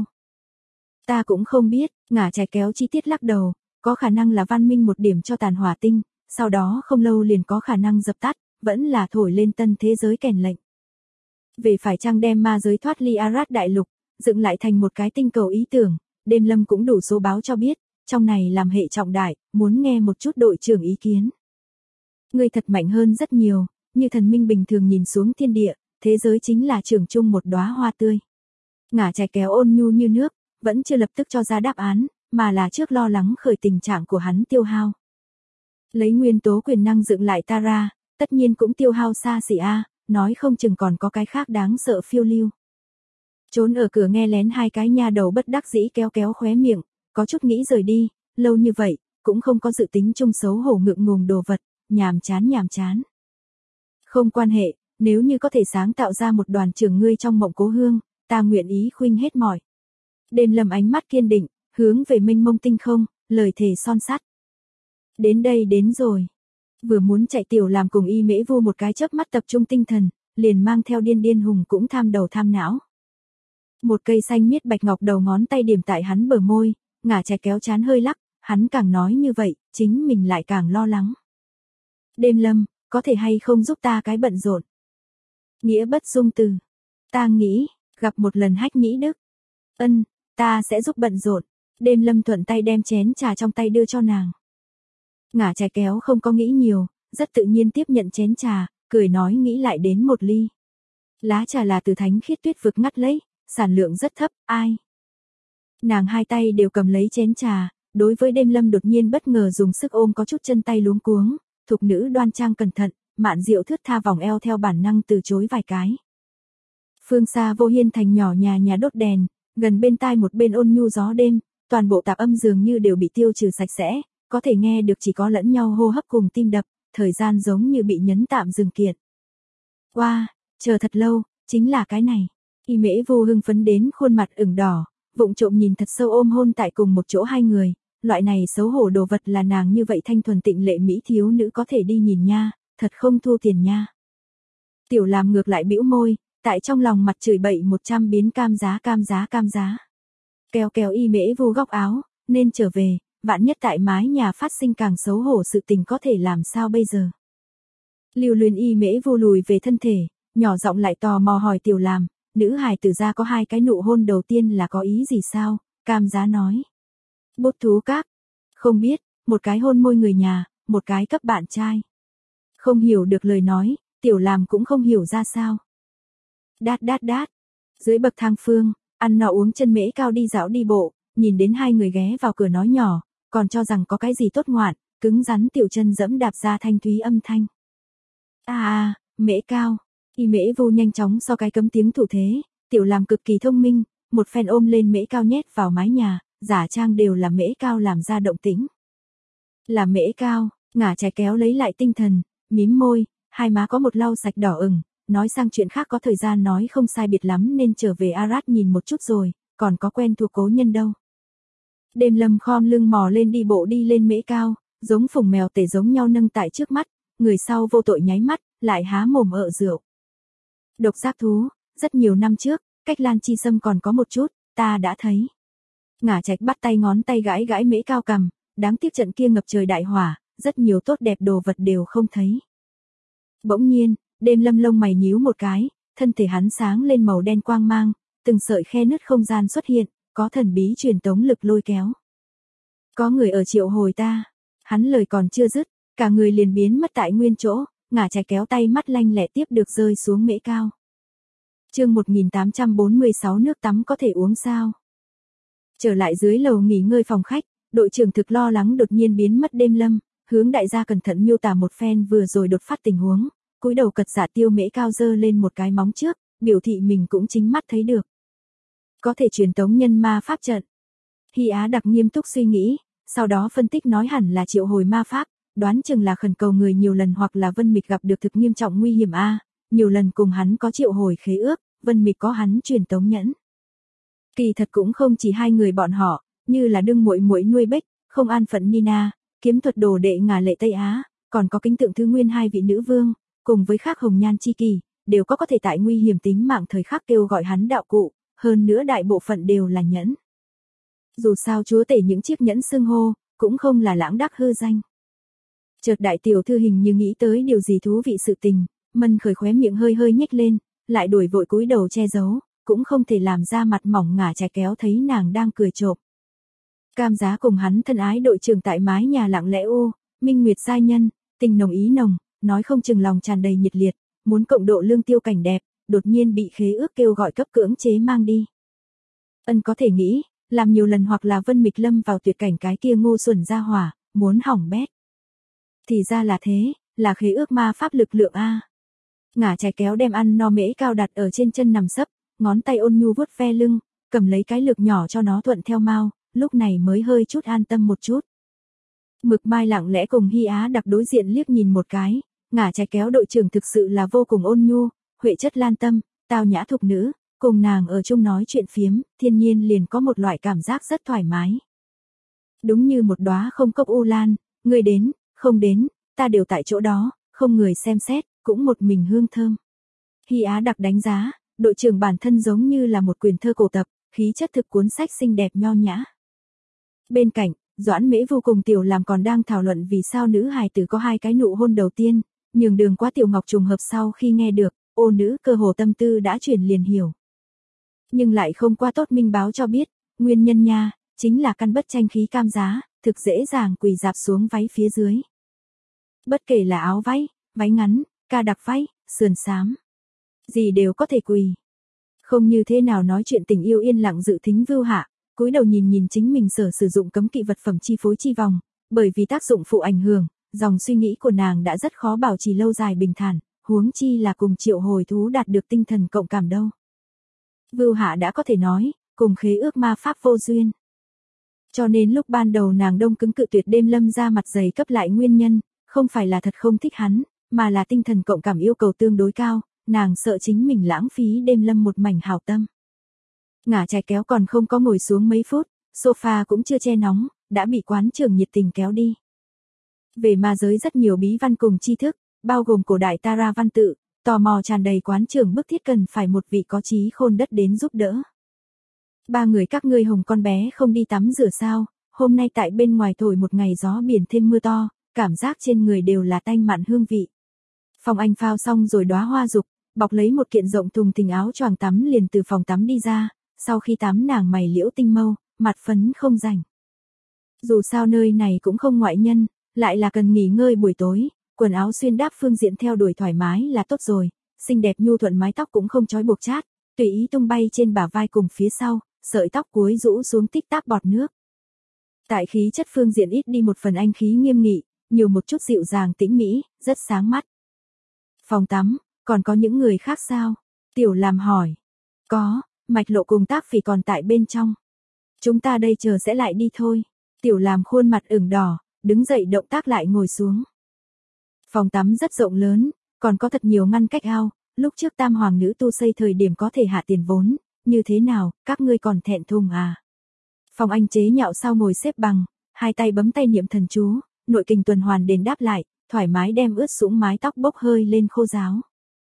A: Ta cũng không biết, ngả trái kéo chi tiết lắc đầu, có khả năng là văn minh một điểm cho tàn hỏa tinh, sau đó không lâu liền có khả năng dập tắt, vẫn là thổi lên tân thế giới kèn lệnh. Về phải chăng đem ma giới thoát ly Arad đại lục, dựng lại thành một cái tinh cầu ý tưởng, Đêm Lâm cũng đủ số báo cho biết, trong này làm hệ trọng đại, muốn nghe một chút đội trưởng ý kiến. Ngươi thật mạnh hơn rất nhiều, như thần minh bình thường nhìn xuống thiên địa, thế giới chính là trưởng chung một đóa hoa tươi. Ngả trái kéo ôn nhu như nước, vẫn chưa lập tức cho ra đáp án, mà là trước lo lắng khởi tình trạng của hắn tiêu hao. Lấy nguyên tố quyền năng dựng lại Tara, tất nhiên cũng tiêu hao xa xỉ a, nói không chừng còn có cái khác đáng sợ phiêu lưu. Trốn ở cửa nghe lén hai cái nha đầu bất đắc dĩ kéo khóe miệng, có chút nghĩ rời đi, lâu như vậy, cũng không có dự tính chung xấu hổ ngượng ngùng đồ vật, nhàm chán. Không quan hệ, nếu như có thể sáng tạo ra một đoàn trưởng ngươi trong mộng cố hương, ta nguyện ý khuynh hết mọi Đêm Lâm ánh mắt kiên định, hướng về mênh mông tinh không, lời thề son sắt. Đến đây đến rồi. Vừa muốn chạy Tiểu Làm cùng Y Mễ Vu một cái chớp mắt tập trung tinh thần, liền mang theo Điên Điên Hùng cũng tham đầu tham não. Một cây xanh miết bạch ngọc đầu ngón tay điểm tại hắn bờ môi, ngả trái kéo chán hơi lắc, hắn càng nói như vậy, chính mình lại càng lo lắng. Đêm Lâm, có thể hay không giúp ta cái bận rộn? Nghĩa bất dung từ. Ta nghĩ, gặp một lần hách Mỹ Đức. Ân, ta sẽ giúp bận rộn. Đêm Lâm thuận tay đem chén trà trong tay đưa cho nàng. Ngả trái kéo không có nghĩ nhiều, rất tự nhiên tiếp nhận chén trà, cười nói nghĩ lại đến một ly. Lá trà là từ thánh khiết tuyết vực ngắt lấy, sản lượng rất thấp, ai? Nàng hai tay đều cầm lấy chén trà, đối với Đêm Lâm đột nhiên bất ngờ dùng sức ôm có chút chân tay luống cuống, thục nữ đoan trang cẩn thận, mạn diệu thướt tha vòng eo theo bản năng từ chối vài cái. Phương xa Vô Hiên thành nhỏ nhà đốt đèn, gần bên tai một bên ôn nhu gió đêm, toàn bộ tạp âm dường như đều bị tiêu trừ sạch sẽ, có thể nghe được chỉ có lẫn nhau hô hấp cùng tim đập, thời gian giống như bị nhấn tạm dừng kiện. Wow, chờ thật lâu, chính là cái này. Y Mễ Vu hưng phấn đến khuôn mặt ửng đỏ, vụng trộm nhìn thật sâu ôm hôn tại cùng một chỗ hai người, loại này xấu hổ đồ vật là nàng như vậy thanh thuần tịnh lệ mỹ thiếu nữ có thể đi nhìn nha, thật không thu tiền nha. Tiểu Làm ngược lại bĩu môi, tại trong lòng mặt chửi bậy 100 biến cam giá. Kéo kéo Y Mễ Vu góc áo, nên trở về, vạn nhất tại mái nhà phát sinh càng xấu hổ sự tình có thể làm sao bây giờ. Lưu luyến Y Mễ Vu lùi về thân thể, nhỏ giọng lại tò mò hỏi Tiểu Làm, nữ hài tử ra có hai cái nụ hôn đầu tiên là có ý gì sao? Cam giá nói. Bút thú các. Không biết, một cái hôn môi người nhà, một cái cấp bạn trai. Không hiểu được lời nói, Tiểu Làm cũng không hiểu ra sao. Đát. Dưới bậc thang phương, ăn no uống chân mễ cao đi dạo đi bộ, nhìn đến hai người ghé vào cửa nói nhỏ, còn cho rằng có cái gì tốt ngoạn, cứng rắn tiểu chân dẫm đạp ra thanh thúy âm thanh. Mễ cao. Y Mễ Vu nhanh chóng so cái cấm tiếng thủ thế, Tiểu Làm cực kỳ thông minh, một phen ôm lên mễ cao nhét vào mái nhà, giả trang đều là mễ cao làm ra động tĩnh. Là mễ cao, ngả trái kéo lấy lại tinh thần, mím môi, hai má có một lau sạch đỏ ửng, nói sang chuyện khác có thời gian nói không sai biệt lắm nên trở về Arad nhìn một chút rồi, còn có quen thuộc cố nhân đâu. Đêm Lâm khom lưng mò lên đi bộ đi lên mễ cao, giống phùng mèo tể giống nhau nâng tại trước mắt, người sau vô tội nháy mắt, lại há mồm ợ rượu. Độc giác thú, rất nhiều năm trước, cách Lan Chi Sâm còn có một chút, ta đã thấy. Ngả Trạch bắt tay ngón tay gãi gãi mễ cao cằm, đáng tiếc trận kia ngập trời đại hỏa, rất nhiều tốt đẹp đồ vật đều không thấy. Bỗng nhiên, Đêm Lâm lông mày nhíu một cái, thân thể hắn sáng lên màu đen quang mang, từng sợi khe nứt không gian xuất hiện, có thần bí truyền tống lực lôi kéo. Có người ở triệu hồi ta, hắn lời còn chưa dứt, cả người liền biến mất tại nguyên chỗ, Ngả Trạch kéo tay mắt lanh lẹ tiếp được rơi xuống mễ cao. Chương 1846 nước tắm có thể uống sao? Trở lại dưới lầu nghỉ ngơi phòng khách, đội trưởng thực lo lắng đột nhiên biến mất Đêm Lâm, hướng đại gia cẩn thận miêu tả một phen vừa rồi đột phát tình huống, cúi đầu cật giả tiêu mễ cao giơ lên một cái móng trước, biểu thị mình cũng chính mắt thấy được. Có thể truyền tống nhân ma pháp trận. Hy Á đặc nghiêm túc suy nghĩ, sau đó phân tích nói hẳn là triệu hồi ma pháp, đoán chừng là khẩn cầu người nhiều lần hoặc là Vân Mịch gặp được thực nghiêm trọng nguy hiểm nhiều lần cùng hắn có triệu hồi khế ước, Vân Mịch có hắn truyền tống nhẫn. Kỳ thật cũng không chỉ hai người bọn họ, như là đương muội muội nuôi Bích, không an phận Nina, kiếm thuật đồ đệ Ngà Lệ Tây Á, còn có kính tượng Thứ Nguyên hai vị nữ vương, cùng với khác hồng nhan chi kỳ, đều có thể tại nguy hiểm tính mạng thời khắc kêu gọi hắn đạo cụ, hơn nữa đại bộ phận đều là nhẫn. Dù sao chúa tể những chiếc nhẫn xưng hô, cũng không là lãng đắc hư danh. Chợt đại tiểu thư hình như nghĩ tới điều gì thú vị sự tình, mân khởi khóe miệng hơi hơi nhếch lên, lại đổi vội cúi đầu che giấu, cũng không thể làm ra mặt mỏng Ngả Trạch kéo thấy nàng đang cười trộm. Cam giá cùng hắn thân ái đội trưởng tại mái nhà lặng lẽ minh nguyệt giai nhân, tình nồng ý nồng, nói không chừng lòng tràn đầy nhiệt liệt, muốn cộng độ lương tiêu cảnh đẹp, đột nhiên bị khế ước kêu gọi cấp cưỡng chế mang đi. Ân có thể nghĩ, làm nhiều lần hoặc là Vân Mịch lâm vào tuyệt cảnh cái kia ngu xuẩn ra hỏa, muốn hỏng bét. Thì ra là thế, là khế ước ma pháp lực lượng Ngả Trạch kéo đem ăn no mễ cao đặt ở trên chân nằm sấp, ngón tay ôn nhu vuốt ve lưng, cầm lấy cái lược nhỏ cho nó thuận theo mau, lúc này mới hơi chút an tâm một chút. Mực Mai lặng lẽ cùng Hy Á đặc đối diện liếc nhìn một cái, Ngả Trạch kéo đội trưởng thực sự là vô cùng ôn nhu, huệ chất lan tâm, tao nhã thục nữ, cùng nàng ở chung nói chuyện phiếm, thiên nhiên liền có một loại cảm giác rất thoải mái. Đúng như một đóa không cốc u lan, người đến, không đến, ta đều tại chỗ đó, không người xem xét, cũng một mình hương thơm. Hy Á đặc đánh giá, đội trưởng bản thân giống như là một quyền thơ cổ tập, khí chất thực cuốn sách xinh đẹp nho nhã. Bên cạnh, Doãn Mễ vô cùng Tiểu Làm còn đang thảo luận vì sao nữ hài tử có 2 cái nụ hôn đầu tiên, nhường đường qua Tiểu Ngọc trùng hợp sau khi nghe được, ô nữ cơ hồ tâm tư đã chuyển liền hiểu. Nhưng lại không qua tốt minh báo cho biết, nguyên nhân nha, chính là căn bất tranh khí cam giá, thực dễ dàng quỳ dạp xuống váy phía dưới. Bất kể là áo váy, váy ngắn, ca đặc váy, sườn xám, gì đều có thể quỳ. Không như thế nào nói chuyện tình yêu yên lặng dự thính Vưu Hạ, cúi đầu nhìn chính mình sử dụng cấm kỵ vật phẩm chi phối chi vòng, bởi vì tác dụng phụ ảnh hưởng, dòng suy nghĩ của nàng đã rất khó bảo trì lâu dài bình thản, huống chi là cùng Triệu Hồi Thú đạt được tinh thần cộng cảm đâu. Vưu Hạ đã có thể nói, cùng khế ước ma pháp vô duyên. Cho nên lúc ban đầu nàng đông cứng cự tuyệt đêm lâm ra mặt dày cấp lại nguyên nhân, không phải là thật không thích hắn, mà là tinh thần cộng cảm yêu cầu tương đối cao, nàng sợ chính mình lãng phí đêm lâm một mảnh hảo tâm. Ngả chài kéo còn không có ngồi xuống mấy phút, sofa cũng chưa che nóng, đã bị quán trưởng nhiệt tình kéo đi. Về ma giới rất nhiều bí văn cùng tri thức, bao gồm cổ đại Tara văn tự, tò mò tràn đầy quán trưởng bức thiết cần phải một vị có trí khôn đất đến giúp đỡ. 3 người các ngươi hồng con bé không đi tắm rửa sao, hôm nay tại bên ngoài thổi một ngày gió biển thêm mưa to, cảm giác trên người đều là tanh mặn hương vị. Phong Anh phao xong rồi đóa hoa dục, bọc lấy một kiện rộng thùng thình áo choàng tắm liền từ phòng tắm đi ra, sau khi tắm nàng mày liễu tinh mâu, mặt phấn không rảnh. Dù sao nơi này cũng không ngoại nhân, lại là cần nghỉ ngơi buổi tối, quần áo xuyên đáp phương diện theo đuổi thoải mái là tốt rồi, xinh đẹp nhu thuận mái tóc cũng không trói buộc chát, tùy ý tung bay trên bả vai cùng phía sau, sợi tóc cuối rũ xuống tích tắc bọt nước. Tại khí chất phương diện ít đi một phần anh khí nghiêm nghị, nhiều một chút dịu dàng tĩnh mỹ, rất sáng mắt. Phòng tắm, còn có những người khác sao? Tiểu Làm hỏi. Có, Mạch Lộ cùng Tác Phỉ còn tại bên trong. Chúng ta đây chờ sẽ lại đi thôi. Tiểu Làm khuôn mặt ửng đỏ, đứng dậy động tác lại ngồi xuống. Phòng tắm rất rộng lớn, còn có thật nhiều ngăn cách ao, lúc trước Tam Hoàng nữ tu xây thời điểm có thể hạ tiền vốn, như thế nào, các ngươi còn thẹn thùng à? Phong Anh chế nhạo sau ngồi xếp bằng, 2 tay bấm tay niệm thần chú, nội kình tuần hoàn đền đáp lại, thoải mái đem ướt sũng mái tóc bốc hơi lên khô ráo.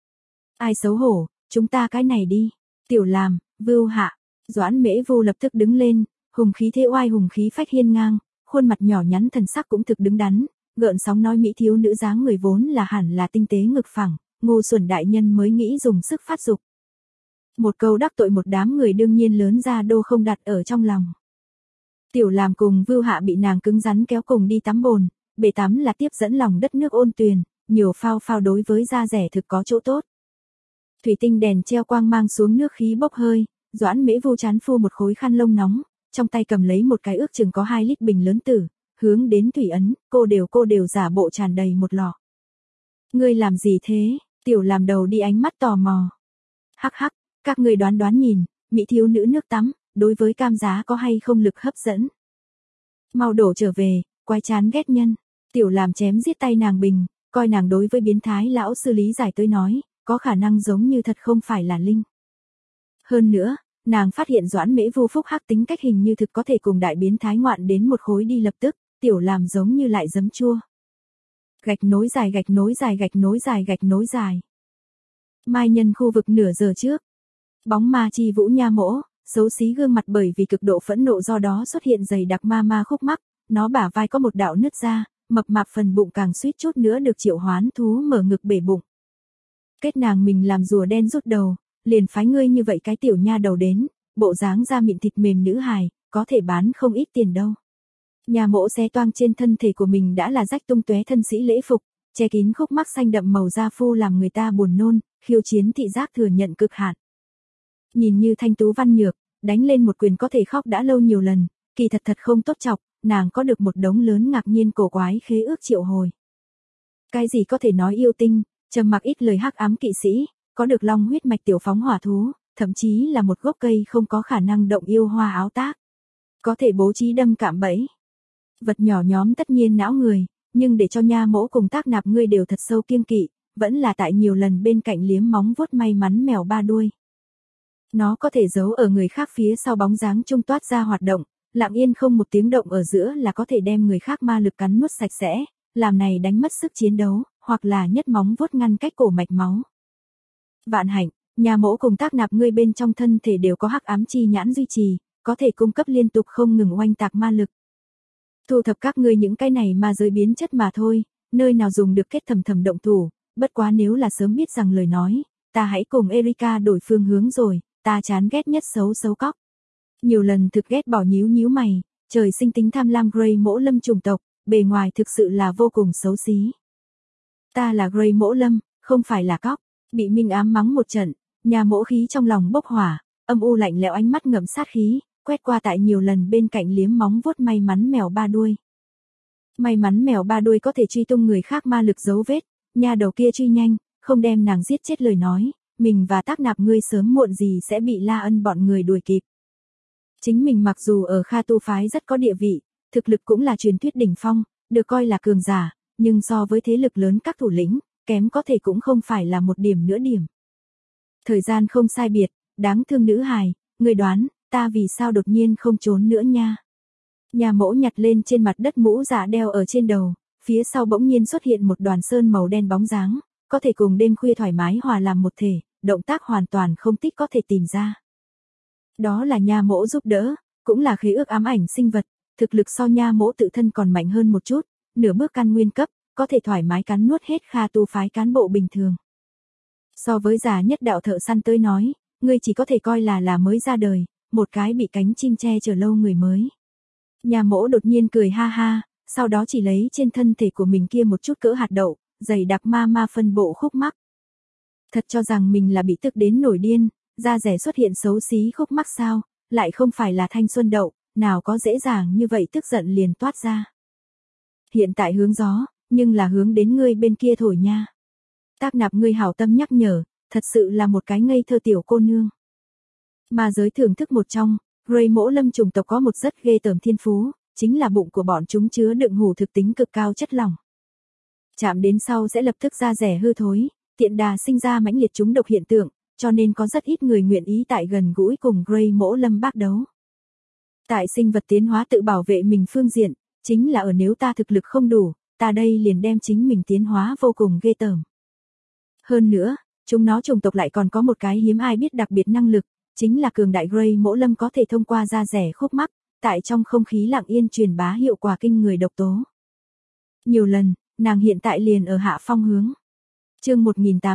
A: Ai xấu hổ, chúng ta cái này đi. Tiểu Làm, Vưu Hạ, Doãn Mễ Vô lập tức đứng lên, hùng khí thế oai hùng khí phách hiên ngang, khuôn mặt nhỏ nhắn thần sắc cũng thực đứng đắn, gợn sóng nói mỹ thiếu nữ dáng người vốn là hẳn là tinh tế ngực phẳng, ngu xuẩn đại nhân mới nghĩ dùng sức phát dục. Một câu đắc tội một đám người đương nhiên lớn ra đô không đặt ở trong lòng. Tiểu Làm cùng Vưu Hạ bị nàng cứng rắn kéo cùng đi tắm bồn, bể tắm là tiếp dẫn lòng đất nước ôn tuyền, nhiều phao phao đối với da rẻ thực có chỗ tốt. Thủy tinh đèn treo quang mang xuống nước khí bốc hơi, Doãn Mễ Vô chán phu một khối khăn lông nóng, trong tay cầm lấy một cái ước chừng có 2 lít bình lớn tử, hướng đến thủy ấn, cô đều giả bộ tràn đầy một lọ. Ngươi làm gì thế? Tiểu Làm đầu đi ánh mắt tò mò. Hắc hắc, các ngươi đoán nhìn, mỹ thiếu nữ nước tắm, đối với cam giá có hay không lực hấp dẫn? Mau đổ trở về, quái chán ghét nhân. Tiểu Làm chém giết tay nàng bình, coi nàng đối với biến thái lão sư lý giải tới nói, có khả năng giống như thật không phải là linh. Hơn nữa, nàng phát hiện Doãn Mễ Vô phúc hắc tính cách hình như thực có thể cùng đại biến thái ngoạn đến một khối đi lập tức, Tiểu Làm giống như lại giấm chua. Gạch nối dài gạch nối dài gạch nối dài gạch nối dài. Mai Nhân khu vực nửa giờ trước. Bóng ma chi Vũ Nha Mỗ, xấu xí gương mặt bởi vì cực độ phẫn nộ do đó xuất hiện dày đặc ma khúc mắc, nó bả vai có một đạo nứt ra, mập mạp phần bụng càng suýt chút nữa được Triệu Hoán Thú mở ngực bể bụng. Kết nàng mình làm rùa đen rút đầu, liền phái ngươi như vậy cái tiểu nha đầu đến, bộ dáng da mịn thịt mềm nữ hài, có thể bán không ít tiền đâu. Nhà Mỗ xé toang trên thân thể của mình đã là rách tung tóe thân sĩ lễ phục, che kín khúc mắc xanh đậm màu da phu làm người ta buồn nôn, khiêu chiến thị giác thừa nhận cực hạn. Nhìn như thanh tú văn nhược, đánh lên một quyền có thể khóc đã lâu nhiều lần, kỳ thật không tốt chọc, nàng có được một đống lớn ngạc nhiên cổ quái khế ước triệu hồi. Cái gì có thể nói yêu tinh, trầm mặc ít lời hắc ám kỵ sĩ, có được long huyết mạch tiểu phóng hỏa thú, thậm chí là một gốc cây không có khả năng động yêu hoa áo tác. Có thể bố trí đâm cạm bẫy. Vật nhỏ nhóm tất nhiên não người, nhưng để cho Nha Mỗ cùng Tác Nạp ngươi đều thật sâu kiêng kỵ, vẫn là tại nhiều lần bên cạnh liếm móng vuốt may mắn mèo ba đuôi. Nó có thể giấu ở người khác phía sau bóng dáng trung toát ra hoạt động, lặng yên không một tiếng động ở giữa là có thể đem người khác ma lực cắn nuốt sạch sẽ, làm này đánh mất sức chiến đấu, hoặc là nhất móng vuốt ngăn cách cổ mạch máu. Vạn hạnh, nhà mỗ cùng tác nạp ngươi bên trong thân thể đều có hắc ám chi nhãn duy trì, có thể cung cấp liên tục không ngừng oanh tạc ma lực. Thu thập các ngươi những cái này ma giới biến chất mà thôi, nơi nào dùng được kết thầm thầm động thủ, bất quá nếu là sớm biết rằng lời nói, ta hãy cùng Erika đổi phương hướng rồi, ta chán ghét nhất xấu xấu cóc. Nhiều lần thực ghét bỏ nhíu nhíu mày, trời sinh tính tham lam Grey Mỗ Lâm chủng tộc, bề ngoài thực sự là vô cùng xấu xí. Ta là Grey Mỗ Lâm, không phải là cóc, bị Minh ám mắng một trận, nhà mỗ khí trong lòng bốc hỏa, âm u lạnh lẽo ánh mắt ngậm sát khí, quét qua tại nhiều lần bên cạnh liếm móng vuốt may mắn mèo ba đuôi. May mắn mèo ba đuôi có thể truy tung người khác ma lực dấu vết, nhà đầu kia truy nhanh, không đem nàng giết chết lời nói, mình và tác nạp ngươi sớm muộn gì sẽ bị La Ân bọn người đuổi kịp. Chính mình mặc dù ở Kha Tu phái rất có địa vị, thực lực cũng là truyền thuyết đỉnh phong, được coi là cường giả, nhưng so với thế lực lớn các thủ lĩnh, kém có thể cũng không phải là một điểm nữa điểm. Thời gian không sai biệt, đáng thương nữ hài, người đoán, ta vì sao đột nhiên không trốn nữa nha. Nhà mỗ nhặt lên trên mặt đất mũ dạ đeo ở trên đầu, phía sau bỗng nhiên xuất hiện một đoàn sơn màu đen bóng dáng, có thể cùng đêm khuya thoải mái hòa làm một thể, động tác hoàn toàn không tích có thể tìm ra. Đó là nha mỗ giúp đỡ, cũng là khế ước ám ảnh sinh vật, thực lực so nha mỗ tự thân còn mạnh hơn một chút, nửa bước căn nguyên cấp, có thể thoải mái cắn nuốt hết Kha Tu phái cán bộ bình thường. So với già nhất đạo thợ săn tới nói, ngươi chỉ có thể coi là mới ra đời, một cái bị cánh chim che chở lâu người mới. Nhà mỗ đột nhiên cười ha ha, sau đó chỉ lấy trên thân thể của mình kia một chút cỡ hạt đậu, dày đặc ma phân bộ khúc mắc. Thật cho rằng mình là bị tức đến nổi điên, da rẻ xuất hiện xấu xí khúc mắc sao, lại không phải là thanh xuân đậu, nào có dễ dàng như vậy tức giận liền toát ra. Hiện tại hướng gió, nhưng là hướng đến ngươi bên kia thổi nha. Tác nạp ngươi hảo tâm nhắc nhở, thật sự là một cái ngây thơ tiểu cô nương. Mà giới thưởng thức một trong, Grey Mỗ Lâm chủng tộc có một rất ghê tởm thiên phú, chính là bụng của bọn chúng chứa đựng hủ thực tính cực cao chất lỏng. Chạm đến sau sẽ lập tức da rẻ hư thối, tiện đà sinh ra mãnh liệt trúng độc hiện tượng, cho nên có rất ít người nguyện ý tại gần gũi cùng Grey Mỗ Lâm bác đấu. Tại sinh vật tiến hóa tự bảo vệ mình phương diện, chính là ở nếu ta thực lực không đủ, ta đây liền đem chính mình tiến hóa vô cùng ghê tởm. Hơn nữa, chúng nó chủng tộc lại còn có một cái hiếm ai biết đặc biệt năng lực, chính là cường đại Grey Mỗ Lâm có thể thông qua da rẻ khúc mắc, tại trong không khí lặng yên truyền bá hiệu quả kinh người độc tố. Nhiều lần, nàng hiện tại liền ở hạ phong hướng. Chương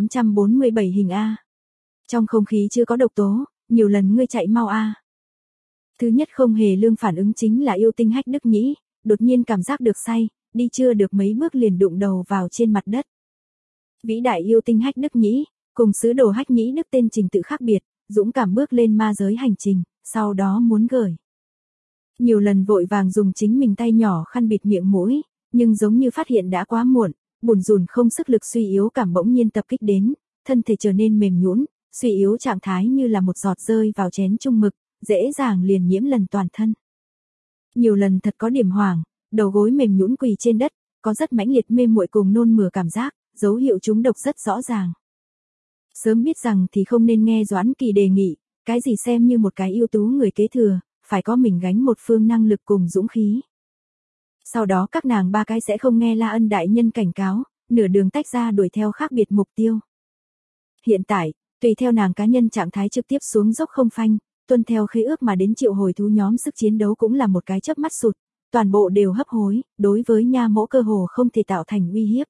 A: 1847 hình A. Trong không khí chưa có độc tố, nhiều lần ngươi chạy mau A. Thứ nhất không hề lương phản ứng chính là yêu tinh Hách Đức Nhĩ, đột nhiên cảm giác được say, đi chưa được mấy bước liền đụng đầu vào trên mặt đất. Vĩ đại yêu tinh Hách Đức Nhĩ, cùng sứ đồ Hách Nhĩ Đức tên trình tự khác biệt, dũng cảm bước lên ma giới hành trình, sau đó muốn gửi. Nhiều lần vội vàng dùng chính mình tay nhỏ khăn bịt miệng mũi, nhưng giống như phát hiện đã quá muộn, bùn rùn không sức lực suy yếu cảm bỗng nhiên tập kích đến, thân thể trở nên mềm nhũn, suy yếu trạng thái như là một giọt rơi vào chén chung mực, dễ dàng liền nhiễm lần toàn thân. Nhiều lần thật có điểm hoảng, đầu gối mềm nhũn quỳ trên đất, có rất mãnh liệt mê muội cùng nôn mửa cảm giác, dấu hiệu trúng độc rất rõ ràng. Sớm biết rằng thì không nên nghe Doãn Kỳ đề nghị, cái gì xem như một cái ưu tú người kế thừa, phải có mình gánh một phương năng lực cùng dũng khí. Sau đó các nàng ba cái sẽ không nghe La Ân đại nhân cảnh cáo, nửa đường tách ra đuổi theo khác biệt mục tiêu. Hiện tại, tùy theo nàng cá nhân trạng thái trực tiếp xuống dốc không phanh, tuân theo khế ước mà đến triệu hồi thú nhóm sức chiến đấu cũng là một cái chớp mắt sụt, toàn bộ đều hấp hối, đối với nha mỗ cơ hồ không thể tạo thành uy hiếp.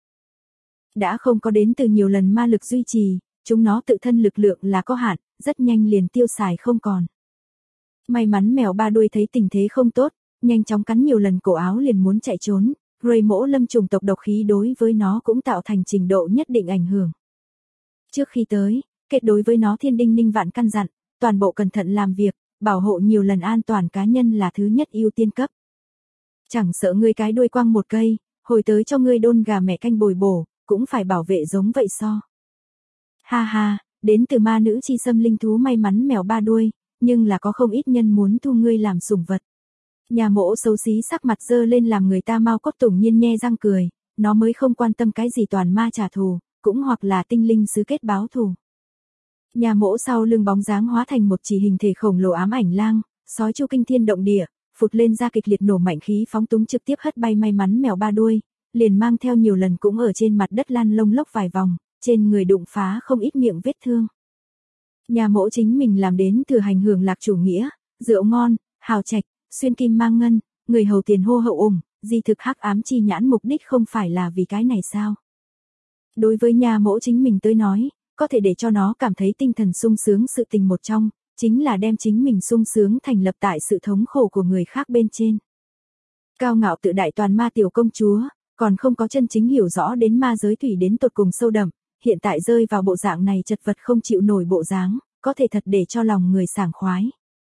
A: Đã không có đến từ nhiều lần ma lực duy trì, chúng nó tự thân lực lượng là có hạn, rất nhanh liền tiêu xài không còn. May mắn mèo ba đuôi thấy tình thế không tốt, nhanh chóng cắn nhiều lần cổ áo liền muốn chạy trốn, Grey Mỗ Lâm chủng tộc độc khí đối với nó cũng tạo thành trình độ nhất định ảnh hưởng. Trước khi tới, kết đối với nó thiên đinh ninh vạn căn dặn, toàn bộ cẩn thận làm việc, bảo hộ nhiều lần an toàn cá nhân là thứ nhất ưu tiên cấp. Chẳng sợ ngươi cái đuôi quăng một cây, hồi tới cho ngươi đôn gà mẹ canh bồi bổ, cũng phải bảo vệ giống vậy so. Ha ha, đến từ ma nữ chi xâm linh thú may mắn mèo ba đuôi, nhưng là có không ít nhân muốn thu ngươi làm sủng vật. Nhà mỗ xấu xí sắc mặt dơ lên làm người ta mau cốt tủng nhiên nhe răng cười, nó mới không quan tâm cái gì toàn ma trả thù, cũng hoặc là tinh linh sứ kết báo thù. Nhà mỗ sau lưng bóng dáng hóa thành một chỉ hình thể khổng lồ ám ảnh lang, sói chu kinh thiên động địa, phụt lên ra kịch liệt nổ mạnh khí phóng túng trực tiếp hất bay may mắn mèo ba đuôi, liền mang theo nhiều lần cũng ở trên mặt đất lăn lông lốc vài vòng, trên người đụng phá không ít miệng vết thương. Nhà mỗ chính mình làm đến thừa hành hưởng lạc chủ nghĩa, rượu ngon, hào trạch, xuyên kim mang ngân, người hầu tiền hô hậu ủng, di thực hắc ám chi nhãn mục đích không phải là vì cái này sao? Đối với nhà mỗ chính mình tới nói, có thể để cho nó cảm thấy tinh thần sung sướng sự tình một trong, chính là đem chính mình sung sướng thành lập tại sự thống khổ của người khác bên trên. Cao ngạo tự đại toàn ma tiểu công chúa, còn không có chân chính hiểu rõ đến ma giới thủy đến tột cùng sâu đậm, hiện tại rơi vào bộ dạng này chật vật không chịu nổi bộ dáng, có thể thật để cho lòng người sảng khoái.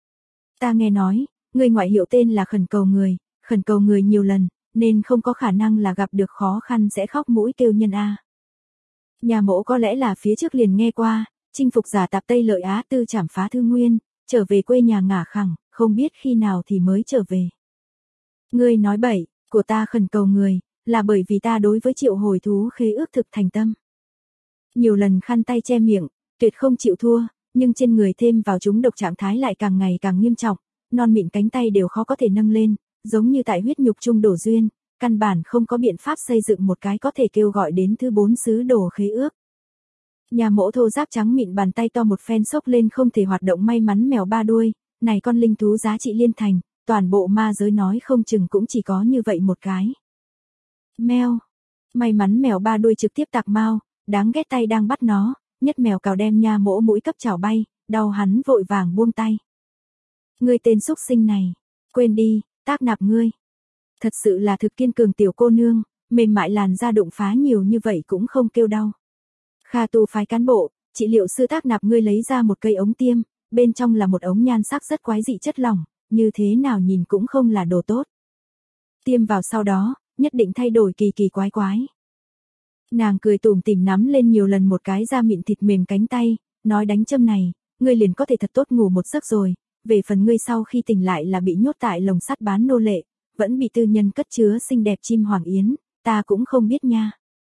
A: Ta nghe nói, người ngoại hiệu tên là khẩn cầu người nhiều lần, nên không có khả năng là gặp được khó khăn sẽ khóc mũi kêu nhân a. Nhà mỗ có lẽ là phía trước liền nghe qua, chinh phục giả tạp Tây Lợi Á Tư trảm phá Thương Nguyên, trở về quê nhà ngả khẳng, không biết khi nào thì mới trở về. Ngươi nói bậy, của ta khẩn cầu người, là bởi vì ta đối với triệu hồi thú khế ước thực thành tâm. Nhiều lần khăn tay che miệng, tuyệt không chịu thua, nhưng trên người thêm vào chúng độc trạng thái lại càng ngày càng nghiêm trọng, non mịn cánh tay đều khó có thể nâng lên, giống như tại huyết nhục trung đổ duyên, căn bản không có biện pháp xây dựng một cái có thể kêu gọi đến thứ 4 sứ đồ khế ước. Nhà mỗ thô giáp trắng mịn bàn tay to một phen xốc lên không thể hoạt động may mắn mèo ba đuôi, này con linh thú giá trị liên thành, toàn bộ ma giới nói không chừng cũng chỉ có như vậy một cái. Mèo, may mắn mèo ba đuôi trực tiếp tạc mau, đáng ghét tay đang bắt nó, nhất mèo cào đem nha mỗ mũi cấp chảo bay, đau hắn vội vàng buông tay. Ngươi tên xúc sinh này, quên đi, tác nạp ngươi. Thật sự là thực kiên cường tiểu cô nương, mềm mại làn da đụng phá nhiều như vậy cũng không kêu đau. Kha tu phái cán bộ, trị liệu sư tác nạp ngươi lấy ra một cây ống tiêm, bên trong là một ống nhan sắc rất quái dị chất lỏng, như thế nào nhìn cũng không là đồ tốt. Tiêm vào sau đó, nhất định thay đổi kỳ kỳ quái quái. Nàng cười tủm tỉm nắm lên nhiều lần một cái da mịn thịt mềm cánh tay, nói đánh châm này, ngươi liền có thể thật tốt ngủ một giấc rồi, về phần ngươi sau khi tỉnh lại là bị nhốt tại lồng sắt bán nô lệ, vẫn bị tư nhân cất chứa xinh đẹp chim hoàng yến, ta cũng không biết nha.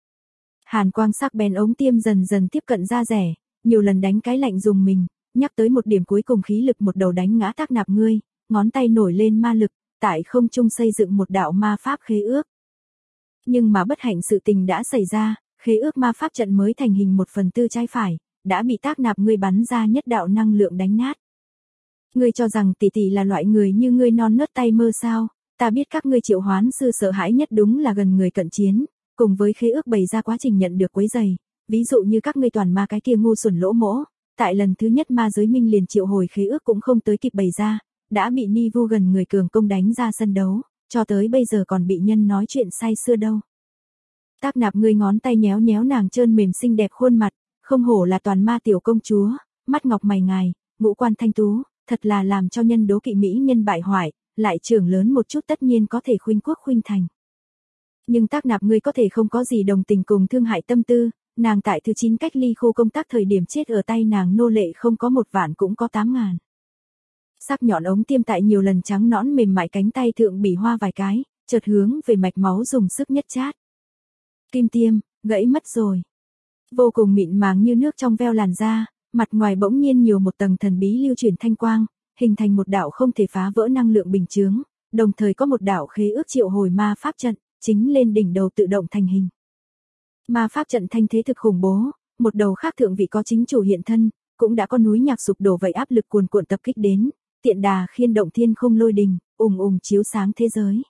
A: Hàn quang sắc bén ống tiêm dần dần tiếp cận da rẻ, nhiều lần đánh cái lạnh dùng mình, nhắc tới một điểm cuối cùng khí lực một đầu đánh ngã tác nạp ngươi, ngón tay nổi lên ma lực, tại không trung xây dựng một đạo ma pháp khế ước. Nhưng mà bất hạnh sự tình đã xảy ra, khế ước ma pháp trận mới thành hình 1/4 trái phải, đã bị tác nạp ngươi bắn ra nhất đạo năng lượng đánh nát. Ngươi cho rằng tỷ tỷ là loại người như ngươi non nớt tay mơ sao, ta biết các ngươi triệu hoán sư sợ hãi nhất đúng là gần người cận chiến, cùng với khế ước bày ra quá trình nhận được quấy giày, ví dụ như các ngươi toàn ma cái kia ngu xuẩn lỗ mỗ, tại lần thứ nhất ma giới minh liền triệu hồi khế ước cũng không tới kịp bày ra, đã bị Ni Vu gần người cường công đánh ra sân đấu, cho tới bây giờ còn bị nhân nói chuyện say xưa đâu. Tác nạp ngươi ngón tay nhéo nhéo nàng trơn mềm xinh đẹp khuôn mặt, không hổ là toàn ma tiểu công chúa, mắt ngọc mày ngài, ngũ quan thanh tú, thật là làm cho nhân đố kỵ mỹ nhân bại hoại, lại trưởng lớn một chút tất nhiên có thể khuynh quốc khuynh thành. Nhưng tác nạp ngươi có thể không có gì đồng tình cùng thương hại tâm tư, nàng tại thứ 9 cách ly khu công tác thời điểm chết ở tay nàng nô lệ không có 1 vạn cũng có 8.000. Sắc nhọn ống tiêm tại nhiều lần trắng nõn mềm mại cánh tay thượng bị hoa vài cái, chợt hướng về mạch máu dùng sức nhất chát. Kim tiêm, gãy mất rồi. Vô cùng mịn màng như nước trong veo làn da, mặt ngoài bỗng nhiên nhiều một tầng thần bí lưu chuyển thanh quang, hình thành một đạo không thể phá vỡ năng lượng bình chướng, đồng thời có một đạo khế ước triệu hồi ma pháp trận, chính lên đỉnh đầu tự động thành hình. Ma pháp trận thanh thế thực khủng bố, một đầu khác thượng vị có chính chủ hiện thân, cũng đã có núi nhạc sụp đổ vậy áp lực cuồn cuộn tập kích đến, tiện đà khiên động thiên không lôi đình, chiếu sáng thế giới.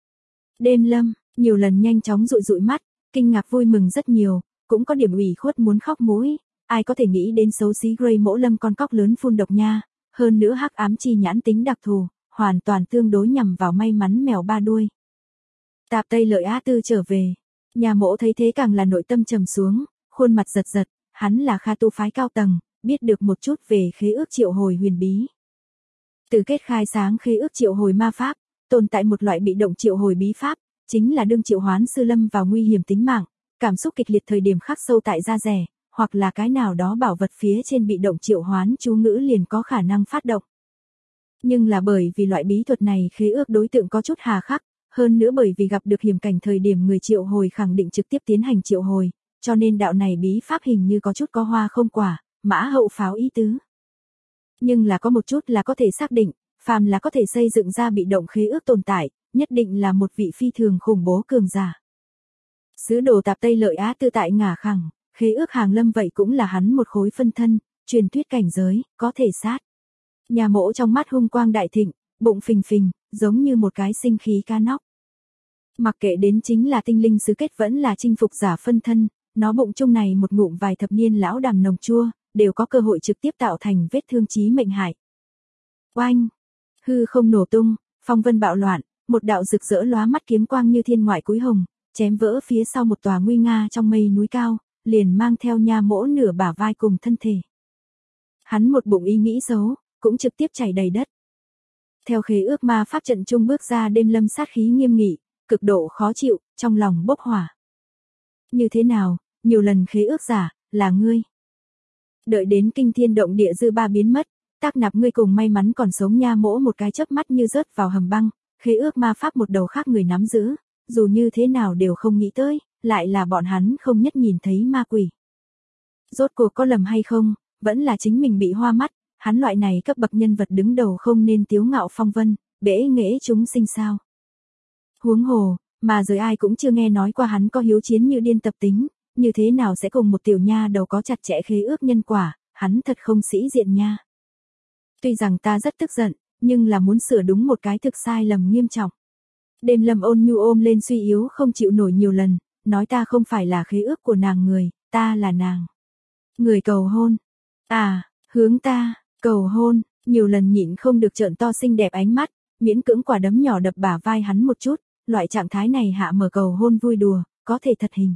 A: Đêm lâm, nhiều lần nhanh chóng dụi dụi mắt, kinh ngạc vui mừng rất nhiều, cũng có điểm ủy khuất muốn khóc mũi, ai có thể nghĩ đến xấu xí Grey mỗ lâm con cóc lớn phun độc nha, hơn nữa hắc ám chi nhãn tính đặc thù, hoàn toàn tương đối nhằm vào may mắn mèo ba đuôi. Tạp Tây Lợi Á Tư trở về, nhà mỗ thấy thế càng là nội tâm trầm xuống, khuôn mặt giật giật, hắn là Kha tu phái cao tầng, biết được một chút về khế ước triệu hồi huyền bí. Từ kết khai sáng khế ước triệu hồi ma pháp, tồn tại một loại bị động triệu hồi bí pháp, chính là đương triệu hoán sư lâm vào nguy hiểm tính mạng, cảm xúc kịch liệt thời điểm khắc sâu tại da rẻ, hoặc là cái nào đó bảo vật phía trên bị động triệu hoán chú ngữ liền có khả năng phát động. Nhưng là bởi vì loại bí thuật này khế ước đối tượng có chút hà khắc, hơn nữa bởi vì gặp được hiểm cảnh thời điểm người triệu hồi khẳng định trực tiếp tiến hành triệu hồi, cho nên đạo này bí pháp hình như có chút có hoa không quả, mã hậu pháo ý tứ. Nhưng là có một chút là có thể xác định, phàm là có thể xây dựng ra bị động khế ước tồn tại, nhất định là một vị phi thường khủng bố cường giả. Sứ đồ tạp Tây Lợi Á Tư tại ngả khẳng, khế ước hàng lâm vậy cũng là hắn một khối phân thân, truyền thuyết cảnh giới, có thể sát. Nhà mỗ trong mắt hung quang đại thịnh, bụng phình phình, giống như một cái sinh khí cá nóc. Mặc kệ đến chính là tinh linh sứ kết vẫn là chinh phục giả phân thân, nó bụng chung này một ngụm vài thập niên lão đàm nồng chua, đều có cơ hội trực tiếp tạo thành vết thương chí mệnh hại. Oanh! Hư không nổ tung, phong vân bạo loạn, một đạo rực rỡ lóa mắt kiếm quang như thiên ngoại cúi hồng, chém vỡ phía sau một tòa nguy nga trong mây núi cao, liền mang theo nha mỗ nửa bả vai cùng thân thể. Hắn một bụng ý nghĩ xấu, cũng trực tiếp chảy đầy đất. Theo khế ước ma pháp trận trung bước ra đêm lâm sát khí nghiêm nghị, cực độ khó chịu, trong lòng bốc hỏa. Như thế nào, nhiều lần khế ước giả, là ngươi. Đợi đến kinh thiên động địa dư ba biến mất, tác nạp ngươi cùng may mắn còn sống nha mỗ một cái chớp mắt như rớt vào hầm băng, khế ước ma pháp một đầu khác người nắm giữ, dù như thế nào đều không nghĩ tới, lại là bọn hắn không nhất nhìn thấy ma quỷ. Rốt cuộc có lầm hay không, vẫn là chính mình bị hoa mắt, hắn loại này cấp bậc nhân vật đứng đầu không nên tiếu ngạo phong vân, bẽ nghễ chúng sinh sao. Huống hồ, mà rồi ai cũng chưa nghe nói qua hắn có hiếu chiến như điên tập tính, như thế nào sẽ cùng một tiểu nha đầu có chặt chẽ khế ước nhân quả, hắn thật không sĩ diện nha. Tuy rằng ta rất tức giận, nhưng là muốn sửa đúng một cái thực sai lầm nghiêm trọng. Đêm lâm ôn nhu ôm lên suy yếu không chịu nổi nhiều lần, nói ta không phải là khế ước của nàng người, ta là nàng. Người cầu hôn. À, hướng ta, cầu hôn, nhiều lần nhịn không được trợn to xinh đẹp ánh mắt, miễn cưỡng quả đấm nhỏ đập bả vai hắn một chút, loại trạng thái này hạ mở cầu hôn vui đùa, có thể thật hình.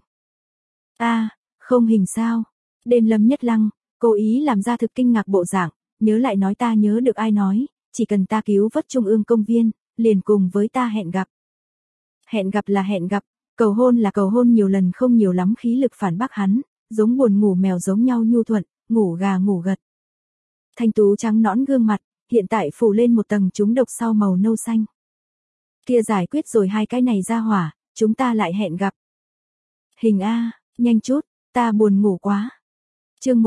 A: Không hình sao? Đêm lâm nhất lăng, cố ý làm ra thực kinh ngạc bộ dạng, nhớ lại nói ta nhớ được ai nói, chỉ cần ta cứu vớt trung ương công viên, liền cùng với ta hẹn gặp. Hẹn gặp là hẹn gặp, cầu hôn là cầu hôn, nhiều lần không nhiều lắm khí lực phản bác hắn, giống buồn ngủ mèo giống nhau nhu thuận, ngủ gà ngủ gật. Thanh tú trắng nõn gương mặt, hiện tại phủ lên một tầng trúng độc sau màu nâu xanh. Kia giải quyết rồi hai cái này ra hỏa, chúng ta lại hẹn gặp. Hình A, nhanh chút, ta buồn ngủ quá. Chương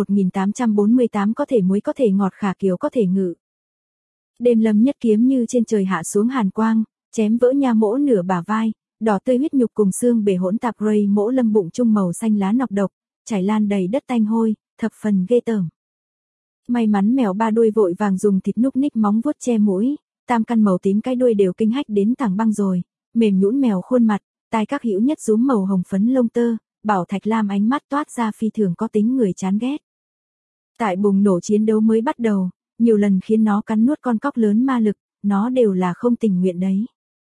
A: 1848 có thể muối có thể ngọt khả kiều có thể ngự. Đêm lâm nhất kiếm như trên trời hạ xuống hàn quang, chém vỡ nha mỗ nửa bả vai, đỏ tươi huyết nhục cùng xương bể hỗn tạp rây mỗ lâm bụng trung màu xanh lá nọc độc, chảy lan đầy đất tanh hôi, thập phần ghê tởm. May mắn mèo ba đuôi vội vàng dùng thịt núc ních móng vuốt che mũi, tam căn màu tím cái đuôi đều kinh hách đến tảng băng rồi, mềm nhũn mèo khuôn mặt, tai các hữu nhất rúm màu hồng phấn lông tơ, bảo thạch lam ánh mắt toát ra phi thường có tính người chán ghét. Tại bùng nổ chiến đấu mới bắt đầu, nhiều lần khiến nó cắn nuốt con cóc lớn ma lực, nó đều là không tình nguyện đấy.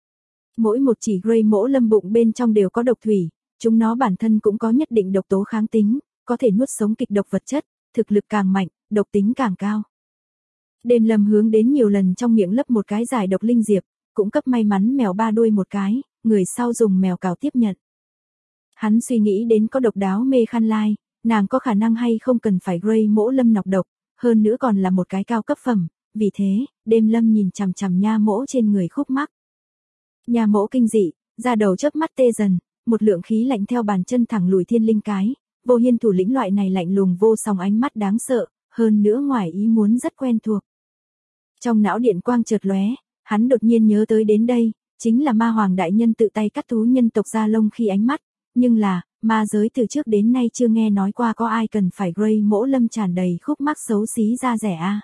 A: Mỗi một chỉ Grey mỗ lâm bụng bên trong đều có độc thủy, chúng nó bản thân cũng có nhất định độc tố kháng tính, có thể nuốt sống kịch độc vật chất, thực lực càng mạnh, độc tính càng cao. Đêm lâm hướng đến nhiều lần trong miệng lấp một cái giải độc linh diệp, cũng cấp may mắn mèo ba đuôi một cái, người sau dùng mèo cào tiếp nhận. Hắn suy nghĩ đến có độc đáo mê khăn lai, nàng có khả năng hay không cần phải Grey mỗ lâm nọc độc, hơn nữa còn là một cái cao cấp phẩm, vì thế, đêm lâm nhìn chằm chằm nha mỗ trên người khúc mắc. Nha mỗ kinh dị, da đầu chớp mắt tê dần, một lượng khí lạnh theo bàn chân thẳng lùi thiên linh cái, vô hiên thủ lĩnh loại này lạnh lùng vô song ánh mắt đáng sợ, hơn nữa ngoài ý muốn rất quen thuộc. Trong não điện quang chợt lóe, hắn đột nhiên nhớ tới đến đây, chính là ma hoàng đại nhân tự tay cắt thú nhân tộc da lông khi ánh mắt, nhưng là, ma giới từ trước đến nay chưa nghe nói qua có ai cần phải Grey mỗ lâm tràn đầy khúc mắc xấu xí da rẻ a.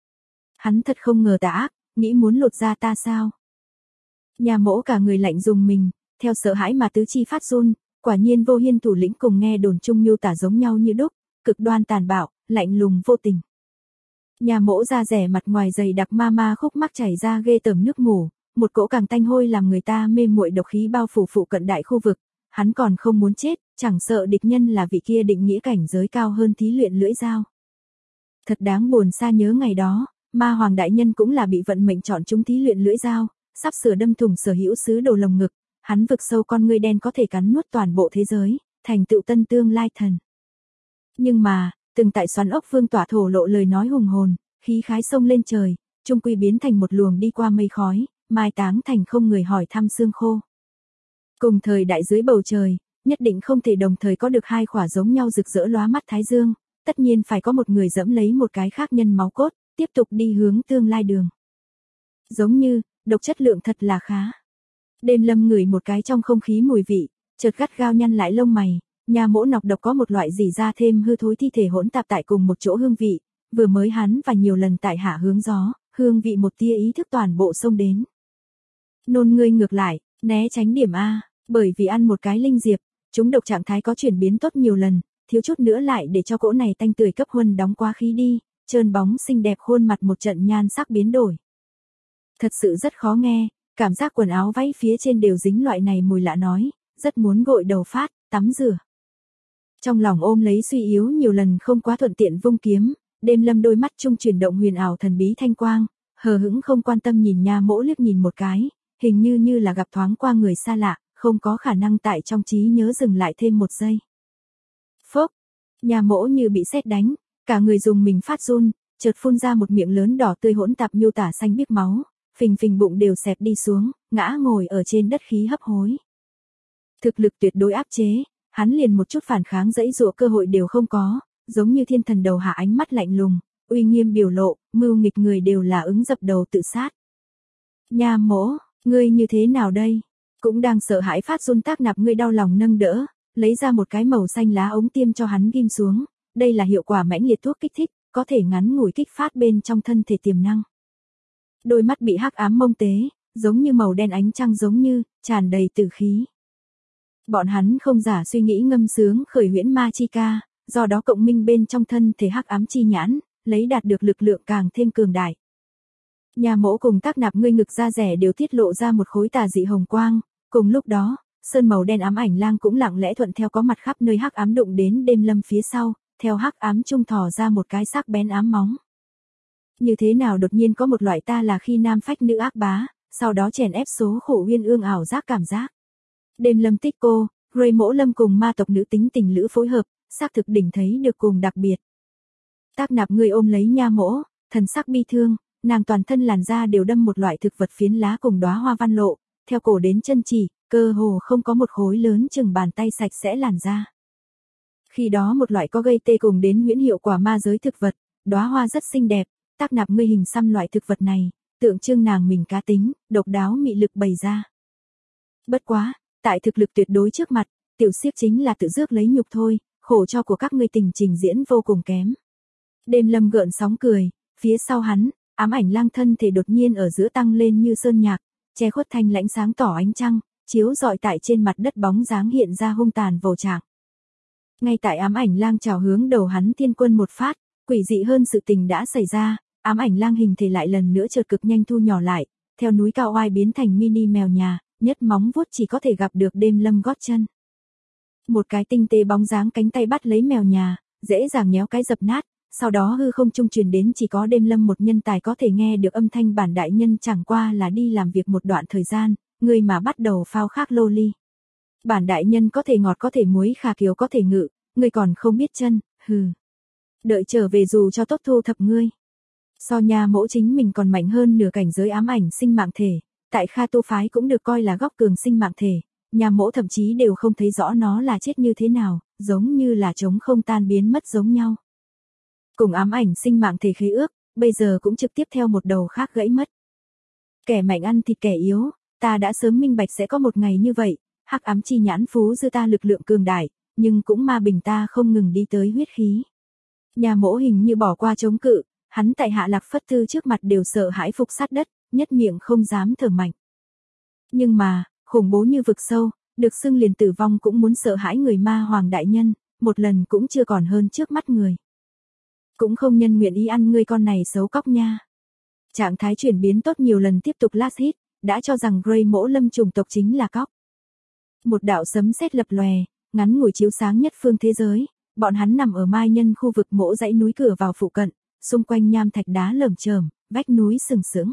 A: Hắn thật không ngờ tà ác, nghĩ muốn lột da ta sao? Nhà mỗ cả người lạnh dùng mình, theo sợ hãi mà tứ chi phát run, quả nhiên vô hiên thủ lĩnh cùng nghe đồn chung miêu tả giống nhau như đúc, cực đoan tàn bạo, lạnh lùng vô tình. Nhà mỗ da rẻ mặt ngoài dày đặc ma khúc mắc chảy ra ghê tởm nước mủ, một cỗ càng tanh hôi làm người ta mê muội độc khí bao phủ phụ cận đại khu vực, hắn còn không muốn chết, chẳng sợ địch nhân là vị kia định nghĩa cảnh giới cao hơn thí luyện lưỡi dao. Thật đáng buồn xa nhớ ngày đó, ma hoàng đại nhân cũng là bị vận mệnh chọn chúng thí luyện lưỡi dao, sắp sửa đâm thủng sở hữu sứ đồ lồng ngực, hắn vực sâu con ngươi đen có thể cắn nuốt toàn bộ thế giới, thành tựu tân tương lai thần. Nhưng mà, từng tại xoắn ốc vương tỏa thổ lộ lời nói hùng hồn, khí khái sông lên trời, trung quy biến thành một luồng đi qua mây khói, mai táng thành không người hỏi thăm xương khô. Cùng thời đại dưới bầu trời, nhất định không thể đồng thời có được hai khỏa giống nhau rực rỡ lóa mắt thái dương, tất nhiên phải có một người dẫm lấy một cái khác nhân máu cốt, tiếp tục đi hướng tương lai đường. Giống như, độc chất lượng thật là khá. Đêm Lâm ngửi một cái trong không khí mùi vị, chợt gắt gao nhăn lại lông mày, nhà mỗ nọc độc có một loại gì ra thêm hư thối thi thể hỗn tạp tại cùng một chỗ hương vị, vừa mới hắn và nhiều lần tại hạ hướng gió, hương vị một tia ý thức toàn bộ xông đến. Nôn ngươi ngược lại, né tránh điểm A, bởi vì ăn một cái linh diệp, chúng độc trạng thái có chuyển biến tốt nhiều lần, thiếu chút nữa lại để cho cỗ này tanh tươi cấp huân đóng quá khí đi, trơn bóng xinh đẹp khuôn mặt một trận nhan sắc biến đổi. Thật sự rất khó nghe, cảm giác quần áo váy phía trên đều dính loại này mùi lạ nói, rất muốn gội đầu phát, tắm rửa. Trong lòng ôm lấy suy yếu nhiều lần không quá thuận tiện vung kiếm, Đêm Lâm đôi mắt trung chuyển động huyền ảo thần bí thanh quang, hờ hững không quan tâm nhìn nha mỗ liếc nhìn một cái, hình như là gặp thoáng qua người xa lạ, không có khả năng tại trong trí nhớ dừng lại thêm một giây. Phốc, nha mỗ như bị sét đánh, cả người dùng mình phát run, chợt phun ra một miệng lớn đỏ tươi hỗn tạp miêu tả xanh biếc máu, phình phình bụng đều xẹp đi xuống, ngã ngồi ở trên đất khí hấp hối. Thực lực tuyệt đối áp chế, hắn liền một chút phản kháng dãy dụa cơ hội đều không có, giống như thiên thần đầu hạ ánh mắt lạnh lùng, uy nghiêm biểu lộ, mưu nghịch người đều là ứng dập đầu tự sát. Nha mỗ, ngươi như thế nào đây? Cũng đang sợ hãi phát run Tác Nạp ngươi đau lòng nâng đỡ, lấy ra một cái màu xanh lá ống tiêm cho hắn ghim xuống, đây là hiệu quả mãnh liệt thuốc kích thích, có thể ngắn ngủi kích phát bên trong thân thể tiềm năng. Đôi mắt bị hắc ám mông tế, giống như màu đen ánh trăng giống như, tràn đầy tử khí. Bọn hắn không giả suy nghĩ ngâm sướng khởi huyễn ma chi ca, do đó cộng minh bên trong thân thể hắc ám chi nhãn, lấy đạt được lực lượng càng thêm cường đại. Nhà mỗ cùng Tác Nạp ngươi ngực da rẻ đều tiết lộ ra một khối tà dị hồng quang, cùng lúc đó, sơn màu đen ám ảnh lang cũng lặng lẽ thuận theo có mặt khắp nơi hắc ám đụng đến Đêm Lâm phía sau, theo hắc ám trung thò ra một cái sắc bén ám móng. Như thế nào đột nhiên có một loại ta là khi nam phách nữ ác bá, sau đó chèn ép số khổ uyên ương ảo giác cảm giác. Đêm Lâm tích cô, Ray Mỗ Lâm cùng ma tộc nữ tính tình lữ phối hợp, xác thực đỉnh thấy được cùng đặc biệt. Tác Nạp ngươi ôm lấy nha mỗ, thần sắc bi thương, nàng toàn thân làn da đều đâm một loại thực vật phiến lá cùng đóa hoa văn lộ, theo cổ đến chân chỉ, cơ hồ không có một khối lớn chừng bàn tay sạch sẽ làn da. Khi đó một loại có gây tê cùng đến huyễn hiệu quả ma giới thực vật, đóa hoa rất xinh đẹp, Tác Nạp ngươi hình xăm loại thực vật này, tượng trưng nàng mình cá tính, độc đáo mị lực bày ra. Bất quá, tại thực lực tuyệt đối trước mặt, tiểu siếp chính là tự rước lấy nhục thôi, khổ cho của các ngươi tình trình diễn vô cùng kém. Đêm Lâm gợn sóng cười, phía sau hắn, ám ảnh lang thân thể đột nhiên ở giữa tăng lên như sơn nhạc, che khuất thanh lãnh sáng tỏ ánh trăng, chiếu rọi tại trên mặt đất bóng dáng hiện ra hung tàn vô trạng. Ngay tại ám ảnh lang chào hướng đầu hắn thiên quân một phát, quỷ dị hơn sự tình đã xảy ra, ám ảnh lang hình thể lại lần nữa chợt cực nhanh thu nhỏ lại, theo núi cao oai biến thành mini mèo nhà, nhất móng vuốt chỉ có thể gặp được Đêm Lâm gót chân. Một cái tinh tế bóng dáng cánh tay bắt lấy mèo nhà, dễ dàng nhéo cái dập nát, sau đó hư không trung truyền đến chỉ có Đêm Lâm một nhân tài có thể nghe được âm thanh bản đại nhân chẳng qua là đi làm việc một đoạn thời gian, người mà bắt đầu phao khác lô ly. Bản đại nhân có thể ngọt có thể muối khà kiều có thể ngự, người còn không biết chân, hừ. Đợi trở về dù cho tốt thu thập ngươi. So nhà mỗ chính mình còn mạnh hơn nửa cảnh giới ám ảnh sinh mạng thể, tại Kha Tô phái cũng được coi là góc cường sinh mạng thể, nhà mỗ thậm chí đều không thấy rõ nó là chết như thế nào, giống như là trống không tan biến mất giống nhau. Cùng ám ảnh sinh mạng thể khế ước, bây giờ cũng trực tiếp theo một đầu khác gãy mất. Kẻ mạnh ăn thịt kẻ yếu, ta đã sớm minh bạch sẽ có một ngày như vậy, hắc ám chi nhãn phú dư ta lực lượng cường đại, nhưng cũng ma bình ta không ngừng đi tới huyết khí. Nhà mỗ hình như bỏ qua chống cự, hắn tại Hạ Lạc Phất Thư trước mặt đều sợ hãi phục sát đất, nhất miệng không dám thở mạnh. Nhưng mà, khủng bố như vực sâu, được xưng liền tử vong cũng muốn sợ hãi người ma hoàng đại nhân, một lần cũng chưa còn hơn trước mắt người. Cũng không nhân nguyện ý ăn ngươi con này xấu cóc nha. Trạng thái chuyển biến tốt nhiều lần tiếp tục last hit, đã cho rằng Ray Mỗ Lâm chủng tộc chính là cóc. Một đạo sấm sét lập lòe, ngắn ngủi chiếu sáng nhất phương thế giới, bọn hắn nằm ở mai nhân khu vực mỗ dãy núi cửa vào phụ cận, xung quanh nham thạch đá lởm chởm, vách núi sừng sững.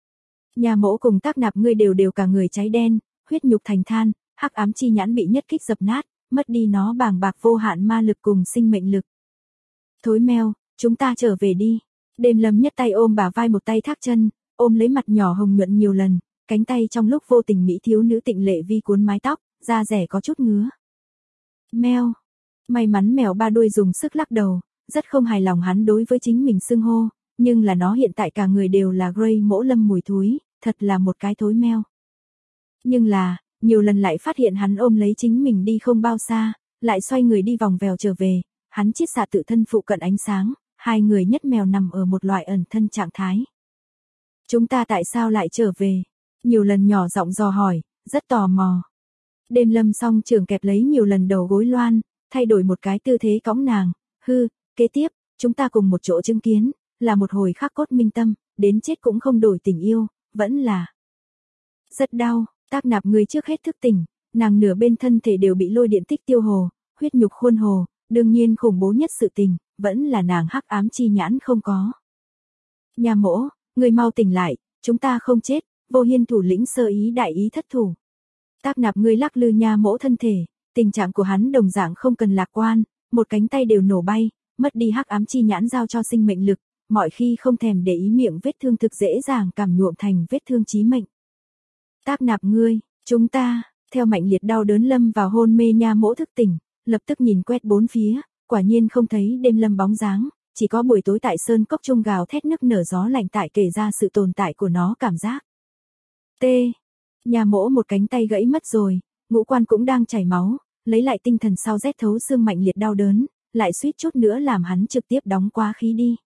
A: Nhà mỗ cùng Tác Nạp ngươi đều cả người cháy đen, huyết nhục thành than, hắc ám chi nhãn bị nhất kích dập nát, mất đi nó bàng bạc vô hạn ma lực cùng sinh mệnh lực. Thối meo, chúng ta trở về đi. Đêm Lâm nhất tay ôm bả vai một tay thác chân, ôm lấy mặt nhỏ hồng nhuận nhiều lần, cánh tay trong lúc vô tình mỹ thiếu nữ tịnh lệ vi cuốn mái tóc, da rẻ có chút ngứa. Meo. May mắn mèo ba đuôi dùng sức lắc đầu, rất không hài lòng hắn đối với chính mình xưng hô, nhưng là nó hiện tại cả người đều là Grey Mỗ Lâm mùi thúi, thật là một cái thối meo. Nhưng là, nhiều lần lại phát hiện hắn ôm lấy chính mình đi không bao xa, lại xoay người đi vòng vèo trở về, hắn chiết xạ tự thân phụ cận ánh sáng, hai người nhất mèo nằm ở một loại ẩn thân trạng thái. Chúng ta tại sao lại trở về? Nhiều lần nhỏ giọng dò hỏi, rất tò mò. Đêm Lâm song trường kẹp lấy nhiều lần đầu gối Loan, thay đổi một cái tư thế cõng nàng, kế tiếp, chúng ta cùng một chỗ chứng kiến, là một hồi khắc cốt minh tâm, đến chết cũng không đổi tình yêu, vẫn là rất đau. Tác Nạp ngươi trước hết thức tỉnh, nàng nửa bên thân thể đều bị lôi điện tích tiêu hồ, huyết nhục khuôn hồ, đương nhiên khủng bố nhất sự tình, vẫn là nàng hắc ám chi nhãn không có. Nhà Mỗ, ngươi mau tỉnh lại, chúng ta không chết, Vô Hiên thủ lĩnh sơ ý đại ý thất thủ. Tác Nạp ngươi lắc lư Nha Mỗ thân thể, tình trạng của hắn đồng dạng không cần lạc quan, một cánh tay đều nổ bay, mất đi hắc ám chi nhãn giao cho sinh mệnh lực, mọi khi không thèm để ý miệng vết thương thực dễ dàng cảm nhuộm thành vết thương chí mệnh. Tác Nạp ngươi, chúng ta, theo mạnh liệt đau đớn lâm vào hôn mê Nha Mỗ thức tỉnh, lập tức nhìn quét bốn phía, quả nhiên không thấy Đêm Lâm bóng dáng, chỉ có buổi tối tại sơn cốc trung gào thét nức nở gió lạnh tại kể ra sự tồn tại của nó cảm giác. Nha Mỗ một cánh tay gãy mất rồi, ngũ quan cũng đang chảy máu, lấy lại tinh thần sau rét thấu xương mạnh liệt đau đớn, lại suýt chút nữa làm hắn trực tiếp đóng quá khí đi.